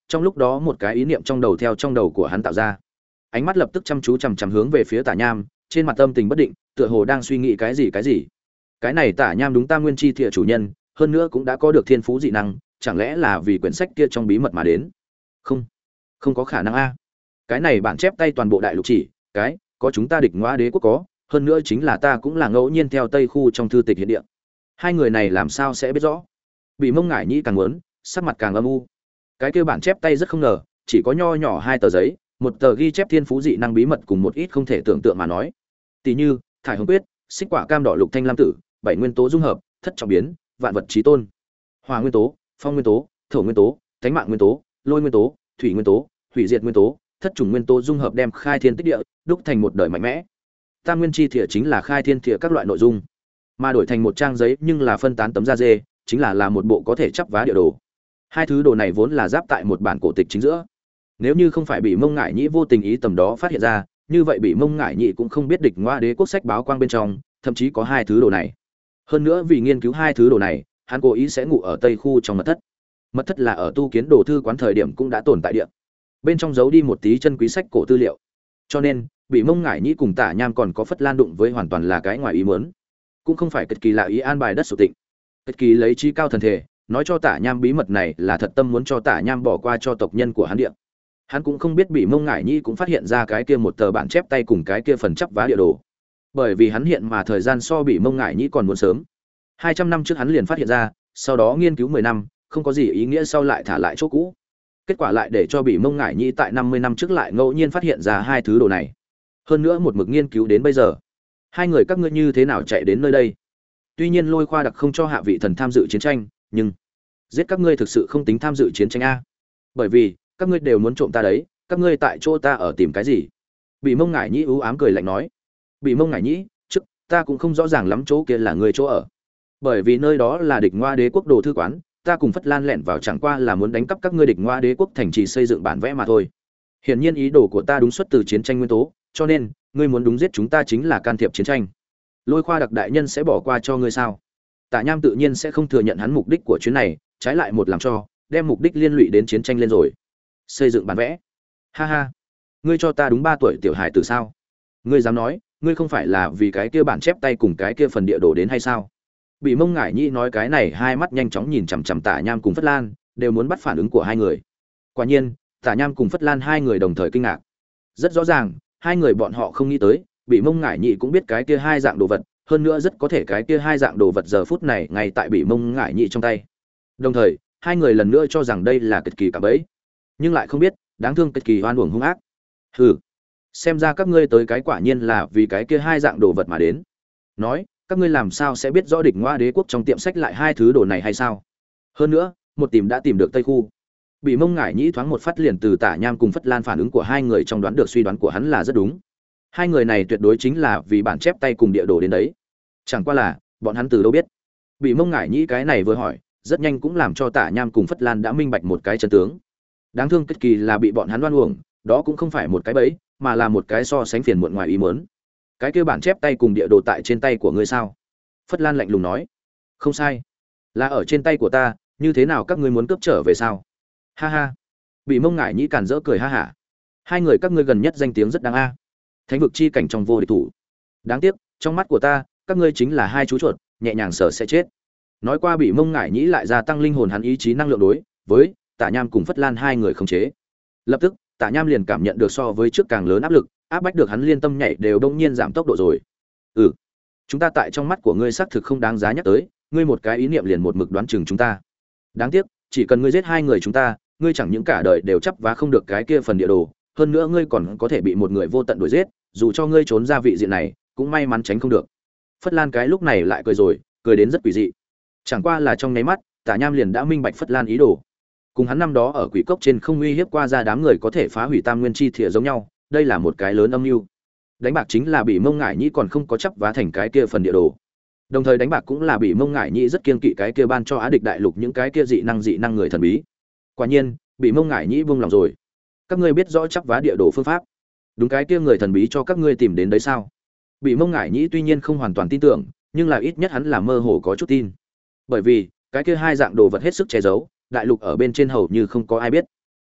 Trong lúc đó một cái ý niệm trong đầu theo trong đầu của hắn tạo ra, ánh mắt lập tức chăm chú chằm chằm hướng về phía Tả Nham, trên mặt tâm tình bất định, tựa hồ đang suy nghĩ cái gì cái gì. Cái này Tả Nham đúng Tam Nguyên Chi Thìa chủ nhân, hơn nữa cũng đã có được thiên phú dị năng, chẳng lẽ là vì quyển sách kia trong bí mật mà đến? Không, không có khả năng a. Cái này bản chép tay toàn bộ đại lục chỉ, cái có chúng ta địch Ngõa Đế quốc có, hơn nữa chính là ta cũng là ngẫu nhiên theo Tây khu trong thư tịch hiện địa. Hai người này làm sao sẽ biết rõ? Bị Mông Ngải Nhĩ càng muốn, sắc mặt càng âm u. Cái kia bản chép tay rất không ngờ, chỉ có nho nhỏ hai tờ giấy, một tờ ghi chép thiên phú dị năng bí mật cùng một ít không thể tưởng tượng mà nói. Tỷ như, thải hồng quyết, xích quả cam đỏ lục thanh lam tử, bảy nguyên tố dung hợp, thất trọng biến, vạn vật chí tôn. Hỏa nguyên tố, phong nguyên tố, thổ nguyên tố, thánh mạng nguyên tố, lôi nguyên tố, thủy nguyên tố, hủy diệt nguyên tố, thất chủng nguyên tố dung hợp đem khai thiên tích địa, đúc thành một đời mạnh mẽ. Tam nguyên chi thìa chính là khai thiên thìa các loại nội dung, mà đổi thành một trang giấy nhưng là phân tán tấm da dê, chính là là một bộ có thể chắp vá địa đồ. Hai thứ đồ này vốn là giáp tại một bản cổ tịch chính giữa. Nếu như không phải bị Mông Ngải Nhĩ vô tình ý tầm đó phát hiện ra, như vậy bị Mông Ngải Nhĩ cũng không biết địch Ngõa Đế quốc sách báo quang bên trong, thậm chí có hai thứ đồ này. Hơn nữa vì nghiên cứu hai thứ đồ này, hắn cố ý sẽ ngủ ở Tây khu trong mật thất. Mật thất là ở tu kiến đồ thư quán thời điểm cũng đã tồn tại địa. Bên trong giấu đi một tí chân quý sách cổ tư liệu. Cho nên, bị Mông Ngải Nhĩ cùng Tả Nham còn có Phất Lan đụng với hoàn toàn là cái ngoài ý muốn. Cũng không phải cực kỳ lạ ý an bài đất sổ tịnh. Cực kỳ lấy trí cao thần thể, nói cho Tả Nham bí mật này là thật tâm muốn cho Tả Nham bỏ qua cho tộc nhân của hắn địa. Hắn cũng không biết bị Mông Ngải Nhĩ cũng phát hiện ra cái kia một tờ bản chép tay cùng cái kia phần chắp vá địa đồ. Bởi vì hắn hiện mà thời gian so bị Mông Ngải Nhĩ còn muốn sớm. hai trăm năm trước hắn liền phát hiện ra, sau đó nghiên cứu mười năm, không có gì ý nghĩa sau lại thả lại chỗ cũ. Kết quả lại để cho bị Mông Ngải Nhĩ tại năm mươi năm trước lại ngẫu nhiên phát hiện ra hai thứ đồ này. Hơn nữa một mực nghiên cứu đến bây giờ. Hai người các ngươi như thế nào chạy đến nơi đây? Tuy nhiên Lôi Khoa đặc không cho hạ vị thần tham dự chiến tranh, nhưng giết các ngươi thực sự không tính tham dự chiến tranh a. Bởi vì các ngươi đều muốn trộm ta đấy, các ngươi tại chỗ ta ở tìm cái gì? Bị Mông Ngải Nhĩ ú ám cười lạnh nói. Bị Mông Ngải Nhĩ, trước ta cũng không rõ ràng lắm chỗ kia là người chỗ ở. Bởi vì nơi đó là địch Ngõa Đế quốc đồ thư quán, ta cùng Phất Lan lẻn vào chẳng qua là muốn đánh cắp các ngươi địch Ngõa Đế quốc thành trì xây dựng bản vẽ mà thôi. Hiển nhiên ý đồ của ta đúng xuất từ chiến tranh nguyên tố, cho nên ngươi muốn đúng giết chúng ta chính là can thiệp chiến tranh. Lôi Khoa đặc đại nhân sẽ bỏ qua cho ngươi sao? Tả Nham tự nhiên sẽ không thừa nhận hắn mục đích của chuyến này, trái lại một làm cho đem mục đích liên lụy đến chiến tranh lên rồi. Xây dựng bản vẽ? Ha ha, ngươi cho ta đúng ba tuổi tiểu hài từ sao? Ngươi dám nói, ngươi không phải là vì cái kia bản chép tay cùng cái kia phần địa đồ đến hay sao? Bị Mông Ngải Nhĩ nói cái này, hai mắt nhanh chóng nhìn chằm chằm Tả Nham cùng Phất Lan, đều muốn bắt phản ứng của hai người. Quả nhiên, Tả Nham cùng Phất Lan hai người đồng thời kinh ngạc. Rất rõ ràng, hai người bọn họ không nghĩ tới, Bị Mông Ngải Nhĩ cũng biết cái kia hai dạng đồ vật, hơn nữa rất có thể cái kia hai dạng đồ vật giờ phút này ngay tại Bị Mông Ngải Nhĩ trong tay. Đồng thời, hai người lần nữa cho rằng đây là cực kỳ cả bẫy, nhưng lại không biết, đáng thương cực kỳ oan uổng hung ác. Hừ, xem ra các ngươi tới cái quả nhiên là vì cái kia hai dạng đồ vật mà đến. Nói, các ngươi làm sao sẽ biết rõ địch Ngõa Đế quốc trong tiệm sách lại hai thứ đồ này hay sao? Hơn nữa, một tìm đã tìm được Tây khu. Bị Mông Ngải Nhĩ thoáng một phát liền từ Tả Nham cùng Phất Lan phản ứng của hai người trong đoán được suy đoán của hắn là rất đúng. Hai người này tuyệt đối chính là vì bản chép tay cùng địa đồ đến đấy. Chẳng qua là, bọn hắn từ đâu biết? Bị Mông Ngải Nhĩ cái này vừa hỏi, rất nhanh cũng làm cho Tả Nham cùng Phất Lan đã minh bạch một cái chân tướng. Đáng thương cực kỳ là bị bọn hắn oan uổng, đó cũng không phải một cái bẫy, mà là một cái so sánh phiền muộn ngoài ý muốn. Cái kia bản chép tay cùng địa đồ tại trên tay của ngươi sao? Phất Lan lạnh lùng nói. Không sai, là ở trên tay của ta, như thế nào các ngươi muốn cướp trở về sao? Ha ha. Bị Mông Ngải Nhĩ cản rỡ cười ha hả. Hai người các ngươi gần nhất danh tiếng rất đáng a. Thánh vực chi cảnh trong vô địch thủ. Đáng tiếc, trong mắt của ta, các ngươi chính là hai chú chuột, nhẹ nhàng sở sẽ chết. Nói qua Bị Mông Ngải Nhĩ lại gia tăng linh hồn hắn ý chí năng lượng đối với Tả Nham cùng Phất Lan hai người khống chế. Lập tức, Tả Nham liền cảm nhận được so với trước càng lớn áp lực, áp bách được hắn liên tâm nhảy đều đông nhiên giảm tốc độ rồi. Ừ, chúng ta tại trong mắt của ngươi xác thực không đáng giá nhắc tới, ngươi một cái ý niệm liền một mực đoán chừng chúng ta. Đáng tiếc, chỉ cần ngươi giết hai người chúng ta, ngươi chẳng những cả đời đều chấp vá không được cái kia phần địa đồ, hơn nữa ngươi còn có thể bị một người vô tận đuổi giết, dù cho ngươi trốn ra vị diện này, cũng may mắn tránh không được. Phất Lan cái lúc này lại cười rồi, cười đến rất quỷ dị. Chẳng qua là trong nháy mắt, Tả Nham liền đã minh bạch Phất Lan ý đồ. Cùng hắn năm đó ở quỷ cốc trên không uy hiếp qua ra đám người có thể phá hủy Tam Nguyên chi thìa giống nhau, đây là một cái lớn âm mưu. Đánh bạc chính là Bị Mông Ngải Nhĩ còn không có chấp vá thành cái kia phần địa đồ. Đồng thời đánh bạc cũng là Bị Mông Ngải Nhĩ rất kiên kỵ cái kia ban cho Á địch đại lục những cái kia dị năng dị năng người thần bí. Quả nhiên, Bị Mông Ngải Nhĩ buông lòng rồi. Các ngươi biết rõ chấp vá địa đồ phương pháp? Đúng cái kia người thần bí cho các ngươi tìm đến đấy sao? Bị Mông Ngải Nhĩ tuy nhiên không hoàn toàn tin tưởng, nhưng là ít nhất hắn là mơ hồ có chút tin. Bởi vì, cái kia hai dạng đồ vật hết sức che giấu, đại lục ở bên trên hầu như không có ai biết.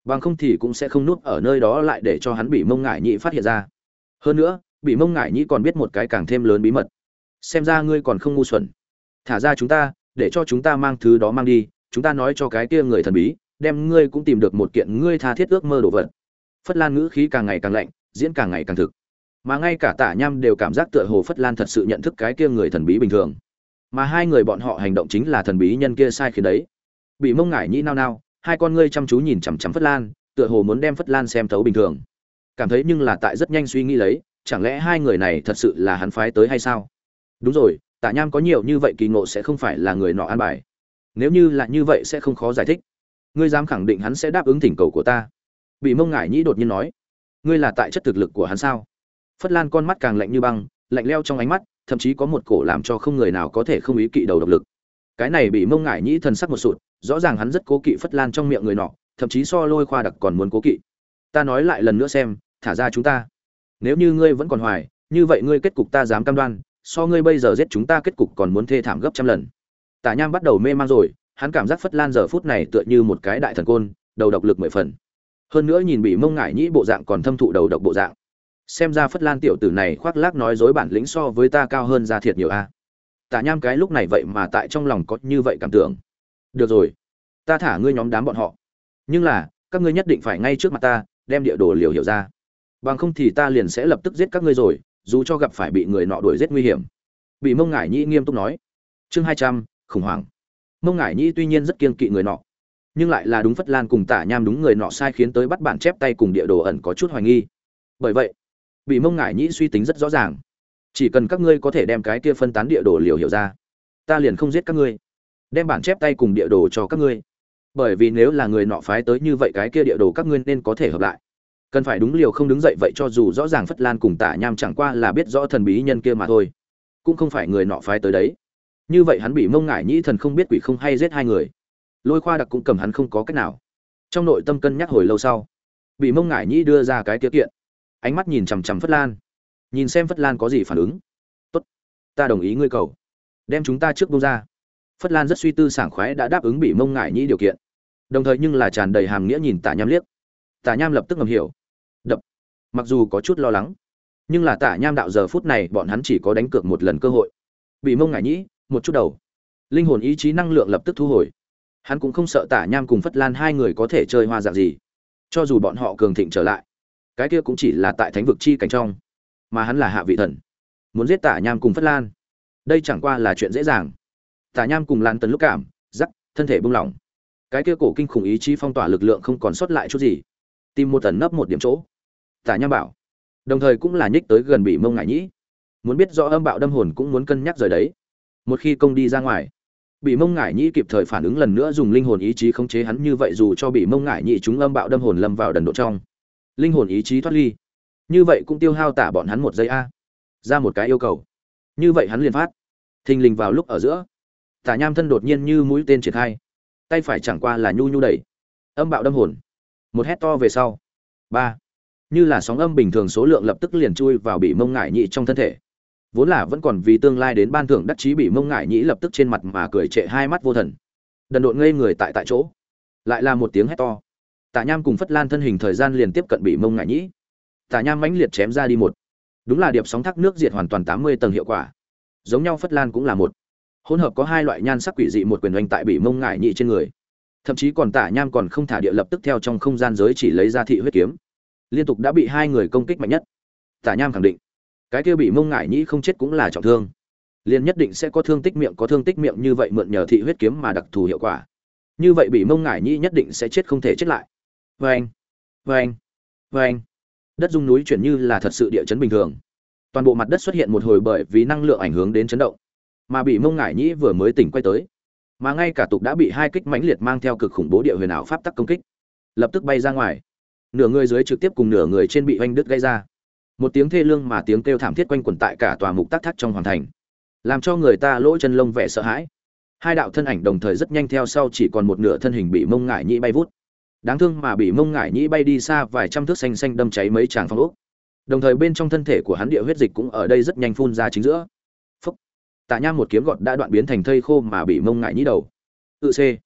bằng không thì cũng sẽ không núp ở nơi đó lại để cho hắn bị mông ngải nhĩ phát hiện ra. Hơn nữa bị mông ngải nhĩ còn biết một cái càng thêm lớn bí mật. Xem ra ngươi còn không ngu xuẩn, thả ra chúng ta, để cho chúng ta mang thứ đó mang đi, chúng ta nói cho cái kia người thần bí, đem ngươi cũng tìm được một kiện ngươi tha thiết ước mơ đồ vật. Phất Lan ngữ khí càng ngày càng lạnh, diễn càng ngày càng thực, mà ngay cả Tả Nham đều cảm giác tựa hồ Phất Lan thật sự nhận thức cái kia người thần bí bình thường, mà hai người bọn họ hành động chính là thần bí nhân kia sai khiến đấy. Bị mông ngải nhĩ nao nao, hai con ngươi chăm chú nhìn chằm chằm Phất Lan, tựa hồ muốn đem Phất Lan xem thấu bình thường, cảm thấy nhưng là tại rất nhanh suy nghĩ lấy, chẳng lẽ hai người này thật sự là hắn phái tới hay sao? Đúng rồi, Tả Nham có nhiều như vậy kỳ ngộ sẽ không phải là người nọ an bài. Nếu như là như vậy sẽ không khó giải thích. Ngươi dám khẳng định hắn sẽ đáp ứng thỉnh cầu của ta? Bị mông ngải nhĩ đột nhiên nói. Ngươi là tại chất thực lực của hắn sao? Phất Lan con mắt càng lạnh như băng, lạnh lẽo trong ánh mắt, thậm chí có một cổ làm cho không người nào có thể không ý kỵ đầu độc lực. Cái này bị mông ngải nhĩ thần sắc một sụt, rõ ràng hắn rất cố kỵ Phất Lan trong miệng người nọ, thậm chí so Lôi Khoa Đặc còn muốn cố kỵ. Ta nói lại lần nữa xem, thả ra chúng ta. Nếu như ngươi vẫn còn hoài, như vậy ngươi kết cục ta dám cam đoan, so ngươi bây giờ giết chúng ta kết cục còn muốn thê thảm gấp trăm lần. Tả Nham bắt đầu mê man rồi, hắn cảm giác Phất Lan giờ phút này tựa như một cái đại thần côn, đầu độc lực mười phần. Hơn nữa nhìn bị mông ngải nhĩ bộ dạng còn thâm thụ đầu độc bộ dạng, xem ra Phất Lan tiểu tử này khoác lác nói dối bản lĩnh so với ta cao hơn ra thiệt nhiều a. Tả Nham cái lúc này vậy mà tại trong lòng có như vậy cảm tưởng. Được rồi, ta thả ngươi nhóm đám bọn họ, nhưng là các ngươi nhất định phải ngay trước mặt ta đem địa đồ liều hiểu ra, bằng không thì ta liền sẽ lập tức giết các ngươi rồi, dù cho gặp phải bị người nọ đuổi giết nguy hiểm. Bị mông ngải nhĩ nghiêm túc nói. Chương hai trăm, khủng hoảng. Mông ngải nhĩ tuy nhiên rất kiêng kỵ người nọ, nhưng lại là đúng Phất Lan cùng Tả Nham đúng người nọ sai khiến tới bắt bản chép tay cùng địa đồ ẩn có chút hoài nghi. Bởi vậy bị mông ngải nhĩ suy tính rất rõ ràng, chỉ cần các ngươi có thể đem cái kia phân tán địa đồ liều hiểu ra, ta liền không giết các ngươi, đem bản chép tay cùng địa đồ cho các ngươi. Bởi vì nếu là người nọ phái tới như vậy, cái kia địa đồ các ngươi nên có thể hợp lại, cần phải đúng liều không đứng dậy. Vậy cho dù rõ ràng Phất Lan cùng Tả Nham chẳng qua là biết rõ thần bí nhân kia mà thôi, cũng không phải người nọ phái tới đấy, như vậy hắn bị mông ngải nhĩ thần không biết quỷ không hay giết hai người. Lôi Khoa Đặc cũng cầm hắn không có cách nào. Trong nội tâm cân nhắc hồi lâu sau, bị mông ngải nhĩ đưa ra cái kia kiện, ánh mắt nhìn chằm chằm Phất Lan, nhìn xem Phất Lan có gì phản ứng. Tốt, ta đồng ý ngươi cầu, đem chúng ta trước buông ra. Phất Lan rất suy tư sảng khoái đã đáp ứng bị mông ngải nhĩ điều kiện, đồng thời nhưng là tràn đầy hàm nghĩa nhìn Tả Nham liếc. Tả Nham lập tức ngầm hiểu. Đập. Mặc dù có chút lo lắng, nhưng là Tả Nham đạo giờ phút này bọn hắn chỉ có đánh cược một lần cơ hội. Bị mông ngải nhĩ một chút đầu, linh hồn ý chí năng lượng lập tức thu hồi. Hắn cũng không sợ Tả Nham cùng Phất Lan hai người có thể chơi hoa dạng gì, cho dù bọn họ cường thịnh trở lại, cái kia cũng chỉ là tại thánh vực chi cảnh trong, mà hắn là hạ vị thần, muốn giết Tả Nham cùng Phất Lan, đây chẳng qua là chuyện dễ dàng. Tả Nham cùng Lan Tần lúc cảm giác thân thể buông lỏng, cái kia cổ kinh khủng ý chí phong tỏa lực lượng không còn sót lại chút gì, tìm một tần nấp một điểm chỗ. Tả Nham bảo, đồng thời cũng là nhích tới gần bị mông ngải nhĩ, muốn biết rõ âm bạo đâm hồn cũng muốn cân nhắc rời đấy. Một khi công đi ra ngoài, bị mông ngải nhĩ kịp thời phản ứng lần nữa dùng linh hồn ý chí khống chế hắn, như vậy dù cho bị mông ngải nhĩ chúng âm bạo đâm hồn lâm vào đần độ trong, linh hồn ý chí thoát ly, như vậy cũng tiêu hao Tả bọn hắn một giây a. Ra một cái yêu cầu, như vậy hắn liền phát. Thình lình vào lúc ở giữa, Tả Nham thân đột nhiên như mũi tên triển khai, tay phải chẳng qua là nhu nhu đẩy, âm bạo đâm hồn, một hét to về sau, ba, như là sóng âm bình thường số lượng lập tức liền chui vào bị mông ngải nhĩ trong thân thể. Vốn là vẫn còn vì tương lai đến ban thưởng đắc chí bị mông ngải nhĩ lập tức trên mặt mà cười trệ, hai mắt vô thần, đần độn ngây người tại tại chỗ. Lại là một tiếng hét to, Tả Nham cùng Phất Lan thân hình thời gian liền tiếp cận bị mông ngải nhĩ. Tả Nham mãnh liệt chém ra đi một, đúng là điệp sóng thác nước diệt hoàn toàn tám mươi tầng hiệu quả. Giống nhau Phất Lan cũng là một, hỗn hợp có hai loại nhan sắc quỷ dị một quyền oanh tại bị mông ngải nhĩ trên người. Thậm chí còn Tả Nham còn không thả địa lập tức theo trong không gian giới chỉ lấy ra thị huyết kiếm, liên tục đã bị hai người công kích mạnh nhất. Tả Nham khẳng định, cái kia bị mông ngải nhĩ không chết cũng là trọng thương, liền nhất định sẽ có thương tích miệng, có thương tích miệng như vậy mượn nhờ thị huyết kiếm mà đặc thù hiệu quả, như vậy bị mông ngải nhĩ nhất định sẽ chết không thể chết lại. Vâng, vâng, vâng, đất rung núi chuyển như là thật sự địa chấn bình thường, toàn bộ mặt đất xuất hiện một hồi bởi vì năng lượng ảnh hưởng đến chấn động, mà bị mông ngải nhĩ vừa mới tỉnh quay tới, mà ngay cả tục đã bị hai kích mãnh liệt mang theo cực khủng bố địa huyền ảo pháp tắc công kích, lập tức bay ra ngoài, nửa người dưới trực tiếp cùng nửa người trên bị oanh đứt gây ra. Một tiếng thê lương mà tiếng kêu thảm thiết quanh quẩn tại cả tòa mục tác thác trong hoàng thành, làm cho người ta lỗ chân lông vẻ sợ hãi. Hai đạo thân ảnh đồng thời rất nhanh theo sau, chỉ còn một nửa thân hình bị mông ngải nhĩ bay vút. Đáng thương mà bị mông ngải nhĩ bay đi xa vài trăm thước, xanh xanh đâm cháy mấy tràng phong ốc. Đồng thời bên trong thân thể của hắn địa huyết dịch cũng ở đây rất nhanh phun ra chính giữa. Phốc. Tả Nham một kiếm gọt đã đoạn biến thành thây khô mà bị mông ngải nhĩ đầu. Tự c.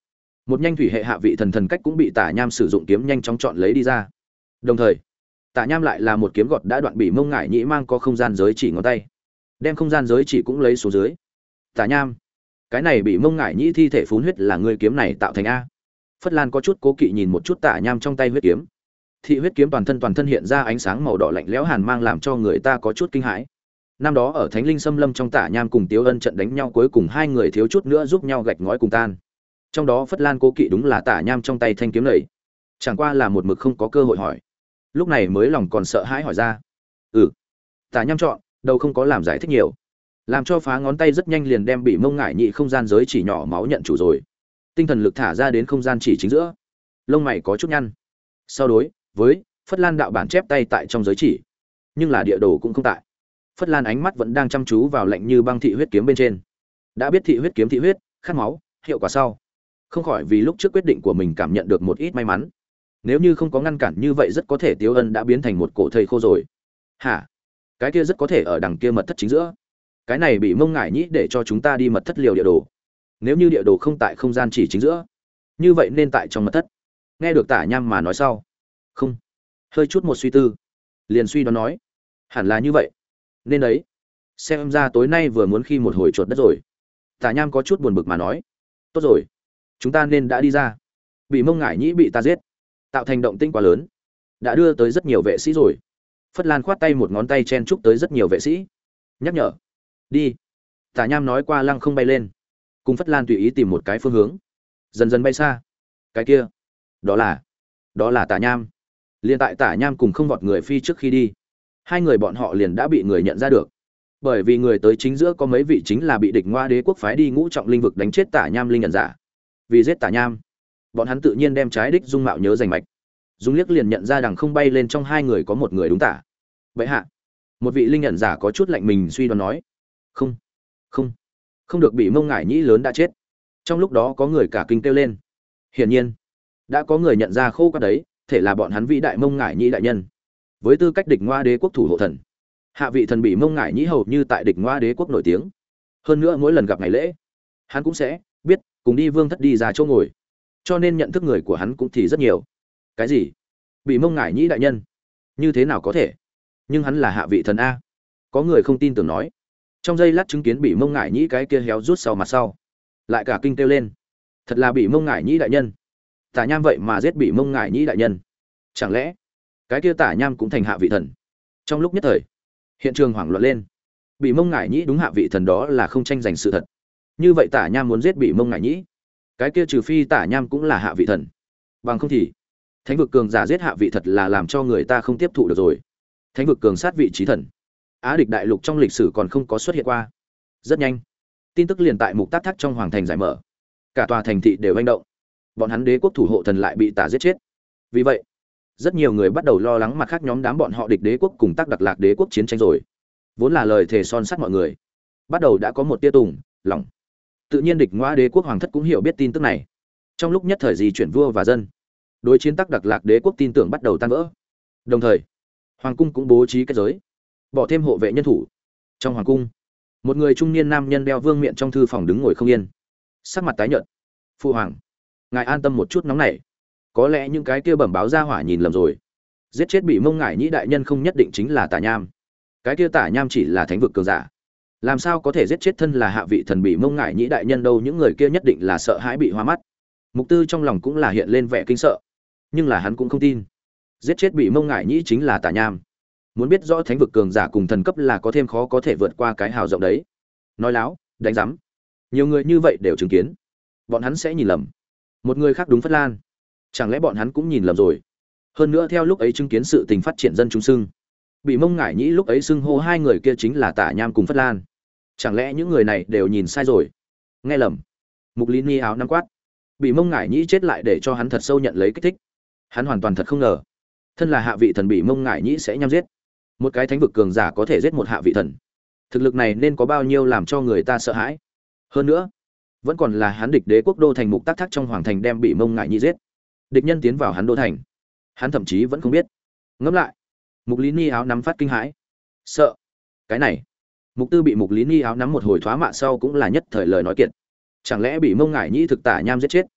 Một nhanh thủy hệ hạ vị thần thần cách cũng bị Tả Nham sử dụng kiếm nhanh chóng chọn lấy đi ra. Đồng thời, Tả Nham lại là một kiếm gọt đã đoạn bị Mông Ngải Nhĩ mang có không gian giới chỉ ngón tay, đem không gian giới chỉ cũng lấy xuống dưới. Tả Nham, cái này bị Mông Ngải Nhĩ thi thể phun huyết là ngươi kiếm này tạo thành a? Phất Lan có chút cố kỵ nhìn một chút Tả Nham trong tay huyết kiếm. Thị huyết kiếm toàn thân toàn thân hiện ra ánh sáng màu đỏ lạnh lẽo hàn mang làm cho người ta có chút kinh hãi. Năm đó ở Thánh Linh Xâm Lâm trong Tả Nham cùng Tiếu Ân trận đánh nhau cuối cùng hai người thiếu chút nữa giúp nhau gạch ngói cùng tan. Trong đó Phất Lan cố kỵ đúng là Tả Nham trong tay thanh kiếm này, chẳng qua là một mực không có cơ hội hỏi. Lúc này mới lòng còn sợ hãi hỏi ra. Ừ. Tả Nham chọn, đầu không có làm giải thích nhiều, làm cho phá ngón tay rất nhanh liền đem bị Mông Ngải Nhĩ không gian giới chỉ nhỏ máu nhận chủ rồi. Tinh thần lực thả ra đến không gian chỉ chính giữa, lông mày có chút nhăn. Sau đối với Phất Lan đạo bản chép tay tại trong giới chỉ, nhưng là địa đồ cũng không tại. Phất Lan ánh mắt vẫn đang chăm chú vào lạnh như băng thị huyết kiếm bên trên. Đã biết thị huyết kiếm thị huyết, khát máu, hiệu quả sau, không khỏi vì lúc trước quyết định của mình cảm nhận được một ít may mắn. Nếu như không có ngăn cản như vậy rất có thể Tiếu Ân đã biến thành một cổ thây khô rồi. Hả? Cái kia rất có thể ở đằng kia mật thất chính giữa. Cái này bị Mông Ngải Nhĩ để cho chúng ta đi mật thất liều địa đồ. Nếu như địa đồ không tại không gian chỉ chính giữa, như vậy nên tại trong mật thất. Nghe được Tả Nham mà nói sau, không, hơi chút một suy tư, liền suy đoán nói, hẳn là như vậy. Nên đấy, xem ra tối nay vừa muốn khi một hồi chuột đất rồi. Tả Nham có chút buồn bực mà nói, tốt rồi, chúng ta nên đã đi ra. Bị Mông Ngải Nhĩ bị ta giết, tạo thành động tĩnh quá lớn, đã đưa tới rất nhiều vệ sĩ rồi. Phất Lan khoát tay một ngón tay chen chúc tới rất nhiều vệ sĩ, nhắc nhở, đi. Tả Nham nói qua lăng không bay lên, cùng Phất Lan tùy ý tìm một cái phương hướng, dần dần bay xa. Cái kia, đó là, đó là Tả Nham. Liên tại Tả Nham cùng không vọt người phi trước khi đi, hai người bọn họ liền đã bị người nhận ra được. Bởi vì người tới chính giữa có mấy vị chính là bị địch Ngoa Đế quốc phái đi ngũ trọng linh vực đánh chết Tả Nham linh nhận giả. Vì giết Tả Nham, bọn hắn tự nhiên đem trái đích dung mạo nhớ rành mạch. Dung liếc liền nhận ra đằng không bay lên trong hai người có một người đúng Tả. Vậy hạ, một vị linh nhận giả có chút lạnh mình suy đoán nói, không, không, không được, bị Mông Ngải Nhĩ lớn đã chết. Trong lúc đó có người cả kinh kêu lên. Hiển nhiên, đã có người nhận ra khô quát đấy, thể là bọn hắn vĩ đại Mông Ngải Nhĩ đại nhân. Với tư cách địch Ngoa Đế quốc thủ hộ thần, hạ vị thần bị Mông Ngải Nhĩ hầu như tại địch Ngoa Đế quốc nổi tiếng. Hơn nữa mỗi lần gặp ngày lễ, hắn cũng sẽ biết cùng đi vương thất đi ra chỗ ngồi, cho nên nhận thức người của hắn cũng thì rất nhiều. Cái gì? Bị Mông Ngải Nhĩ đại nhân? Như thế nào có thể? Nhưng hắn là hạ vị thần a. Có người không tin tưởng nói. Trong giây lát chứng kiến bị Mông Ngải Nhĩ cái kia héo rút sau mặt sau, lại cả kinh kêu lên. Thật là bị Mông Ngải Nhĩ đại nhân. Tả Nham vậy mà giết bị Mông Ngải Nhĩ đại nhân. Chẳng lẽ cái kia Tả Nham cũng thành hạ vị thần? Trong lúc nhất thời, hiện trường hoảng loạn lên. Bị Mông Ngải Nhĩ đúng hạ vị thần đó là không tranh giành sự thật. Như vậy Tả Nham muốn giết bị Mông Ngải Nhĩ, cái kia trừ phi Tả Nham cũng là hạ vị thần, bằng không thì thánh vực cường giả giết hạ vị thật là làm cho người ta không tiếp thụ được rồi. Thánh vực cường sát vị trí thần, Á địch đại lục trong lịch sử còn không có xuất hiện qua. Rất nhanh, tin tức liền tại mục tác thác trong hoàng thành giải mở, cả tòa thành thị đều hành động. Bọn hắn đế quốc thủ hộ thần lại bị Tả giết chết. Vì vậy, rất nhiều người bắt đầu lo lắng mặt khác nhóm đám bọn họ địch đế quốc cùng tác đặc lạc đế quốc chiến tranh rồi. Vốn là lời thề son sắt mọi người, bắt đầu đã có một tia tùng lỏng. Tự nhiên địch Ngoa Đế quốc hoàng thất cũng hiểu biết tin tức này. Trong lúc nhất thời di chuyển vua và dân, đối chiến tác đặc lạc đế quốc tin tưởng bắt đầu tan vỡ. Đồng thời, hoàng cung cũng bố trí kết giới, bỏ thêm hộ vệ nhân thủ. Trong hoàng cung, một người trung niên nam nhân đeo vương miện trong thư phòng đứng ngồi không yên, sắc mặt tái nhợt. Phụ hoàng, ngài an tâm một chút, nóng nảy. Có lẽ những cái kia bẩm báo ra hỏa nhìn lầm rồi. Giết chết bị Mông Ngải Nhĩ đại nhân không nhất định chính là Tả Nham. Cái kia Tả Nham chỉ là thánh vực cường giả, làm sao có thể giết chết thân là hạ vị thần bị Mông Ngải Nhĩ đại nhân đâu? Những người kia nhất định là sợ hãi bị hoa mắt. Mục Tư trong lòng cũng là hiện lên vẻ kinh sợ, nhưng là hắn cũng không tin giết chết bị Mông Ngải Nhĩ chính là Tả Nham. Muốn biết rõ thánh vực cường giả cùng thần cấp là có thêm khó có thể vượt qua cái hào rộng đấy. Nói láo, đánh rắm. Nhiều người như vậy đều chứng kiến, bọn hắn sẽ nhìn lầm. Một người khác đúng Phất Lan, chẳng lẽ bọn hắn cũng nhìn lầm rồi? Hơn nữa theo lúc ấy chứng kiến sự tình phát triển dân chúng xưng, bị Mông Ngải Nhĩ lúc ấy xưng hô hai người kia chính là Tả Nham cùng Phất Lan. Chẳng lẽ những người này đều nhìn sai rồi? Nghe lầm. Mục Lý Ni áo năm quát. Bị Mông Ngải Nhĩ chết lại để cho hắn thật sâu nhận lấy kích thích. Hắn hoàn toàn thật không ngờ, thân là hạ vị thần bị Mông Ngải Nhĩ sẽ nhắm giết. Một cái thánh vực cường giả có thể giết một hạ vị thần, thực lực này nên có bao nhiêu làm cho người ta sợ hãi. Hơn nữa, vẫn còn là hắn địch đế quốc đô thành mục tác thác trong hoàng thành đem bị Mông Ngải Nhĩ giết. Địch nhân tiến vào hắn đô thành, hắn thậm chí vẫn không biết. Ngẫm lại, Mục Lý Ni áo nắm phát kinh hãi, sợ. Cái này, Mục Tư bị Mục Lý Ni áo nắm một hồi thoá mạ sau cũng là nhất thời lời nói kiệt. Chẳng lẽ bị Mông Ngải Nhĩ thực Tả Nham giết chết?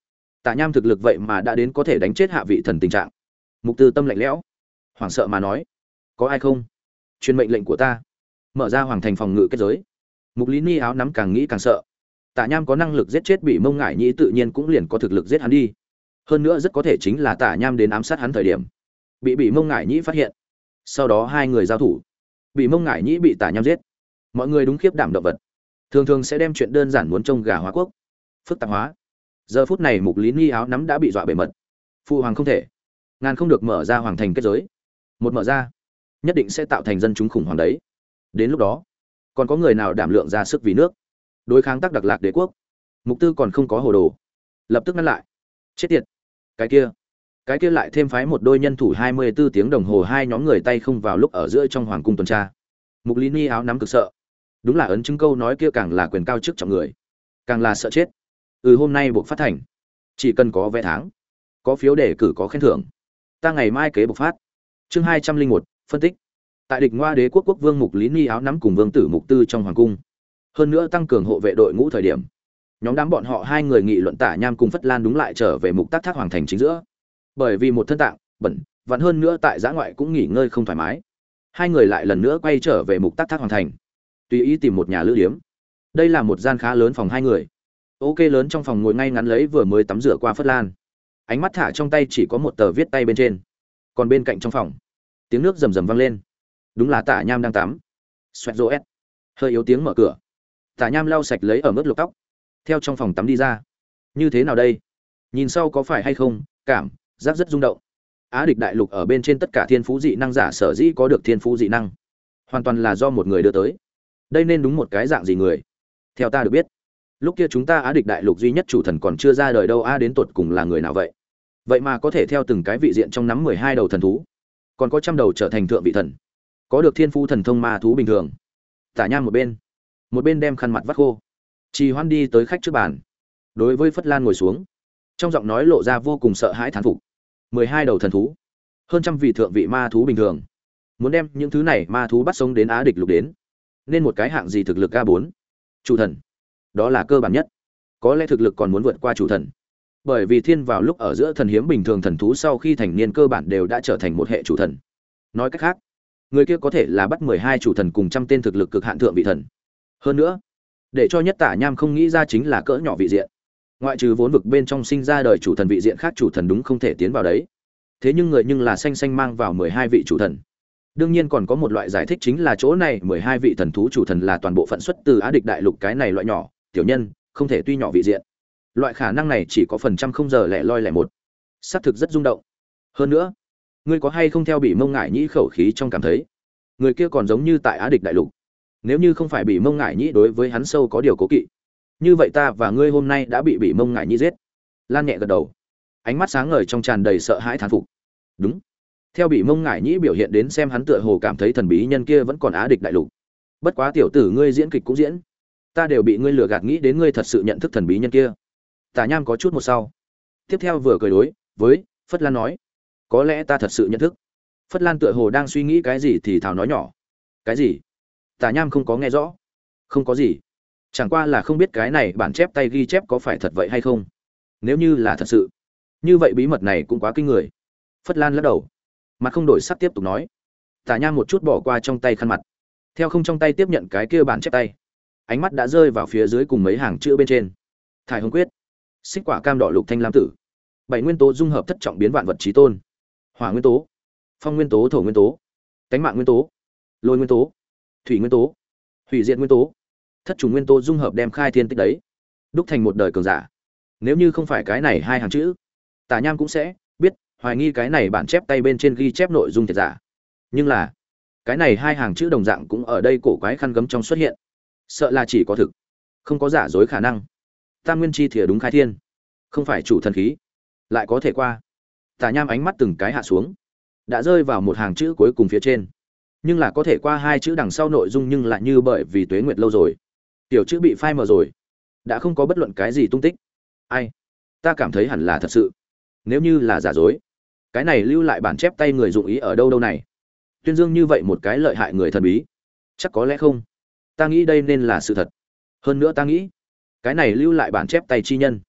Tả Nham thực lực vậy mà đã đến có thể đánh chết hạ vị thần tình trạng. Mục Tư tâm lạnh lẽo, hoảng sợ mà nói: "Có ai không? Truyền mệnh lệnh của ta." Mở ra hoàng thành phòng ngự kết giới. Mục Lý Ni áo nắm càng nghĩ càng sợ. Tả Nham có năng lực giết chết Bị Mông Ngải Nhĩ, tự nhiên cũng liền có thực lực giết hắn đi. Hơn nữa rất có thể chính là Tả Nham đến ám sát hắn thời điểm, bị Bị Mông Ngải Nhĩ phát hiện. Sau đó hai người giao thủ. Bị Mông Ngải Nhĩ bị Tả Nham giết. Mọi người đúng khiếp đảm động vật, thường thường sẽ đem chuyện đơn giản muốn trông gà hóa quốc phức tạp hóa. Giờ phút này Mục Lý Ni áo nắm đã bị dọa bề mật. Phụ hoàng không thể, ngàn không được mở ra hoàng thành kết giới. Một mở ra, nhất định sẽ tạo thành dân chúng khủng hoảng đấy. Đến lúc đó, còn có người nào đảm lượng ra sức vì nước, đối kháng tác Đặc Lạc Đế quốc? Mục Tư còn không có hồ đồ, lập tức ngăn lại. Chết tiệt, cái kia, cái kia lại thêm phái một đôi nhân thủ hai mươi bốn tiếng đồng hồ, hai nhóm người tay không vào lúc ở giữa trong hoàng cung tuần tra. Mục Lý Ni áo nắm cực sợ. Đúng là ấn chứng câu nói kia, càng là quyền cao chức trọng người, càng là sợ chết. Ừ, hôm nay buộc phát thành, chỉ cần có vé tháng, có phiếu đề cử, có khen thưởng, ta ngày mai kế bộc phát. Chương hai trăm linh một, phân tích. Tại địch Ngoa Đế quốc quốc vương Mục Lý Ni áo nắm cùng vương tử Mục Tư trong hoàng cung, hơn nữa tăng cường hộ vệ đội ngũ thời điểm, nhóm đám bọn họ hai người nghị luận Tả Nham cùng Phất Lan đúng lại trở về Mục Tác Thác hoàng thành chính giữa. Bởi vì một thân tạng bẩn vặn, hơn nữa tại giã ngoại cũng nghỉ ngơi không thoải mái, hai người lại lần nữa quay trở về Mục Tác Thác hoàng thành, tùy ý tìm một nhà lữ điếm. Đây là một gian khá lớn phòng hai người. Ok, lớn trong phòng ngồi ngay ngắn lấy vừa mới tắm rửa qua Phất Lan, ánh mắt thả trong tay chỉ có một tờ viết tay bên trên. Còn bên cạnh trong phòng, tiếng nước rầm rầm vang lên. Đúng là Tả Nham đang tắm. Xoẹt rô ép, hơi yếu tiếng mở cửa. Tả Nham lau sạch lấy ở mức lục tóc, theo trong phòng tắm đi ra. Như thế nào đây? Nhìn sau có phải hay không cảm giác rất rung động. Á địch đại lục ở bên trên tất cả thiên phú dị năng giả sở dĩ có được thiên phú dị năng, hoàn toàn là do một người đưa tới. Đây nên đúng một cái dạng gì người? Theo ta được biết, lúc kia chúng ta Á địch đại lục duy nhất chủ thần còn chưa ra đời đâu. A, đến tột cùng là người nào vậy? Vậy mà có thể theo từng cái vị diện trong nắm mười hai đầu thần thú, còn có trăm đầu trở thành thượng vị thần, có được thiên phú thần thông ma thú bình thường. Tả Nham một bên, một bên đem khăn mặt vắt khô, trì hoãn đi tới khách trước bàn. Đối với Phất Lan ngồi xuống, trong giọng nói lộ ra vô cùng sợ hãi thán phục. Mười hai đầu thần thú, hơn trăm vị thượng vị ma thú bình thường, muốn đem những thứ này ma thú bắt sống đến Á địch lục đến, nên một cái hạng gì thực lực? A bốn, chủ thần, đó là cơ bản nhất. Có lẽ thực lực còn muốn vượt qua chủ thần, bởi vì thiên vào lúc ở giữa thần hiếm bình thường thần thú sau khi thành niên cơ bản đều đã trở thành một hệ chủ thần. Nói cách khác, người kia có thể là bắt mười hai chủ thần cùng trăm tên thực lực cực hạn thượng vị thần. Hơn nữa, để cho nhất Tả Nham không nghĩ ra chính là cỡ nhỏ vị diện, ngoại trừ vốn vực bên trong sinh ra đời chủ thần vị diện khác, chủ thần đúng không thể tiến vào đấy. Thế nhưng người nhưng là xanh xanh mang vào mười hai vị chủ thần. Đương nhiên còn có một loại giải thích, chính là chỗ này mười hai vị thần thú chủ thần là toàn bộ phận xuất từ Á địch đại lục cái này loại nhỏ, tiểu nhân, không thể tuy nhỏ vị diện. Loại khả năng này chỉ có phần trăm không giờ lẻ loi lẻ một. Xác thực rất rung động. Hơn nữa, ngươi có hay không theo Bị Mông Ngải Nhĩ khẩu khí trong cảm thấy, người kia còn giống như tại Á địch đại lục. Nếu như không phải Bị Mông Ngải Nhĩ đối với hắn sâu có điều cố kỵ, như vậy ta và ngươi hôm nay đã bị Bị Mông Ngải Nhĩ giết. Lan nhẹ gật đầu, ánh mắt sáng ngời trong tràn đầy sợ hãi thán phục. Đúng, theo Bị Mông Ngải Nhĩ biểu hiện đến xem, hắn tựa hồ cảm thấy thần bí nhân kia vẫn còn Á địch đại lục. Bất quá tiểu tử, ngươi diễn kịch cũng diễn, ta đều bị ngươi lừa gạt, nghĩ đến ngươi thật sự nhận thức thần bí nhân kia. Tả Nham có chút một sau, tiếp theo vừa cười đối với Phất Lan nói, có lẽ ta thật sự nhận thức. Phất Lan tựa hồ đang suy nghĩ cái gì thì thào nói nhỏ, cái gì? Tả Nham không có nghe rõ. Không có gì, chẳng qua là không biết cái này bản chép tay ghi chép có phải thật vậy hay không. Nếu như là thật sự, như vậy bí mật này cũng quá kinh người. Phất Lan lắc đầu, mặt không đổi sắc tiếp tục nói. Tả Nham một chút bỏ qua trong tay khăn mặt, theo không trong tay tiếp nhận cái kia bản chép tay, ánh mắt đã rơi vào phía dưới cùng mấy hàng chữ bên trên. Thải Hồng Quyết, xích quả cam đỏ lục thanh lam tử, bảy nguyên tố dung hợp thất trọng biến vạn vật chí tôn, hỏa nguyên tố, phong nguyên tố, thổ nguyên tố, cánh mạng nguyên tố, lôi nguyên tố, thủy nguyên tố, hủy diệt nguyên tố, thất trùng nguyên tố dung hợp đem khai thiên tích đấy, đúc thành một đời cường giả. Nếu như không phải cái này hai hàng chữ, Tả Nham cũng sẽ biết, hoài nghi cái này bản chép tay bên trên ghi chép nội dung thiệt giả. Nhưng là, cái này hai hàng chữ đồng dạng cũng ở đây cổ quái khăn gấm trong xuất hiện, sợ là chỉ có thực, không có giả dối khả năng. Tam nguyên chi thìa đúng khai thiên, không phải chủ thần khí, lại có thể qua. Tả Nham ánh mắt từng cái hạ xuống, đã rơi vào một hàng chữ cuối cùng phía trên, nhưng là có thể qua hai chữ đằng sau nội dung nhưng lại như bởi vì tuế nguyệt lâu rồi, tiểu chữ bị phai mờ rồi, đã không có bất luận cái gì tung tích. Ai, ta cảm thấy hẳn là thật sự. Nếu như là giả dối, cái này lưu lại bản chép tay người dụng ý ở đâu đâu này? Tuyên dương như vậy một cái lợi hại người thần bí, chắc có lẽ không. Ta nghĩ đây nên là sự thật. Hơn nữa ta nghĩ, cái này lưu lại bản chép tay chi nhân,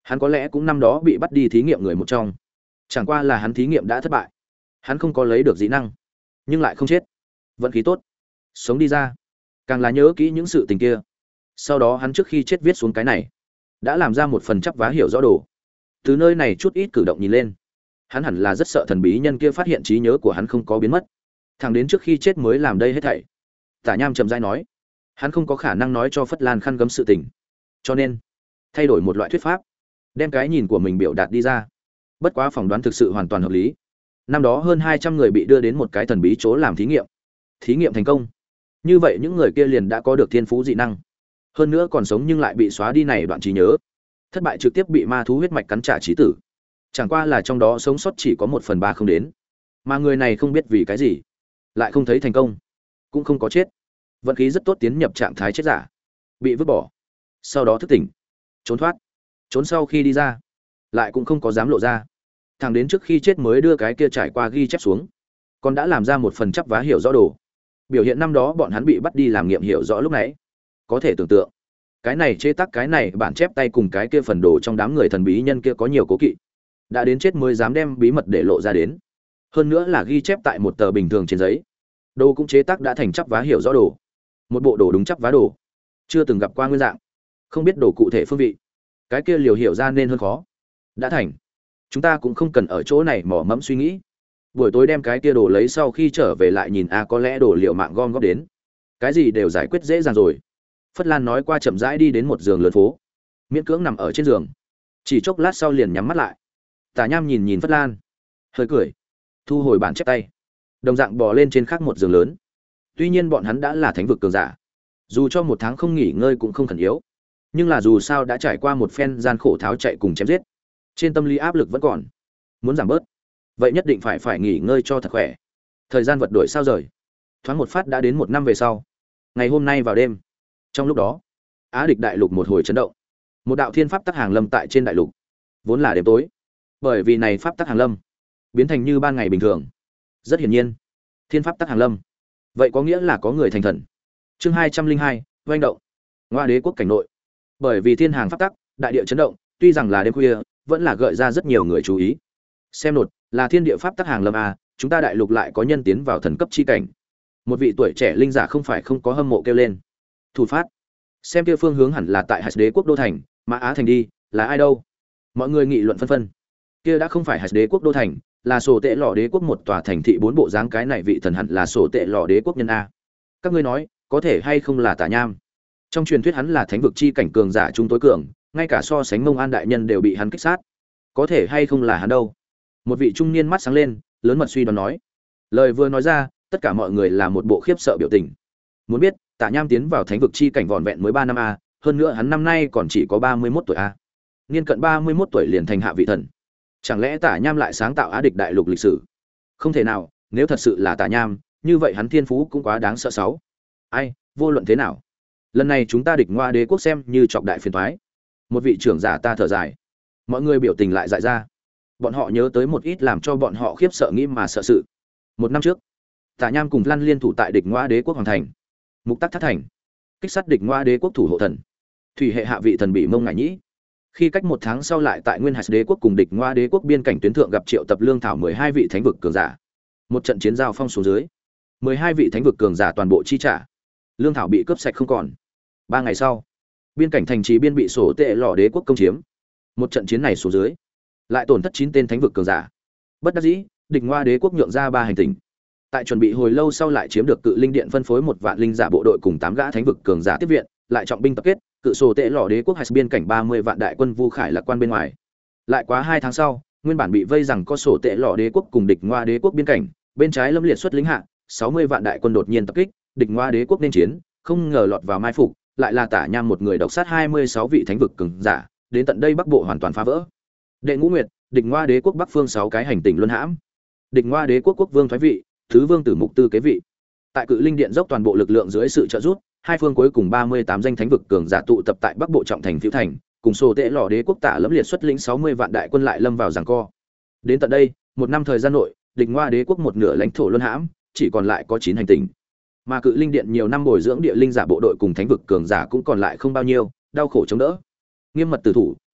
Hắn có lẽ cũng năm đó bị bắt đi thí nghiệm người một trong. Chẳng qua là hắn thí nghiệm đã thất bại. Hắn không có lấy được dị năng, nhưng lại không chết. Vận khí tốt, sống đi ra. Càng là nhớ kỹ những sự tình kia. Sau đó hắn trước khi chết viết xuống cái này, đã làm ra một phần chắp vá hiểu rõ đồ. Từ nơi này chút ít cử động nhìn lên, hắn hẳn là rất sợ thần bí nhân kia phát hiện trí nhớ của hắn không có biến mất. Thằng đến trước khi chết mới làm đây hết thảy. Tả Nham chậm rãi nói, hắn không có khả năng nói cho Phất Lan khăn gấm sự tình, cho nên thay đổi một loại thuyết pháp, đem cái nhìn của mình biểu đạt đi ra. Bất quá phỏng đoán thực sự hoàn toàn hợp lý. Năm đó hơn hai trăm người bị đưa đến một cái thần bí chỗ làm thí nghiệm. Thí nghiệm thành công. Như vậy những người kia liền đã có được thiên phú dị năng. Hơn nữa còn sống nhưng lại bị xóa đi này đoạn trí nhớ. Thất bại trực tiếp bị ma thú huyết mạch cắn trả trí tử. Chẳng qua là trong đó sống sót chỉ có một phần ba không đến. Mà người này không biết vì cái gì, lại không thấy thành công, cũng không có chết. Vận khí rất tốt tiến nhập trạng thái chết giả, bị vứt bỏ. Sau đó thức tỉnh, trốn thoát. Trốn sau khi đi ra, lại cũng không có dám lộ ra. Thằng đến trước khi chết mới đưa cái kia trải qua ghi chép xuống, còn đã làm ra một phần chắp vá hiểu rõ đồ. Biểu hiện năm đó bọn hắn bị bắt đi làm nghiệm hiểu rõ lúc nãy. Có thể tưởng tượng, cái này chế tác cái này bản chép tay cùng cái kia phần đồ trong đám người thần bí nhân kia có nhiều cố kỵ. Đã đến chết mới dám đem bí mật để lộ ra đến. Hơn nữa là ghi chép tại một tờ bình thường trên giấy. Đồ cũng chế tác đã thành chắp vá hiểu rõ đồ. Một bộ đồ đúng chắp vá đồ, chưa từng gặp qua nguyên dạng, không biết đồ cụ thể phương vị. Cái kia liều hiểu ra nên hơn khó. Đã thành, chúng ta cũng không cần ở chỗ này mỏ mẫm suy nghĩ. Buổi tối đem cái kia đồ lấy sau khi trở về lại nhìn a à, có lẽ đồ liệu mạng gom góp đến. Cái gì đều giải quyết dễ dàng rồi. Phất Lan nói qua chậm rãi đi đến một giường lớn phố, miễn cưỡng nằm ở trên giường. Chỉ chốc lát sau liền nhắm mắt lại. Tả Nham nhìn nhìn Phất Lan, hơi cười, thu hồi bản chép tay, đồng dạng bò lên trên khác một giường lớn. Tuy nhiên bọn hắn đã là thánh vực cường giả, dù cho một tháng không nghỉ ngơi cũng không khẩn yếu, nhưng là dù sao đã trải qua một phen gian khổ tháo chạy cùng chém giết, trên tâm lý áp lực vẫn còn, muốn giảm bớt, vậy nhất định phải phải nghỉ ngơi cho thật khỏe. Thời gian vật đổi sao rời, thoáng một phát đã đến một năm về sau. Ngày hôm nay vào đêm, trong lúc đó, Á Địch đại lục một hồi chấn động, một đạo thiên pháp tắc hàng lâm tại trên đại lục, vốn là đêm tối, bởi vì này pháp tắc hàng lâm biến thành như ban ngày bình thường. Rất hiển nhiên, thiên pháp tắc hàng lâm, vậy có nghĩa là có người thành thần. Chương hai trăm linh hai, oanh động. Ngoa đế quốc cảnh nội, bởi vì thiên hàng pháp tắc, đại địa chấn động, tuy rằng là đêm khuya, vẫn là gợi ra rất nhiều người chú ý. Xem nột, là thiên địa pháp tắc hàng lâm a, chúng ta đại lục lại có nhân tiến vào thần cấp chi cảnh. Một vị tuổi trẻ linh giả không phải không có hâm mộ kêu lên. Thủ phát, xem kia phương hướng hẳn là tại Hạt Đế quốc đô thành, Mã Á thành đi, là ai đâu? Mọi người nghị luận phân phân. Kia đã không phải Hạt Đế quốc đô thành, là sổ tệ lọ đế quốc một tòa thành thị bốn bộ dáng, cái này vị thần hẳn là sổ tệ lọ đế quốc nhân a. Các ngươi nói, có thể hay không là Tả Nham? Trong truyền thuyết hắn là thánh vực chi cảnh cường giả trung tối cường, ngay cả so sánh Mông An đại nhân đều bị hắn kích sát. Có thể hay không là hắn đâu? Một vị trung niên mắt sáng lên, lớn mật suy đoán nói. Lời vừa nói ra, tất cả mọi người là một bộ khiếp sợ biểu tình. Muốn biết, Tả Nham tiến vào thánh vực chi cảnh vỏn vẹn mới ba năm a, hơn nữa hắn năm nay còn chỉ có ba mươi mốt tuổi a. Niên cận ba mươi mốt tuổi liền thành hạ vị thần. Chẳng lẽ Tả Nham lại sáng tạo Á Địch đại lục lịch sử? Không thể nào, nếu thật sự là Tả Nham, như vậy hắn thiên phú cũng quá đáng sợ sáu. Ai, vô luận thế nào, lần này chúng ta Địch Ngoa đế quốc xem như trọng đại phiền toái. Một vị trưởng giả ta thở dài. Mọi người biểu tình lại dại ra. Bọn họ nhớ tới một ít làm cho bọn họ khiếp sợ nghĩ mà sợ sự. Một năm trước, Tả Nham cùng Lan liên thủ tại Địch Ngoa đế quốc hoàng thành, mục tắc thất thành, kích sát Địch Ngoa đế quốc thủ hộ thần, thủy hệ hạ vị thần bị Mông Ngải Nhĩ. Khi cách một tháng sau lại tại Nguyên Hạt đế quốc cùng Địch Ngoa đế quốc biên cảnh tuyến thượng gặp triệu tập lương thảo mười hai vị thánh vực cường giả. Một trận chiến giao phong xuống dưới, mười hai vị thánh vực cường giả toàn bộ chi trả, lương thảo bị cướp sạch không còn. Ba ngày sau, biên cảnh thành trì biên bị sổ tệ lọ đế quốc công chiếm. Một trận chiến này xuống dưới, lại tổn thất chín tên thánh vực cường giả. Bất đắc dĩ, Địch Ngoa đế quốc nhượng ra ba hành tinh. Tại chuẩn bị hồi lâu sau lại chiếm được Cự Linh Điện phân phối một vạn linh giả bộ đội cùng tám gã thánh vực cường giả tiếp viện, lại trọng binh tập kết, cự sổ tệ lọ đế quốc hay biên cảnh ba mươi vạn đại quân Vu Khải lạc quan bên ngoài. Lại quá hai tháng sau, nguyên bản bị vây rằng có sổ tệ lọ đế quốc cùng Địch Ngoa đế quốc biên cảnh, bên trái lâm liệt xuất lính hạ, sáu mươi vạn đại quân đột nhiên tập kích, Địch Ngoa đế quốc nên chiến, không ngờ lọt vào mai phục, lại là Tả Nham một người độc sát hai mươi sáu vị thánh vực cường giả, đến tận đây Bắc Bộ hoàn toàn phá vỡ. Đệ Ngũ Nguyệt, Địch Ngoa đế quốc Bắc phương sáu cái hành tinh luân hãm. Địch Ngoa đế quốc quốc vương thoái vị, thứ vương tử mục tư kế vị. Tại Cự Linh Điện dốc toàn bộ lực lượng dưới sự trợ giúp, hai phương cuối cùng ba mươi tám danh thánh vực cường giả tụ tập tại Bắc Bộ trọng thành Phiêu Thành, cùng sổ tệ lọ đế quốc Tả Lẫm liệt xuất lĩnh sáu mươi vạn đại quân lại lâm vào giằng co. Đến tận đây, một năm thời gian nội, Địch Ngoa đế quốc một nửa lãnh thổ luân hãm, chỉ còn lại có chín hành tinh. Mà Cự Linh Điện nhiều năm bồi dưỡng địa linh giả bộ đội cùng thánh vực cường giả cũng còn lại không bao nhiêu, đau khổ chống đỡ. Nghiêm mật tử thủ,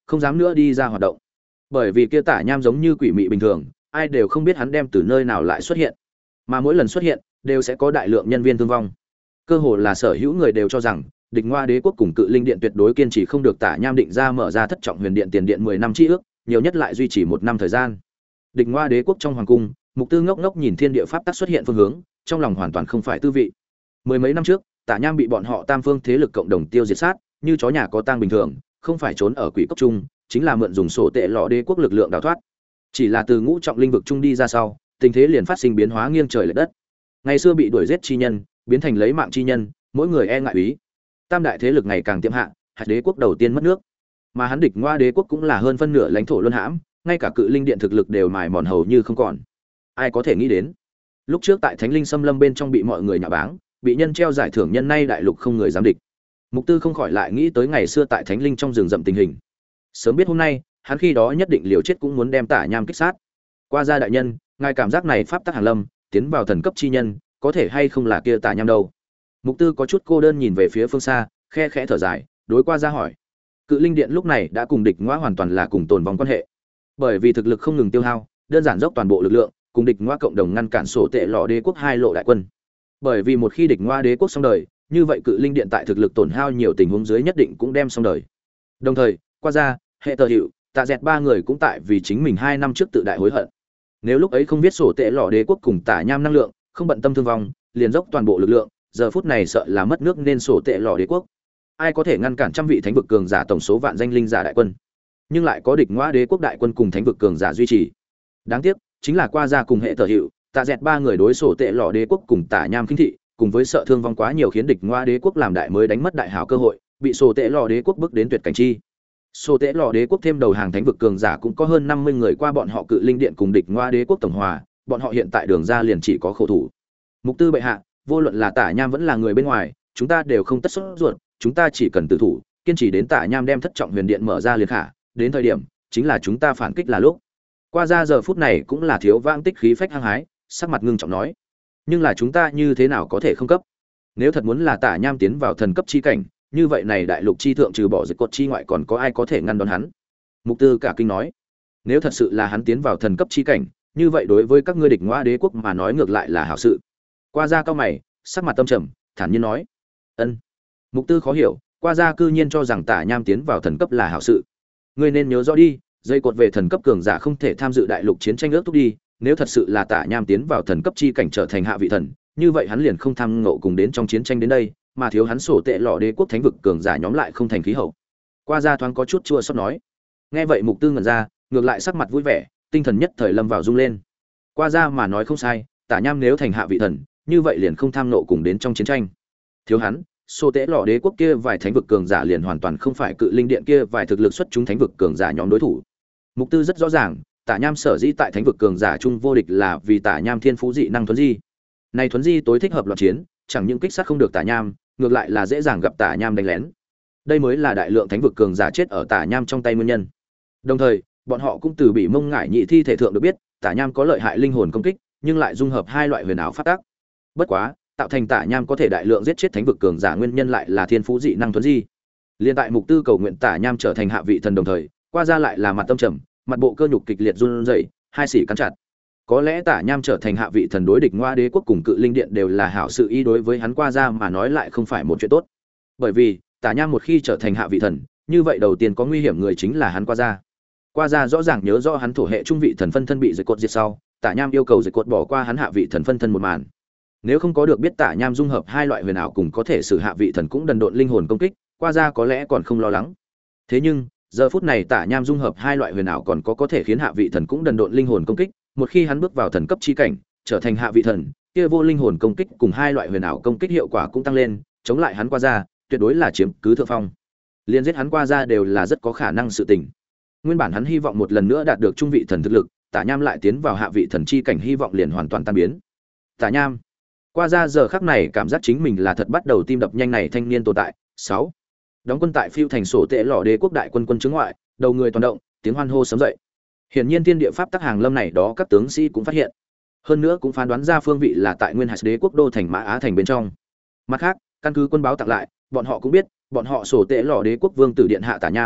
không dám nữa đi ra hoạt động. Bởi vì kia tả nham giống như quỷ mị bình thường, ai đều không biết hắn đem từ nơi nào lại xuất hiện, mà mỗi lần xuất hiện đều sẽ có đại lượng nhân viên thương vong. Cơ hồ là sở hữu người đều cho rằng địch ngoa đế quốc cùng cự linh điện tuyệt đối kiên trì không được tả nham định ra mở ra thất trọng huyền điện tiền điện mười năm chi ước, nhiều nhất lại duy trì một năm thời gian. Địch ngoa đế quốc trong hoàng cung, Mục Tư ngốc ngốc nhìn thiên địa pháp tắc xuất hiện phương hướng, trong lòng hoàn toàn không phải tư vị. Mười mấy năm trước, tả nham bị bọn họ tam phương thế lực cộng đồng tiêu diệt sát, như chó nhà có tang bình thường, không phải trốn ở quỷ cốc trung, chính là mượn dùng sổ tệ lọ đế quốc lực lượng đào thoát. Chỉ là từ ngũ trọng linh vực trung đi ra sau, tình thế liền phát sinh biến hóa nghiêng trời lệch đất. Ngày xưa bị đuổi giết chi nhân, biến thành lấy mạng chi nhân, mỗi người e ngại úy. Tam đại thế lực ngày càng tiệm hạ, hạt đế quốc đầu tiên mất nước. Mà hắn địch ngoa đế quốc cũng là hơn phân nửa lãnh thổ luân hãm, ngay cả cự linh điện thực lực đều mài mòn hầu như không còn. Ai có thể nghĩ đến, lúc trước tại Thánh Linh Xâm Lâm bên trong bị mọi người nhạ báng, bị nhân treo giải thưởng, nhân nay đại lục không người dám địch. Mục Tư không khỏi lại nghĩ tới ngày xưa tại Thánh Linh trong rừng rậm tình hình. Sớm biết hôm nay, hắn khi đó nhất định liều chết cũng muốn đem Tả Nham kích sát. Qua gia đại nhân, ngài cảm giác này pháp tắc hàng lâm, tiến vào thần cấp chi nhân, có thể hay không là kia Tả Nham đâu? Mục Tư có chút cô đơn nhìn về phía phương xa, khe khẽ thở dài, đối qua gia hỏi. Cự linh điện lúc này đã cùng địch ngoa hoàn toàn là cùng tồn vong quan hệ. Bởi vì thực lực không ngừng tiêu hao, đơn giản dốc toàn bộ lực lượng, cùng địch ngoa cộng đồng ngăn cản sổ tệ lọ đế quốc hai lộ đại quân. Bởi vì một khi địch ngoa đế quốc xong đời, như vậy cự linh điện tại thực lực tổn hao nhiều tình huống dưới nhất định cũng đem xong đời. Đồng thời, qua ra, hệ tờ hiệu, tạ dẹt ba người cũng tại vì chính mình hai năm trước tự đại hối hận. Nếu lúc ấy không biết sổ tệ lọ đế quốc cùng tả nham năng lượng, không bận tâm thương vong, liền dốc toàn bộ lực lượng, giờ phút này sợ là mất nước nên sổ tệ lọ đế quốc. Ai có thể ngăn cản trăm vị thánh vực cường giả tổng số vạn danh linh giả đại quân? Nhưng lại có địch ngoa đế quốc đại quân cùng thánh vực cường giả duy trì. Đáng tiếc, chính là qua ra cùng hệ tờ hiệu, tạ dẹt ba người đối sổ tệ lọ đế quốc cùng tả nham khinh thị, cùng với sợ thương vong quá nhiều khiến địch ngoa đế quốc làm đại mới đánh mất đại hảo cơ hội, bị sổ tệ lọ đế quốc bước đến tuyệt cảnh chi. Sổ tệ lọ đế quốc thêm đầu hàng thánh vực cường giả cũng có hơn năm mươi người qua bọn họ cự linh điện cùng địch ngoa đế quốc tổng hòa, bọn họ hiện tại đường ra liền chỉ có khổ thủ. Mục Tư bệ hạ, vô luận là tả nham vẫn là người bên ngoài, chúng ta đều không tất sốt ruột, chúng ta chỉ cần tự thủ, kiên trì đến tả nham đem thất trọng huyền điện mở ra liền khả, đến thời điểm chính là chúng ta phản kích là lúc. Qua ra giờ phút này cũng là thiếu vãng tích khí phách hăng hái, sắc mặt ngưng trọng nói, nhưng là chúng ta như thế nào có thể không cấp? Nếu thật muốn là tả nham tiến vào thần cấp chi cảnh, như vậy này đại lục chi thượng trừ bỏ dịch cột chi ngoại còn có ai có thể ngăn đón hắn? Mục Tư cả kinh nói, nếu thật sự là hắn tiến vào thần cấp chi cảnh, như vậy đối với các ngươi địch ngoa đế quốc mà nói ngược lại là hảo sự. Qua ra cao mày, sắc mặt tâm trầm, thản nhiên nói, ân. Mục Tư khó hiểu, qua ra cư nhiên cho rằng tả nham tiến vào thần cấp là hảo sự. Ngươi nên nhớ rõ đi, dây cột về thần cấp cường giả không thể tham dự đại lục chiến tranh ước thúc đi. Nếu thật sự là tả nham tiến vào thần cấp chi cảnh trở thành hạ vị thần, như vậy hắn liền không tham ngộ cùng đến trong chiến tranh đến đây, mà thiếu hắn sổ tệ lọ đế quốc thánh vực cường giả nhóm lại không thành khí hậu. Qua ra thoáng có chút chua xót nói. Nghe vậy Mục Tư ngẩn ra, ngược lại sắc mặt vui vẻ, tinh thần nhất thời lâm vào rung lên. Qua ra mà nói không sai, tả nham nếu thành hạ vị thần, như vậy liền không tham ngộ cùng đến trong chiến tranh. Thiếu hắn, sổ tệ lọ đế quốc kia vài thánh vực cường giả liền hoàn toàn không phải cự linh điện kia vài thực lực xuất chúng thánh vực cường giả nhóm đối thủ. Mục Tư rất rõ ràng, Tả Nham sở dĩ tại thánh vực cường giả trung vô địch là vì Tả Nham thiên phú dị năng thuấn di. Này thuấn di tối thích hợp loạn chiến, chẳng những kích sát không được Tả Nham, ngược lại là dễ dàng gặp Tả Nham đánh lén. Đây mới là đại lượng thánh vực cường giả chết ở Tả Nham trong tay nguyên nhân. Đồng thời, bọn họ cũng từ bị mông ngải nhị thi thể thượng được biết, Tả Nham có lợi hại linh hồn công kích, nhưng lại dung hợp hai loại huyền ảo pháp tắc. Bất quá, tạo thành Tả Nham có thể đại lượng giết chết thánh vực cường giả nguyên nhân lại là thiên phú dị năng thuấn di. Liên tại Mục Tư cầu nguyện Tả Nham trở thành hạ vị thần đồng thời, qua ra lại là mặt tâm trầm, mặt bộ cơ nhục kịch liệt run rẩy, hai sỉ cắn chặt. Có lẽ Tả Nham trở thành hạ vị thần đối địch ngoa đế quốc cùng cự linh điện đều là hảo sự, ý đối với hắn qua ra mà nói lại không phải một chuyện tốt. Bởi vì, Tả Nham một khi trở thành hạ vị thần, như vậy đầu tiên có nguy hiểm người chính là hắn qua ra. Qua ra rõ ràng nhớ rõ hắn thổ hệ trung vị thần phân thân bị giật cột diệt sau, Tả Nham yêu cầu giật cột bỏ qua hắn hạ vị thần phân thân một màn. Nếu không có được biết Tả Nham dung hợp hai loại huyền ảo cùng có thể sử hạ vị thần cũng đần độn linh hồn công kích, qua ra có lẽ còn không lo lắng. Thế nhưng, giờ phút này Tả Nham dung hợp hai loại huyền ảo còn có có thể khiến hạ vị thần cũng đần độn linh hồn công kích, một khi hắn bước vào thần cấp chi cảnh, trở thành hạ vị thần, kia vô linh hồn công kích cùng hai loại huyền ảo công kích hiệu quả cũng tăng lên, chống lại hắn qua ra, tuyệt đối là chiếm cứ thượng phong. Liên giết hắn qua ra đều là rất có khả năng sự tình. Nguyên bản hắn hy vọng một lần nữa đạt được trung vị thần thực lực, Tả Nham lại tiến vào hạ vị thần chi cảnh hy vọng liền hoàn toàn tan biến. Tả Nham, qua ra giờ khắc này cảm giác chính mình là thật bắt đầu tim đập nhanh này thanh niên tồn tại. Sáu, đóng quân tại phiêu thành sổ tệ lọ đế quốc đại quân quân chứng ngoại, đầu người toàn động, tiếng hoan hô sớm dậy. Hiển nhiên thiên địa pháp tắc hàng lâm này đó các tướng sĩ cũng phát hiện, hơn nữa cũng phán đoán ra phương vị là tại nguyên hải đế quốc đô thành Mã Á thành bên trong. Mặt khác, căn cứ quân báo tặng lại, bọn họ cũng biết, bọn họ sổ tệ lọ đế quốc vương tử điện hạ Tả Nham,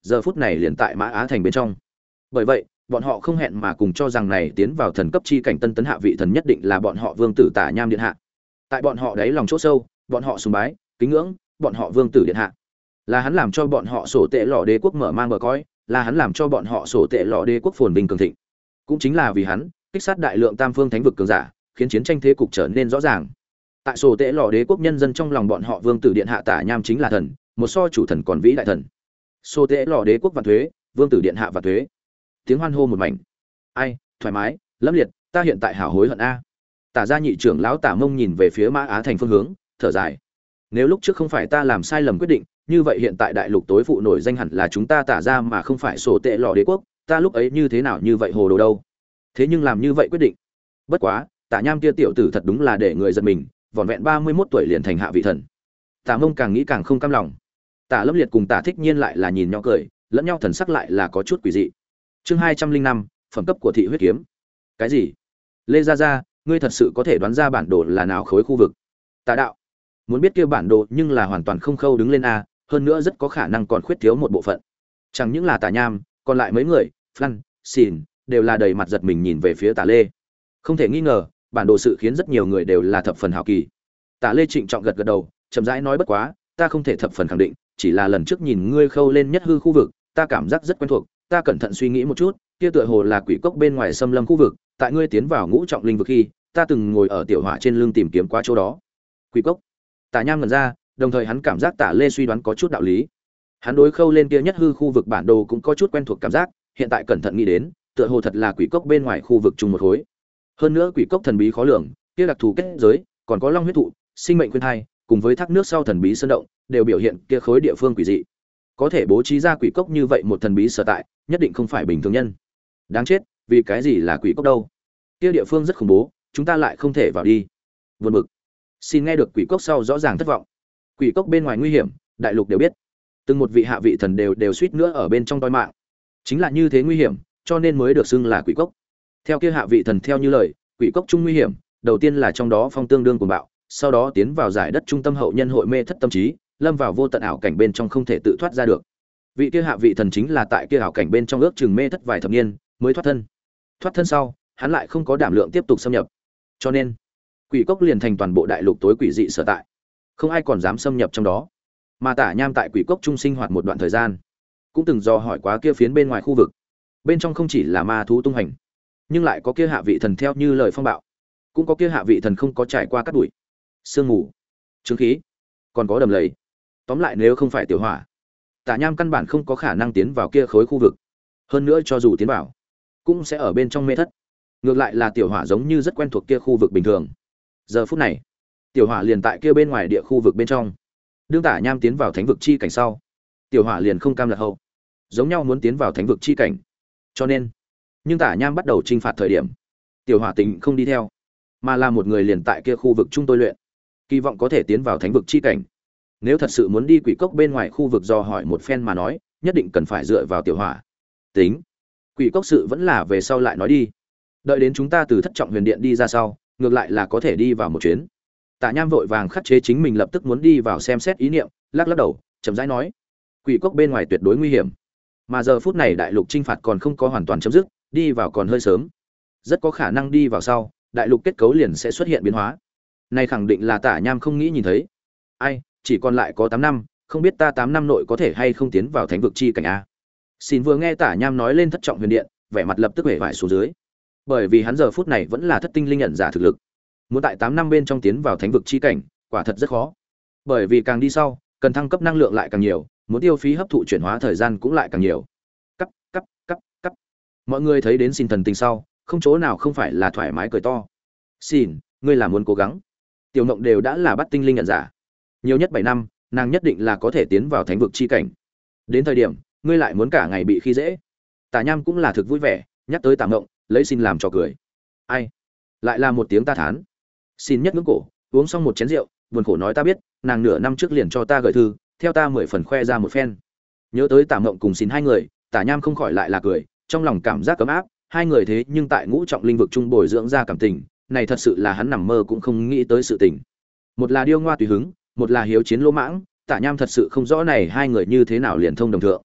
giờ phút này liền tại Mã Á thành bên trong. Bởi vậy, bọn họ không hẹn mà cùng cho rằng này tiến vào thần cấp chi cảnh tân tấn hạ vị thần nhất định là bọn họ vương tử Tả Nham điện hạ. Tại bọn họ đáy lòng chỗ sâu, bọn họ sùng bái, kính ngưỡng, bọn họ vương tử điện hạ. Là hắn làm cho bọn họ sổ tệ lọ đế quốc mở mang bờ cõi, là hắn làm cho bọn họ sổ tệ lọ đế quốc phồn vinh cường thịnh. Cũng chính là vì hắn, kích sát đại lượng tam phương thánh vực cường giả, khiến chiến tranh thế cục trở nên rõ ràng. Tại sổ tệ lọ đế quốc nhân dân trong lòng bọn họ vương tử điện hạ Tả Nham chính là thần, một so chủ thần còn vĩ đại thần. Sổ tệ lọ đế quốc vạn thuế, vương tử điện hạ vạn thuế. Tiếng hoan hô một mảnh. Ai, thoải mái, lâm liệt, ta hiện tại hảo hối hận a. Tả gia nhị trưởng lão Tả Mông nhìn về phía Mã Á thành phương hướng, thở dài. Nếu lúc trước không phải ta làm sai lầm quyết định, như vậy hiện tại đại lục tối phụ nổi danh hẳn là chúng ta Tả gia mà không phải sổ tệ lọ đế quốc, ta lúc ấy như thế nào như vậy hồ đồ đâu. Thế nhưng làm như vậy quyết định. Bất quá, Tả Nham kia tiểu tử thật đúng là để người giật mình, vỏn vẹn ba mươi mốt tuổi liền thành hạ vị thần. Tả Mông càng nghĩ càng không cam lòng. Tả Lâm Liệt cùng Tả Thích Nhiên lại là nhìn nhau cười, lẫn nhau thần sắc lại là có chút quỷ dị. Chương hai trăm linh năm, phẩm cấp của thị huyết kiếm. Cái gì? Lê Gia Gia, ngươi thật sự có thể đoán ra bản đồ là nào khối khu vực? Tả đạo, muốn biết kia bản đồ nhưng là hoàn toàn không khâu đứng lên a, hơn nữa rất có khả năng còn khuyết thiếu một bộ phận. Chẳng những là Tả Nham, còn lại mấy người, Phan, Xỉn, đều là đầy mặt giật mình nhìn về phía Tả Lê. Không thể nghi ngờ, bản đồ sự khiến rất nhiều người đều là thập phần hào kỳ. Tả Lê trịnh trọng gật gật đầu, chậm rãi nói bất quá, ta không thể thập phần khẳng định, chỉ là lần trước nhìn ngươi khâu lên nhất hư khu vực, ta cảm giác rất quen thuộc, ta cẩn thận suy nghĩ một chút, kia tựa hồ là quỷ cốc bên ngoài xâm lâm khu vực, tại ngươi tiến vào ngũ trọng linh vực khi, ta từng ngồi ở tiểu hỏa trên lưng tìm kiếm qua chỗ đó. Quỷ cốc. Tả Nham ngẩn ra, đồng thời hắn cảm giác Tả Lê suy đoán có chút đạo lý. Hắn đối khâu lên kia nhất hư khu vực bản đồ cũng có chút quen thuộc cảm giác, hiện tại cẩn thận nghĩ đến, tựa hồ thật là quỷ cốc bên ngoài khu vực chung một khối. Hơn nữa quỷ cốc thần bí khó lường, kia đặc thù kết giới, còn có long huyết thụ, sinh mệnh khuyên thai, cùng với thác nước sau thần bí sơn động, đều biểu hiện kia khối địa phương quỷ dị. Có thể bố trí ra quỷ cốc như vậy một thần bí sở tại, nhất định không phải bình thường nhân. Đáng chết, vì cái gì là quỷ cốc đâu? Kia địa phương rất khủng bố, chúng ta lại không thể vào đi. Buồn bực. Xin nghe được quỷ cốc sau rõ ràng thất vọng. Quỷ cốc bên ngoài nguy hiểm, đại lục đều biết. Từng một vị hạ vị thần đều đều suýt nữa ở bên trong toi mạng. Chính là như thế nguy hiểm, cho nên mới được xưng là quỷ cốc. Theo kia hạ vị thần theo như lời, quỷ cốc trung nguy hiểm, đầu tiên là trong đó phong tương đương cuồng bạo, sau đó tiến vào giải đất trung tâm hậu nhân hội mê thất tâm trí, lâm vào vô tận ảo cảnh bên trong không thể tự thoát ra được. Vị kia hạ vị thần chính là tại kia ảo cảnh bên trong ước chừng mê thất vài thập niên mới thoát thân. Thoát thân sau, hắn lại không có đảm lượng tiếp tục xâm nhập. Cho nên, quỷ cốc liền thành toàn bộ đại lục tối quỷ dị sở tại. Không ai còn dám xâm nhập trong đó. Mà Tả Nham tại quỷ cốc trung sinh hoạt một đoạn thời gian, cũng từng do hỏi quá kia phiến bên ngoài khu vực. Bên trong không chỉ là ma thú tung hành, nhưng lại có kia hạ vị thần theo như lời phong bạo, cũng có kia hạ vị thần không có trải qua cát bụi, sương mù, chứng khí, còn có đầm lầy. Tóm lại nếu không phải tiểu hỏa, Tả Nham căn bản không có khả năng tiến vào kia khối khu vực. Hơn nữa cho dù tiến vào, cũng sẽ ở bên trong mê thất. Ngược lại là tiểu hỏa giống như rất quen thuộc kia khu vực bình thường. Giờ phút này, tiểu hỏa liền tại kia bên ngoài địa khu vực bên trong. Đương Tả Nham tiến vào thánh vực chi cảnh sau, tiểu hỏa liền không cam lạc hậu, giống nhau muốn tiến vào thánh vực chi cảnh. Cho nên, nhưng Tả Nham bắt đầu trinh phạt thời điểm, tiểu hỏa tình không đi theo, mà là một người liền tại kia khu vực trung tôi luyện, kỳ vọng có thể tiến vào thánh vực chi cảnh. Nếu thật sự muốn đi quỷ cốc bên ngoài khu vực do hỏi một phen mà nói, nhất định cần phải dựa vào tiểu hỏa. Tính, quỷ cốc sự vẫn là về sau lại nói đi. Đợi đến chúng ta từ thất trọng huyền điện đi ra sau, ngược lại là có thể đi vào một chuyến. Tả Nham vội vàng khắc chế chính mình lập tức muốn đi vào xem xét ý niệm, lắc lắc đầu, chậm rãi nói: quỷ cốc bên ngoài tuyệt đối nguy hiểm, mà giờ phút này đại lục chinh phạt còn không có hoàn toàn chấm dứt, đi vào còn hơi sớm, rất có khả năng đi vào sau, đại lục kết cấu liền sẽ xuất hiện biến hóa. Này khẳng định là Tả Nham không nghĩ nhìn thấy. Ai, chỉ còn lại có tám năm, không biết ta tám năm nội có thể hay không tiến vào thánh vực chi cảnh a. Xin vừa nghe Tả Nham nói lên thất trọng huyền điện, vẻ mặt lập tức hề vải xuống dưới. Bởi vì hắn giờ phút này vẫn là thất tinh linh nhận giả thực lực. Muốn tại tám năm bên trong tiến vào thánh vực chi cảnh, quả thật rất khó. Bởi vì càng đi sau, cần thăng cấp năng lượng lại càng nhiều, muốn tiêu phí hấp thụ chuyển hóa thời gian cũng lại càng nhiều. Cấp, cấp, cấp, cấp. Mọi người thấy đến Xin thần tình sau, không chỗ nào không phải là thoải mái cười to. Xin, ngươi là muốn cố gắng. Tiểu Mộng đều đã là bắt tinh linh nhận giả, nhiều nhất bảy năm, nàng nhất định là có thể tiến vào thánh vực chi cảnh. Đến thời điểm, ngươi lại muốn cả ngày bị khi dễ. Tả Nham cũng là thực vui vẻ, nhắc tới Tả Mộng, lấy Xin làm trò cười. Ai? Lại là một tiếng ta thán. Xin nhất ngưỡng cổ, uống xong một chén rượu, buồn khổ nói ta biết, nàng nửa năm trước liền cho ta gửi thư, theo ta mười phần khoe ra một phen. Nhớ tới Tả Mộng cùng Xin hai người, Tả Nham không khỏi lại là cười, trong lòng cảm giác ấm áp, hai người thế nhưng tại ngũ trọng linh vực trung bồi dưỡng ra cảm tình, này thật sự là hắn nằm mơ cũng không nghĩ tới sự tình. Một là điêu ngoa tùy hứng, một là hiếu chiến lỗ mãng, Tả Nham thật sự không rõ này hai người như thế nào liền thông đồng thượng.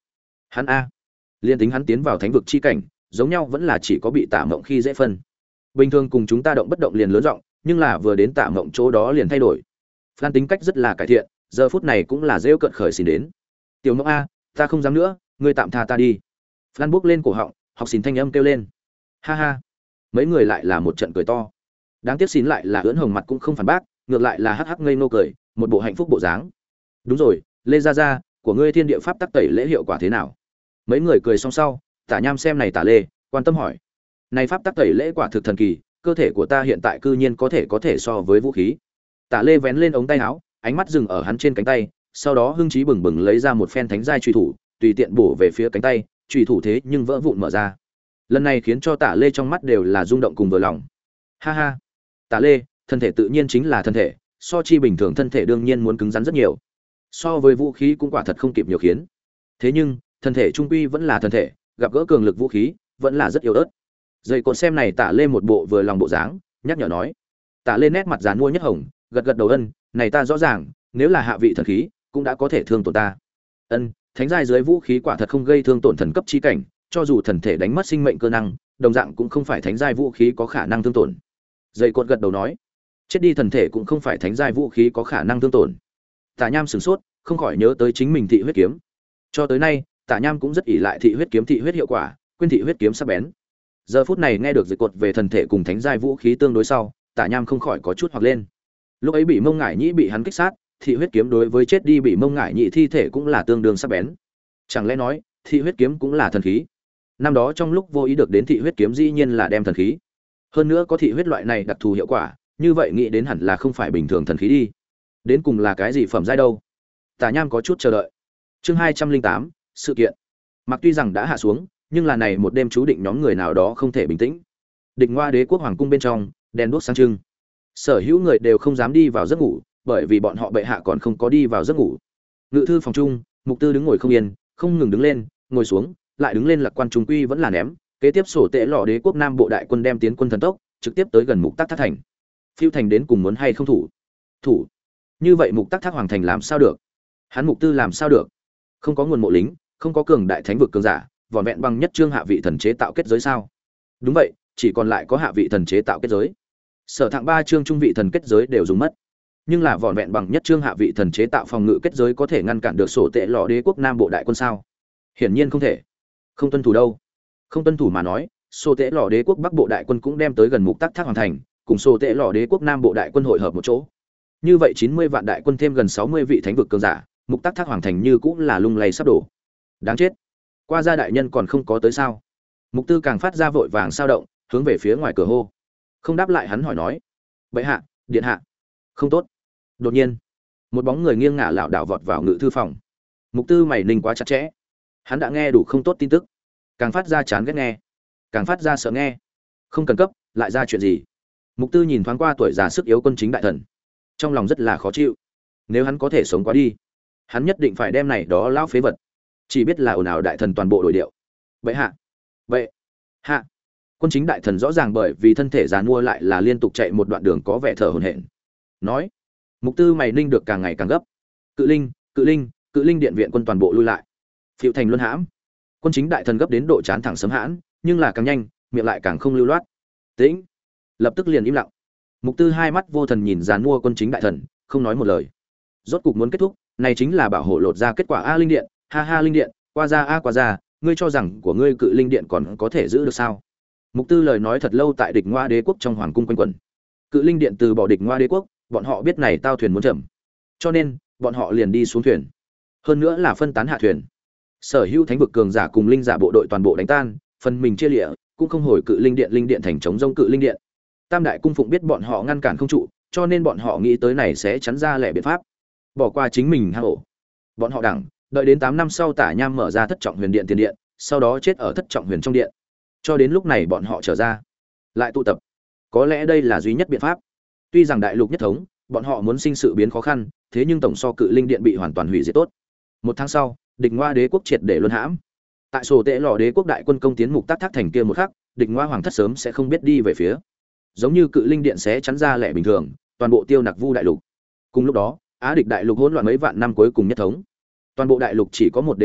Hắn a, liên tính hắn tiến vào thánh vực chi cảnh, giống nhau vẫn là chỉ có bị Tả Mộng khi dễ phân. Bình thường cùng chúng ta động bất động liền lớn giọng, nhưng là vừa đến Tả Mộng chỗ đó liền thay đổi. Flan tính cách rất là cải thiện, giờ phút này cũng là rêu cận khởi xin đến. Tiểu Mộng a, ta không dám nữa, ngươi tạm tha ta đi. Flan bước lên cổ họng, học xin thanh âm kêu lên. Ha ha. Mấy người lại là một trận cười to. Đáng tiếc xin lại là ưỡn hồng mặt cũng không phản bác, ngược lại là hắc hắc ngây nô cười, một bộ hạnh phúc bộ dáng. Đúng rồi, Lê Gia Gia, của ngươi thiên địa pháp tắc tẩy lễ hiệu quả thế nào? Mấy người cười xong sau, Tả Nham xem này Tả Lê, quan tâm hỏi. Này pháp tắc tẩy lễ quả thực thần kỳ, cơ thể của ta hiện tại cư nhiên có thể có thể so với vũ khí. Tả Lê vén lên ống tay áo, ánh mắt dừng ở hắn trên cánh tay, sau đó hưng trí bừng bừng lấy ra một phen thánh giai chùy thủ, tùy tiện bổ về phía cánh tay, chùy thủ thế nhưng vỡ vụn mở ra. Lần này khiến cho Tả Lê trong mắt đều là rung động cùng vừa lòng. Ha ha, Tả Lê, thân thể tự nhiên chính là thân thể, so chi bình thường thân thể đương nhiên muốn cứng rắn rất nhiều. So với vũ khí cũng quả thật không kịp nhiều khiến. Thế nhưng, thân thể trung quy vẫn là thân thể, gặp gỡ cường lực vũ khí, vẫn là rất yếu ớt. Dây cột xem này Tả Lê một bộ vừa lòng bộ dáng, nhắc nhở nói. Tả Lê nét mặt giàn mua nhất hồng, gật gật đầu ân, này ta rõ ràng, nếu là hạ vị thần khí, cũng đã có thể thương tổn ta. Ân, thánh giai dưới vũ khí quả thật không gây thương tổn thần cấp chi cảnh, cho dù thần thể đánh mất sinh mệnh cơ năng, đồng dạng cũng không phải thánh giai vũ khí có khả năng thương tổn. Dây cột gật đầu nói, chết đi thần thể cũng không phải thánh giai vũ khí có khả năng thương tổn. Tả Nham sửng sốt, không khỏi nhớ tới chính mình thị huyết kiếm. Cho tới nay, Tả Nham cũng rất ỷ lại thị huyết kiếm thị huyết hiệu quả, quên thị huyết kiếm sắc bén. Giờ phút này nghe được dây cột về thần thể cùng thánh giai vũ khí tương đối sau, Tả Nham không khỏi có chút hoặc lên. Lúc ấy bị Mông Ngải Nhĩ bị hắn kích sát, thị huyết kiếm đối với chết đi bị Mông Ngải Nhĩ thi thể cũng là tương đương sắc bén. Chẳng lẽ nói, thị huyết kiếm cũng là thần khí? Năm đó trong lúc vô ý được đến thị huyết kiếm dĩ nhiên là đem thần khí. Hơn nữa có thị huyết loại này đặc thù hiệu quả, như vậy nghĩ đến hẳn là không phải bình thường thần khí đi. Đến cùng là cái gì phẩm giai đâu? Tả Nham có chút chờ đợi. Chương hai trăm linh tám, sự kiện. Mặc tuy rằng đã hạ xuống, nhưng là này một đêm chú định nhóm người nào đó không thể bình tĩnh. Địch Ngoa Đế quốc hoàng cung bên trong, đèn đuốc sáng trưng. Sở hữu người đều không dám đi vào giấc ngủ, bởi vì bọn họ bệ hạ còn không có đi vào giấc ngủ. Ngự thư phòng trung, Mục Tư đứng ngồi không yên, không ngừng đứng lên, ngồi xuống, lại đứng lên, lạc quan trung quy vẫn là ném. Kế tiếp sổ tệ lọ Đế quốc Nam bộ đại quân đem tiến quân thần tốc, trực tiếp tới gần Mục Tắc Thác thành. Phiêu thành đến cùng muốn hay không thủ? Thủ. Như vậy Mục Tắc Thác hoàng thành làm sao được? Hắn Mục Tư làm sao được? Không có nguồn mộ lính, không có cường đại thánh vực cường giả, vỏn vẹn bằng nhất trương hạ vị thần chế tạo kết giới sao? Đúng vậy, chỉ còn lại có hạ vị thần chế tạo kết giới. Sở thạng ba chương trung vị thần kết giới đều dùng mất, nhưng là vỏn vẹn bằng nhất trương hạ vị thần chế tạo phòng ngự kết giới có thể ngăn cản được sổ tệ lọ Đế quốc Nam bộ đại quân sao? Hiển nhiên không thể. Không tuân thủ đâu? Không tuân thủ mà nói, sổ tệ lọ Đế quốc Bắc bộ đại quân cũng đem tới gần Mục Tắc Thác hoàn thành, cùng sổ tệ lọ Đế quốc Nam bộ đại quân hội hợp một chỗ. Như vậy chín mươi vạn đại quân thêm gần sáu mươi vị thánh vực cường giả, Mục Tắc Thác hoàng thành như cũng là lung lay sắp đổ. Đáng chết. Qua gia đại nhân còn không có tới sao? Mục Tư càng phát ra vội vàng sao động, hướng về phía ngoài cửa hô. Không đáp lại hắn hỏi nói, bệ hạ, điện hạ. Không tốt. Đột nhiên, một bóng người nghiêng ngả lảo đảo vọt vào ngự thư phòng. Mục Tư mày ninh quá chặt chẽ, hắn đã nghe đủ không tốt tin tức, càng phát ra chán ghét nghe, càng phát ra sợ nghe. Không cần cấp, lại ra chuyện gì? Mục Tư nhìn thoáng qua tuổi già sức yếu quân chính đại thần, trong lòng rất là khó chịu. Nếu hắn có thể sống qua đi, hắn nhất định phải đem này đó lão phế vật, chỉ biết là ồn ào đại thần toàn bộ đổi điệu. Bệ hạ, bệ hạ. Quân chính đại thần rõ ràng bởi vì thân thể già nua lại là liên tục chạy một đoạn đường có vẻ thở hổn hển. Nói, Mục Tư mày ninh được càng ngày càng gấp. Cự linh, cự linh, cự linh điện viện quân toàn bộ lui lại. Phiệu thành luân hãm. Quân chính đại thần gấp đến độ chán thẳng sấm hãn, nhưng là càng nhanh, miệng lại càng không lưu loát. Tĩnh, lập tức liền im lặng. Mục Tư hai mắt vô thần nhìn giàn mua quân chính đại thần, không nói một lời. Rốt cục muốn kết thúc, này chính là bảo hộ lột ra kết quả a linh điện, ha ha linh điện, qua ra a qua ra, ngươi cho rằng của ngươi cự linh điện còn có thể giữ được sao? Mục Tư lời nói thật lâu tại Địch Ngoa Đế quốc trong hoàng cung quanh quẩn. Cự linh điện từ bỏ Địch Ngoa Đế quốc, bọn họ biết này tao thuyền muốn chậm, cho nên bọn họ liền đi xuống thuyền. Hơn nữa là phân tán hạ thuyền. Sở hữu thánh vực cường giả cùng linh giả bộ đội toàn bộ đánh tan, phần mình chia lịa, cũng không hồi cự linh điện linh điện thành chống rông cự linh điện. Tam đại cung phụng biết bọn họ ngăn cản không trụ, cho nên bọn họ nghĩ tới này sẽ chắn ra lẻ biện pháp, bỏ qua chính mình hang ổ. Bọn họ đẳng, đợi đến tám năm sau Tả Nham mở ra thất trọng huyền điện tiền điện, sau đó chết ở thất trọng huyền trong điện. Cho đến lúc này bọn họ trở ra, lại tụ tập. Có lẽ đây là duy nhất biện pháp. Tuy rằng đại lục nhất thống, bọn họ muốn sinh sự biến khó khăn, thế nhưng tổng so cự linh điện bị hoàn toàn hủy diệt tốt. Một tháng sau, Địch Ngoa Đế quốc triệt để luân hãm. Tại sổ tệ lò Đế quốc đại quân công tiến Mục Tắc Thác thành kia một khắc, Địch Ngoa hoàng thất sớm sẽ không biết đi về phía. Giống như cự linh điện sẽ chắn ra lẻ bình thường, toàn bộ tiêu nặc vu đại lục. Cùng lúc đó, Á Địch đại lục hỗn loạn mấy vạn năm cuối cùng nhất thống. Toàn bộ đại lục chỉ có một đế quốc,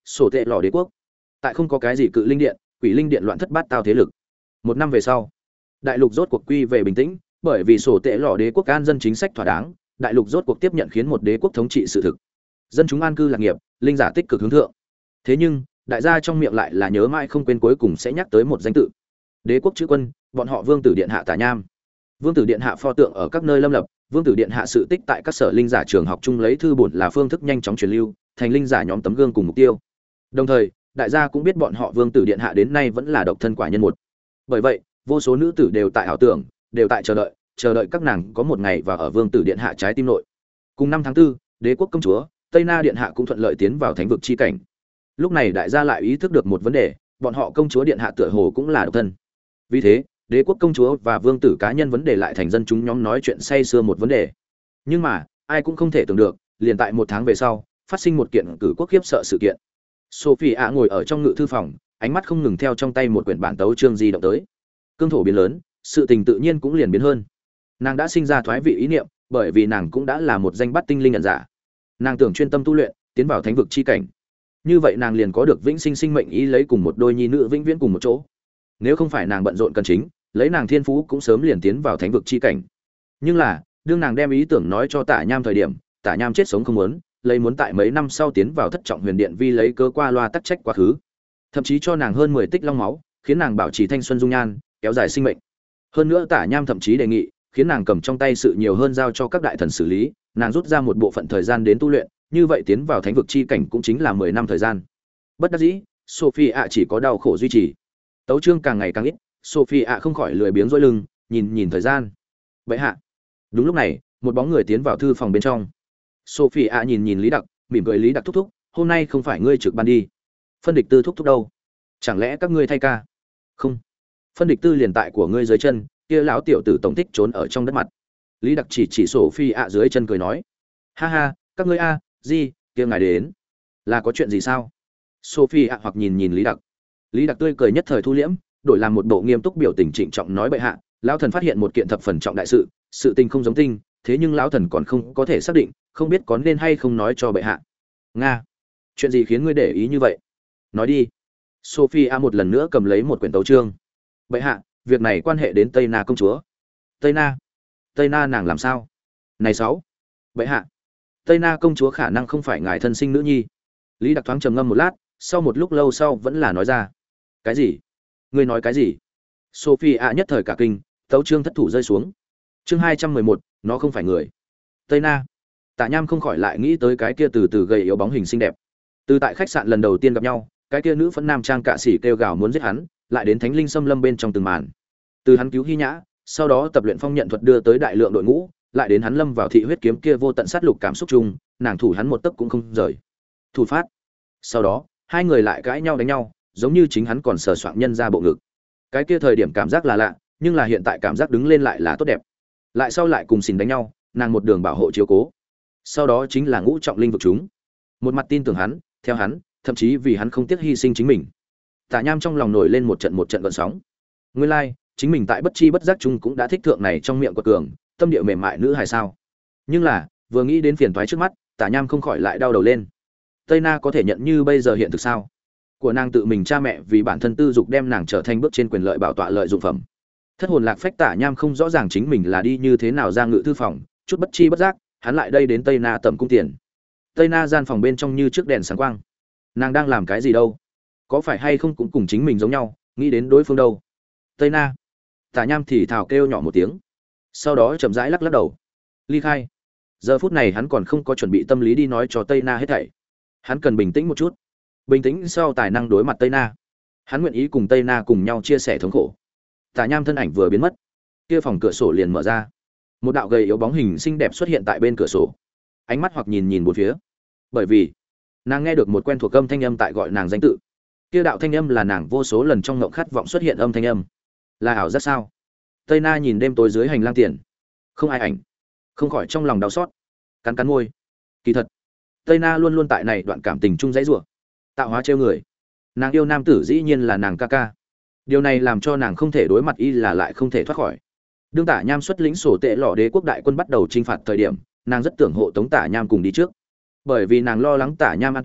sổ tệ lò đế quốc. Tại không có cái gì cự linh điện, quỷ linh điện loạn thất bát tao thế lực. Một năm về sau, đại lục rốt cuộc quy về bình tĩnh, bởi vì sổ tệ lò đế quốc an dân chính sách thỏa đáng, đại lục rốt cuộc tiếp nhận khiến một đế quốc thống trị sự thực. Dân chúng an cư lạc nghiệp, linh giả tích cực hướng thượng. Thế nhưng, đại gia trong miệng lại là nhớ mãi không quên cuối cùng sẽ nhắc tới một danh tự. Đế quốc chữ quân, bọn họ Vương tử điện hạ Tả Nham. Vương tử điện hạ pho tượng ở các nơi lâm lập, Vương tử điện hạ sự tích tại các sở linh giả trường học chung lấy thư bổn là phương thức nhanh chóng truyền lưu, thành linh giả nhóm tấm gương cùng mục tiêu. Đồng thời, đại gia cũng biết bọn họ Vương tử điện hạ đến nay vẫn là độc thân quả nhân một. Bởi vậy, vô số nữ tử đều tại ảo tưởng, đều tại chờ đợi, chờ đợi các nàng có một ngày và ở Vương tử điện hạ trái tim nội. Cùng năm tháng tư, đế quốc công chúa, Tây Na điện hạ cũng thuận lợi tiến vào thánh vực chi cảnh. Lúc này đại gia lại ý thức được một vấn đề, bọn họ công chúa điện hạ tựa hồ cũng là độc thân. Vì thế, đế quốc công chúa và vương tử cá nhân vấn đề lại thành dân chúng nhóm nói chuyện say sưa một vấn đề. Nhưng mà, ai cũng không thể tưởng được, liền tại một tháng về sau, phát sinh một kiện cử quốc khiếp sợ sự kiện. Sophie ạ ngồi ở trong ngự thư phòng, ánh mắt không ngừng theo trong tay một quyển bản tấu chương di động tới. Cương thổ biến lớn, sự tình tự nhiên cũng liền biến hơn. Nàng đã sinh ra thoái vị ý niệm, bởi vì nàng cũng đã là một danh bắt tinh linh nhận giả. Nàng tưởng chuyên tâm tu luyện, tiến vào thánh vực chi cảnh. Như vậy nàng liền có được vĩnh sinh sinh mệnh ý lấy cùng một đôi nhi nữ vĩnh viễn cùng một chỗ. Nếu không phải nàng bận rộn cần chính, lấy nàng thiên phú cũng sớm liền tiến vào thánh vực chi cảnh. Nhưng là, đương nàng đem ý tưởng nói cho Tả Nham thời điểm, Tả Nham chết sống không muốn, lấy muốn tại mấy năm sau tiến vào thất trọng huyền điện vi lấy cơ qua loa tắc trách quá khứ. Thậm chí cho nàng hơn mười tích long máu, khiến nàng bảo trì thanh xuân dung nhan, kéo dài sinh mệnh. Hơn nữa Tả Nham thậm chí đề nghị, khiến nàng cầm trong tay sự nhiều hơn giao cho các đại thần xử lý, nàng rút ra một bộ phận thời gian đến tu luyện, như vậy tiến vào thánh vực chi cảnh cũng chính là mười năm thời gian. Bất đắc dĩ, Sophie ạ chỉ có đau khổ duy trì. Tấu chương càng ngày càng ít, Sophie ạ không khỏi lười biếng duỗi lưng, nhìn nhìn thời gian. Vậy hạ. Đúng lúc này, một bóng người tiến vào thư phòng bên trong. Sophie ạ nhìn nhìn Lý Đặc, mỉm cười Lý Đặc thúc thúc, hôm nay không phải ngươi trực ban đi. Phân địch tư thúc thúc đâu? Chẳng lẽ các ngươi thay ca? Không. Phân địch tư liền tại của ngươi dưới chân, kia lão tiểu tử tổng thích trốn ở trong đất mặt. Lý Đặc chỉ chỉ Sophie ạ dưới chân cười nói, ha ha, các ngươi a, gì, kia ngài đến, là có chuyện gì sao? Sophie ạ hoặc nhìn nhìn Lý Đặc. Lý Đặc tươi cười nhất thời thu liễm, đổi làm một bộ nghiêm túc biểu tình trịnh trọng nói bệ hạ, lão thần phát hiện một kiện thập phần trọng đại sự, sự tình không giống tinh, thế nhưng lão thần còn không có thể xác định, không biết có nên hay không nói cho bệ hạ. Nga, chuyện gì khiến ngươi để ý như vậy? Nói đi. Sophie một lần nữa cầm lấy một quyển tấu chương. Bệ hạ, việc này quan hệ đến Tây Na công chúa. Tây Na? Tây Na nàng làm sao? Này sáu. Bệ hạ, Tây Na công chúa khả năng không phải ngài thân sinh nữ nhi. Lý Đặc thoáng trầm ngâm một lát, sau một lúc lâu sau vẫn là nói ra. Cái gì? Ngươi nói cái gì? Sophie ạ nhất thời cả kinh, tấu chương thất thủ rơi xuống. Chương hai trăm mười một, nó không phải người. Tây Na. Tạ Nham không khỏi lại nghĩ tới cái kia từ từ gầy yếu bóng hình xinh đẹp. Từ tại khách sạn lần đầu tiên gặp nhau, cái kia nữ phấn nam trang cạ sĩ kêu gào muốn giết hắn, lại đến thánh linh xâm lâm bên trong từng màn. Từ hắn cứu Hy Nhã, sau đó tập luyện phong nhận thuật đưa tới đại lượng đội ngũ, lại đến hắn lâm vào thị huyết kiếm kia vô tận sát lục cảm xúc chung, nàng thủ hắn một tấc cũng không rời. Thủ phát. Sau đó, hai người lại cãi nhau đánh nhau, giống như chính hắn còn sờ soạng nhân ra bộ ngực. Cái kia thời điểm cảm giác là lạ, nhưng là hiện tại cảm giác đứng lên lại là tốt đẹp. Lại sau lại cùng xỉn đánh nhau, nàng một đường bảo hộ chiếu cố. Sau đó chính là ngũ trọng linh vực chúng. Một mặt tin tưởng hắn, theo hắn, thậm chí vì hắn không tiếc hy sinh chính mình. Tạ Nham trong lòng nổi lên một trận một trận gợn sóng. Nguyên lai, like, chính mình tại bất chi bất giác chung cũng đã thích thượng này trong miệng của cường, tâm địa mềm mại nữ hài sao? Nhưng là, vừa nghĩ đến phiền toái trước mắt, Tạ Nham không khỏi lại đau đầu lên. Tây Na có thể nhận như bây giờ hiện thực sao? Của nàng tự mình cha mẹ vì bản thân tư dục đem nàng trở thành bước trên quyền lợi bảo tọa lợi dụng phẩm. Thất hồn lạc phách Tả Nham không rõ ràng chính mình là đi như thế nào ra ngự thư phòng, chút bất chi bất giác, hắn lại đây đến Tây Na tầm cung tiền. Tây Na gian phòng bên trong như trước đèn sáng quang. Nàng đang làm cái gì đâu? Có phải hay không cũng cùng chính mình giống nhau, nghĩ đến đối phương đâu? Tây Na. Tả Nham thì thào kêu nhỏ một tiếng, sau đó chậm rãi lắc lắc đầu, ly khai. Giờ phút này hắn còn không có chuẩn bị tâm lý đi nói cho Tây Na hết thảy. Hắn cần bình tĩnh một chút, bình tĩnh sau tài năng đối mặt Tây Na. Hắn nguyện ý cùng Tây Na cùng nhau chia sẻ thống khổ. Tả Nham thân ảnh vừa biến mất, kia phòng cửa sổ liền mở ra, một đạo gầy yếu bóng hình xinh đẹp xuất hiện tại bên cửa sổ, ánh mắt hoặc nhìn nhìn bốn phía, bởi vì nàng nghe được một quen thuộc âm thanh âm tại gọi nàng danh tự. Kia đạo thanh âm là nàng vô số lần trong ngộng khát vọng xuất hiện âm thanh âm. Là ảo giác sao? Tây Na nhìn đêm tối dưới hành lang tiền, không ai ảnh, không khỏi trong lòng đau xót, cắn cắn môi. Kỳ thật, Tây Na luôn luôn tại này đoạn cảm tình chung dãy rủa, tạo hóa trêu người. Nàng yêu nam tử dĩ nhiên là nàng ca ca. Điều này làm cho nàng không thể đối mặt y là lại không thể thoát khỏi. Đương Tả Nham xuất lĩnh sổ tệ lọ đế quốc đại quân bắt đầu chinh phạt thời điểm, nàng rất tưởng hộ tống Tả Nham cùng đi trước. Bởi vì nàng lo lắng Tả Nham an toàn,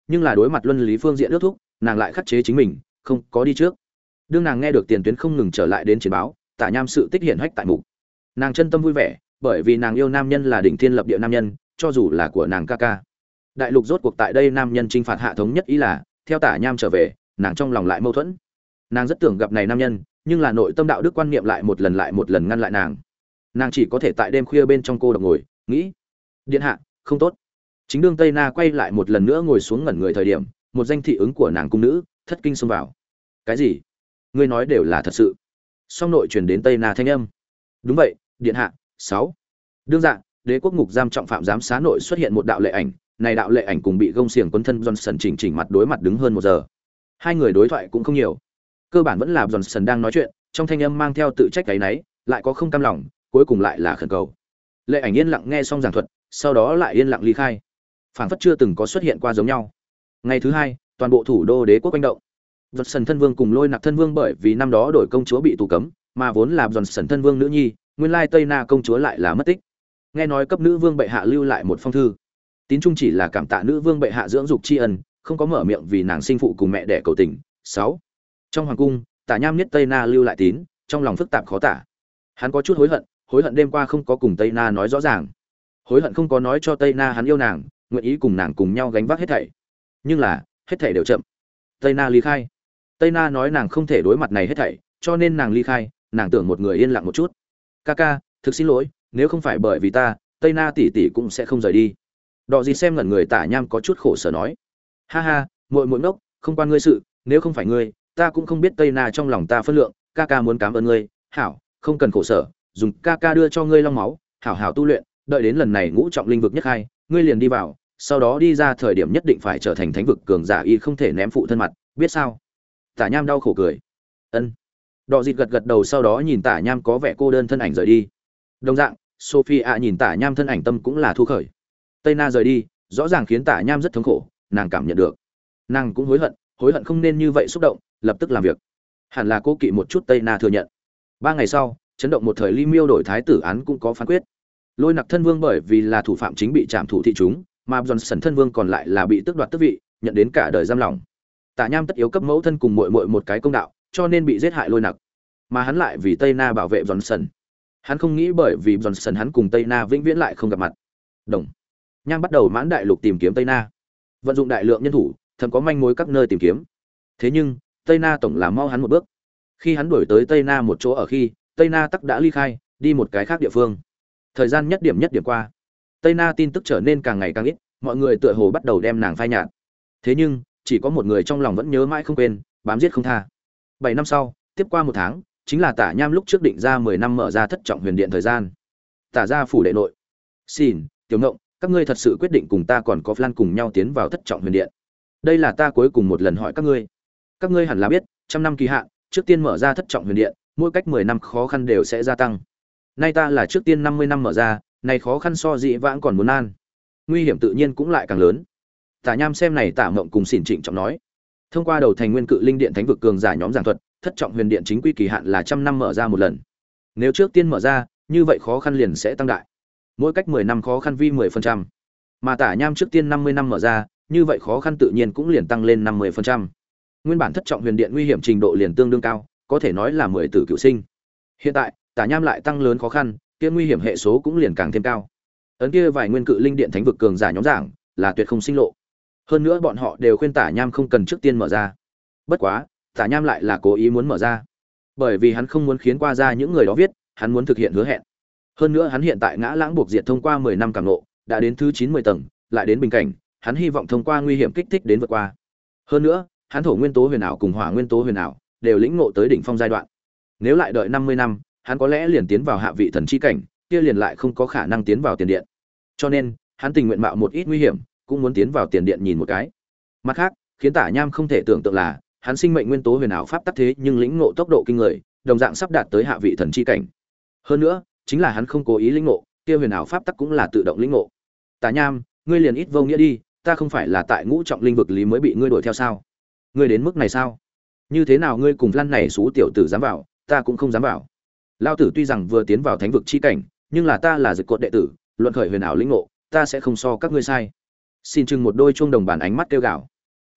nhưng là đối mặt luân lý phương diện ước thúc, nàng lại khắc chế chính mình, không có đi trước. Đương nàng nghe được tiền tuyến không ngừng trở lại đến chiến báo, Tả Nham sự tích hiện hách tại mục, nàng chân tâm vui vẻ, bởi vì nàng yêu nam nhân là đỉnh thiên lập địa nam nhân, cho dù là của nàng ca ca. Đại lục rốt cuộc tại đây nam nhân chinh phạt hạ thống nhất, ý là theo Tả Nham trở về, nàng trong lòng lại mâu thuẫn. Nàng rất tưởng gặp này nam nhân, nhưng là nội tâm đạo đức quan niệm lại một lần lại một lần ngăn lại nàng. Nàng chỉ có thể tại đêm khuya bên trong cô độc ngồi, nghĩ: điện hạ, không tốt. Chính đương Tây Na quay lại một lần nữa ngồi xuống ngẩn người thời điểm, một danh thị ứng của nàng cung nữ thất kinh xông vào. Cái gì? Ngươi nói đều là thật sự? Song nội truyền đến Tây Na thanh âm. Đúng vậy, điện hạ. Sáu. Đương dạng, đế quốc ngục giam trọng phạm giám xá nội xuất hiện một đạo lệ ảnh, này đạo lệ ảnh cùng bị gông xiềng quấn thân Johnson chỉnh chỉnh mặt đối mặt đứng hơn một giờ. Hai người đối thoại cũng không nhiều, cơ bản vẫn là Johnson đang nói chuyện, trong thanh âm mang theo tự trách cái nấy, lại có không cam lòng, cuối cùng lại là khẩn cầu. Lệ ảnh yên lặng nghe xong giảng thuật, sau đó lại yên lặng ly khai, phảng phất chưa từng có xuất hiện qua giống nhau. Ngày thứ hai, toàn bộ thủ đô đế quốc quanh động. Johnson thân vương cùng Lôi Nặc thân vương bởi vì năm đó đổi công chúa bị tù cấm, mà vốn là Johnson thân vương nữ nhi, nguyên lai Tây Na công chúa lại là mất tích. Nghe nói cấp nữ vương bệ hạ lưu lại một phong thư, tín trung chỉ là cảm tạ nữ vương bệ hạ dưỡng dục tri ân, không có mở miệng vì nàng sinh phụ cùng mẹ đẻ cầu tình. Sáu. Trong hoàng cung, Tả Nham nhất Tây Na lưu lại tín, trong lòng phức tạp khó tả. Hắn có chút hối hận, hối hận đêm qua không có cùng Tây Na nói rõ ràng, hối hận không có nói cho Tây Na hắn yêu nàng, nguyện ý cùng nàng cùng nhau gánh vác hết thảy. Nhưng là, hết thảy đều chậm. Tây Na ly khai. Tây Na nói nàng không thể đối mặt này hết thảy, cho nên nàng ly khai, nàng tưởng một người yên lặng một chút. Kaka, thực xin lỗi, nếu không phải bởi vì ta, Tây Na tỷ tỷ cũng sẽ không rời đi. Đọ gì xem ngẩn người Tả Nham có chút khổ sở nói. Ha ha, muội muội ngốc, không quan ngươi sự, nếu không phải ngươi, ta cũng không biết Tây Na trong lòng ta phân lượng, Kaka muốn cảm ơn ngươi, hảo, không cần khổ sở, dùng Kaka đưa cho ngươi long máu, hảo hảo tu luyện, đợi đến lần này ngũ trọng linh vực nhất khai, ngươi liền đi vào, sau đó đi ra thời điểm nhất định phải trở thành thánh vực cường giả y không thể ném phụ thân mặt, biết sao? Tả Nham đau khổ cười. Ân. Đọ dịt gật gật đầu, sau đó nhìn Tả Nham có vẻ cô đơn thân ảnh rời đi. Đồng dạng, Sophia nhìn Tả Nham thân ảnh tâm cũng là thu khởi. Tây Na rời đi, rõ ràng khiến Tả Nham rất thống khổ, nàng cảm nhận được. Nàng cũng hối hận, hối hận không nên như vậy xúc động, lập tức làm việc. Hẳn là cố kỵ một chút, Tây Na thừa nhận. Ba ngày sau, chấn động một thời Ly Miêu đổi thái tử án cũng có phán quyết. Lôi Nặc thân vương bởi vì là thủ phạm chính bị trảm thủ thị chúng, mà Johnson thân vương còn lại là bị tước đoạt tước vị, nhận đến cả đời giam lỏng. Tả Nham tất yếu cấp mẫu thân cùng muội muội một cái công đạo, cho nên bị giết hại Lôi Nặc. Mà hắn lại vì Tây Na bảo vệ Johnson. Hắn không nghĩ bởi vì Johnson hắn cùng Tây Na vĩnh viễn lại không gặp mặt. Đồng Nham bắt đầu mãn đại lục tìm kiếm Tây Na, vận dụng đại lượng nhân thủ, thậm có manh mối các nơi tìm kiếm. Thế nhưng, Tây Na tổng là mau hắn một bước. Khi hắn đuổi tới Tây Na một chỗ ở khi, Tây Na tắc đã ly khai, đi một cái khác địa phương. Thời gian nhất điểm nhất điểm qua, Tây Na tin tức trở nên càng ngày càng ít, mọi người tựa hồ bắt đầu đem nàng phai nhạt. Thế nhưng, chỉ có một người trong lòng vẫn nhớ mãi không quên, bám giết không tha. Bảy năm sau, tiếp qua một tháng, chính là Tả Nham lúc trước định ra mười năm mở ra thất trọng huyền điện thời gian. Tả gia phủ đệ nội. Xin, Tiểu Ngộng, các ngươi thật sự quyết định cùng ta còn có Flan cùng nhau tiến vào thất trọng huyền điện. Đây là ta cuối cùng một lần hỏi các ngươi. Các ngươi hẳn là biết, trăm năm kỳ hạn, trước tiên mở ra thất trọng huyền điện, mỗi cách mười năm khó khăn đều sẽ gia tăng. Nay ta là trước tiên năm mươi năm mở ra, này khó khăn so dị vãng còn muốn nan. Nguy hiểm tự nhiên cũng lại càng lớn. Tả Nham xem này Tả Ngộng cùng Xỉn Trịnh trọng nói. Thông qua đầu thành nguyên cự linh điện thánh vực cường giả nhóm giảng thuật, thất trọng huyền điện chính quy kỳ hạn là trăm năm mở ra một lần. Nếu trước tiên mở ra, như vậy khó khăn liền sẽ tăng đại. Mỗi cách mười năm khó khăn vi mười phần trăm. Mà Tả Nham trước tiên năm mươi năm mở ra, như vậy khó khăn tự nhiên cũng liền tăng lên năm mươi phần trăm. Nguyên bản thất trọng huyền điện nguy hiểm trình độ liền tương đương cao, có thể nói là mười tử cửu sinh. Hiện tại, Tả Nham lại tăng lớn khó khăn, kia nguy hiểm hệ số cũng liền càng thêm cao. Ấn kia vài nguyên cự linh điện thánh vực cường giả nhóm giảng, là tuyệt không sinh lộ. Hơn nữa bọn họ đều khuyên Tả Nham không cần trước tiên mở ra. Bất quá, Tả Nham lại là cố ý muốn mở ra, bởi vì hắn không muốn khiến qua ra những người đó viết, hắn muốn thực hiện hứa hẹn. Hơn nữa hắn hiện tại ngã lãng buộc diệt thông qua mười năm cảm ngộ, đã đến thứ chín mươi tầng, lại đến bình cảnh, hắn hy vọng thông qua nguy hiểm kích thích đến vượt qua. Hơn nữa, hắn thổ nguyên tố huyền ảo cùng hỏa nguyên tố huyền ảo đều lĩnh ngộ tới đỉnh phong giai đoạn. Nếu lại đợi năm mươi năm, hắn có lẽ liền tiến vào hạ vị thần chi cảnh, kia liền lại không có khả năng tiến vào tiền điện. Cho nên, hắn tình nguyện mạo một ít nguy hiểm, cũng muốn tiến vào tiền điện nhìn một cái. Mặt khác, khiến Tả Nham không thể tưởng tượng là, hắn sinh mệnh nguyên tố huyền ảo pháp tắc thế nhưng lĩnh ngộ tốc độ kinh người, đồng dạng sắp đạt tới hạ vị thần chi cảnh. Hơn nữa, chính là hắn không cố ý lĩnh ngộ, kia huyền ảo pháp tắc cũng là tự động lĩnh ngộ. Tả Nham, ngươi liền ít vô nghĩa đi, ta không phải là tại ngũ trọng linh vực lý mới bị ngươi đuổi theo sao? Ngươi đến mức này sao? Như thế nào ngươi cùng Lăn này xú tiểu tử dám vào, ta cũng không dám vào. Lão tử tuy rằng vừa tiến vào thánh vực chi cảnh, nhưng là ta là Dực cột đệ tử, luận khởi huyền ảo lĩnh ngộ, ta sẽ không so các ngươi sai. Xin chừng một đôi chuông đồng bàn ánh mắt kêu gào.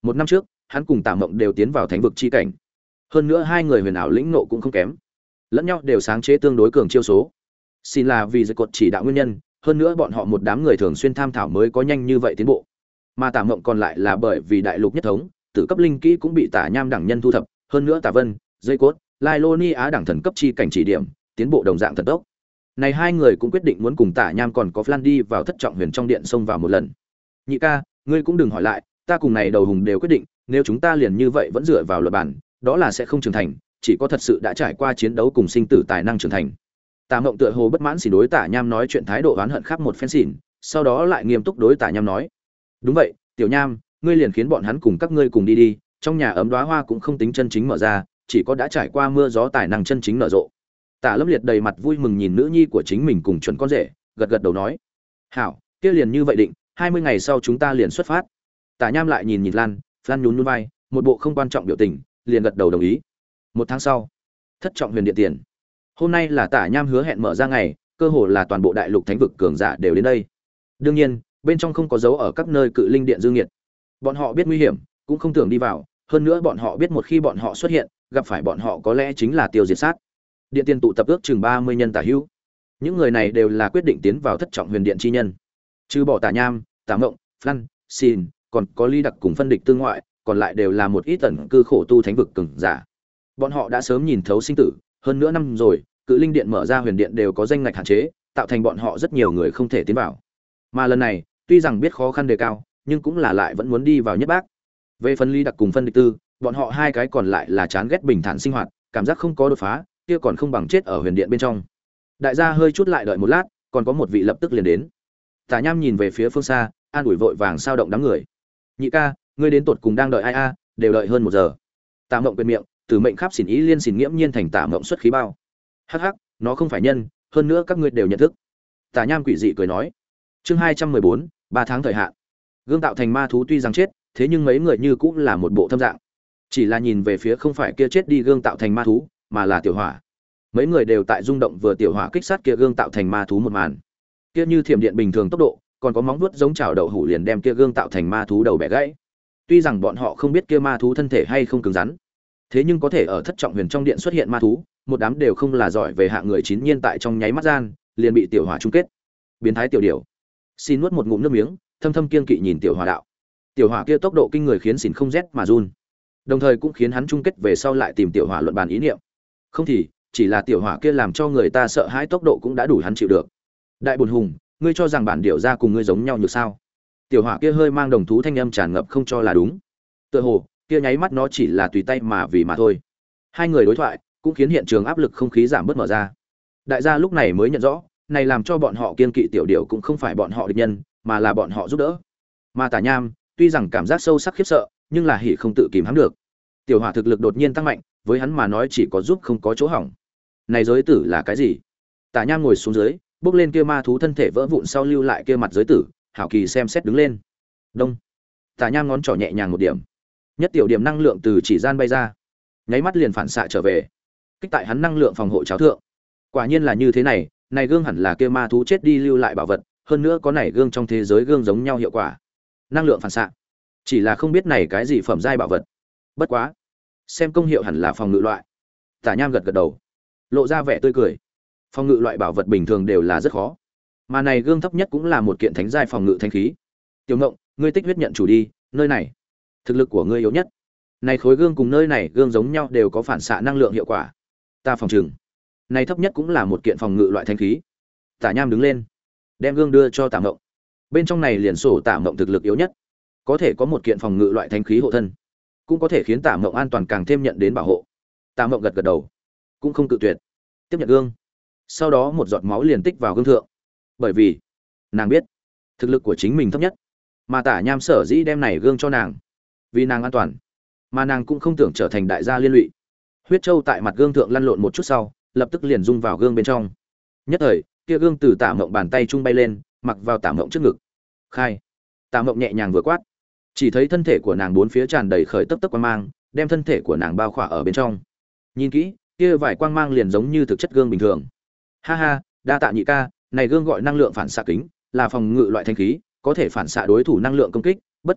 Một năm trước, hắn cùng Tạ Mộng đều tiến vào thánh vực chi cảnh. Hơn nữa hai người huyền ảo lĩnh nộ cũng không kém. Lẫn nhau đều sáng chế tương đối cường chiêu số. Xin là vì dây cột chỉ đạo nguyên nhân, hơn nữa bọn họ một đám người thường xuyên tham thảo mới có nhanh như vậy tiến bộ. Mà Tạ Mộng còn lại là bởi vì đại lục nhất thống, tử cấp linh kỹ cũng bị Tả Nham đẳng nhân thu thập, hơn nữa Tả Vân, dây cốt, Lai Lô Ni Á đẳng thần cấp chi cảnh chỉ điểm, tiến bộ đồng dạng thần tốc. Này hai người cũng quyết định muốn cùng Tả Nham còn có Flan đi vào thất trọng huyền trong điện xông vào một lần. Nhị ca, ngươi cũng đừng hỏi lại, ta cùng này đầu hùng đều quyết định, nếu chúng ta liền như vậy vẫn dựa vào luật bản, đó là sẽ không trưởng thành, chỉ có thật sự đã trải qua chiến đấu cùng sinh tử tài năng trưởng thành. Tả Mộng tựa hồ bất mãn xỉn đối Tả Nham nói chuyện thái độ oán hận khác một phen xỉn, sau đó lại nghiêm túc đối Tả Nham nói: "Đúng vậy, Tiểu Nham, ngươi liền khiến bọn hắn cùng các ngươi cùng đi đi, trong nhà ấm đóa hoa cũng không tính chân chính mở ra, chỉ có đã trải qua mưa gió tài năng chân chính nở rộ." Tả Lâm Liệt đầy mặt vui mừng nhìn nữ nhi của chính mình cùng chuẩn con rể, gật gật đầu nói: "Hảo, kia liền như vậy định, hai mươi ngày sau chúng ta liền xuất phát." Tả Nham lại nhìn nhìn Lan, Lan nhún nhún vai, một bộ không quan trọng biểu tình, liền gật đầu đồng ý. Một tháng sau, thất trọng huyền điện tiền. Hôm nay là Tả Nham hứa hẹn mở ra ngày, cơ hồ là toàn bộ đại lục thánh vực cường giả đều đến đây. Đương nhiên, bên trong không có dấu ở các nơi cự linh điện dương nhiệt. Bọn họ biết nguy hiểm, cũng không tưởng đi vào, hơn nữa bọn họ biết một khi bọn họ xuất hiện, gặp phải bọn họ có lẽ chính là tiêu diệt sát. Điện tiền tụ tập ước chừng ba mươi nhân tả hữu. Những người này đều là quyết định tiến vào thất trọng huyền điện chi nhân. Trừ bỏ Tả Nham, Tả Mộng, Flan, Xin, còn có Ly Đặc cùng phân địch tương ngoại, còn lại đều là một ít tẩn cư khổ tu thánh vực cường giả. Bọn họ đã sớm nhìn thấu sinh tử, hơn nữa năm rồi, cự linh điện mở ra huyền điện đều có danh ngạch hạn chế, tạo thành bọn họ rất nhiều người không thể tiến vào. Mà lần này, tuy rằng biết khó khăn đề cao, nhưng cũng là lại vẫn muốn đi vào nhất bác. Về phần Ly Đặc cùng phân địch tư, bọn họ hai cái còn lại là chán ghét bình thản sinh hoạt, cảm giác không có đột phá, kia còn không bằng chết ở huyền điện bên trong. Đại gia hơi chút lại đợi một lát, còn có một vị lập tức liền đến. Tả Nham nhìn về phía phương xa, an ủi vội vàng sao động đám người. Nhị ca, ngươi đến tột cùng đang đợi ai a? Đều đợi hơn một giờ. Tả Mộng quyền miệng, từ mệnh khắp xỉn ý liên xỉn nghiễm nhiên thành Tả Mộng xuất khí bao. Hắc hắc, nó không phải nhân, hơn nữa các ngươi đều nhận thức. Tả Nham quỷ dị cười nói. Chương hai trăm mười bốn, ba tháng thời hạn. Gương tạo thành ma thú tuy rằng chết, thế nhưng mấy người như cũng là một bộ thâm dạng. Chỉ là nhìn về phía không phải kia chết đi gương tạo thành ma thú, mà là tiểu hỏa. Mấy người đều tại rung động vừa tiểu hỏa kích sát kia gương tạo thành ma thú một màn. Kia như thiểm điện bình thường tốc độ, còn có móng vuốt giống chảo đậu hũ liền đem kia gương tạo thành ma thú đầu bẻ gãy. Tuy rằng bọn họ không biết kia ma thú thân thể hay không cứng rắn, thế nhưng có thể ở thất trọng huyền trong điện xuất hiện ma thú, một đám đều không là giỏi về hạng người chín nhiên tại trong nháy mắt gian, liền bị tiểu hỏa chung kết. Biến thái tiểu điểu. Xin nuốt một ngụm nước miếng, thâm thâm kiên kỵ nhìn tiểu hỏa đạo. Tiểu hỏa kia tốc độ kinh người khiến Xin không rét mà run. Đồng thời cũng khiến hắn chung kết về sau lại tìm tiểu hỏa luận bàn ý niệm. Không thì, chỉ là tiểu hỏa kia làm cho người ta sợ hãi tốc độ cũng đã đủ hắn chịu được. Đại bổn hùng, ngươi cho rằng bản điểu ra cùng ngươi giống nhau như sao? Tiểu hỏa kia hơi mang đồng thú thanh âm tràn ngập không cho là đúng. Tựa hồ, kia nháy mắt nó chỉ là tùy tay mà vì mà thôi. Hai người đối thoại cũng khiến hiện trường áp lực không khí giảm bớt mở ra. Đại gia lúc này mới nhận rõ, này làm cho bọn họ kiên kỵ tiểu điểu cũng không phải bọn họ địch nhân, mà là bọn họ giúp đỡ. Mà Tả Nham, tuy rằng cảm giác sâu sắc khiếp sợ, nhưng là hỉ không tự kìm hãm được. Tiểu hỏa thực lực đột nhiên tăng mạnh, với hắn mà nói chỉ có giúp không có chỗ hỏng. Này giới tử là cái gì? Tả Nham ngồi xuống dưới, bước lên kia ma thú thân thể vỡ vụn sau lưu lại kia mặt giới tử, hảo kỳ xem xét đứng lên. Đông. Tả Nham ngón trỏ nhẹ nhàng một điểm, nhất tiểu điểm năng lượng từ chỉ gian bay ra, nháy mắt liền phản xạ trở về, kích tại hắn năng lượng phòng hộ cháo thượng. Quả nhiên là như thế này, này gương hẳn là kia ma thú chết đi lưu lại bảo vật, hơn nữa có này gương trong thế giới gương giống nhau hiệu quả. Năng lượng phản xạ. Chỉ là không biết này cái gì phẩm giai bảo vật. Bất quá, xem công hiệu hẳn là phòng ngự loại. Tả Nham gật gật đầu, lộ ra vẻ tươi cười. Phòng ngự loại bảo vật bình thường đều là rất khó, mà này gương thấp nhất cũng là một kiện thánh giai phòng ngự thánh khí. Tiểu Ngộng, ngươi tích huyết nhận chủ đi, nơi này thực lực của ngươi yếu nhất. Này khối gương cùng nơi này gương giống nhau đều có phản xạ năng lượng hiệu quả. Ta phòng trừng, này thấp nhất cũng là một kiện phòng ngự loại thánh khí. Tả Nham đứng lên, đem gương đưa cho Tả Ngộng. Bên trong này liền sổ Tả Ngộng thực lực yếu nhất, có thể có một kiện phòng ngự loại thánh khí hộ thân, cũng có thể khiến Tả Ngộng an toàn càng thêm nhận đến bảo hộ. Tả Ngộng gật gật đầu, cũng không cự tuyệt, tiếp nhận gương. Sau đó một giọt máu liền tích vào gương thượng, bởi vì nàng biết thực lực của chính mình thấp nhất, mà Tả Nham sở dĩ đem này gương cho nàng vì nàng an toàn, mà nàng cũng không tưởng trở thành đại gia liên lụy. Huyết châu tại mặt gương thượng lăn lộn một chút sau, lập tức liền rung vào gương bên trong. Nhất thời, kia gương từ Tả Mộng bàn tay trung bay lên, mặc vào Tả Mộng trước ngực. Khai. Tả Mộng nhẹ nhàng vừa quát, chỉ thấy thân thể của nàng bốn phía tràn đầy khởi tấp tấp quang mang, đem thân thể của nàng bao khỏa ở bên trong. Nhìn kỹ, kia vài quang mang liền giống như thực chất gương bình thường. Ha ha, đa tạ nhị ca, này gương gọi năng lượng phản xạ kính, là phòng ngự loại thanh khí, có thể phản xạ đối thủ năng lượng công kích, bất quá,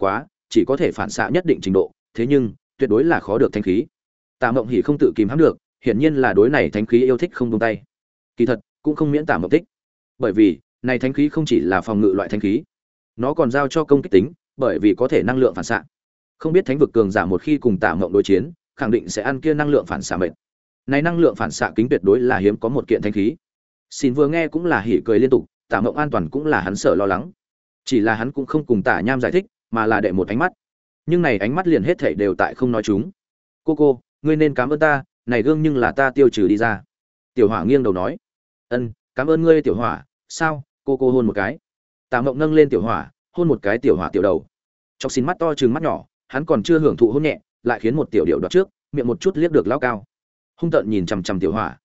chỉ có thể phản xạ nhất định trình độ, thế nhưng tuyệt đối là khó được thánh khí. Tạ Mộng Hỉ không tự kìm hãm được, hiển nhiên là đối này thánh khí yêu thích không buông tay. Kỳ thật, cũng không miễn Tạ Mộng thích. Bởi vì, này thánh khí không chỉ là phòng ngự loại thánh khí, nó còn giao cho công kích tính, bởi vì có thể năng lượng phản xạ. Không biết thánh vực cường giả một khi cùng Tạ Mộng đối chiến, khẳng định sẽ ăn kia năng lượng phản xạ mệt. Này năng lượng phản xạ kính tuyệt đối là hiếm có một kiện thánh khí. Xin vừa nghe cũng là hỉ cười liên tục, Tạ Mộng an toàn cũng là hắn sợ lo lắng. Chỉ là hắn cũng không cùng Tạ Nham giải thích, mà là đệ một ánh mắt. Nhưng này ánh mắt liền hết thảy đều tại không nói chúng. "Cô cô, ngươi nên cảm ơn ta, này gương nhưng là ta tiêu trừ đi ra." Tiểu Hỏa nghiêng đầu nói. "Ân, cảm ơn ngươi Tiểu Hỏa, sao?" Cô cô hôn một cái. Tạ Mộng nâng lên Tiểu Hỏa, hôn một cái Tiểu Hỏa tiểu đầu. Chọc Xin mắt to trừng mắt nhỏ, hắn còn chưa hưởng thụ hôn nhẹ, lại khiến một tiểu điệu đoạt trước, miệng một chút liếc được lao cao. Hung tợn nhìn chằm chằm Tiểu Hỏa,